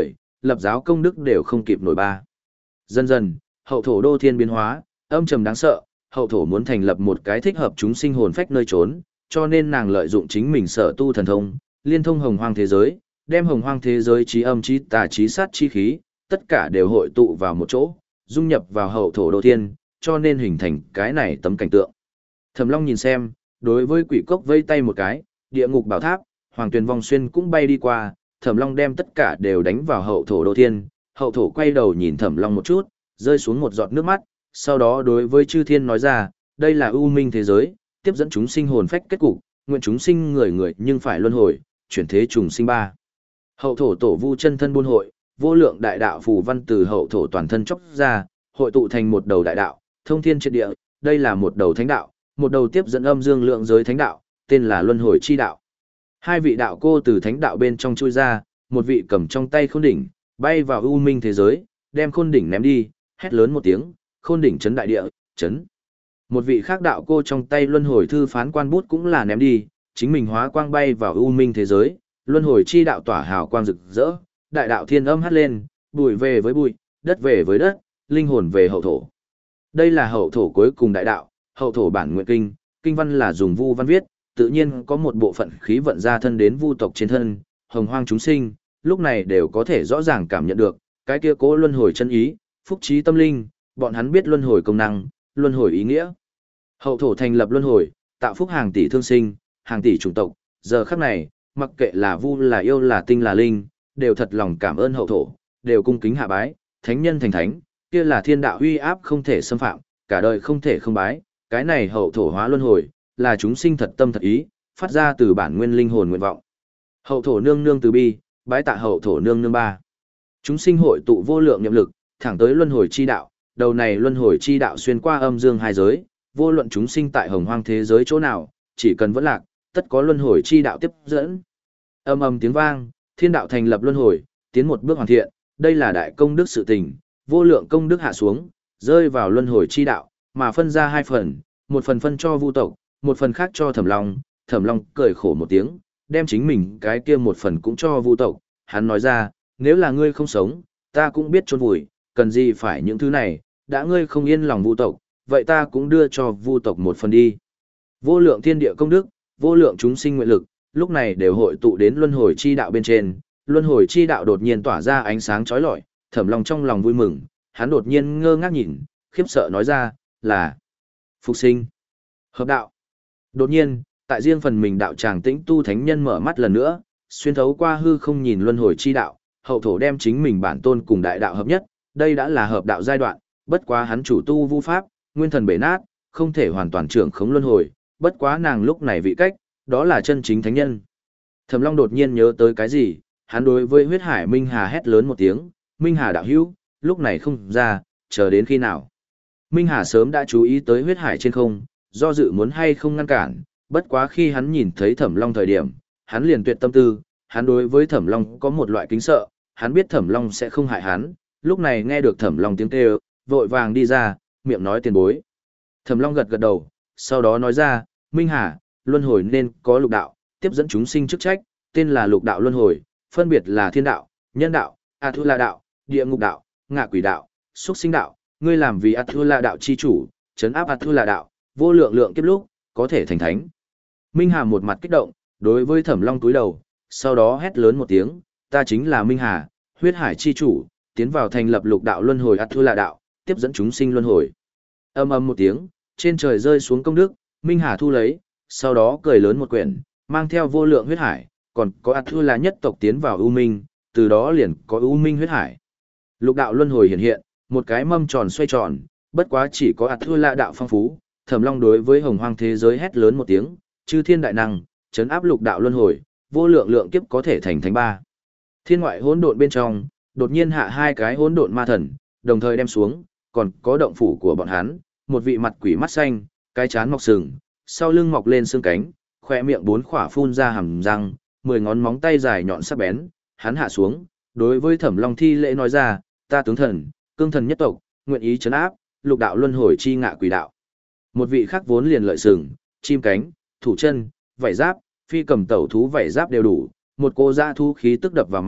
lập giáo công đức đều không kịp nổi ba. Dần dần, hậu thổ đô thiên biến hóa, âm trầm đáng sợ, hậu thổ muốn thành lập một cái thích hợp chúng sinh hồn phách nơi trốn, cho nên nàng lợi dụng chính mình sở tu thần thông, liên thông hồng hoang thế giới, đem hồng hoang thế giới trí âm trí tà trí sát trí khí, tất cả đều hội tụ vào một chỗ, dung nhập vào hậu thổ đô thiên, cho nên hình thành cái này tấm cảnh tượng. Thẩm Long nhìn xem, đối với quỷ cốc vây tay một cái, địa ngục bảo tháp, hoàng tuyền vong xuyên cũng bay đi qua, Thẩm Long đem tất cả đều đánh vào hậu thổ đô thiên, hậu thổ quay đầu nhìn Thẩm Long một chút, rơi xuống một giọt nước mắt, sau đó đối với chư thiên nói ra, đây là u minh thế giới, tiếp dẫn chúng sinh hồn phách kết cục, nguyện chúng sinh người người nhưng phải luân hồi, chuyển thế trùng sinh ba. Hậu thổ tổ vu chân thân buôn hội, vô lượng đại đạo phù văn từ hậu thổ toàn thân chóc ra, hội tụ thành một đầu đại đạo, thông thiên triệt địa, đây là một đầu thánh đạo, một đầu tiếp dẫn âm dương lượng giới thánh đạo, tên là luân hồi chi đạo. Hai vị đạo cô từ thánh đạo bên trong chui ra, một vị cầm trong tay khôn đỉnh, bay vào u minh thế giới, đem khôn đỉnh ném đi, hét lớn một tiếng, khôn đỉnh chấn đại địa, chấn. Một vị khác đạo cô trong tay luân hồi thư phán quan bút cũng là ném đi, chính mình hóa quang bay vào u minh thế giới, luân hồi chi đạo tỏa hào quang rực rỡ, đại đạo thiên âm hát lên, bụi về với bụi, đất về với đất, linh hồn về hậu thổ. Đây là hậu thổ cuối cùng đại đạo, hậu thổ bản nguyện kinh, kinh văn là dùng vu văn viết, tự nhiên có một bộ phận khí vận ra thân đến vu tộc trên thân, hồng hoang chúng sinh, lúc này đều có thể rõ ràng cảm nhận được, cái kia cố luân hồi chân ý, phúc trí tâm linh, bọn hắn biết luân hồi công năng, luân hồi ý nghĩa. Hậu thổ thành lập luân hồi, tạo phúc hàng tỷ thương sinh, hàng tỷ chủng tộc, giờ khắc này, mặc kệ là vu là yêu là tinh là linh, đều thật lòng cảm ơn hậu thổ, đều cung kính hạ bái, thánh nhân thành thánh, kia là thiên đạo uy áp không thể xâm phạm, cả đời không thể không bái, cái này hậu thổ hóa luân hồi, là chúng sinh thật tâm thật ý, phát ra từ bản nguyên linh hồn nguyện vọng. Hậu thổ nương nương từ bi, bái tạ hậu thổ nương nương ba. Chúng sinh hội tụ vô lượng niệm lực, thẳng tới luân hồi chi đạo, đầu này luân hồi chi đạo xuyên qua âm dương hai giới, vô luận chúng sinh tại hồng hoang thế giới chỗ nào, chỉ cần vẫn lạc, tất có luân hồi chi đạo tiếp dẫn. Âm ầm tiếng vang, thiên đạo thành lập luân hồi, tiến một bước hoàn thiện, đây là đại công đức sự tình, vô lượng công đức hạ xuống, rơi vào luân hồi chi đạo, mà phân ra hai phần, một phần phân cho Vu tộc, một phần khác cho Thẩm Long. Thẩm Long cười khổ một tiếng, đem chính mình cái kia một phần cũng cho Vu tộc, hắn nói ra, nếu là ngươi không sống, ta cũng biết chôn vùi, cần gì phải những thứ này, đã ngươi không yên lòng Vu tộc, vậy ta cũng đưa cho Vu tộc một phần đi. Vô lượng thiên địa công đức, vô lượng chúng sinh nguyện lực, lúc này đều hội tụ đến luân hồi chi đạo bên trên, luân hồi chi đạo đột nhiên tỏa ra ánh sáng chói lọi, Thẩm Long trong lòng vui mừng, hắn đột nhiên ngơ ngác nhìn, khiếp sợ nói ra, là phục sinh, hợp đạo. Đột nhiên, tại riêng phần mình đạo tràng tĩnh tu thánh nhân mở mắt lần nữa, xuyên thấu qua hư không nhìn luân hồi chi đạo, hậu thổ đem chính mình bản tôn cùng đại đạo hợp nhất, đây đã là hợp đạo giai đoạn, bất quá hắn chủ tu vu pháp, nguyên thần bể nát, không thể hoàn toàn trưởng khống luân hồi, bất quá nàng lúc này vị cách, đó là chân chính thánh nhân. Thẩm Long đột nhiên nhớ tới cái gì, hắn đối với huyết hải Minh Hà hét lớn một tiếng, Minh Hà đạo hữu, lúc này không ra, chờ đến khi nào. Minh Hà sớm đã chú ý tới huyết hải trên không, do dự muốn hay không ngăn cản, bất quá khi hắn nhìn thấy Thẩm Long thời điểm, hắn liền tuyệt tâm tư, hắn đối với Thẩm Long có một loại kính sợ, hắn biết Thẩm Long sẽ không hại hắn, lúc này nghe được Thẩm Long tiếng kêu, vội vàng đi ra, miệng nói tiền bối. Thẩm Long gật gật đầu, sau đó nói ra, Minh Hà, luân hồi nên có lục đạo, tiếp dẫn chúng sinh chức trách, tên là lục đạo luân hồi, phân biệt là thiên đạo, nhân đạo, Atula đạo, địa ngục đạo, ngạ quỷ đạo, xuất sinh đạo, ngươi làm vì Atula đạo chi chủ, trấn áp Atula đạo, vô lượng lượng kiếp lúc, có thể thành thánh. Minh Hà một mặt kích động, đối với Thẩm Long cúi đầu, sau đó hét lớn một tiếng, ta chính là Minh Hà, huyết hải chi chủ, tiến vào thành lập lục đạo luân hồi Atula đạo, tiếp dẫn chúng sinh luân hồi. Âm ầm một tiếng, trên trời rơi xuống công đức, Minh Hà thu lấy, sau đó cười lớn một quyển, mang theo vô lượng huyết hải, còn có Atula nhất tộc tiến vào U Minh, từ đó liền có U Minh huyết hải. Lục đạo luân hồi hiện hiện, một cái mâm tròn xoay tròn, bất quá chỉ có Atula đạo phong phú. Thẩm Long đối với hồng hoang thế giới hét lớn một tiếng, chư thiên đại năng, chấn áp lục đạo luân hồi, vô lượng lượng kiếp có thể thành thánh ba. Thiên ngoại hỗn độn bên trong, đột nhiên hạ hai cái hỗn độn ma thần, đồng thời đem xuống, còn có động phủ của bọn hắn, một vị mặt quỷ mắt xanh, cái trán mọc sừng, sau lưng mọc lên xương cánh, khỏe miệng bốn khỏa phun ra hàm răng, mười ngón móng tay dài nhọn sắc bén, hắn hạ xuống, đối với Thẩm Long thi lễ nói ra, ta tướng thần, cương thần nhất tộc, nguyện ý trấn áp, lục đạo luân hồi chi ngạ quỷ đạo. Một vị khác vốn liền lợi sừng, chim cánh, thủ chân, vảy giáp, phi cầm tẩu thú vảy giáp đều đủ, một cô dã thú khí tức đập vào mặt,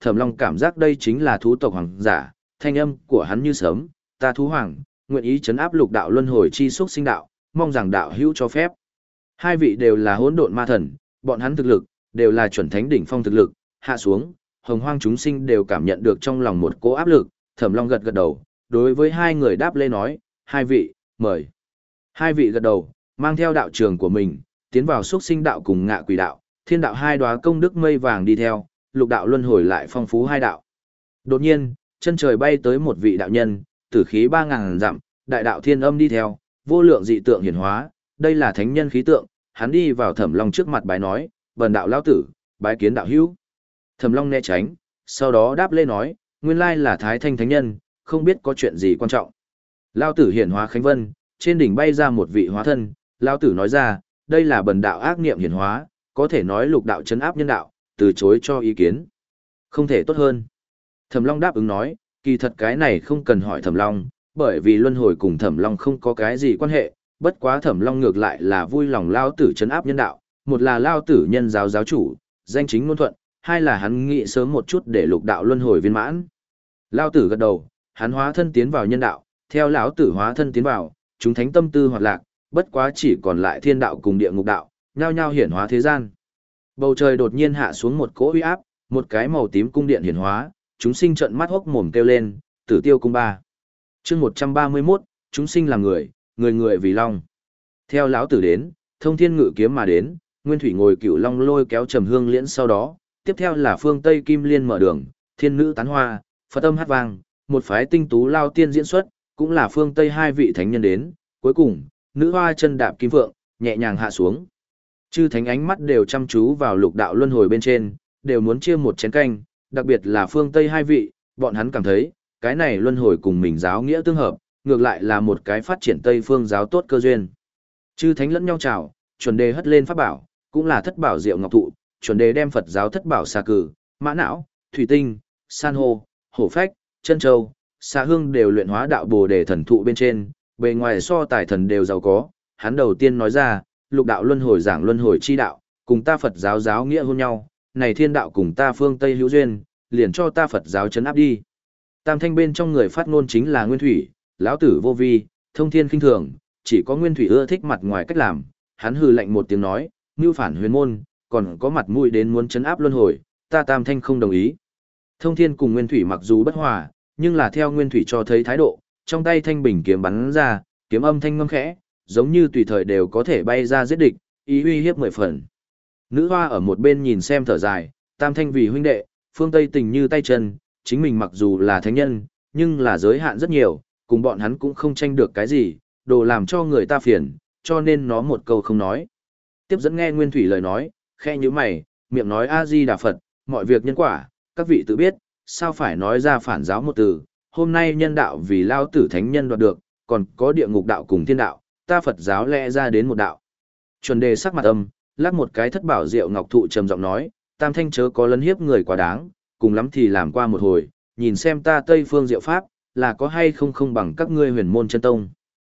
Thẩm Long cảm giác đây chính là thú tộc hoàng giả, thanh âm của hắn như sớm, ta thú hoàng, nguyện ý chấn áp lục đạo luân hồi chi xúc sinh đạo, mong rằng đạo hữu cho phép. Hai vị đều là hỗn độn ma thần, bọn hắn thực lực, đều là chuẩn thánh đỉnh phong thực lực, hạ xuống, hồng hoang chúng sinh đều cảm nhận được trong lòng một cỗ áp lực, Thẩm Long gật gật đầu, đối với hai người đáp lễ nói, hai vị, mời. Hai vị gật đầu, mang theo đạo trường của mình, tiến vào xúc sinh đạo cùng ngạ quỷ đạo, thiên đạo hai đóa công đức mây vàng đi theo, lục đạo luân hồi lại phong phú hai đạo. Đột nhiên, chân trời bay tới một vị đạo nhân, tử khí ba ngàn dặm, đại đạo thiên âm đi theo, vô lượng dị tượng hiển hóa, đây là thánh nhân khí tượng, hắn đi vào Thẩm Long trước mặt bái nói, bần đạo lão tử, bái kiến đạo hữu. Thẩm Long né tránh, sau đó đáp lễ nói, nguyên lai là Thái Thanh thánh nhân, không biết có chuyện gì quan trọng. Lão tử hiển hóa khánh vân, trên đỉnh bay ra một vị hóa thân, lão tử nói ra, đây là bần đạo ác niệm hiển hóa, có thể nói lục đạo chấn áp nhân đạo, từ chối cho ý kiến. Không thể tốt hơn. Thẩm Long đáp ứng nói, kỳ thật cái này không cần hỏi Thẩm Long, bởi vì luân hồi cùng Thẩm Long không có cái gì quan hệ, bất quá Thẩm Long ngược lại là vui lòng lao tử chấn áp nhân đạo, một là lao tử nhân giáo giáo chủ, danh chính ngôn thuận, hai là hắn nghĩ sớm một chút để lục đạo luân hồi viên mãn. Lao tử gật đầu, hắn hóa thân tiến vào nhân đạo, theo lão tử hóa thân tiến vào, chúng thánh tâm tư hoạt lạc, bất quá chỉ còn lại thiên đạo cùng địa ngục đạo, nhao nhao hiển hóa thế gian. Bầu trời đột nhiên hạ xuống một cỗ uy áp, một cái màu tím cung điện hiển hóa, chúng sinh trợn mắt hốc mồm kêu lên, Tử Tiêu cung ba. Chương một trăm ba mươi mốt, chúng sinh làm người, người người vì long. Theo lão tử đến, Thông Thiên ngự kiếm mà đến, Nguyên Thủy ngồi cửu long lôi kéo trầm hương liễn sau đó, tiếp theo là phương Tây Kim Liên mở đường, thiên nữ tán hoa, Phật âm hát vang, một phái tinh tú lao tiên diễn xuất, cũng là phương Tây hai vị thánh nhân đến, cuối cùng, nữ hoa chân đạp kim phượng, nhẹ nhàng hạ xuống. Chư thánh ánh mắt đều chăm chú vào lục đạo luân hồi bên trên, đều muốn chia một chén canh, đặc biệt là phương Tây hai vị, bọn hắn cảm thấy, cái này luân hồi cùng mình giáo nghĩa tương hợp, ngược lại là một cái phát triển Tây phương giáo tốt cơ duyên. Chư thánh lẫn nhau chào, chuẩn đề hất lên pháp bảo, cũng là thất bảo diệu ngọc thụ, chuẩn đề đem Phật giáo thất bảo xà cử, mã não, thủy tinh, san hô, hổ phách, chân châu, xà hương đều luyện hóa đạo bồ đề thần thụ bên trên, bề ngoài so tài thần đều giàu có, hắn đầu tiên nói ra, lục đạo luân hồi giảng luân hồi chi đạo, cùng ta Phật giáo giáo nghĩa hôn nhau, này thiên đạo cùng ta phương Tây hữu duyên, liền cho ta Phật giáo chấn áp đi. Tam thanh bên trong người phát ngôn chính là Nguyên Thủy, lão tử vô vi, Thông Thiên khinh thường, chỉ có Nguyên Thủy ưa thích mặt ngoài cách làm, hắn hừ lạnh một tiếng nói, mưu phản huyền môn, còn có mặt mũi đến muốn chấn áp luân hồi, ta Tam thanh không đồng ý. Thông Thiên cùng Nguyên Thủy mặc dù bất hòa, nhưng là theo Nguyên Thủy cho thấy thái độ, trong tay thanh bình kiếm bắn ra, kiếm âm thanh ngâm khẽ, giống như tùy thời đều có thể bay ra giết địch, ý uy hiếp mười phần. Nữ hoa ở một bên nhìn xem thở dài, Tam thanh vì huynh đệ, phương Tây tình như tay chân, chính mình mặc dù là thánh nhân, nhưng là giới hạn rất nhiều, cùng bọn hắn cũng không tranh được cái gì, đồ làm cho người ta phiền, cho nên nó một câu không nói. Tiếp dẫn nghe Nguyên Thủy lời nói, khe như mày, miệng nói A-di-đà Phật, mọi việc nhân quả, các vị tự biết, sao phải nói ra phản giáo một từ, hôm nay nhân đạo vì lao tử thánh nhân đoạt được, còn có địa ngục đạo cùng thiên đạo, ta Phật giáo lẽ ra đến một đạo. Chuẩn đề sắc mặt âm, lắc một cái thất bảo diệu ngọc thụ trầm giọng nói, Tam thanh chớ có lấn hiếp người quá đáng, cùng lắm thì làm qua một hồi, nhìn xem ta Tây phương diệu pháp, là có hay không không bằng các ngươi huyền môn chân tông.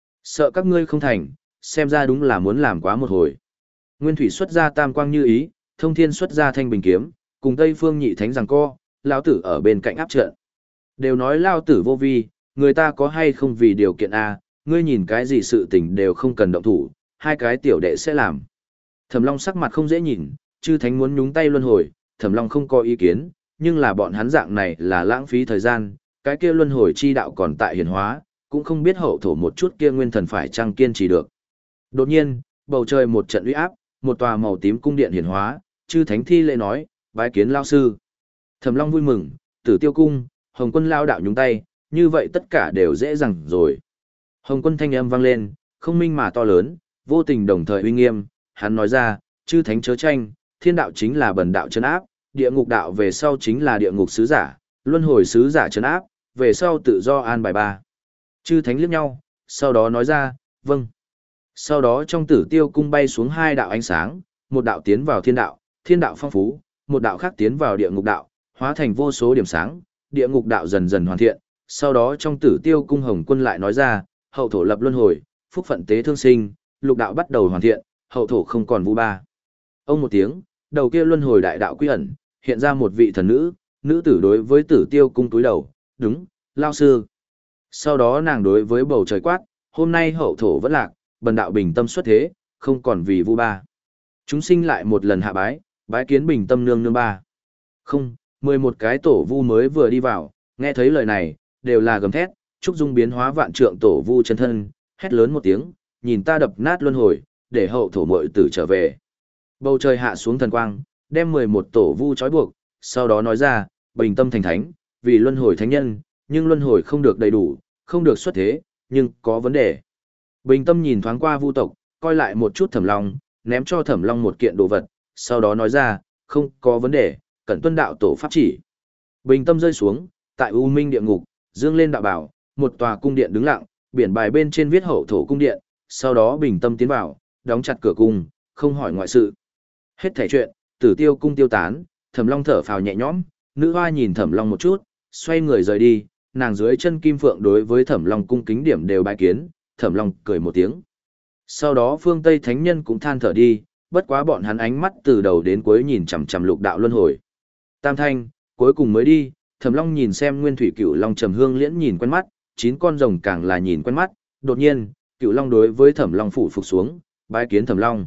Sợ các ngươi không thành, xem ra đúng là muốn làm quá một hồi. Nguyên Thủy xuất ra tam quang như ý, Thông Thiên xuất ra thanh bình kiếm, cùng Tây phương nhị thánh giằng co, lão tử ở bên cạnh áp trận. Đều nói lao tử vô vi, người ta có hay không vì điều kiện A, ngươi nhìn cái gì sự tình đều không cần động thủ, hai cái tiểu đệ sẽ làm. Thẩm Long sắc mặt không dễ nhìn, chư thánh muốn nhúng tay luân hồi, Thẩm Long không có ý kiến, nhưng là bọn hắn dạng này là lãng phí thời gian, cái kia luân hồi chi đạo còn tại hiển hóa, cũng không biết hậu thổ một chút kia nguyên thần phải chăng kiên trì được. Đột nhiên, bầu trời một trận uy áp, một tòa màu tím cung điện hiển hóa, chư thánh thi lễ nói, bái kiến lao sư. Thẩm Long vui mừng, Tử Tiêu cung, Hồng Quân lao đạo nhúng tay, như vậy tất cả đều dễ dàng rồi. Hồng Quân thanh âm vang lên, không minh mà to lớn, vô tình đồng thời uy nghiêm, hắn nói ra, chư thánh chớ tranh, thiên đạo chính là bần đạo trấn áp, địa ngục đạo về sau chính là địa ngục sứ giả, luân hồi sứ giả trấn áp, về sau tự do an bài ba. Chư thánh liếc nhau, sau đó nói ra, vâng. Sau đó trong Tử Tiêu cung bay xuống hai đạo ánh sáng, một đạo tiến vào thiên đạo, thiên đạo phong phú, một đạo khác tiến vào địa ngục đạo, hóa thành vô số điểm sáng, địa ngục đạo dần dần hoàn thiện. Sau đó trong Tử Tiêu cung Hồng Quân lại nói ra, hậu thổ lập luân hồi, phúc phận tế thương sinh, lục đạo bắt đầu hoàn thiện, hậu thổ không còn vu ba. Ông một tiếng, đầu kia luân hồi đại đạo quy ẩn, hiện ra một vị thần nữ, nữ tử đối với Tử Tiêu cung túi đầu, đúng, lao sư. Sau đó nàng đối với bầu trời quát, hôm nay hậu thổ vẫn lạc, bần đạo bình tâm xuất thế, không còn vì vu ba. Chúng sinh lại một lần hạ bái, bái kiến bình tâm nương nương ba. Không, mười một cái tổ vu mới vừa đi vào, nghe thấy lời này, đều là gầm thét, trúc dung biến hóa vạn trượng tổ vu chân thân, hét lớn một tiếng, nhìn ta đập nát luân hồi, để hậu thổ muội tử trở về. Bầu trời hạ xuống thần quang, đem mười một tổ vu trói buộc, sau đó nói ra, bình tâm thành thánh, vì luân hồi thánh nhân, nhưng luân hồi không được đầy đủ, không được xuất thế, nhưng có vấn đề. Bình tâm nhìn thoáng qua vu tộc, coi lại một chút Thẩm Long, ném cho Thẩm Long một kiện đồ vật, sau đó nói ra, không có vấn đề, cần tuân đạo tổ pháp chỉ. Bình tâm rơi xuống, tại U Minh địa ngục, dương lên đạo bảo, một tòa cung điện đứng lặng, biển bài bên trên viết hậu thổ cung điện, sau đó bình tâm tiến vào, đóng chặt cửa cung, không hỏi ngoại sự. Hết thảy chuyện, Tử Tiêu cung tiêu tán, Thẩm Long thở phào nhẹ nhõm, nữ hoa nhìn Thẩm Long một chút, xoay người rời đi, nàng dưới chân kim phượng đối với Thẩm Long cung kính điểm đều bái kiến, Thẩm Long cười một tiếng. Sau đó phương Tây thánh nhân cũng than thở đi, bất quá bọn hắn ánh mắt từ đầu đến cuối nhìn chằm chằm lục đạo luân hồi. Tam thanh, cuối cùng mới đi, Thẩm Long nhìn xem Nguyên Thủy Cửu Long trầm hương liễn nhìn quen mắt, chín con rồng càng là nhìn quen mắt, đột nhiên, Cửu Long đối với Thẩm Long phủ phục xuống, bái kiến Thẩm Long.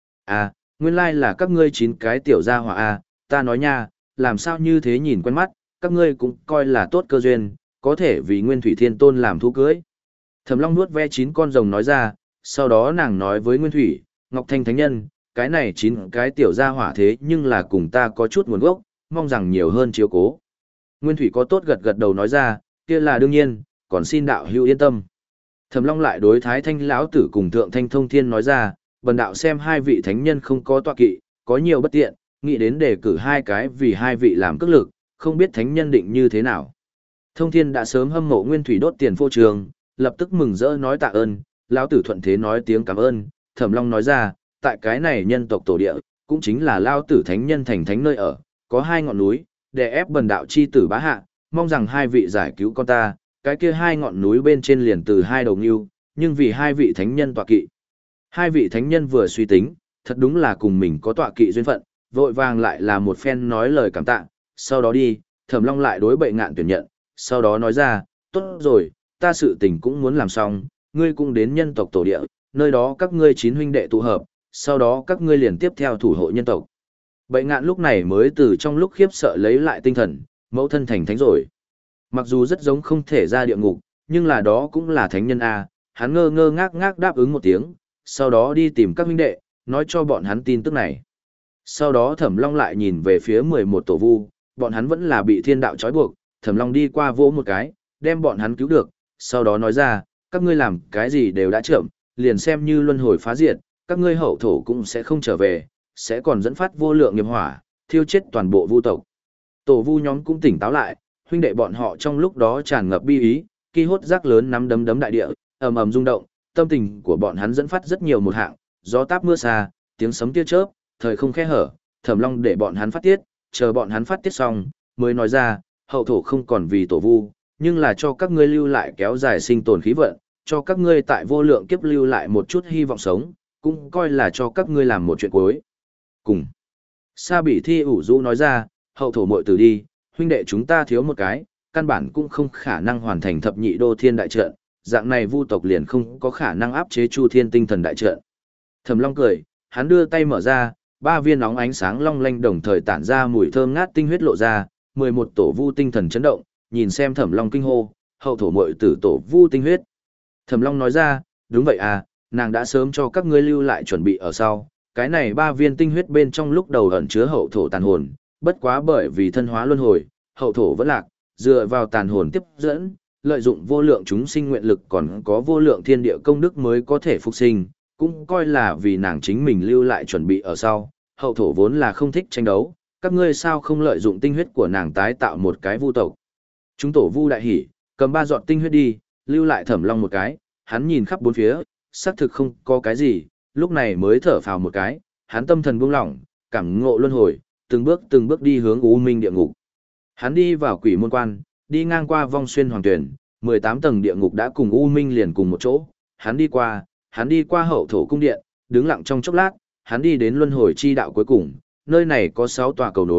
À, nguyên lai là các ngươi chín cái tiểu gia hỏa a, ta nói nha, làm sao như thế nhìn quen mắt, các ngươi cũng coi là tốt cơ duyên, có thể vì Nguyên Thủy Thiên Tôn làm thú cưới. Thẩm Long nuốt ve chín con rồng nói ra, sau đó nàng nói với Nguyên Thủy, Ngọc Thanh Thánh Nhân, cái này chín cái tiểu gia hỏa thế nhưng là cùng ta có chút nguồn gốc, mong rằng nhiều hơn chiếu cố. Nguyên Thủy có tốt gật gật đầu nói ra, kia là đương nhiên, còn xin đạo hữu yên tâm. Thẩm Long lại đối Thái Thanh lão tử cùng Thượng Thanh Thông Thiên nói ra, bần đạo xem hai vị thánh nhân không có tọa kỵ, có nhiều bất tiện, nghĩ đến đề cử hai cái vì hai vị làm cước lực, không biết thánh nhân định như thế nào. Thông Thiên đã sớm hâm mộ Nguyên Thủy đốt tiền phô trường, lập tức mừng rỡ nói tạ ơn, lão tử thuận thế nói tiếng cảm ơn, Thẩm Long nói ra, tại cái này nhân tộc tổ địa, cũng chính là lão tử thánh nhân thành thánh nơi ở, có hai ngọn núi, để ép bần đạo chi tử bá hạ, mong rằng hai vị giải cứu con ta, cái kia hai ngọn núi bên trên liền từ hai đầu ngưu, nhưng vì hai vị thánh nhân tọa kỵ. Hai vị thánh nhân vừa suy tính, thật đúng là cùng mình có tọa kỵ duyên phận, vội vàng lại là một phen nói lời cảm tạ, sau đó đi, Thẩm Long lại đối Bệ Ngạn tuyển nhận, sau đó nói ra, tốt rồi, ta sự tình cũng muốn làm xong, ngươi cũng đến nhân tộc tổ địa, nơi đó các ngươi chín huynh đệ tụ hợp, sau đó các ngươi liền tiếp theo thủ hộ nhân tộc. Bệ Ngạn lúc này mới từ trong lúc khiếp sợ lấy lại tinh thần, mẫu thân thành thánh rồi. Mặc dù rất giống không thể ra địa ngục, nhưng là đó cũng là thánh nhân a, hắn ngơ ngơ ngác ngác đáp ứng một tiếng, sau đó đi tìm các huynh đệ, nói cho bọn hắn tin tức này. Sau đó Thẩm Long lại nhìn về phía mười một tổ vu, bọn hắn vẫn là bị thiên đạo trói buộc, Thẩm Long đi qua vỗ một cái, đem bọn hắn cứu được, sau đó nói ra, các ngươi làm cái gì đều đã chậm, liền xem như luân hồi phá diệt, các ngươi hậu thổ cũng sẽ không trở về, sẽ còn dẫn phát vô lượng nghiệp hỏa, thiêu chết toàn bộ vu tộc. Tổ vu nhóm cũng tỉnh táo lại, huynh đệ bọn họ trong lúc đó tràn ngập bi ý, khi hốt rác lớn nắm đấm đấm đại địa, ầm ầm rung động, tâm tình của bọn hắn dẫn phát rất nhiều một hạng, gió táp mưa xa, tiếng sấm tia chớp, thời không khe hở, Thẩm Long để bọn hắn phát tiết, chờ bọn hắn phát tiết xong, mới nói ra, hậu thổ không còn vì tổ vu, nhưng là cho các ngươi lưu lại kéo dài sinh tồn khí vận, cho các ngươi tại vô lượng kiếp lưu lại một chút hy vọng sống, cũng coi là cho các ngươi làm một chuyện cuối. Cùng. Sa Bỉ Thi ủ rũ nói ra, hậu thổ muội tử đi, huynh đệ chúng ta thiếu một cái, căn bản cũng không khả năng hoàn thành thập nhị đô thiên đại trận, dạng này vu tộc liền không có khả năng áp chế chu thiên tinh thần đại trận. Thẩm Long cười, hắn đưa tay mở ra, ba viên nóng ánh sáng long lanh đồng thời tản ra mùi thơm ngát tinh huyết lộ ra, mười một tổ vu tinh thần chấn động, nhìn xem Thẩm Long kinh hô, hậu thổ muội tử tổ vu tinh huyết. Thẩm Long nói ra, đúng vậy à, nàng đã sớm cho các ngươi lưu lại chuẩn bị ở sau, cái này ba viên tinh huyết bên trong lúc đầu ẩn chứa hậu thổ tàn hồn, bất quá bởi vì thân hóa luân hồi, hậu thổ vẫn lạc, dựa vào tàn hồn tiếp dẫn, lợi dụng vô lượng chúng sinh nguyện lực còn có vô lượng thiên địa công đức mới có thể phục sinh, cũng coi là vì nàng chính mình lưu lại chuẩn bị ở sau, hậu thổ vốn là không thích tranh đấu, các ngươi sao không lợi dụng tinh huyết của nàng tái tạo một cái vu tộc. Chúng tổ vu đại hỉ, cầm ba giọt tinh huyết đi, lưu lại Thẩm Long một cái, hắn nhìn khắp bốn phía, xác thực không có cái gì, lúc này mới thở phào một cái, hắn tâm thần buông lỏng, cảm ngộ luân hồi, từng bước từng bước đi hướng U Minh địa ngục. Hắn đi vào Quỷ Môn Quan, đi ngang qua Vong Xuyên Hoàng Tuyển, mười tám tầng địa ngục đã cùng U Minh liền cùng một chỗ, hắn đi qua, hắn đi qua hậu thổ cung điện, đứng lặng trong chốc lát, hắn đi đến luân hồi chi đạo cuối cùng, nơi này có sáu tòa cầu nối,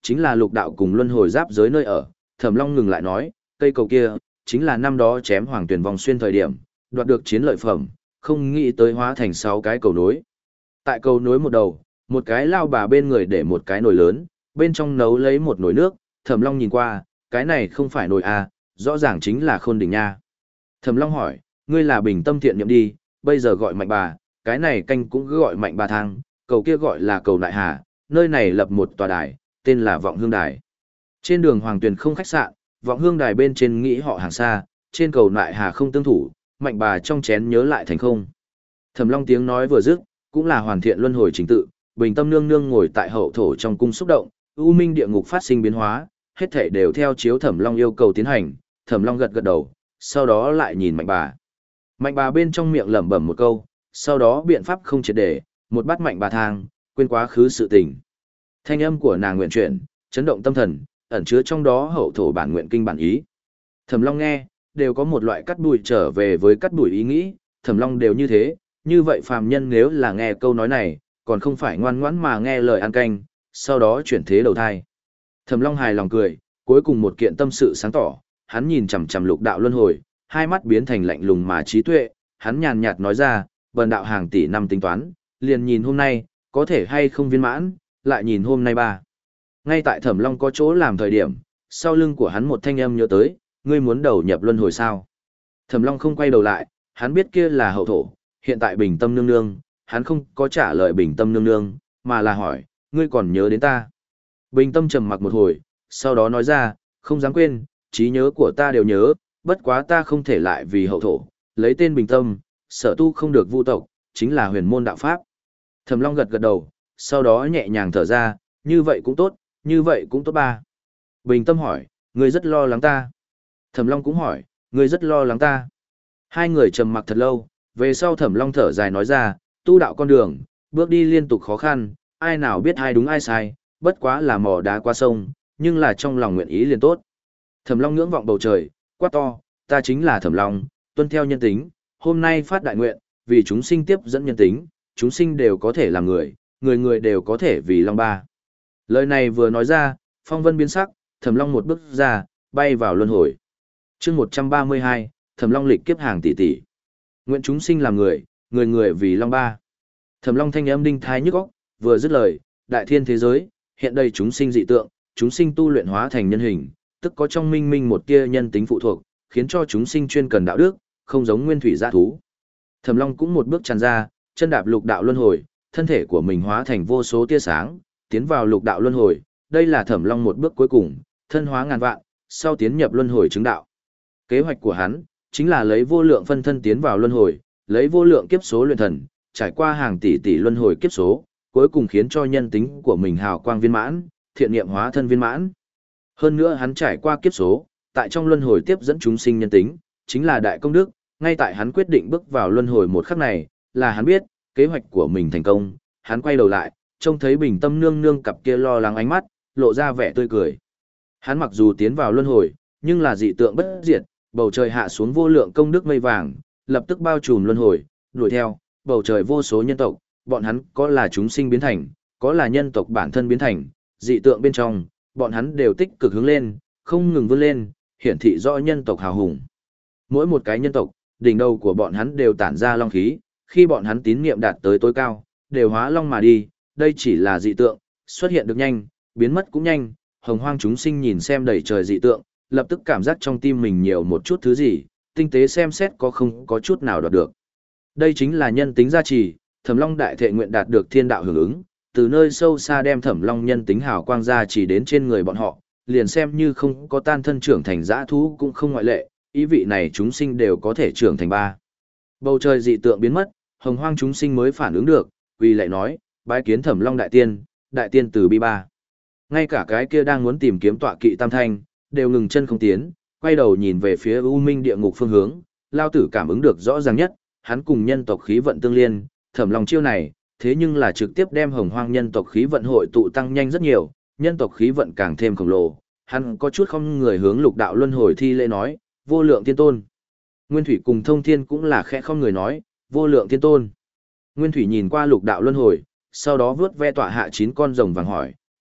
chính là lục đạo cùng luân hồi giáp giới nơi ở. Thẩm Long ngừng lại nói, cây cầu kia, chính là năm đó chém Hoàng Tuyền vòng xuyên thời điểm, đoạt được chiến lợi phẩm, không nghĩ tới hóa thành sáu cái cầu nối. Tại cầu nối một đầu, một cái lao bà bên người để một cái nồi lớn, bên trong nấu lấy một nồi nước, Thẩm Long nhìn qua, cái này không phải nồi à, rõ ràng chính là Khôn Đỉnh nha. Thẩm Long hỏi, ngươi là Bình Tâm Thiện Niệm đi, bây giờ gọi Mạnh Bà, cái này canh cũng cứ gọi Mạnh Bà Thang, cầu kia gọi là cầu Đại Hà, nơi này lập một tòa đài, tên là Vọng Hương Đài. Trên đường Hoàng Tuyền không khách sạn, Vọng Hương Đài bên trên nghĩ họ hàng xa, trên cầu Đại Hà không tương thủ, Mạnh Bà trong chén nhớ lại thành không. Thẩm Long tiếng nói vừa dứt, cũng là hoàn thiện luân hồi trình tự, Bình Tâm nương nương ngồi tại hậu thổ trong cung xúc động, u minh địa ngục phát sinh biến hóa, hết thảy đều theo chiếu Thẩm Long yêu cầu tiến hành. Thẩm Long gật gật đầu, sau đó lại nhìn Mạnh Bà. Mạnh Bà bên trong miệng lẩm bẩm một câu, sau đó biện pháp không triệt để, một bát Mạnh Bà thang, quên quá khứ sự tình. Thanh âm của nàng nguyện chuyển, chấn động tâm thần, ẩn chứa trong đó hậu thổ bản nguyện kinh bản ý. Thẩm Long nghe, đều có một loại cắt đùi trở về với cắt đùi ý nghĩ, Thẩm Long đều như thế, như vậy phàm nhân nếu là nghe câu nói này, còn không phải ngoan ngoãn mà nghe lời ăn canh, sau đó chuyển thế đầu thai. Thẩm Long hài lòng cười, cuối cùng một kiện tâm sự sáng tỏ, hắn nhìn chằm chằm lục đạo luân hồi, hai mắt biến thành lạnh lùng mà trí tuệ, hắn nhàn nhạt nói ra, bần đạo hàng tỷ năm tính toán, liền nhìn hôm nay, có thể hay không viên mãn, lại nhìn hôm nay ba. Ngay tại Thẩm Long có chỗ làm thời điểm, sau lưng của hắn một thanh âm nhớ tới, ngươi muốn đầu nhập luân hồi sao? Thẩm Long không quay đầu lại, hắn biết kia là hậu thổ, hiện tại Bình Tâm nương nương, hắn không có trả lời Bình Tâm nương nương, mà là hỏi, ngươi còn nhớ đến ta? Bình Tâm trầm mặc một hồi, sau đó nói ra, không dám quên, trí nhớ của ta đều nhớ, bất quá ta không thể lại vì hậu thổ, lấy tên Bình Tâm, sở tu không được vu tộc, chính là huyền môn đạo pháp. Thẩm Long gật gật đầu, sau đó nhẹ nhàng thở ra, như vậy cũng tốt, như vậy cũng tốt ba. Bình Tâm hỏi, ngươi rất lo lắng ta. Thẩm Long cũng hỏi, ngươi rất lo lắng ta. Hai người trầm mặc thật lâu, về sau Thẩm Long thở dài nói ra, tu đạo con đường, bước đi liên tục khó khăn, ai nào biết ai đúng ai sai, bất quá là mò đá qua sông, nhưng là trong lòng nguyện ý liền tốt. Thẩm Long ngưỡng vọng bầu trời, quát to, ta chính là Thẩm Long, tuân theo nhân tính, hôm nay phát đại nguyện, vì chúng sinh tiếp dẫn nhân tính, chúng sinh đều có thể làm người, người người đều có thể vì Long ba. Lời này vừa nói ra, phong vân biến sắc, Thẩm Long một bước ra, bay vào luân hồi. Chương một trăm ba mươi hai, Thẩm Long lịch kiếp hàng tỷ tỷ. Nguyện chúng sinh làm người, người người vì Long ba. Thẩm Long thanh âm đinh thai nhức óc, vừa dứt lời, đại thiên thế giới, hiện đây chúng sinh dị tượng, chúng sinh tu luyện hóa thành nhân hình, tức có trong minh minh một tia nhân tính phụ thuộc, khiến cho chúng sinh chuyên cần đạo đức, không giống nguyên thủy dã thú. Thẩm Long cũng một bước tràn ra, chân đạp lục đạo luân hồi, thân thể của mình hóa thành vô số tia sáng, tiến vào lục đạo luân hồi, đây là Thẩm Long một bước cuối cùng, thân hóa ngàn vạn, sau tiến nhập luân hồi chứng đạo. Kế hoạch của hắn chính là lấy vô lượng phân thân tiến vào luân hồi, lấy vô lượng kiếp số luyện thần, trải qua hàng tỷ tỷ luân hồi kiếp số, cuối cùng khiến cho nhân tính của mình hào quang viên mãn, thiện niệm hóa thân viên mãn. Hơn nữa hắn trải qua kiếp số, tại trong luân hồi tiếp dẫn chúng sinh nhân tính, chính là đại công đức, ngay tại hắn quyết định bước vào luân hồi một khắc này, là hắn biết, kế hoạch của mình thành công, hắn quay đầu lại, trông thấy Bình Tâm nương nương cặp kia lo lắng ánh mắt, lộ ra vẻ tươi cười. Hắn mặc dù tiến vào luân hồi, nhưng là dị tượng bất diệt, bầu trời hạ xuống vô lượng công đức mây vàng, lập tức bao trùm luân hồi, đuổi theo, bầu trời vô số nhân tộc, bọn hắn có là chúng sinh biến thành, có là nhân tộc bản thân biến thành, dị tượng bên trong, bọn hắn đều tích cực hướng lên, không ngừng vươn lên, hiển thị rõ nhân tộc hào hùng. Mỗi một cái nhân tộc, đỉnh đầu của bọn hắn đều tản ra long khí, khi bọn hắn tín niệm đạt tới tối cao, đều hóa long mà đi, đây chỉ là dị tượng, xuất hiện được nhanh, biến mất cũng nhanh, hồng hoang chúng sinh nhìn xem đầy trời dị tượng, lập tức cảm giác trong tim mình nhiều một chút thứ gì, tinh tế xem xét có không có chút nào đoạt được. Đây chính là nhân tính gia trì, Thẩm Long đại thệ nguyện đạt được thiên đạo hưởng ứng, từ nơi sâu xa đem Thẩm Long nhân tính hào quang gia trì đến trên người bọn họ, liền xem như không có tan thân trưởng thành dã thú cũng không ngoại lệ, ý vị này chúng sinh đều có thể trưởng thành ba. Bầu trời dị tượng biến mất, hồng hoang chúng sinh mới phản ứng được, vì lại nói, bái kiến Thẩm Long đại tiên, đại tiên từ bi ba. Ngay cả cái kia đang muốn tìm kiếm tọa kỵ tam thanh, đều ngừng chân không tiến, quay đầu nhìn về phía u minh địa ngục phương hướng, lao tử cảm ứng được rõ ràng nhất, hắn cùng nhân tộc khí vận tương liên, Thẩm Long chiêu này, thế nhưng là trực tiếp đem hồng hoang nhân tộc khí vận hội tụ tăng nhanh rất nhiều, nhân tộc khí vận càng thêm khổng lồ, hắn có chút không người hướng lục đạo luân hồi thi lễ nói, vô lượng tiên tôn. Nguyên Thủy cùng Thông Thiên cũng là khẽ không người nói, vô lượng tiên tôn. Nguyên Thủy nhìn qua lục đạo luân hồi, sau đó vướt ve tọa hạ chín con rồng vàng hỏi,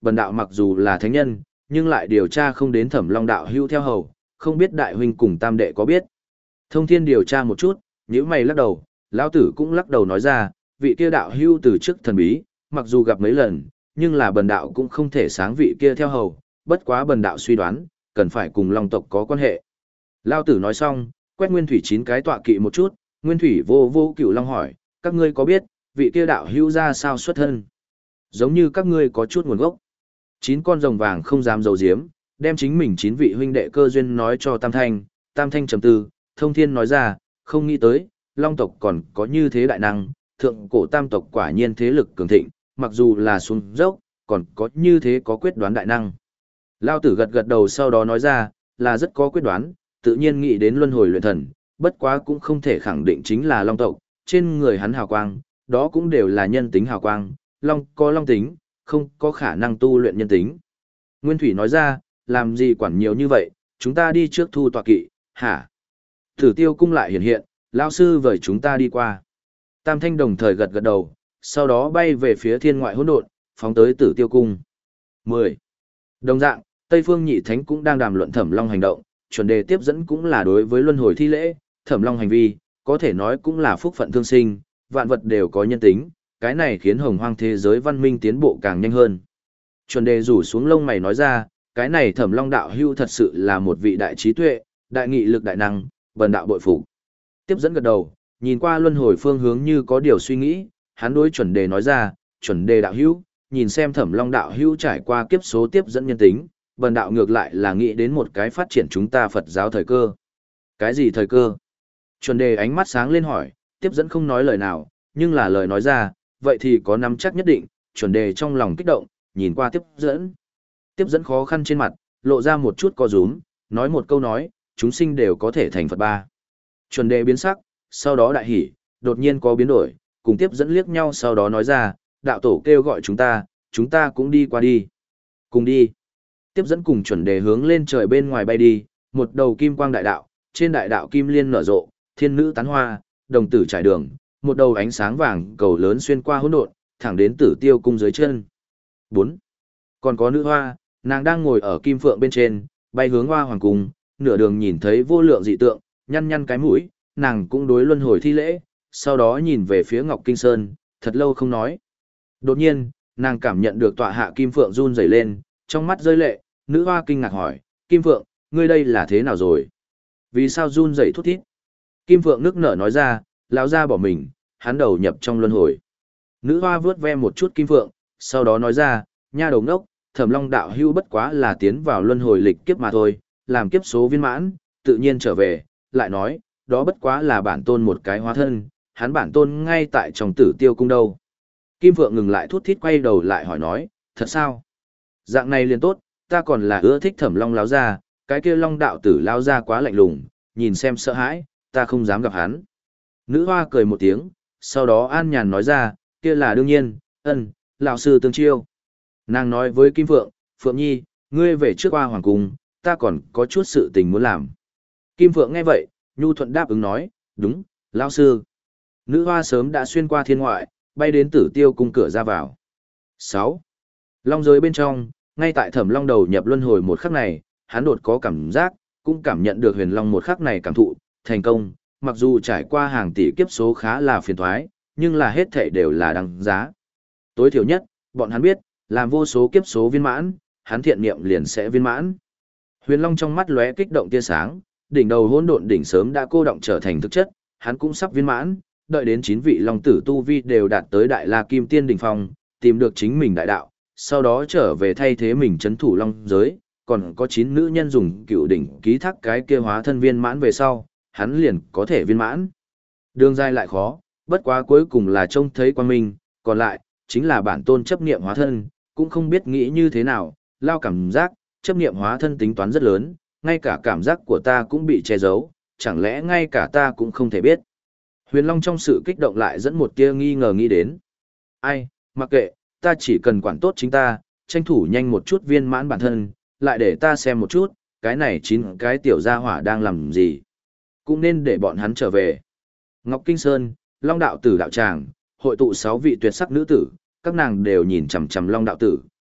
bần đạo mặc dù là thánh nhân, nhưng lại điều tra không đến Thẩm Long đạo hữu theo hầu, không biết đại huynh cùng tam đệ có biết. Thông Thiên điều tra một chút, nhíu mày lắc đầu, lão tử cũng lắc đầu nói ra, vị kia đạo hữu từ trước thần bí, mặc dù gặp mấy lần, nhưng là bần đạo cũng không thể sáng vị kia theo hầu, bất quá bần đạo suy đoán, cần phải cùng Long tộc có quan hệ. Lão tử nói xong, quét Nguyên Thủy chín cái tọa kỵ một chút, Nguyên Thủy vô vô Cửu Long hỏi, các ngươi có biết, vị kia đạo hữu ra sao xuất thân? Giống như các ngươi có chút nguồn gốc. Chín con rồng vàng không dám giấu giếm, đem chính mình chín vị huynh đệ cơ duyên nói cho Tam Thanh, Tam Thanh trầm tư, Thông Thiên nói ra, không nghĩ tới, Long tộc còn có như thế đại năng, thượng cổ Tam tộc quả nhiên thế lực cường thịnh, mặc dù là xuống dốc, còn có như thế có quyết đoán đại năng. Lao tử gật gật đầu sau đó nói ra, là rất có quyết đoán, tự nhiên nghĩ đến luân hồi luyện thần, bất quá cũng không thể khẳng định chính là Long tộc, trên người hắn hào quang, đó cũng đều là nhân tính hào quang, Long có Long tính, không có khả năng tu luyện nhân tính. Nguyên Thủy nói ra, làm gì quản nhiều như vậy, chúng ta đi trước thu tọa kỵ, hả? Tử Tiêu cung lại hiện hiện, lão sư với chúng ta đi qua. Tam Thanh đồng thời gật gật đầu, sau đó bay về phía thiên ngoại hỗn độn, phóng tới Tử Tiêu cung. mười. Đồng dạng, Tây Phương Nhị Thánh cũng đang đàm luận Thẩm Long hành động, chuẩn đề tiếp dẫn cũng là đối với luân hồi thi lễ, Thẩm Long hành vi, có thể nói cũng là phúc phận thương sinh, vạn vật đều có nhân tính, cái này khiến hồng hoang thế giới văn minh tiến bộ càng nhanh hơn. Chuẩn đề rủ xuống lông mày nói ra, cái này Thẩm Long đạo hưu thật sự là một vị đại trí tuệ, đại nghị lực đại năng, bần đạo bội phục. Tiếp dẫn gật đầu, nhìn qua luân hồi phương hướng như có điều suy nghĩ, hắn đối chuẩn đề nói ra, chuẩn đề đạo hưu, nhìn xem Thẩm Long đạo hưu trải qua kiếp số tiếp dẫn nhân tính, bần đạo ngược lại là nghĩ đến một cái phát triển chúng ta Phật giáo thời cơ. Cái gì thời cơ? Chuẩn đề ánh mắt sáng lên hỏi, tiếp dẫn không nói lời nào, nhưng là lời nói ra, vậy thì có nắm chắc nhất định, chuẩn đề trong lòng kích động, nhìn qua tiếp dẫn. Tiếp dẫn khó khăn trên mặt, lộ ra một chút co rúm, nói một câu nói, chúng sinh đều có thể thành Phật ba. Chuẩn đề biến sắc, sau đó đại hỉ, đột nhiên có biến đổi, cùng tiếp dẫn liếc nhau sau đó nói ra, đạo tổ kêu gọi chúng ta, chúng ta cũng đi qua đi. Cùng đi. Tiếp dẫn cùng chuẩn đề hướng lên trời bên ngoài bay đi, một đầu kim quang đại đạo, trên đại đạo kim liên nở rộ, thiên nữ tán hoa, đồng tử trải đường, một đầu ánh sáng vàng cầu lớn xuyên qua hỗn độn, thẳng đến Tử Tiêu cung dưới chân. bốn. Còn có nữ hoa, nàng đang ngồi ở kim phượng bên trên, bay hướng Hoa Hoàng cung, nửa đường nhìn thấy vô lượng dị tượng, nhăn nhăn cái mũi, nàng cũng đối luân hồi thi lễ, sau đó nhìn về phía Ngọc Kinh Sơn, thật lâu không nói. Đột nhiên, nàng cảm nhận được tọa hạ kim phượng run rẩy lên, trong mắt rơi lệ, nữ hoa kinh ngạc hỏi, Kim Phượng, ngươi đây là thế nào rồi? Vì sao run rẩy thút thít? Kim Phượng nước nở nói ra, lão gia bỏ mình, hắn đầu nhập trong luân hồi. Nữ hoa vướt ve một chút Kim Phượng, sau đó nói ra, nha đầu ngốc, Thẩm Long đạo hưu bất quá là tiến vào luân hồi lịch kiếp mà thôi, làm kiếp số viên mãn, tự nhiên trở về, lại nói, đó bất quá là bản tôn một cái hóa thân, hắn bản tôn ngay tại trong Tử Tiêu cung đâu. Kim Phượng ngừng lại thút thít quay đầu lại hỏi nói, thật sao? Dạng này liền tốt, ta còn là ưa thích Thẩm Long láo ra, cái kia Long đạo tử lao ra quá lạnh lùng, nhìn xem sợ hãi, ta không dám gặp hắn. Nữ hoa cười một tiếng, sau đó an nhàn nói ra, kia là đương nhiên, ân, lão sư tương chiêu. Nàng nói với Kim Phượng, Phượng Nhi, ngươi về trước Hoa Hoàng cung, ta còn có chút sự tình muốn làm. Kim Phượng nghe vậy, nhu thuận đáp ứng nói, đúng, lão sư. Nữ hoa sớm đã xuyên qua thiên ngoại, bay đến Tử Tiêu cung cửa ra vào. sáu. Long giới bên trong, ngay tại Thẩm Long đầu nhập luân hồi một khắc này, hắn đột có cảm giác, cũng cảm nhận được Huyền Long một khắc này cảm thụ, thành công, mặc dù trải qua hàng tỷ kiếp số khá là phiền toái, nhưng là hết thảy đều là đáng giá. Tối thiểu nhất, bọn hắn biết, làm vô số kiếp số viên mãn, hắn thiện niệm liền sẽ viên mãn. Huyền Long trong mắt lóe kích động tia sáng, đỉnh đầu hỗn độn đỉnh sớm đã cô động trở thành thực chất, hắn cũng sắp viên mãn, đợi đến chín vị long tử tu vi đều đạt tới đại La Kim Tiên đỉnh phong, tìm được chính mình đại đạo, sau đó trở về thay thế mình trấn thủ long giới, còn có chín nữ nhân dùng cựu đỉnh ký thác cái kia hóa thân viên mãn về sau, hắn liền có thể viên mãn. Đường dài lại khó, bất quá cuối cùng là trông thấy quan minh, còn lại, chính là bản tôn chấp niệm hóa thân, cũng không biết nghĩ như thế nào, lao cảm giác, chấp niệm hóa thân tính toán rất lớn, ngay cả cảm giác của ta cũng bị che giấu, chẳng lẽ ngay cả ta cũng không thể biết. Huyền Long trong sự kích động lại dẫn một tia nghi ngờ nghĩ đến. Ai, mặc kệ, ta chỉ cần quản tốt chính ta, tranh thủ nhanh một chút viên mãn bản thân, lại để ta xem một chút, cái này chín cái tiểu gia hỏa đang làm gì. Cũng nên để bọn hắn trở về. Ngọc Kinh Sơn, Long đạo tử đạo tràng, hội tụ sáu vị tuyệt sắc nữ tử, các nàng đều nhìn chằm chằm Long đạo tử,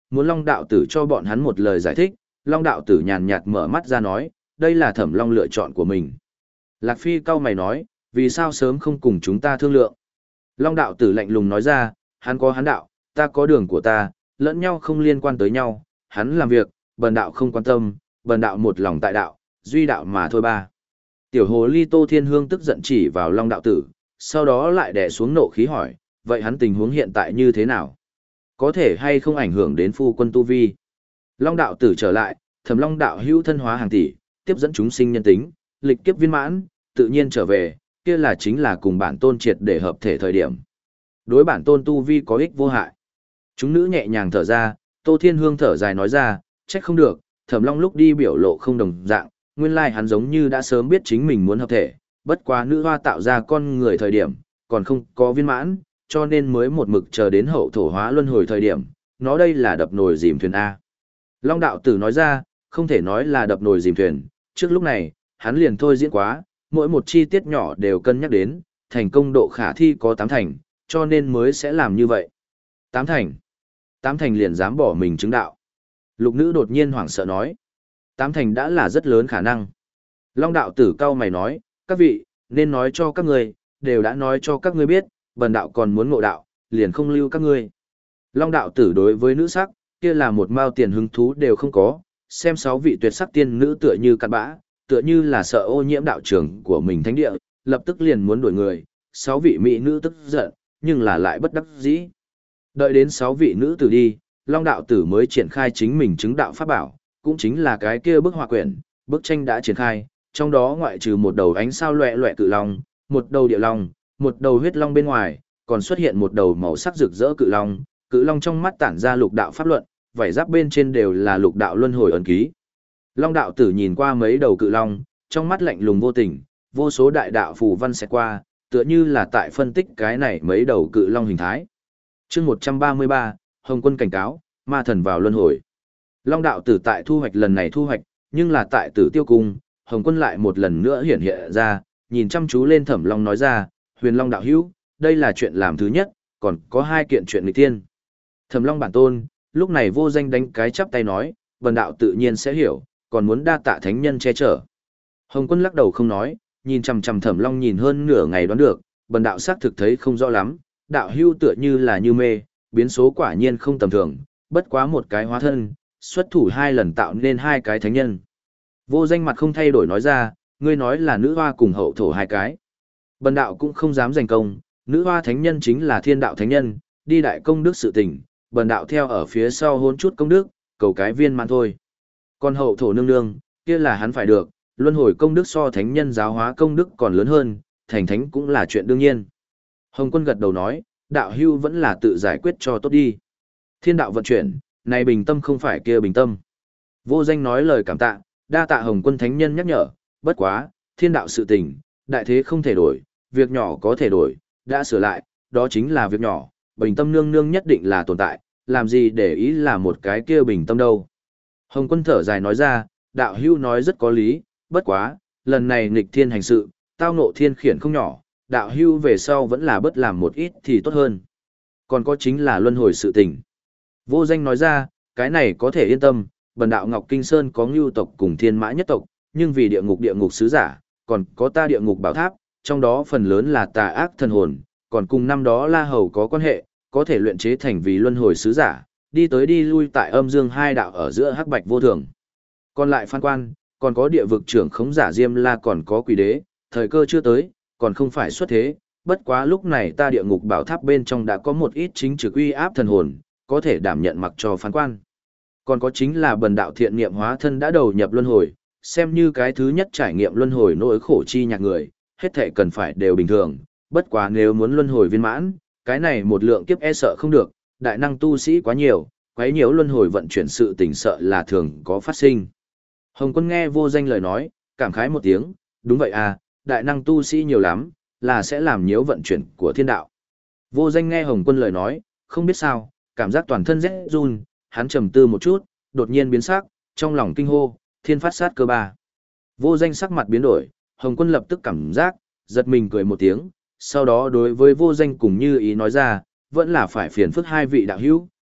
muốn Long đạo tử cho bọn hắn một lời giải thích. Long đạo tử nhàn nhạt mở mắt ra nói, đây là Thẩm Long lựa chọn của mình. Lạc Phi cau mày nói, vì sao sớm không cùng chúng ta thương lượng? Long đạo tử lạnh lùng nói ra, hắn có hắn đạo, ta có đường của ta, lẫn nhau không liên quan tới nhau, hắn làm việc, bần đạo không quan tâm, bần đạo một lòng tại đạo, duy đạo mà thôi ba. Tiểu hồ ly Tô Thiên Hương tức giận chỉ vào Long đạo tử, sau đó lại đè xuống nộ khí hỏi, vậy hắn tình huống hiện tại như thế nào? Có thể hay không ảnh hưởng đến phu quân tu vi? Long đạo tử trở lại, Thẩm Long đạo hữu thân hóa hàng tỷ, tiếp dẫn chúng sinh nhân tính, lịch kiếp viên mãn, tự nhiên trở về, kia là chính là cùng bản tôn triệt để hợp thể thời điểm. Đối bản tôn tu vi có ích vô hại. Chúng nữ nhẹ nhàng thở ra, Tô Thiên Hương thở dài nói ra, trách không được, Thẩm Long lúc đi biểu lộ không đồng dạng, nguyên lai hắn giống như đã sớm biết chính mình muốn hợp thể, bất quá nữ hoa tạo ra con người thời điểm, còn không có viên mãn, cho nên mới một mực chờ đến hậu thổ hóa luân hồi thời điểm, nó đây là đập nồi dìm thuyền A. Long đạo tử nói ra, không thể nói là đập nồi dìm thuyền, trước lúc này, hắn liền thôi diễn quá, mỗi một chi tiết nhỏ đều cân nhắc đến, thành công độ khả thi có tám thành, cho nên mới sẽ làm như vậy. Tám thành. Tám thành liền dám bỏ mình chứng đạo. Lục nữ đột nhiên hoảng sợ nói. Tám thành đã là rất lớn khả năng. Long đạo tử cao mày nói, các vị, nên nói cho các ngươi, đều đã nói cho các ngươi biết, bần đạo còn muốn ngộ đạo, liền không lưu các ngươi. Long đạo tử đối với nữ sắc, kia là một mao tiền hứng thú đều không có, xem sáu vị tuyệt sắc tiên nữ tựa như cặn bã, tựa như là sợ ô nhiễm đạo trường của mình thánh địa, lập tức liền muốn đuổi người, sáu vị mỹ nữ tức giận, nhưng là lại bất đắc dĩ. Đợi đến sáu vị nữ tử đi, Long đạo tử mới triển khai chính mình chứng đạo pháp bảo, cũng chính là cái kia bức họa quyển, bức tranh đã triển khai, trong đó ngoại trừ một đầu ánh sao loẹ loẹ cự long, một đầu địa long, một đầu huyết long bên ngoài, còn xuất hiện một đầu màu sắc rực rỡ cự long, cự long trong mắt tản ra lục đạo pháp luận, vảy giáp bên trên đều là lục đạo luân hồi ấn ký. Long đạo tử nhìn qua mấy đầu cự long, trong mắt lạnh lùng vô tình, vô số đại đạo phù văn sẽ qua, tựa như là tại phân tích cái này mấy đầu cự long hình thái. Chương một trăm ba mươi ba, Hồng Quân cảnh cáo, ma thần vào luân hồi. Long đạo tử tại thu hoạch lần này thu hoạch, nhưng là tại Tử Tiêu cung, Hồng Quân lại một lần nữa hiển hiện ra, nhìn chăm chú lên Thẩm Long nói ra, Huyền Long đạo hữu, đây là chuyện làm thứ nhất, còn có hai kiện chuyện nghịch tiên. Thẩm Long bản tôn, lúc này vô danh đánh cái chắp tay nói, bần đạo tự nhiên sẽ hiểu, còn muốn đa tạ thánh nhân che chở. Hồng Quân lắc đầu không nói, nhìn chằm chằm Thẩm Long nhìn hơn nửa ngày đoán được, bần đạo xác thực thấy không rõ lắm, đạo hưu tựa như là như mê, biến số quả nhiên không tầm thường, bất quá một cái hóa thân, xuất thủ hai lần tạo nên hai cái thánh nhân. Vô danh mặt không thay đổi nói ra, ngươi nói là nữ hoa cùng hậu thổ hai cái. Bần đạo cũng không dám giành công, nữ hoa thánh nhân chính là thiên đạo thánh nhân, đi đại công đức sự tình, bần đạo theo ở phía sau hôn chút công đức, cầu cái viên mãn thôi. Còn hậu thổ nương nương, kia là hắn phải được, luân hồi công đức so thánh nhân giáo hóa công đức còn lớn hơn, thành thánh cũng là chuyện đương nhiên. Hồng Quân gật đầu nói, đạo hưu vẫn là tự giải quyết cho tốt đi. Thiên đạo vận chuyển, này bình tâm không phải kia bình tâm. Vô danh nói lời cảm tạ, đa tạ Hồng Quân thánh nhân nhắc nhở, bất quá, thiên đạo sự tình, đại thế không thể đổi, việc nhỏ có thể đổi, đã sửa lại, đó chính là việc nhỏ, bình tâm nương nương nhất định là tồn tại, làm gì để ý là một cái kia bình tâm đâu. Hồng Quân thở dài nói ra, đạo hưu nói rất có lý, bất quá, lần này nghịch thiên hành sự, tao nộ thiên khiển không nhỏ, đạo hưu về sau vẫn là bớt làm một ít thì tốt hơn. Còn có chính là luân hồi sự tình. Vô danh nói ra, cái này có thể yên tâm, bần đạo Ngọc Kinh Sơn có ngưu tộc cùng thiên mã nhất tộc, nhưng vì địa ngục địa ngục sứ giả, còn có ta địa ngục bảo tháp, trong đó phần lớn là tà ác thần hồn, còn cùng năm đó La Hầu có quan hệ, có thể luyện chế thành vì luân hồi sứ giả, đi tới đi lui tại âm dương hai đạo ở giữa hắc bạch vô thường. Còn lại Phan Quan, còn có địa vực trưởng khống giả Diêm La còn có quỷ đế, thời cơ chưa tới, còn không phải xuất thế, bất quá lúc này ta địa ngục bảo tháp bên trong đã có một ít chính trực uy áp thần hồn, có thể đảm nhận mặc cho Phán Quan. Còn có chính là bần đạo thiện niệm hóa thân đã đầu nhập luân hồi, xem như cái thứ nhất trải nghiệm luân hồi nỗi khổ chi nhạc người, hết thảy cần phải đều bình thường, bất quá nếu muốn luân hồi viên mãn, cái này một lượng kiếp e sợ không được, đại năng tu sĩ quá nhiều, quấy nhiễu luân hồi vận chuyển sự tình sợ là thường có phát sinh. Hồng Quân nghe vô danh lời nói, cảm khái một tiếng, đúng vậy à, đại năng tu sĩ nhiều lắm, là sẽ làm nhiễu vận chuyển của thiên đạo. Vô danh nghe Hồng Quân lời nói, không biết sao, cảm giác toàn thân rét run, hắn trầm tư một chút, đột nhiên biến sắc, trong lòng kinh hô, thiên phát sát cơ ba. Vô danh sắc mặt biến đổi, Hồng Quân lập tức cảm giác, giật mình cười một tiếng, sau đó đối với vô danh cùng như ý nói ra, vẫn là phải phiền phức hai vị đạo hữu,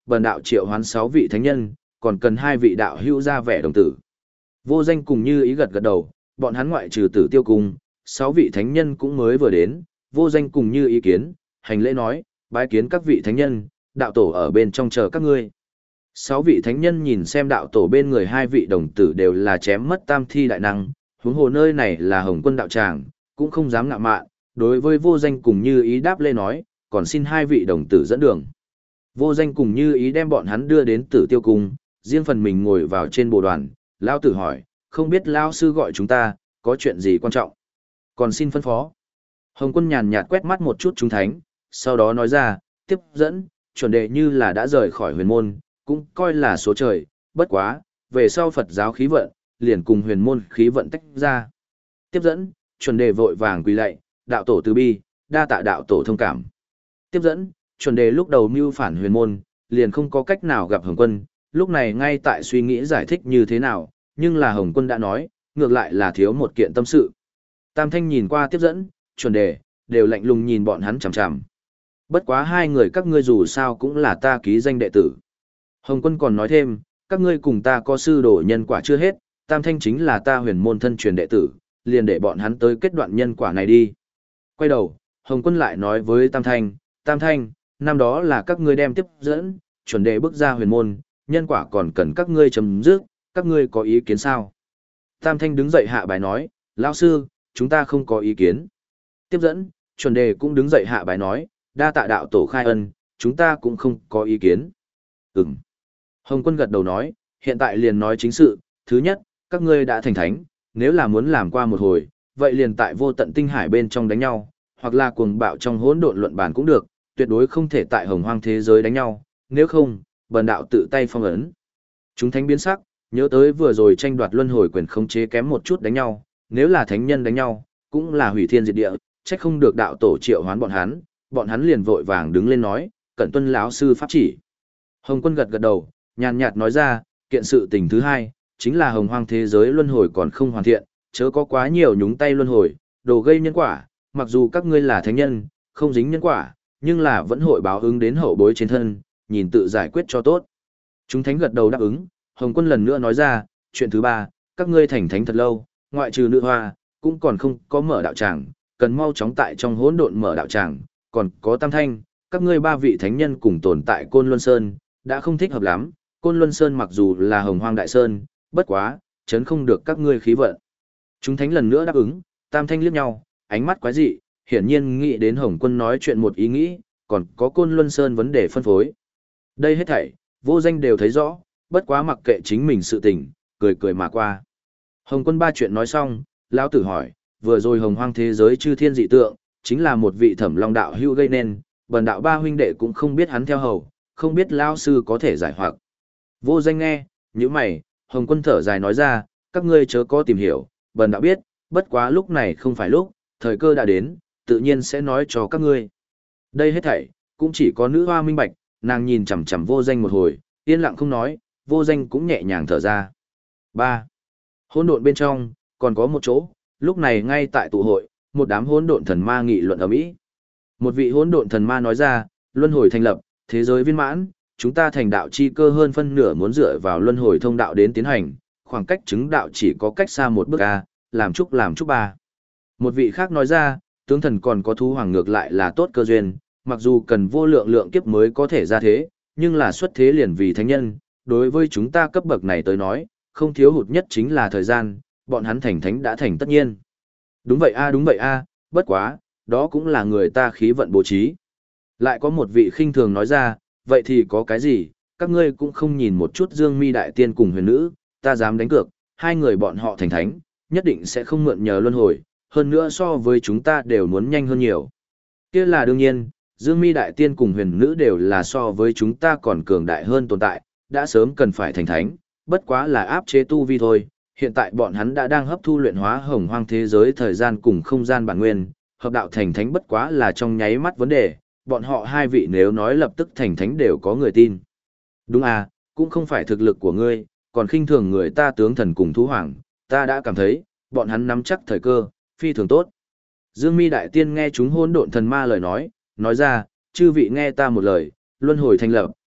bần đạo triệu hoán sáu vị thánh nhân, còn cần hai vị đạo hữu ra vẻ đồng tử. Vô Danh cùng Như Ý gật gật đầu, bọn hắn ngoại trừ Tử Tiêu cung, sáu vị thánh nhân cũng mới vừa đến, Vô Danh cùng Như Ý kiến, hành lễ nói, bái kiến các vị thánh nhân, đạo tổ ở bên trong chờ các ngươi. Sáu vị thánh nhân nhìn xem đạo tổ bên người hai vị đồng tử đều là chém mất tam thi đại năng, huống hồ nơi này là Hồng Quân đạo tràng, cũng không dám ngạo mạn, đối với Vô Danh cùng Như Ý đáp lễ nói, còn xin hai vị đồng tử dẫn đường. Vô Danh cùng Như Ý đem bọn hắn đưa đến Tử Tiêu cung, riêng phần mình ngồi vào trên bồ đoàn, lão tử hỏi, không biết lão sư gọi chúng ta, có chuyện gì quan trọng? Còn xin phân phó. Hồng Quân nhàn nhạt quét mắt một chút chúng thánh, sau đó nói ra, tiếp dẫn, chuẩn đề như là đã rời khỏi huyền môn, cũng coi là số trời, bất quá, về sau Phật giáo khí vận, liền cùng huyền môn khí vận tách ra. Tiếp dẫn, chuẩn đề vội vàng quỳ lạy, đạo tổ từ bi, đa tạ đạo tổ thông cảm. Tiếp dẫn, chuẩn đề lúc đầu mưu phản huyền môn, liền không có cách nào gặp Hồng Quân, lúc này ngay tại suy nghĩ giải thích như thế nào, nhưng là Hồng Quân đã nói, ngược lại là thiếu một kiện tâm sự. Tam Thanh nhìn qua tiếp dẫn, chuẩn đề, đều lạnh lùng nhìn bọn hắn chằm chằm. Bất quá hai người các ngươi dù sao cũng là ta ký danh đệ tử. Hồng Quân còn nói thêm, các ngươi cùng ta có sư đồ nhân quả chưa hết, Tam Thanh chính là ta huyền môn thân truyền đệ tử, liền để bọn hắn tới kết đoạn nhân quả này đi. Quay đầu, Hồng Quân lại nói với Tam Thanh, Tam Thanh, năm đó là các ngươi đem tiếp dẫn, chuẩn đề bước ra huyền môn, nhân quả còn cần các ngươi chấm dứt, các ngươi có ý kiến sao? Tam Thanh đứng dậy hạ bài nói, lão sư, chúng ta không có ý kiến. Tiếp dẫn, chuẩn đề cũng đứng dậy hạ bài nói, đa tạ đạo tổ khai ân, chúng ta cũng không có ý kiến. Ừm. Hồng Quân gật đầu nói, hiện tại liền nói chính sự, thứ nhất, các ngươi đã thành thánh, nếu là muốn làm qua một hồi, vậy liền tại vô tận tinh hải bên trong đánh nhau, hoặc là cuồng bạo trong hỗn độn luận bàn cũng được, tuyệt đối không thể tại hồng hoang thế giới đánh nhau, nếu không, bần đạo tự tay phong ấn. Chúng thánh biến sắc, nhớ tới vừa rồi tranh đoạt luân hồi quyền khống chế kém một chút đánh nhau, nếu là thánh nhân đánh nhau, cũng là hủy thiên diệt địa, trách không được đạo tổ triệu hoán bọn hắn, bọn hắn liền vội vàng đứng lên nói, cẩn tuân lão sư pháp chỉ. Hồng Quân gật gật đầu, nhàn nhạt nói ra, kiện sự tình thứ hai, chính là hồng hoang thế giới luân hồi còn không hoàn thiện, chớ có quá nhiều nhúng tay luân hồi, đồ gây nhân quả, mặc dù các ngươi là thánh nhân, không dính nhân quả, nhưng là vẫn hội báo ứng đến hậu bối trên thân, nhìn tự giải quyết cho tốt. Chúng thánh gật đầu đáp ứng, Hồng Quân lần nữa nói ra, chuyện thứ ba, các ngươi thành thánh thật lâu, ngoại trừ nữ hoa, cũng còn không có mở đạo tràng, cần mau chóng tại trong hỗn độn mở đạo tràng, còn có Tam Thanh, các ngươi ba vị thánh nhân cùng tồn tại Côn Luân Sơn, đã không thích hợp lắm, Côn Luân Sơn mặc dù là hồng hoang đại sơn, bất quá, chấn không được các ngươi khí vận. Chúng thánh lần nữa đáp ứng, Tam Thanh liếc nhau, ánh mắt quái dị, hiển nhiên nghĩ đến Hồng Quân nói chuyện một ý nghĩ, còn có Côn Luân Sơn vấn đề phân phối. Đây hết thảy, Vô Danh đều thấy rõ, bất quá mặc kệ chính mình sự tình, cười cười mà qua. Hồng Quân ba chuyện nói xong, lão tử hỏi, vừa rồi hồng hoang thế giới chư thiên dị tượng, chính là một vị Thẩm Long đạo hữu gây nên, bần đạo ba huynh đệ cũng không biết hắn theo hầu, không biết lão sư có thể giải hoặc. Vô Danh nghe, nhíu mày, Hồng Quân thở dài nói ra, các ngươi chớ có tìm hiểu, bần đạo biết, bất quá lúc này không phải lúc, thời cơ đã đến, tự nhiên sẽ nói cho các ngươi. Đây hết thảy, cũng chỉ có nữ hoa minh bạch, nàng nhìn chằm chằm Vô Danh một hồi, yên lặng không nói, Vô Danh cũng nhẹ nhàng thở ra. ba. Hỗn độn bên trong, còn có một chỗ, lúc này ngay tại tụ hội, một đám hỗn độn thần ma nghị luận ầm ĩ. Một vị hỗn độn thần ma nói ra, luân hồi thành lập, thế giới viên mãn, chúng ta thành đạo chi cơ hơn phân nửa muốn dựa vào luân hồi thông đạo đến tiến hành, khoảng cách chứng đạo chỉ có cách xa một bước a, làm chúc làm chúc ba. Một vị khác nói ra, tướng thần còn có thú hoàng ngược lại là tốt cơ duyên, mặc dù cần vô lượng lượng kiếp mới có thể ra thế, nhưng là xuất thế liền vì thánh nhân, đối với chúng ta cấp bậc này tới nói, không thiếu hụt nhất chính là thời gian, bọn hắn thành thánh đã thành tất nhiên. Đúng vậy a đúng vậy a, bất quá, đó cũng là người ta khí vận bố trí. Lại có một vị khinh thường nói ra, vậy thì có cái gì, các ngươi cũng không nhìn một chút Dương Mi Đại Tiên cùng huyền nữ, ta dám đánh cược, hai người bọn họ thành thánh, nhất định sẽ không mượn nhờ luân hồi, hơn nữa so với chúng ta đều muốn nhanh hơn nhiều. Kia là đương nhiên, Dương Mi Đại Tiên cùng huyền nữ đều là so với chúng ta còn cường đại hơn tồn tại, đã sớm cần phải thành thánh, bất quá là áp chế tu vi thôi. Hiện tại bọn hắn đã đang hấp thu luyện hóa hồng hoang thế giới thời gian cùng không gian bản nguyên, hợp đạo thành thánh bất quá là trong nháy mắt vấn đề, bọn họ hai vị nếu nói lập tức thành thánh đều có người tin. Đúng à, cũng không phải thực lực của ngươi, còn khinh thường người ta tướng thần cùng thú hoàng, ta đã cảm thấy, bọn hắn nắm chắc thời cơ, phi thường tốt. Dương Mi Đại Tiên nghe chúng hỗn độn thần ma lời nói, nói ra, chư vị nghe ta một lời, luân hồi thành lập,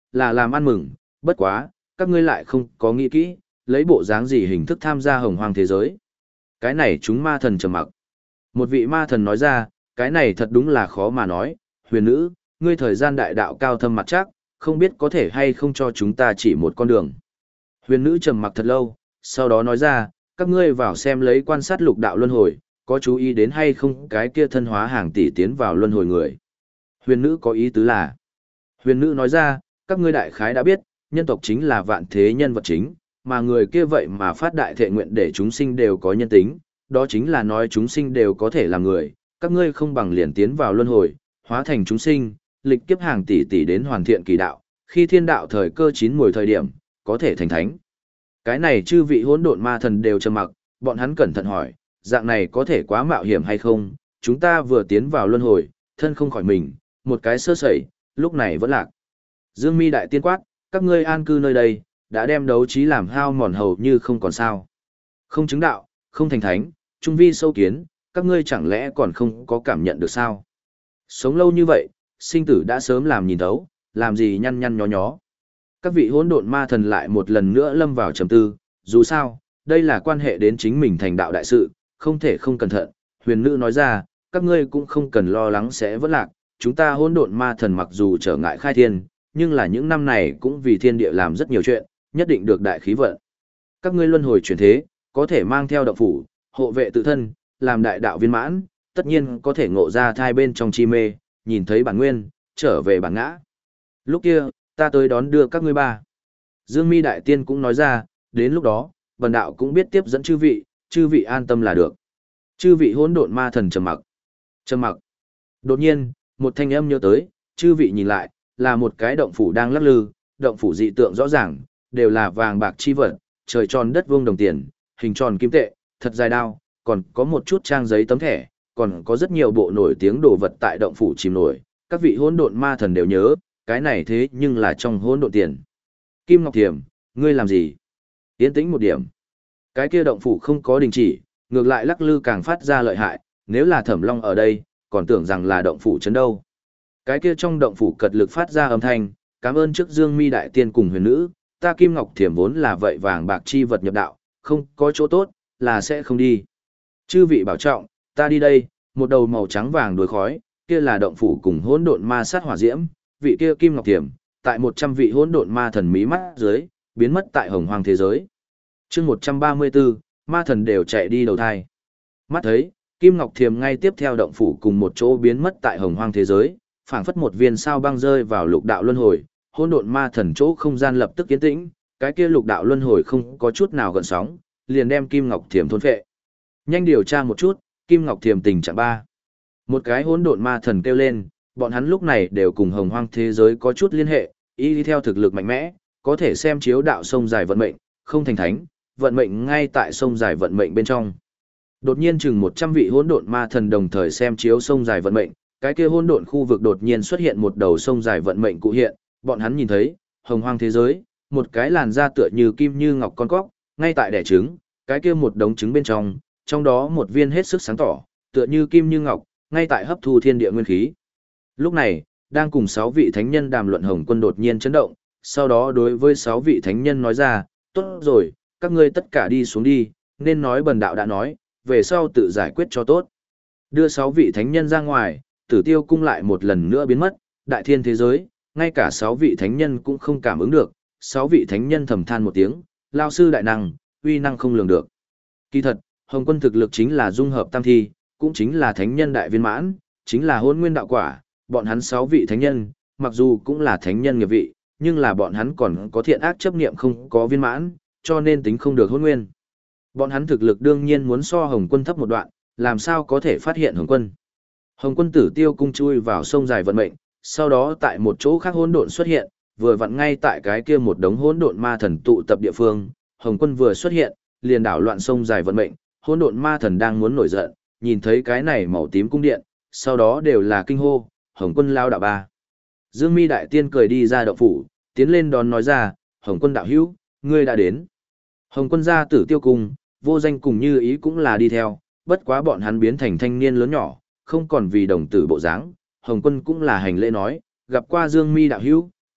là làm ăn mừng, bất quá, các ngươi lại không có nghĩ kỹ, lấy bộ dáng gì hình thức tham gia hồng hoang thế giới. Cái này chúng ma thần trầm mặc. Một vị ma thần nói ra, cái này thật đúng là khó mà nói, huyền nữ, ngươi thời gian đại đạo cao thâm mặt chắc, không biết có thể hay không cho chúng ta chỉ một con đường. Huyền nữ trầm mặc thật lâu, sau đó nói ra, các ngươi vào xem lấy quan sát lục đạo luân hồi, có chú ý đến hay không cái kia thân hóa hàng tỷ tiến vào luân hồi người. Huyền nữ có ý tứ là, huyền nữ nói ra, các ngươi đại khái đã biết, nhân tộc chính là vạn thế nhân vật chính, mà người kia vậy mà phát đại thệ nguyện để chúng sinh đều có nhân tính, đó chính là nói chúng sinh đều có thể là người, các ngươi không bằng liền tiến vào luân hồi, hóa thành chúng sinh, lịch kiếp hàng tỷ tỷ đến hoàn thiện kỳ đạo, khi thiên đạo thời cơ chín mùi thời điểm, có thể thành thánh. Cái này chư vị hỗn độn ma thần đều trầm mặc, bọn hắn cẩn thận hỏi, dạng này có thể quá mạo hiểm hay không, chúng ta vừa tiến vào luân hồi, thân không khỏi mình, một cái sơ sẩy, lúc này vẫn lạc. Dương Mi đại tiên quát, các ngươi an cư nơi đây, đã đem đấu trí làm hao mòn hầu như không còn sao. Không chứng đạo, không thành thánh, trung vi sâu kiến, các ngươi chẳng lẽ còn không có cảm nhận được sao? Sống lâu như vậy, sinh tử đã sớm làm nhìn thấu, làm gì nhăn nhăn nhó nhó. Các vị hỗn độn ma thần lại một lần nữa lâm vào trầm tư, dù sao, đây là quan hệ đến chính mình thành đạo đại sự, không thể không cẩn thận. Huyền nữ nói ra, các ngươi cũng không cần lo lắng sẽ vỡ lạc, chúng ta hỗn độn ma thần mặc dù trở ngại khai thiên, nhưng là những năm này cũng vì thiên địa làm rất nhiều chuyện, nhất định được đại khí vận. Các ngươi luân hồi chuyển thế, có thể mang theo động phủ, hộ vệ tự thân, làm đại đạo viên mãn, tất nhiên có thể ngộ ra thai bên trong chi mê, nhìn thấy bản nguyên, trở về bản ngã. Lúc kia, ta tới đón đưa các ngươi ba. Dương Mi đại tiên cũng nói ra, đến lúc đó, bần đạo cũng biết tiếp dẫn chư vị, chư vị an tâm là được. Chư vị hỗn độn ma thần trầm mặc. Trầm mặc. Đột nhiên, một thanh âm nhớ tới, chư vị nhìn lại, là một cái động phủ đang lắc lư, động phủ dị tượng rõ ràng, đều là vàng bạc chi vật, trời tròn đất vuông đồng tiền, hình tròn kim tệ, thật dài đao, còn có một chút trang giấy tấm thẻ, còn có rất nhiều bộ nổi tiếng đồ vật tại động phủ chìm nổi, các vị hỗn độn ma thần đều nhớ, cái này thế nhưng là trong hỗn độn tiền. Kim Ngọc Thiểm, ngươi làm gì? Yên tĩnh một điểm. Cái kia động phủ không có đình chỉ, ngược lại lắc lư càng phát ra lợi hại, nếu là Thẩm Long ở đây, còn tưởng rằng là động phủ chấn đâu. Cái kia trong động phủ cật lực phát ra âm thanh, cảm ơn trước Dương Mi đại tiên cùng huyền nữ, ta Kim Ngọc Thiểm vốn là vậy vàng bạc chi vật nhập đạo, không có chỗ tốt, là sẽ không đi. Chư vị bảo trọng, ta đi đây, một đầu màu trắng vàng đuôi khói, kia là động phủ cùng hỗn độn ma sát hỏa diễm, vị kia Kim Ngọc Thiểm, tại một trăm vị hỗn độn ma thần mí mắt dưới, biến mất tại hồng hoang thế giới. Chương một trăm ba mươi tư, ma thần đều chạy đi đầu thai. Mắt thấy, Kim Ngọc Thiểm ngay tiếp theo động phủ cùng một chỗ biến mất tại hồng hoang thế giới, phảng phất một viên sao băng rơi vào lục đạo luân hồi, hỗn độn ma thần chỗ không gian lập tức yên tĩnh, cái kia lục đạo luân hồi không có chút nào gợn sóng, liền đem Kim Ngọc Thiểm thôn phệ. Nhanh điều tra một chút, Kim Ngọc Thiểm tình trạng ba. Một cái hỗn độn ma thần kêu lên, bọn hắn lúc này đều cùng hồng hoang thế giới có chút liên hệ, y đi theo thực lực mạnh mẽ, có thể xem chiếu đạo sông dài vận mệnh, không thành thánh, vận mệnh ngay tại sông dài vận mệnh bên trong. Đột nhiên chừng một trăm vị hỗn độn ma thần đồng thời xem chiếu sông dài vận mệnh, cái kia hỗn độn khu vực đột nhiên xuất hiện một đầu sông dài vận mệnh cụ hiện, bọn hắn nhìn thấy, hồng hoang thế giới, một cái làn da tựa như kim như ngọc con cóc, ngay tại đẻ trứng, cái kia một đống trứng bên trong, trong đó một viên hết sức sáng tỏ, tựa như kim như ngọc, ngay tại hấp thu thiên địa nguyên khí. Lúc này, đang cùng sáu vị thánh nhân đàm luận Hồng Quân đột nhiên chấn động, sau đó đối với sáu vị thánh nhân nói ra, tốt rồi, các ngươi tất cả đi xuống đi, nên nói bần đạo đã nói, về sau tự giải quyết cho tốt. Đưa sáu vị thánh nhân ra ngoài, Tử Tiêu cung lại một lần nữa biến mất, đại thiên thế giới, ngay cả sáu vị thánh nhân cũng không cảm ứng được, sáu vị thánh nhân thầm than một tiếng, lao sư đại năng, uy năng không lường được. Kỳ thật, Hồng Quân thực lực chính là dung hợp tam thi, cũng chính là thánh nhân đại viên mãn, chính là hôn nguyên đạo quả, bọn hắn sáu vị thánh nhân, mặc dù cũng là thánh nhân nghiệp vị, nhưng là bọn hắn còn có thiện ác chấp niệm không có viên mãn, cho nên tính không được hôn nguyên. Bọn hắn thực lực đương nhiên muốn so Hồng Quân thấp một đoạn, làm sao có thể phát hiện Hồng Quân. Hồng Quân Tử Tiêu cung chui vào sông dài vận mệnh, sau đó tại một chỗ khác hỗn độn xuất hiện, vừa vặn ngay tại cái kia một đống hỗn độn ma thần tụ tập địa phương, Hồng Quân vừa xuất hiện, liền đảo loạn sông dài vận mệnh, hỗn độn ma thần đang muốn nổi giận, nhìn thấy cái này màu tím cung điện, sau đó đều là kinh hô, Hồng Quân lao đạo ba. Dương Mi đại tiên cười đi ra động phủ, tiến lên đón nói ra, Hồng Quân đạo hữu, ngươi đã đến. Hồng Quân ra Tử Tiêu cung, vô danh cùng Như Ý cũng là đi theo, bất quá bọn hắn biến thành thanh niên lớn nhỏ, không còn vì đồng tử bộ dáng. Hồng Quân cũng là hành lễ nói, gặp qua Dương Mi đạo hữu,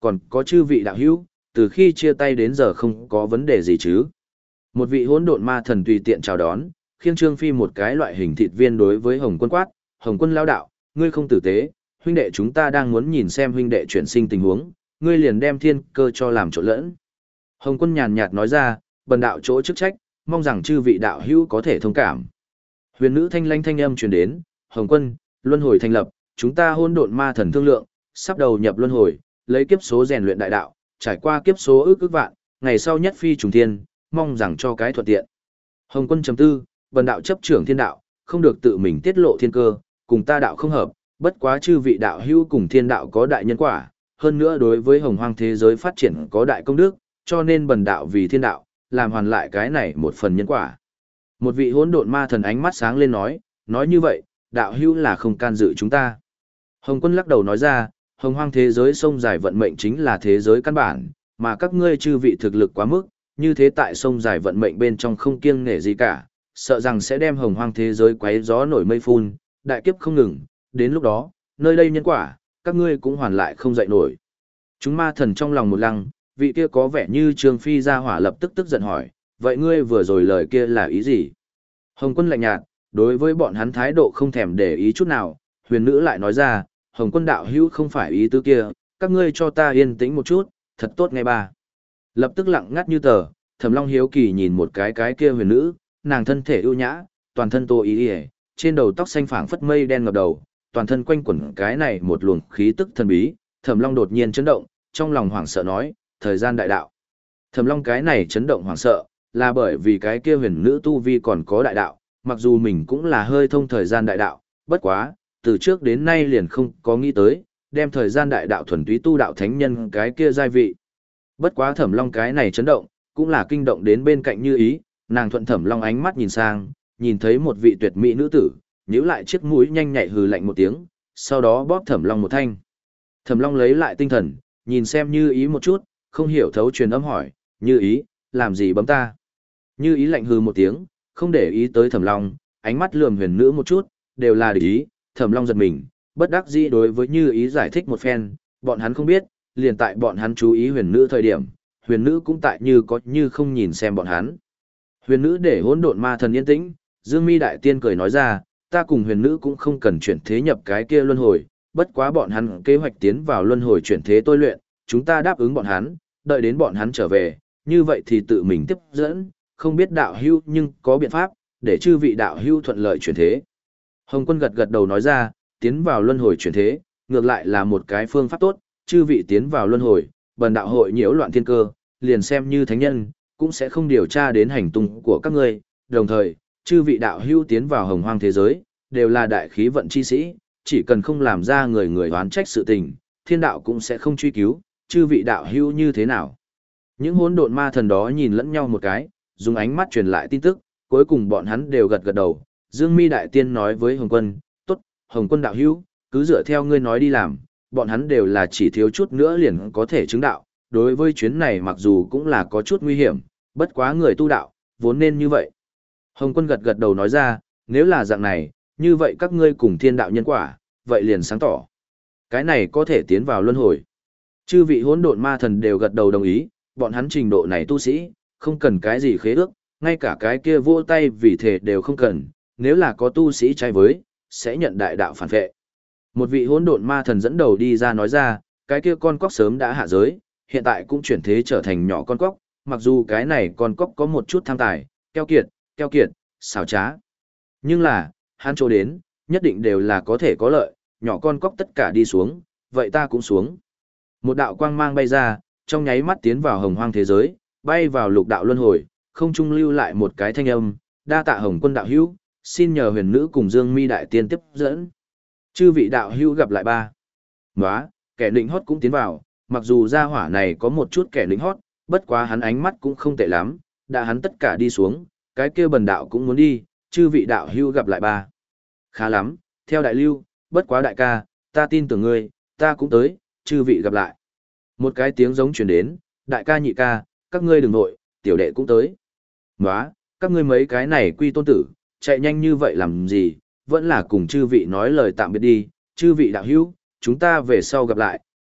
còn có chư vị đạo hữu, từ khi chia tay đến giờ không có vấn đề gì chứ. Một vị hỗn độn ma thần tùy tiện chào đón, khiêng Trương Phi một cái loại hình thịt viên đối với Hồng Quân quát, Hồng Quân lao đạo, ngươi không tử tế, huynh đệ chúng ta đang muốn nhìn xem huynh đệ chuyển sinh tình huống, ngươi liền đem thiên cơ cho làm trộn lẫn. Hồng Quân nhàn nhạt nói ra, bần đạo chỗ chức trách, mong rằng chư vị đạo hữu có thể thông cảm. Huyền nữ thanh lanh thanh âm truyền đến, Hồng Quân, luân hồi thành lập, chúng ta hỗn độn ma thần thương lượng, sắp đầu nhập luân hồi, lấy kiếp số rèn luyện đại đạo, trải qua kiếp số ước ước vạn, ngày sau nhất phi trùng thiên, mong rằng cho cái thuận tiện. Hồng Quân chấm tư, bần đạo chấp trưởng thiên đạo, không được tự mình tiết lộ thiên cơ, cùng ta đạo không hợp, bất quá chư vị đạo hữu cùng thiên đạo có đại nhân quả, hơn nữa đối với hồng hoang thế giới phát triển có đại công đức, cho nên bần đạo vì thiên đạo, làm hoàn lại cái này một phần nhân quả. Một vị hỗn độn ma thần ánh mắt sáng lên nói, nói như vậy, đạo hữu là không can dự chúng ta. Hồng Quân lắc đầu nói ra, hồng hoang thế giới sông dài vận mệnh chính là thế giới căn bản, mà các ngươi chư vị thực lực quá mức, như thế tại sông dài vận mệnh bên trong không kiêng nể gì cả, sợ rằng sẽ đem hồng hoang thế giới quấy gió nổi mây phun, đại kiếp không ngừng, đến lúc đó, nơi đây nhân quả, các ngươi cũng hoàn lại không dậy nổi. Chúng ma thần trong lòng một lăng, vị kia có vẻ như Trương Phi ra hỏa lập tức tức giận hỏi, vậy ngươi vừa rồi lời kia là ý gì? Hồng Quân lạnh nhạt, đối với bọn hắn thái độ không thèm để ý chút nào, huyền nữ lại nói ra, Hồng Quân đạo hữu không phải ý tứ kia, các ngươi cho ta yên tĩnh một chút, thật tốt nghe ba. Lập tức lặng ngắt như tờ, Thẩm Long hiếu kỳ nhìn một cái cái kia huyền nữ, nàng thân thể ưu nhã, toàn thân tô ý ỉa, trên đầu tóc xanh phảng phất mây đen ngập đầu, toàn thân quanh quẩn cái này một luồng khí tức thần bí. Thẩm Long đột nhiên chấn động, trong lòng hoảng sợ nói, thời gian đại đạo. Thẩm Long cái này chấn động hoảng sợ, là bởi vì cái kia huyền nữ tu vi còn có đại đạo, mặc dù mình cũng là hơi thông thời gian đại đạo, bất quá, từ trước đến nay liền không có nghĩ tới, đem thời gian đại đạo thuần túy tu đạo thánh nhân cái kia giai vị. Bất quá Thẩm Long cái này chấn động, cũng là kinh động đến bên cạnh Như Ý, nàng thuận Thẩm Long ánh mắt nhìn sang, nhìn thấy một vị tuyệt mỹ nữ tử, nhíu lại chiếc mũi nhanh nhạy hừ lạnh một tiếng, sau đó bóp Thẩm Long một thanh. Thẩm Long lấy lại tinh thần, nhìn xem Như Ý một chút, không hiểu thấu truyền âm hỏi, Như Ý, làm gì bấm ta? Như Ý lạnh hừ một tiếng, không để ý tới Thẩm Long, ánh mắt lườm huyền nữ một chút, đều là địch ý. Thẩm Long giật mình, bất đắc dĩ đối với Như Ý giải thích một phen, bọn hắn không biết, liền tại bọn hắn chú ý huyền nữ thời điểm, huyền nữ cũng tại như có như không nhìn xem bọn hắn. Huyền nữ để hỗn độn ma thần yên tĩnh, Dương Mi đại tiên cười nói ra, ta cùng huyền nữ cũng không cần chuyển thế nhập cái kia luân hồi, bất quá bọn hắn kế hoạch tiến vào luân hồi chuyển thế tôi luyện, chúng ta đáp ứng bọn hắn, đợi đến bọn hắn trở về, như vậy thì tự mình tiếp dẫn, không biết đạo hưu nhưng có biện pháp, để chư vị đạo hưu thuận lợi chuyển thế. Hồng Quân gật gật đầu nói ra, tiến vào luân hồi chuyển thế, ngược lại là một cái phương pháp tốt, chư vị tiến vào luân hồi, bần đạo hội nhiễu loạn thiên cơ, liền xem như thánh nhân, cũng sẽ không điều tra đến hành tung của các ngươi, đồng thời, chư vị đạo hưu tiến vào hồng hoang thế giới, đều là đại khí vận chi sĩ, chỉ cần không làm ra người người oán trách sự tình, thiên đạo cũng sẽ không truy cứu, chư vị đạo hưu như thế nào. Những hỗn độn ma thần đó nhìn lẫn nhau một cái, dùng ánh mắt truyền lại tin tức, cuối cùng bọn hắn đều gật gật đầu. Dương Mi đại tiên nói với Hồng Quân, tốt, Hồng Quân đạo hữu, cứ dựa theo ngươi nói đi làm, bọn hắn đều là chỉ thiếu chút nữa liền có thể chứng đạo, đối với chuyến này mặc dù cũng là có chút nguy hiểm, bất quá người tu đạo, vốn nên như vậy. Hồng Quân gật gật đầu nói ra, nếu là dạng này, như vậy các ngươi cùng thiên đạo nhân quả, vậy liền sáng tỏ. Cái này có thể tiến vào luân hồi. Chư vị hỗn độn ma thần đều gật đầu đồng ý, bọn hắn trình độ này tu sĩ, không cần cái gì khế ước, ngay cả cái kia vỗ tay vì thể đều không cần, nếu là có tu sĩ trái với, sẽ nhận đại đạo phản vệ. Một vị hỗn độn ma thần dẫn đầu đi ra nói ra, cái kia con cóc sớm đã hạ giới, hiện tại cũng chuyển thế trở thành nhỏ con cóc, mặc dù cái này con cóc có một chút tham tài, keo kiệt, keo kiệt, xảo trá. Nhưng là, hắn chỗ đến, nhất định đều là có thể có lợi, nhỏ con cóc tất cả đi xuống, vậy ta cũng xuống. Một đạo quang mang bay ra, trong nháy mắt tiến vào hồng hoang thế giới, bay vào lục đạo luân hồi, không trung lưu lại một cái thanh âm, đa tạ Hồng Quân đạo hữu, xin nhờ huyền nữ cùng Dương Mi đại tiên tiếp dẫn. Chư vị đạo hữu gặp lại ba. Nóa, kẻ định hót cũng tiến vào, mặc dù gia hỏa này có một chút kẻ định hót, bất quá hắn ánh mắt cũng không tệ lắm, đã hắn tất cả đi xuống, cái kia bần đạo cũng muốn đi, chư vị đạo hữu gặp lại ba. Khá lắm, theo đại lưu, bất quá đại ca, ta tin tưởng ngươi, ta cũng tới, chư vị gặp lại. Một cái tiếng giống truyền đến, đại ca nhị ca, các ngươi đừng nội, tiểu đệ cũng tới. Nóa, các ngươi mấy cái này quy tôn tử, chạy nhanh như vậy làm gì, vẫn là cùng chư vị nói lời tạm biệt đi, chư vị đạo hữu, chúng ta về sau gặp lại,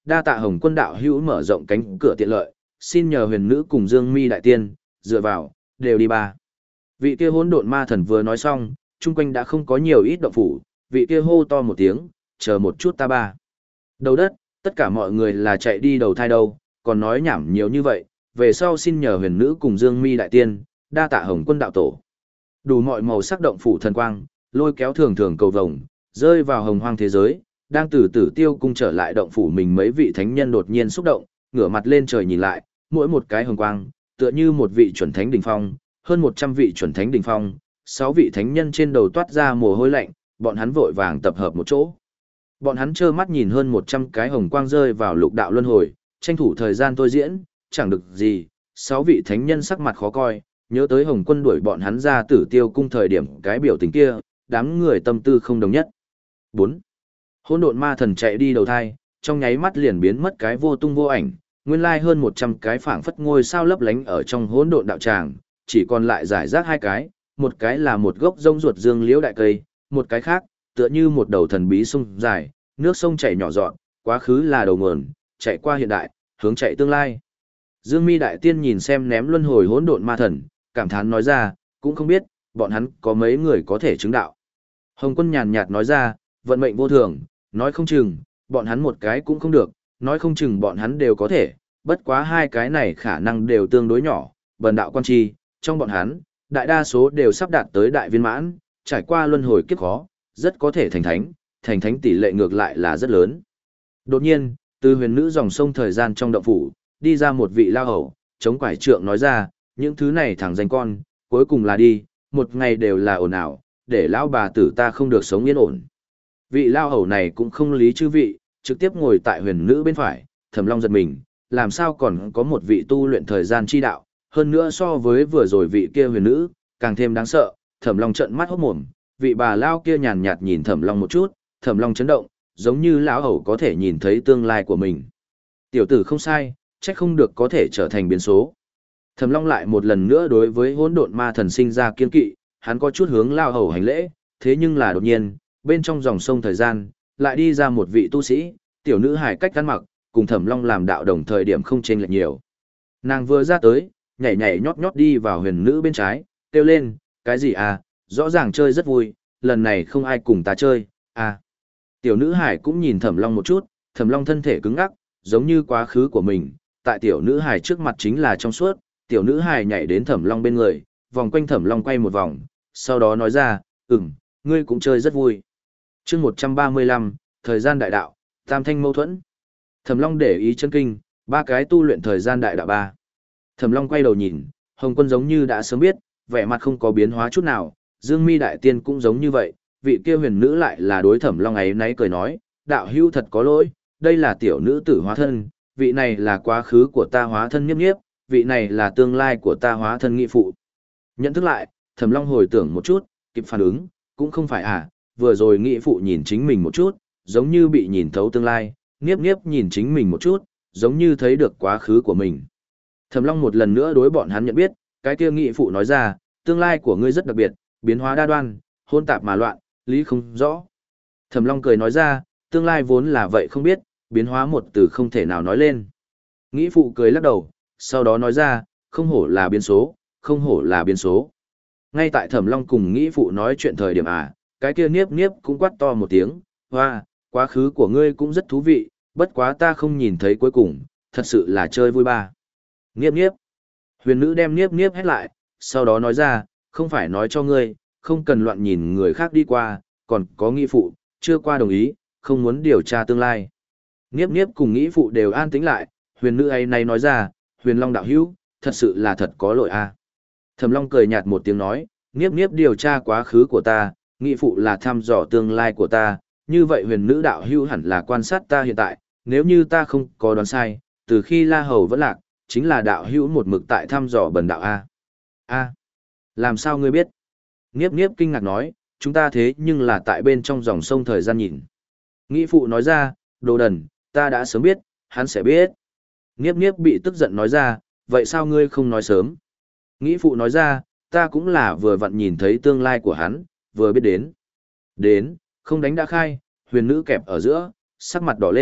đa tạ Hồng Quân đạo hữu mở rộng cánh cửa tiện lợi, xin nhờ huyền nữ cùng Dương Mi đại tiên, dựa vào, đều đi ba. Vị kia hỗn độn ma thần vừa nói xong, chung quanh đã không có nhiều ít động phủ, vị kia hô to một tiếng, chờ một chút ta ba. Đầu đất, tất cả mọi người là chạy đi đầu thai đâu, còn nói nhảm nhiều như vậy, về sau xin nhờ huyền nữ cùng Dương Mi đại tiên, đa tạ Hồng Quân đạo tổ. Đủ mọi màu sắc động phủ thần quang, lôi kéo thường thường cầu vồng, rơi vào hồng hoang thế giới, đang từ từ tiêu cung trở lại động phủ mình mấy vị thánh nhân đột nhiên xúc động, ngửa mặt lên trời nhìn lại, mỗi một cái hồng quang, tựa như một vị chuẩn thánh đỉnh phong, hơn một trăm vị chuẩn thánh đỉnh phong, sáu vị thánh nhân trên đầu toát ra mồ hôi lạnh, bọn hắn vội vàng tập hợp một chỗ. Bọn hắn trơ mắt nhìn hơn một trăm cái hồng quang rơi vào lục đạo luân hồi, tranh thủ thời gian tôi diễn, chẳng được gì, sáu vị thánh nhân sắc mặt khó coi, nhớ tới Hồng Quân đuổi bọn hắn ra Tử Tiêu cung thời điểm cái biểu tình kia, đám người tâm tư không đồng nhất. bốn. Hỗn độn ma thần chạy đi đầu thai, trong nháy mắt liền biến mất cái vô tung vô ảnh, nguyên lai hơn một trăm cái phảng phất ngôi sao lấp lánh ở trong hỗn độn đạo tràng, chỉ còn lại giải rác hai cái, một cái là một gốc rông ruột dương liễu đại cây, một cái khác, tựa như một đầu thần bí sông dài, nước sông chảy nhỏ giọt, quá khứ là đầu nguồn, chạy qua hiện đại, hướng chạy tương lai. Dương Mi đại tiên nhìn xem ném luân hồi hỗn độn ma thần, cảm thán nói ra, cũng không biết, bọn hắn có mấy người có thể chứng đạo. Hồng Quân nhàn nhạt nói ra, vận mệnh vô thường, nói không chừng, bọn hắn một cái cũng không được, nói không chừng bọn hắn đều có thể, bất quá hai cái này khả năng đều tương đối nhỏ, bần đạo quan chi, trong bọn hắn, đại đa số đều sắp đạt tới đại viên mãn, trải qua luân hồi kiếp khó, rất có thể thành thánh, thành thánh tỷ lệ ngược lại là rất lớn. Đột nhiên, từ huyền nữ dòng sông thời gian trong động phủ, đi ra một vị lao hầu, chống quải trượng nói ra, những thứ này thằng danh con, cuối cùng là đi, một ngày đều là ồn ào, để lão bà tử ta không được sống yên ổn. Vị lao hầu này cũng không lý chư vị, trực tiếp ngồi tại huyền nữ bên phải, Thẩm Long giật mình, làm sao còn có một vị tu luyện thời gian chi đạo, hơn nữa so với vừa rồi vị kia huyền nữ, càng thêm đáng sợ. Thẩm Long trợn mắt hốt mồm, vị bà lao kia nhàn nhạt nhìn Thẩm Long một chút, Thẩm Long chấn động, giống như lão hầu có thể nhìn thấy tương lai của mình. Tiểu tử không sai, trách không được có thể trở thành biến số. Thẩm Long lại một lần nữa đối với hỗn độn ma thần sinh ra kiên kỵ, hắn có chút hướng lao hầu hành lễ, thế nhưng là đột nhiên, bên trong dòng sông thời gian, lại đi ra một vị tu sĩ, tiểu nữ hài cách ăn mặc, cùng Thẩm Long làm đạo đồng thời điểm không chênh lệch nhiều. Nàng vừa ra tới, nhảy nhảy nhót nhót đi vào huyền nữ bên trái, kêu lên, cái gì à, rõ ràng chơi rất vui, lần này không ai cùng ta chơi, à. Tiểu nữ hải cũng nhìn Thẩm Long một chút, Thẩm Long thân thể cứng ngắc, giống như quá khứ của mình, tại tiểu nữ hải trước mặt chính là trong suốt, tiểu nữ hải nhảy đến Thẩm Long bên người, vòng quanh Thẩm Long quay một vòng, sau đó nói ra, ừm, ngươi cũng chơi rất vui. Chương một trăm ba mươi lăm, thời gian đại đạo, tam thanh mâu thuẫn. Thẩm Long để ý chân kinh, ba cái tu luyện thời gian đại đạo ba. Thẩm Long quay đầu nhìn, Hồng Quân giống như đã sớm biết, vẻ mặt không có biến hóa chút nào, Dương Mi đại tiên cũng giống như vậy, vị kia huyền nữ lại là đối Thẩm Long ấy nấy cười nói, đạo hữu thật có lỗi, đây là tiểu nữ tử hóa thân, vị này là quá khứ của ta hóa thân Nhiếp Nhiếp, vị này là tương lai của ta hóa thân Nghị Phụ. Nhận thức lại, Thẩm Long hồi tưởng một chút, kịp phản ứng, cũng không phải à, vừa rồi Nghị Phụ nhìn chính mình một chút, giống như bị nhìn thấu tương lai, Nhiếp Nhiếp nhìn chính mình một chút, giống như thấy được quá khứ của mình. Thẩm Long một lần nữa đối bọn hắn nhận biết, cái kia Nghị Phụ nói ra, tương lai của ngươi rất đặc biệt, biến hóa đa đoan, hôn tạp mà loạn, lý không rõ. Thẩm Long cười nói ra, tương lai vốn là vậy không biết, biến hóa một từ không thể nào nói lên. Nghĩ Phụ cười lắc đầu, sau đó nói ra, không hổ là biến số, không hổ là biến số. Ngay tại Thẩm Long cùng Nghĩ Phụ nói chuyện thời điểm à, cái kia Niếp Niếp cũng quát to một tiếng, hoa, quá khứ của ngươi cũng rất thú vị, bất quá ta không nhìn thấy cuối cùng, thật sự là chơi vui ba. Niếp Niếp. Huyền nữ đem Niếp Niếp hét lại, sau đó nói ra, không phải nói cho ngươi, không cần loạn nhìn người khác đi qua, còn có Nghĩ Phụ, chưa qua đồng ý, không muốn điều tra tương lai. Niếp Niếp cùng Nghĩ Phụ đều an tĩnh lại, huyền nữ ấy này nói ra, huyền Long đạo hữu, thật sự là thật có lỗi a. Thẩm Long cười nhạt một tiếng nói, Niếp Niếp điều tra quá khứ của ta, Nghĩ Phụ là thăm dò tương lai của ta, như vậy huyền nữ đạo hữu hẳn là quan sát ta hiện tại, nếu như ta không có đoán sai, từ khi La Hầu vẫn lạc, chính là đạo hữu một mực tại thăm dò bần đạo a. A, làm sao ngươi biết? Niếp Niếp kinh ngạc nói, chúng ta thế nhưng là tại bên trong dòng sông thời gian nhìn. Nghĩ Phụ nói ra, đồ đần, ta đã sớm biết, hắn sẽ biết. Niếp Niếp bị tức giận nói ra, vậy sao ngươi không nói sớm? Nghĩ Phụ nói ra, ta cũng là vừa vặn nhìn thấy tương lai của hắn, vừa biết đến. Đến, không đánh đã khai, huyền nữ kẹp ở giữa, sắc mặt đỏ lên,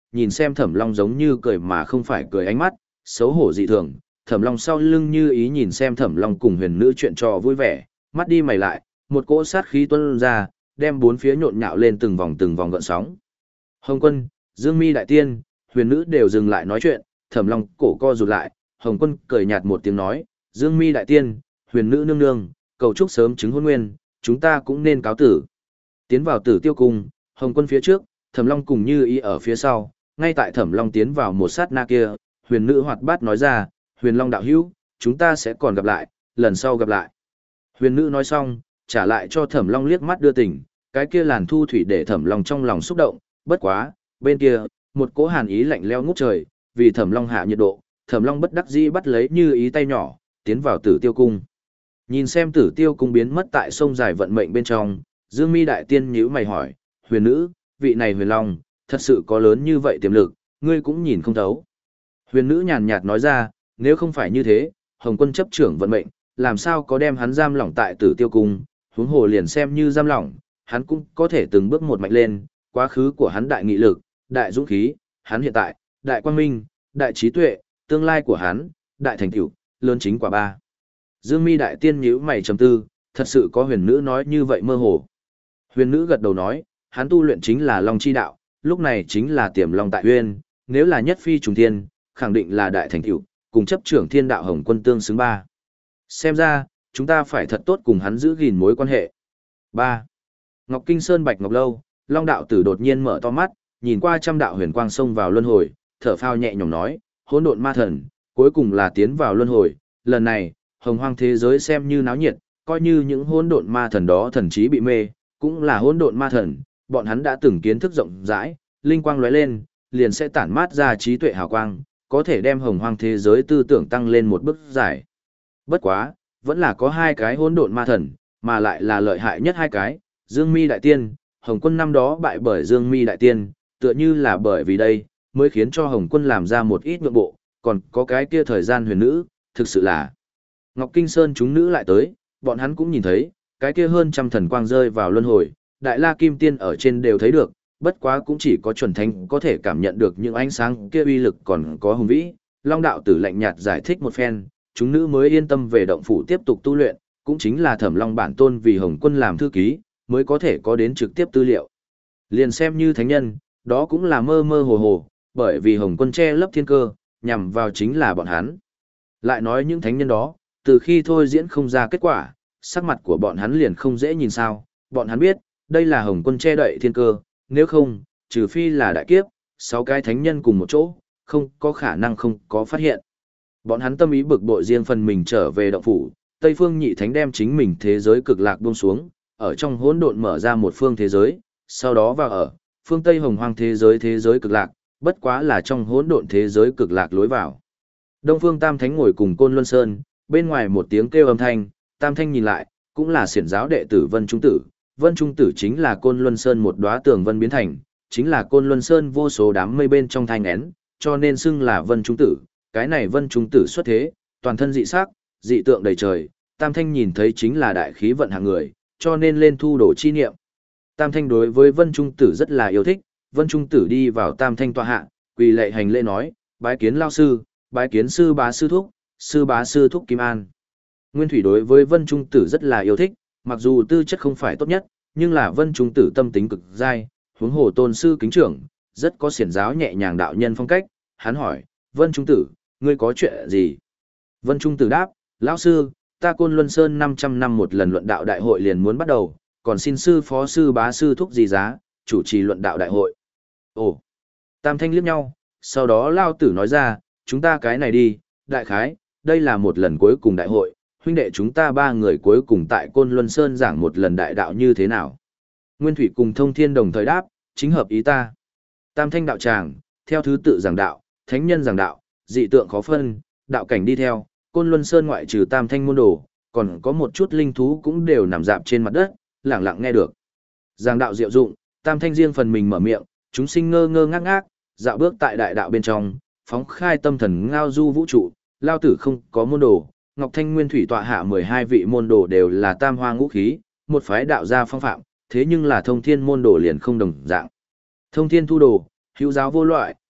nhìn xem Thẩm Long giống như cười mà không phải cười ánh mắt, xấu hổ dị thường. Thẩm Long sau lưng Như Ý nhìn xem Thẩm Long cùng huyền nữ chuyện trò vui vẻ, mắt đi mày lại, một cỗ sát khí tuôn ra, đem bốn phía nhộn nhạo lên từng vòng từng vòng gợn sóng. Hồng Quân, Dương Mi đại tiên, huyền nữ đều dừng lại nói chuyện, Thẩm Long cổ co rụt lại, Hồng Quân cười nhạt một tiếng nói, Dương Mi đại tiên, huyền nữ nương nương, cầu chúc sớm chứng hôn nguyên, chúng ta cũng nên cáo tử. Tiến vào Tử Tiêu cung, Hồng Quân phía trước, Thẩm Long cùng Như Ý ở phía sau, ngay tại Thẩm Long tiến vào một sát na kia, huyền nữ hoạt bát nói ra, huyền Long đạo hữu, chúng ta sẽ còn gặp lại, lần sau gặp lại. Huyền nữ nói xong, trả lại cho Thẩm Long liếc mắt đưa tình, cái kia làn thu thủy để Thẩm Long trong lòng xúc động, bất quá, bên kia, một cỗ hàn ý lạnh lẽo ngút trời, vì Thẩm Long hạ nhiệt độ, Thẩm Long bất đắc dĩ bắt lấy Như Ý tay nhỏ, tiến vào Tử Tiêu cung. Nhìn xem Tử Tiêu cung biến mất tại sông dài vận mệnh bên trong, Dương Mi đại tiên nhíu mày hỏi, huyền nữ, vị này huyền long, thật sự có lớn như vậy tiềm lực, ngươi cũng nhìn không thấu. Huyền nữ nhàn nhạt nói ra, nếu không phải như thế, Hồng Quân chấp trưởng vận mệnh, làm sao có đem hắn giam lỏng tại Tử Tiêu cung, huống hồ liền xem như giam lỏng, hắn cũng có thể từng bước một mạnh lên, quá khứ của hắn đại nghị lực, đại dũng khí, hắn hiện tại, đại quang minh, đại trí tuệ, tương lai của hắn, đại thành tựu, lớn chính quả ba. Dương Mi đại tiên nhíu mày trầm tư, thật sự có huyền nữ nói như vậy mơ hồ. Huyền nữ gật đầu nói, hắn tu luyện chính là Long chi đạo, lúc này chính là tiềm long tại uyên, nếu là nhất phi trùng thiên, khẳng định là đại thành tựu, cùng chấp trưởng thiên đạo Hồng Quân tương xứng ba. Xem ra, chúng ta phải thật tốt cùng hắn giữ gìn mối quan hệ. ba. Ngọc Kinh Sơn Bạch Ngọc Lâu, Long đạo tử đột nhiên mở to mắt, nhìn qua trăm đạo huyền quang xông vào luân hồi, thở phao nhẹ nhõm nói, hỗn độn ma thần, cuối cùng là tiến vào luân hồi, lần này, hồng hoang thế giới xem như náo nhiệt, coi như những hỗn độn ma thần đó thần trí bị mê, cũng là hỗn độn ma thần, bọn hắn đã từng kiến thức rộng rãi, linh quang lóe lên, liền sẽ tản mát ra trí tuệ hào quang, có thể đem hồng hoang thế giới tư tưởng tăng lên một bước giải. Bất quá, vẫn là có hai cái hỗn độn ma thần, mà lại là lợi hại nhất hai cái, Dương Mi đại tiên, Hồng Quân năm đó bại bởi Dương Mi đại tiên, tựa như là bởi vì đây, mới khiến cho Hồng Quân làm ra một ít nhượng bộ, còn có cái kia thời gian huyền nữ, thực sự là Ngọc Kinh Sơn chúng nữ lại tới, bọn hắn cũng nhìn thấy, cái kia hơn trăm thần quang rơi vào luân hồi, Đại La Kim Tiên ở trên đều thấy được, bất quá cũng chỉ có chuẩn thánh có thể cảm nhận được những ánh sáng kia uy lực còn có hùng vĩ. Long đạo tử lạnh nhạt giải thích một phen, chúng nữ mới yên tâm về động phủ tiếp tục tu luyện, cũng chính là Thẩm Long bản tôn vì Hồng Quân làm thư ký, mới có thể có đến trực tiếp tư liệu. Liền xem như thánh nhân, đó cũng là mơ mơ hồ hồ, bởi vì Hồng Quân che lấp thiên cơ, nhằm vào chính là bọn hắn. Lại nói những thánh nhân đó, từ khi thôi diễn không ra kết quả, sắc mặt của bọn hắn liền không dễ nhìn sao, bọn hắn biết, đây là Hồng Quân che đậy thiên cơ, nếu không, trừ phi là đại kiếp, sáu cái thánh nhân cùng một chỗ, không có khả năng không có phát hiện. Bọn hắn tâm ý bực bội riêng phần mình trở về động phủ, Tây Phương Nhị Thánh đem chính mình thế giới cực lạc buông xuống, ở trong hỗn độn mở ra một phương thế giới, sau đó vào ở phương Tây Hồng Hoang thế giới thế giới cực lạc, bất quá là trong hỗn độn thế giới cực lạc lối vào. Đông Phương Tam Thánh ngồi cùng Côn Luân Sơn, bên ngoài một tiếng kêu âm thanh, Tam Thanh nhìn lại, cũng là xiển giáo đệ tử Vân Trung Tử. Vân Trung Tử chính là Côn Luân Sơn một đóa tường vân biến thành, chính là Côn Luân Sơn vô số đám mây bên trong thanh én, cho nên xưng là Vân Trung Tử. Cái này Vân Trung Tử xuất thế, toàn thân dị sắc, dị tượng đầy trời, Tam Thanh nhìn thấy chính là đại khí vận hạng người, cho nên lên thu đồ chi niệm. Tam Thanh đối với Vân Trung Tử rất là yêu thích, Vân Trung Tử đi vào Tam Thanh tọa hạ, quỳ lạy hành lễ nói, bái kiến lao sư, bái kiến sư bá sư thúc, sư bá sư thúc Kim An. Nguyên Thủy đối với Vân Trung Tử rất là yêu thích, mặc dù tư chất không phải tốt nhất, nhưng là Vân Trung Tử tâm tính cực dai, huống hồ tôn sư kính trưởng, rất có xiển giáo nhẹ nhàng đạo nhân phong cách. Hắn hỏi, Vân Trung Tử, ngươi có chuyện gì? Vân Trung Tử đáp, lão sư, ta Côn Luân Sơn năm trăm năm một lần luận đạo đại hội liền muốn bắt đầu, còn xin sư phó sư bá sư thúc gì giá, chủ trì luận đạo đại hội. Ồ, Tam Thanh liếc nhau, sau đó Lao Tử nói ra, chúng ta cái này đi, đại khái, đây là một lần cuối cùng đại hội, huynh đệ chúng ta ba người cuối cùng tại Côn Luân Sơn giảng một lần đại đạo như thế nào. Nguyên Thủy cùng Thông Thiên đồng thời đáp, chính hợp ý ta. Tam Thanh đạo tràng, theo thứ tự giảng đạo, thánh nhân giảng đạo, dị tượng khó phân, đạo cảnh đi theo, Côn Luân Sơn ngoại trừ Tam Thanh môn đồ, còn có một chút linh thú cũng đều nằm dạp trên mặt đất, lặng lặng nghe được. Giảng đạo diệu dụng, Tam Thanh riêng phần mình mở miệng, chúng sinh ngơ ngơ ngác ngác, dạo bước tại đại đạo bên trong, phóng khai tâm thần ngao du vũ trụ, Lao Tử không có môn đồ, Ngọc Thanh Nguyên Thủy tọa hạ mười hai vị môn đồ đều là tam hoa ngũ khí, một phái đạo gia phong phạm, thế nhưng là Thông Thiên môn đồ liền không đồng dạng. Thông Thiên thu đồ, hữu giáo vô loại,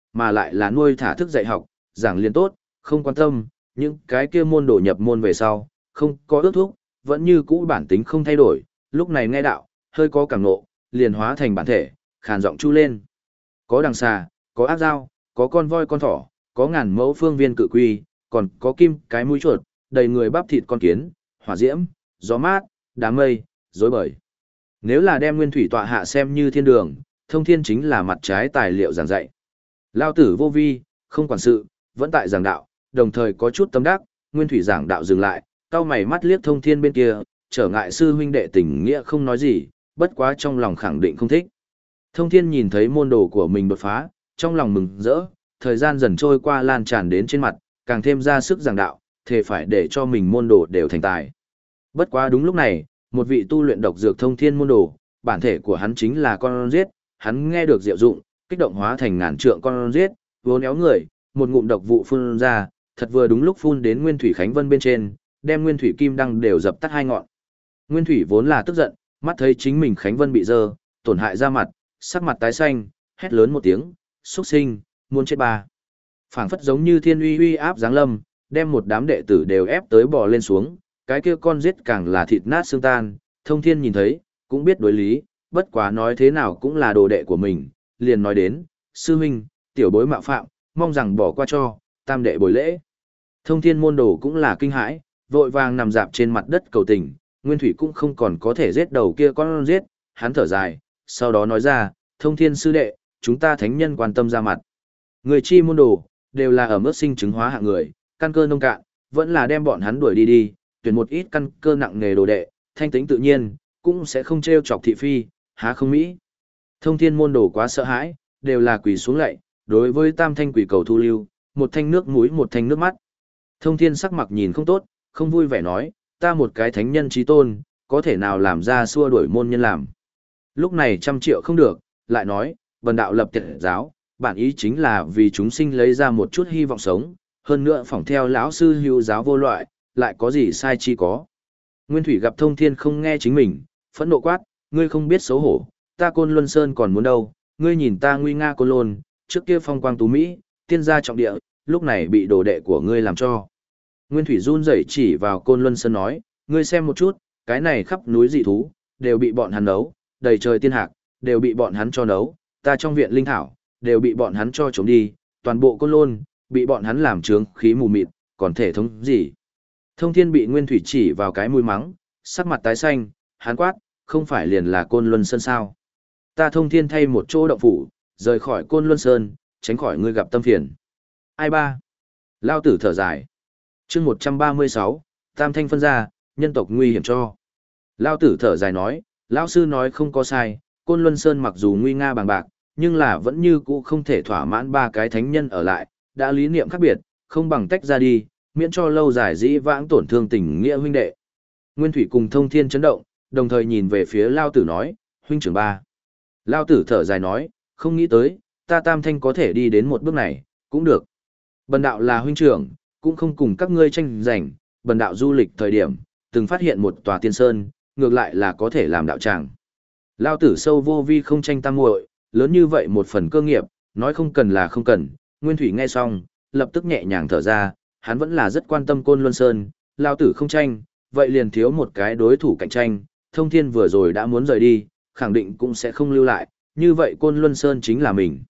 mà lại là nuôi thả thức dạy học, giảng liên tốt, không quan tâm, những cái kia môn đồ nhập môn về sau, không có ước thúc, vẫn như cũ bản tính không thay đổi, lúc này nghe đạo, hơi có cảm nộ, liền hóa thành bản thể, khàn giọng chu lên. Có đằng xà, có ác dao, có con voi con thỏ, có ngàn mẫu phương viên cự quy, còn có kim cái mũi chuột, đầy người bắp thịt con kiến, hỏa diễm, gió mát, đám mây, rối bời. Nếu là đem nguyên thủy tọa hạ xem như thiên đường, thông thiên chính là mặt trái tài liệu giảng dạy. Lao tử vô vi, không quản sự, vẫn tại giảng đạo, đồng thời có chút tâm đắc, nguyên thủy giảng đạo dừng lại, cau mày mắt liếc thông thiên bên kia, trở ngại sư huynh đệ tình nghĩa không nói gì, bất quá trong lòng khẳng định không thích. Thông thiên nhìn thấy môn đồ của mình đột phá, trong lòng mừng rỡ, thời gian dần trôi qua lan tràn đến trên mặt, càng thêm ra sức giảng đạo, thề phải để cho mình môn đồ đều thành tài. Bất quá đúng lúc này, một vị tu luyện độc dược thông thiên môn đồ, bản thể của hắn chính là con giết, hắn nghe được diệu dụng, kích động hóa thành ngàn trượng con giết, vốn éo người, một ngụm độc vụ phun ra, thật vừa đúng lúc phun đến Nguyên Thủy Khánh Vân bên trên, đem Nguyên Thủy Kim Đăng đều dập tắt hai ngọn. Nguyên Thủy vốn là tức giận, mắt thấy chính mình Khánh Vân bị dơ, tổn hại da mặt, sắc mặt tái xanh, hét lớn một tiếng, xuất sinh, muốn chết ba. Phảng phất giống như thiên uy uy áp giáng lâm, đem một đám đệ tử đều ép tới bò lên xuống, cái kia con giết càng là thịt nát xương tan, thông thiên nhìn thấy, cũng biết đối lý, bất quá nói thế nào cũng là đồ đệ của mình, liền nói đến, sư huynh, tiểu bối mạo phạm, mong rằng bỏ qua cho, tam đệ bồi lễ. Thông thiên môn đồ cũng là kinh hãi, vội vàng nằm dạp trên mặt đất cầu tình, Nguyên Thủy cũng không còn có thể giết đầu kia con giết, hắn thở dài, sau đó nói ra, thông thiên sư đệ, chúng ta thánh nhân quan tâm ra mặt. Người chi môn đồ, đều là ở mức sinh chứng hóa hạng người, căn cơ nông cạn, vẫn là đem bọn hắn đuổi đi đi, tuyển một ít căn cơ nặng nghề đồ đệ, thanh tính tự nhiên, cũng sẽ không trêu chọc thị phi, há không mỹ. Thông thiên môn đồ quá sợ hãi, đều là quỳ xuống lạy, đối với tam thanh quỷ cầu thu lưu, một thanh nước mũi một thanh nước mắt. Thông thiên sắc mặt nhìn không tốt, không vui vẻ nói, ta một cái thánh nhân trí tôn, có thể nào làm ra xua đuổi môn nhân làm. Lúc này trăm triệu không được, lại nói, vần đạo lập tiệt giáo, bản ý chính là vì chúng sinh lấy ra một chút hy vọng sống, hơn nữa phỏng theo lão sư hữu giáo vô loại, lại có gì sai chi có. Nguyên Thủy gặp thông thiên không nghe chính mình, phẫn nộ quát, ngươi không biết xấu hổ, ta Côn Luân Sơn còn muốn đâu, ngươi nhìn ta nguy nga Côn Lôn, trước kia phong quang tú Mỹ, tiên gia trọng địa, lúc này bị đồ đệ của ngươi làm cho. Nguyên Thủy run rẩy chỉ vào Côn Luân Sơn nói, ngươi xem một chút, cái này khắp núi dị thú, đều bị bọn hắn nấu, đầy trời tiên hạc, đều bị bọn hắn cho nấu, ta trong viện linh thảo, đều bị bọn hắn cho trống đi, toàn bộ Côn Lôn, bị bọn hắn làm trướng khí mù mịt, còn thể thống gì. Thông thiên bị Nguyên Thủy chỉ vào cái mũi mắng, sắc mặt tái xanh, hắn quát, không phải liền là Côn Luân Sơn sao. Ta thông thiên thay một chỗ động phủ, rời khỏi Côn Luân Sơn, tránh khỏi ngươi gặp tâm phiền. Ai ba? Lao tử thở dài. chương một trăm ba mươi sáu, Tam Thanh phân ra, nhân tộc nguy hiểm cho. Lao tử thở dài nói, lão sư nói không có sai, Côn Luân Sơn mặc dù nguy nga bằng bạc, nhưng là vẫn như cũ không thể thỏa mãn ba cái thánh nhân ở lại, đã lý niệm khác biệt, không bằng tách ra đi, miễn cho lâu dài dĩ vãng tổn thương tình nghĩa huynh đệ. Nguyên Thủy cùng thông thiên chấn động, đồng thời nhìn về phía Lao tử nói, huynh trưởng ba. Lao tử thở dài nói, không nghĩ tới, ta Tam Thanh có thể đi đến một bước này, cũng được. Bần đạo là huynh trưởng, cũng không cùng các ngươi tranh giành, bần đạo du lịch thời điểm, từng phát hiện một tòa tiên sơn, ngược lại là có thể làm đạo tràng. Lao tử sâu vô vi không tranh tam muội, lớn như vậy một phần cơ nghiệp, nói không cần là không cần. Nguyên Thủy nghe xong, lập tức nhẹ nhàng thở ra, hắn vẫn là rất quan tâm Côn Luân Sơn, Lao tử không tranh, vậy liền thiếu một cái đối thủ cạnh tranh, thông thiên vừa rồi đã muốn rời đi, khẳng định cũng sẽ không lưu lại, như vậy Côn Luân Sơn chính là mình.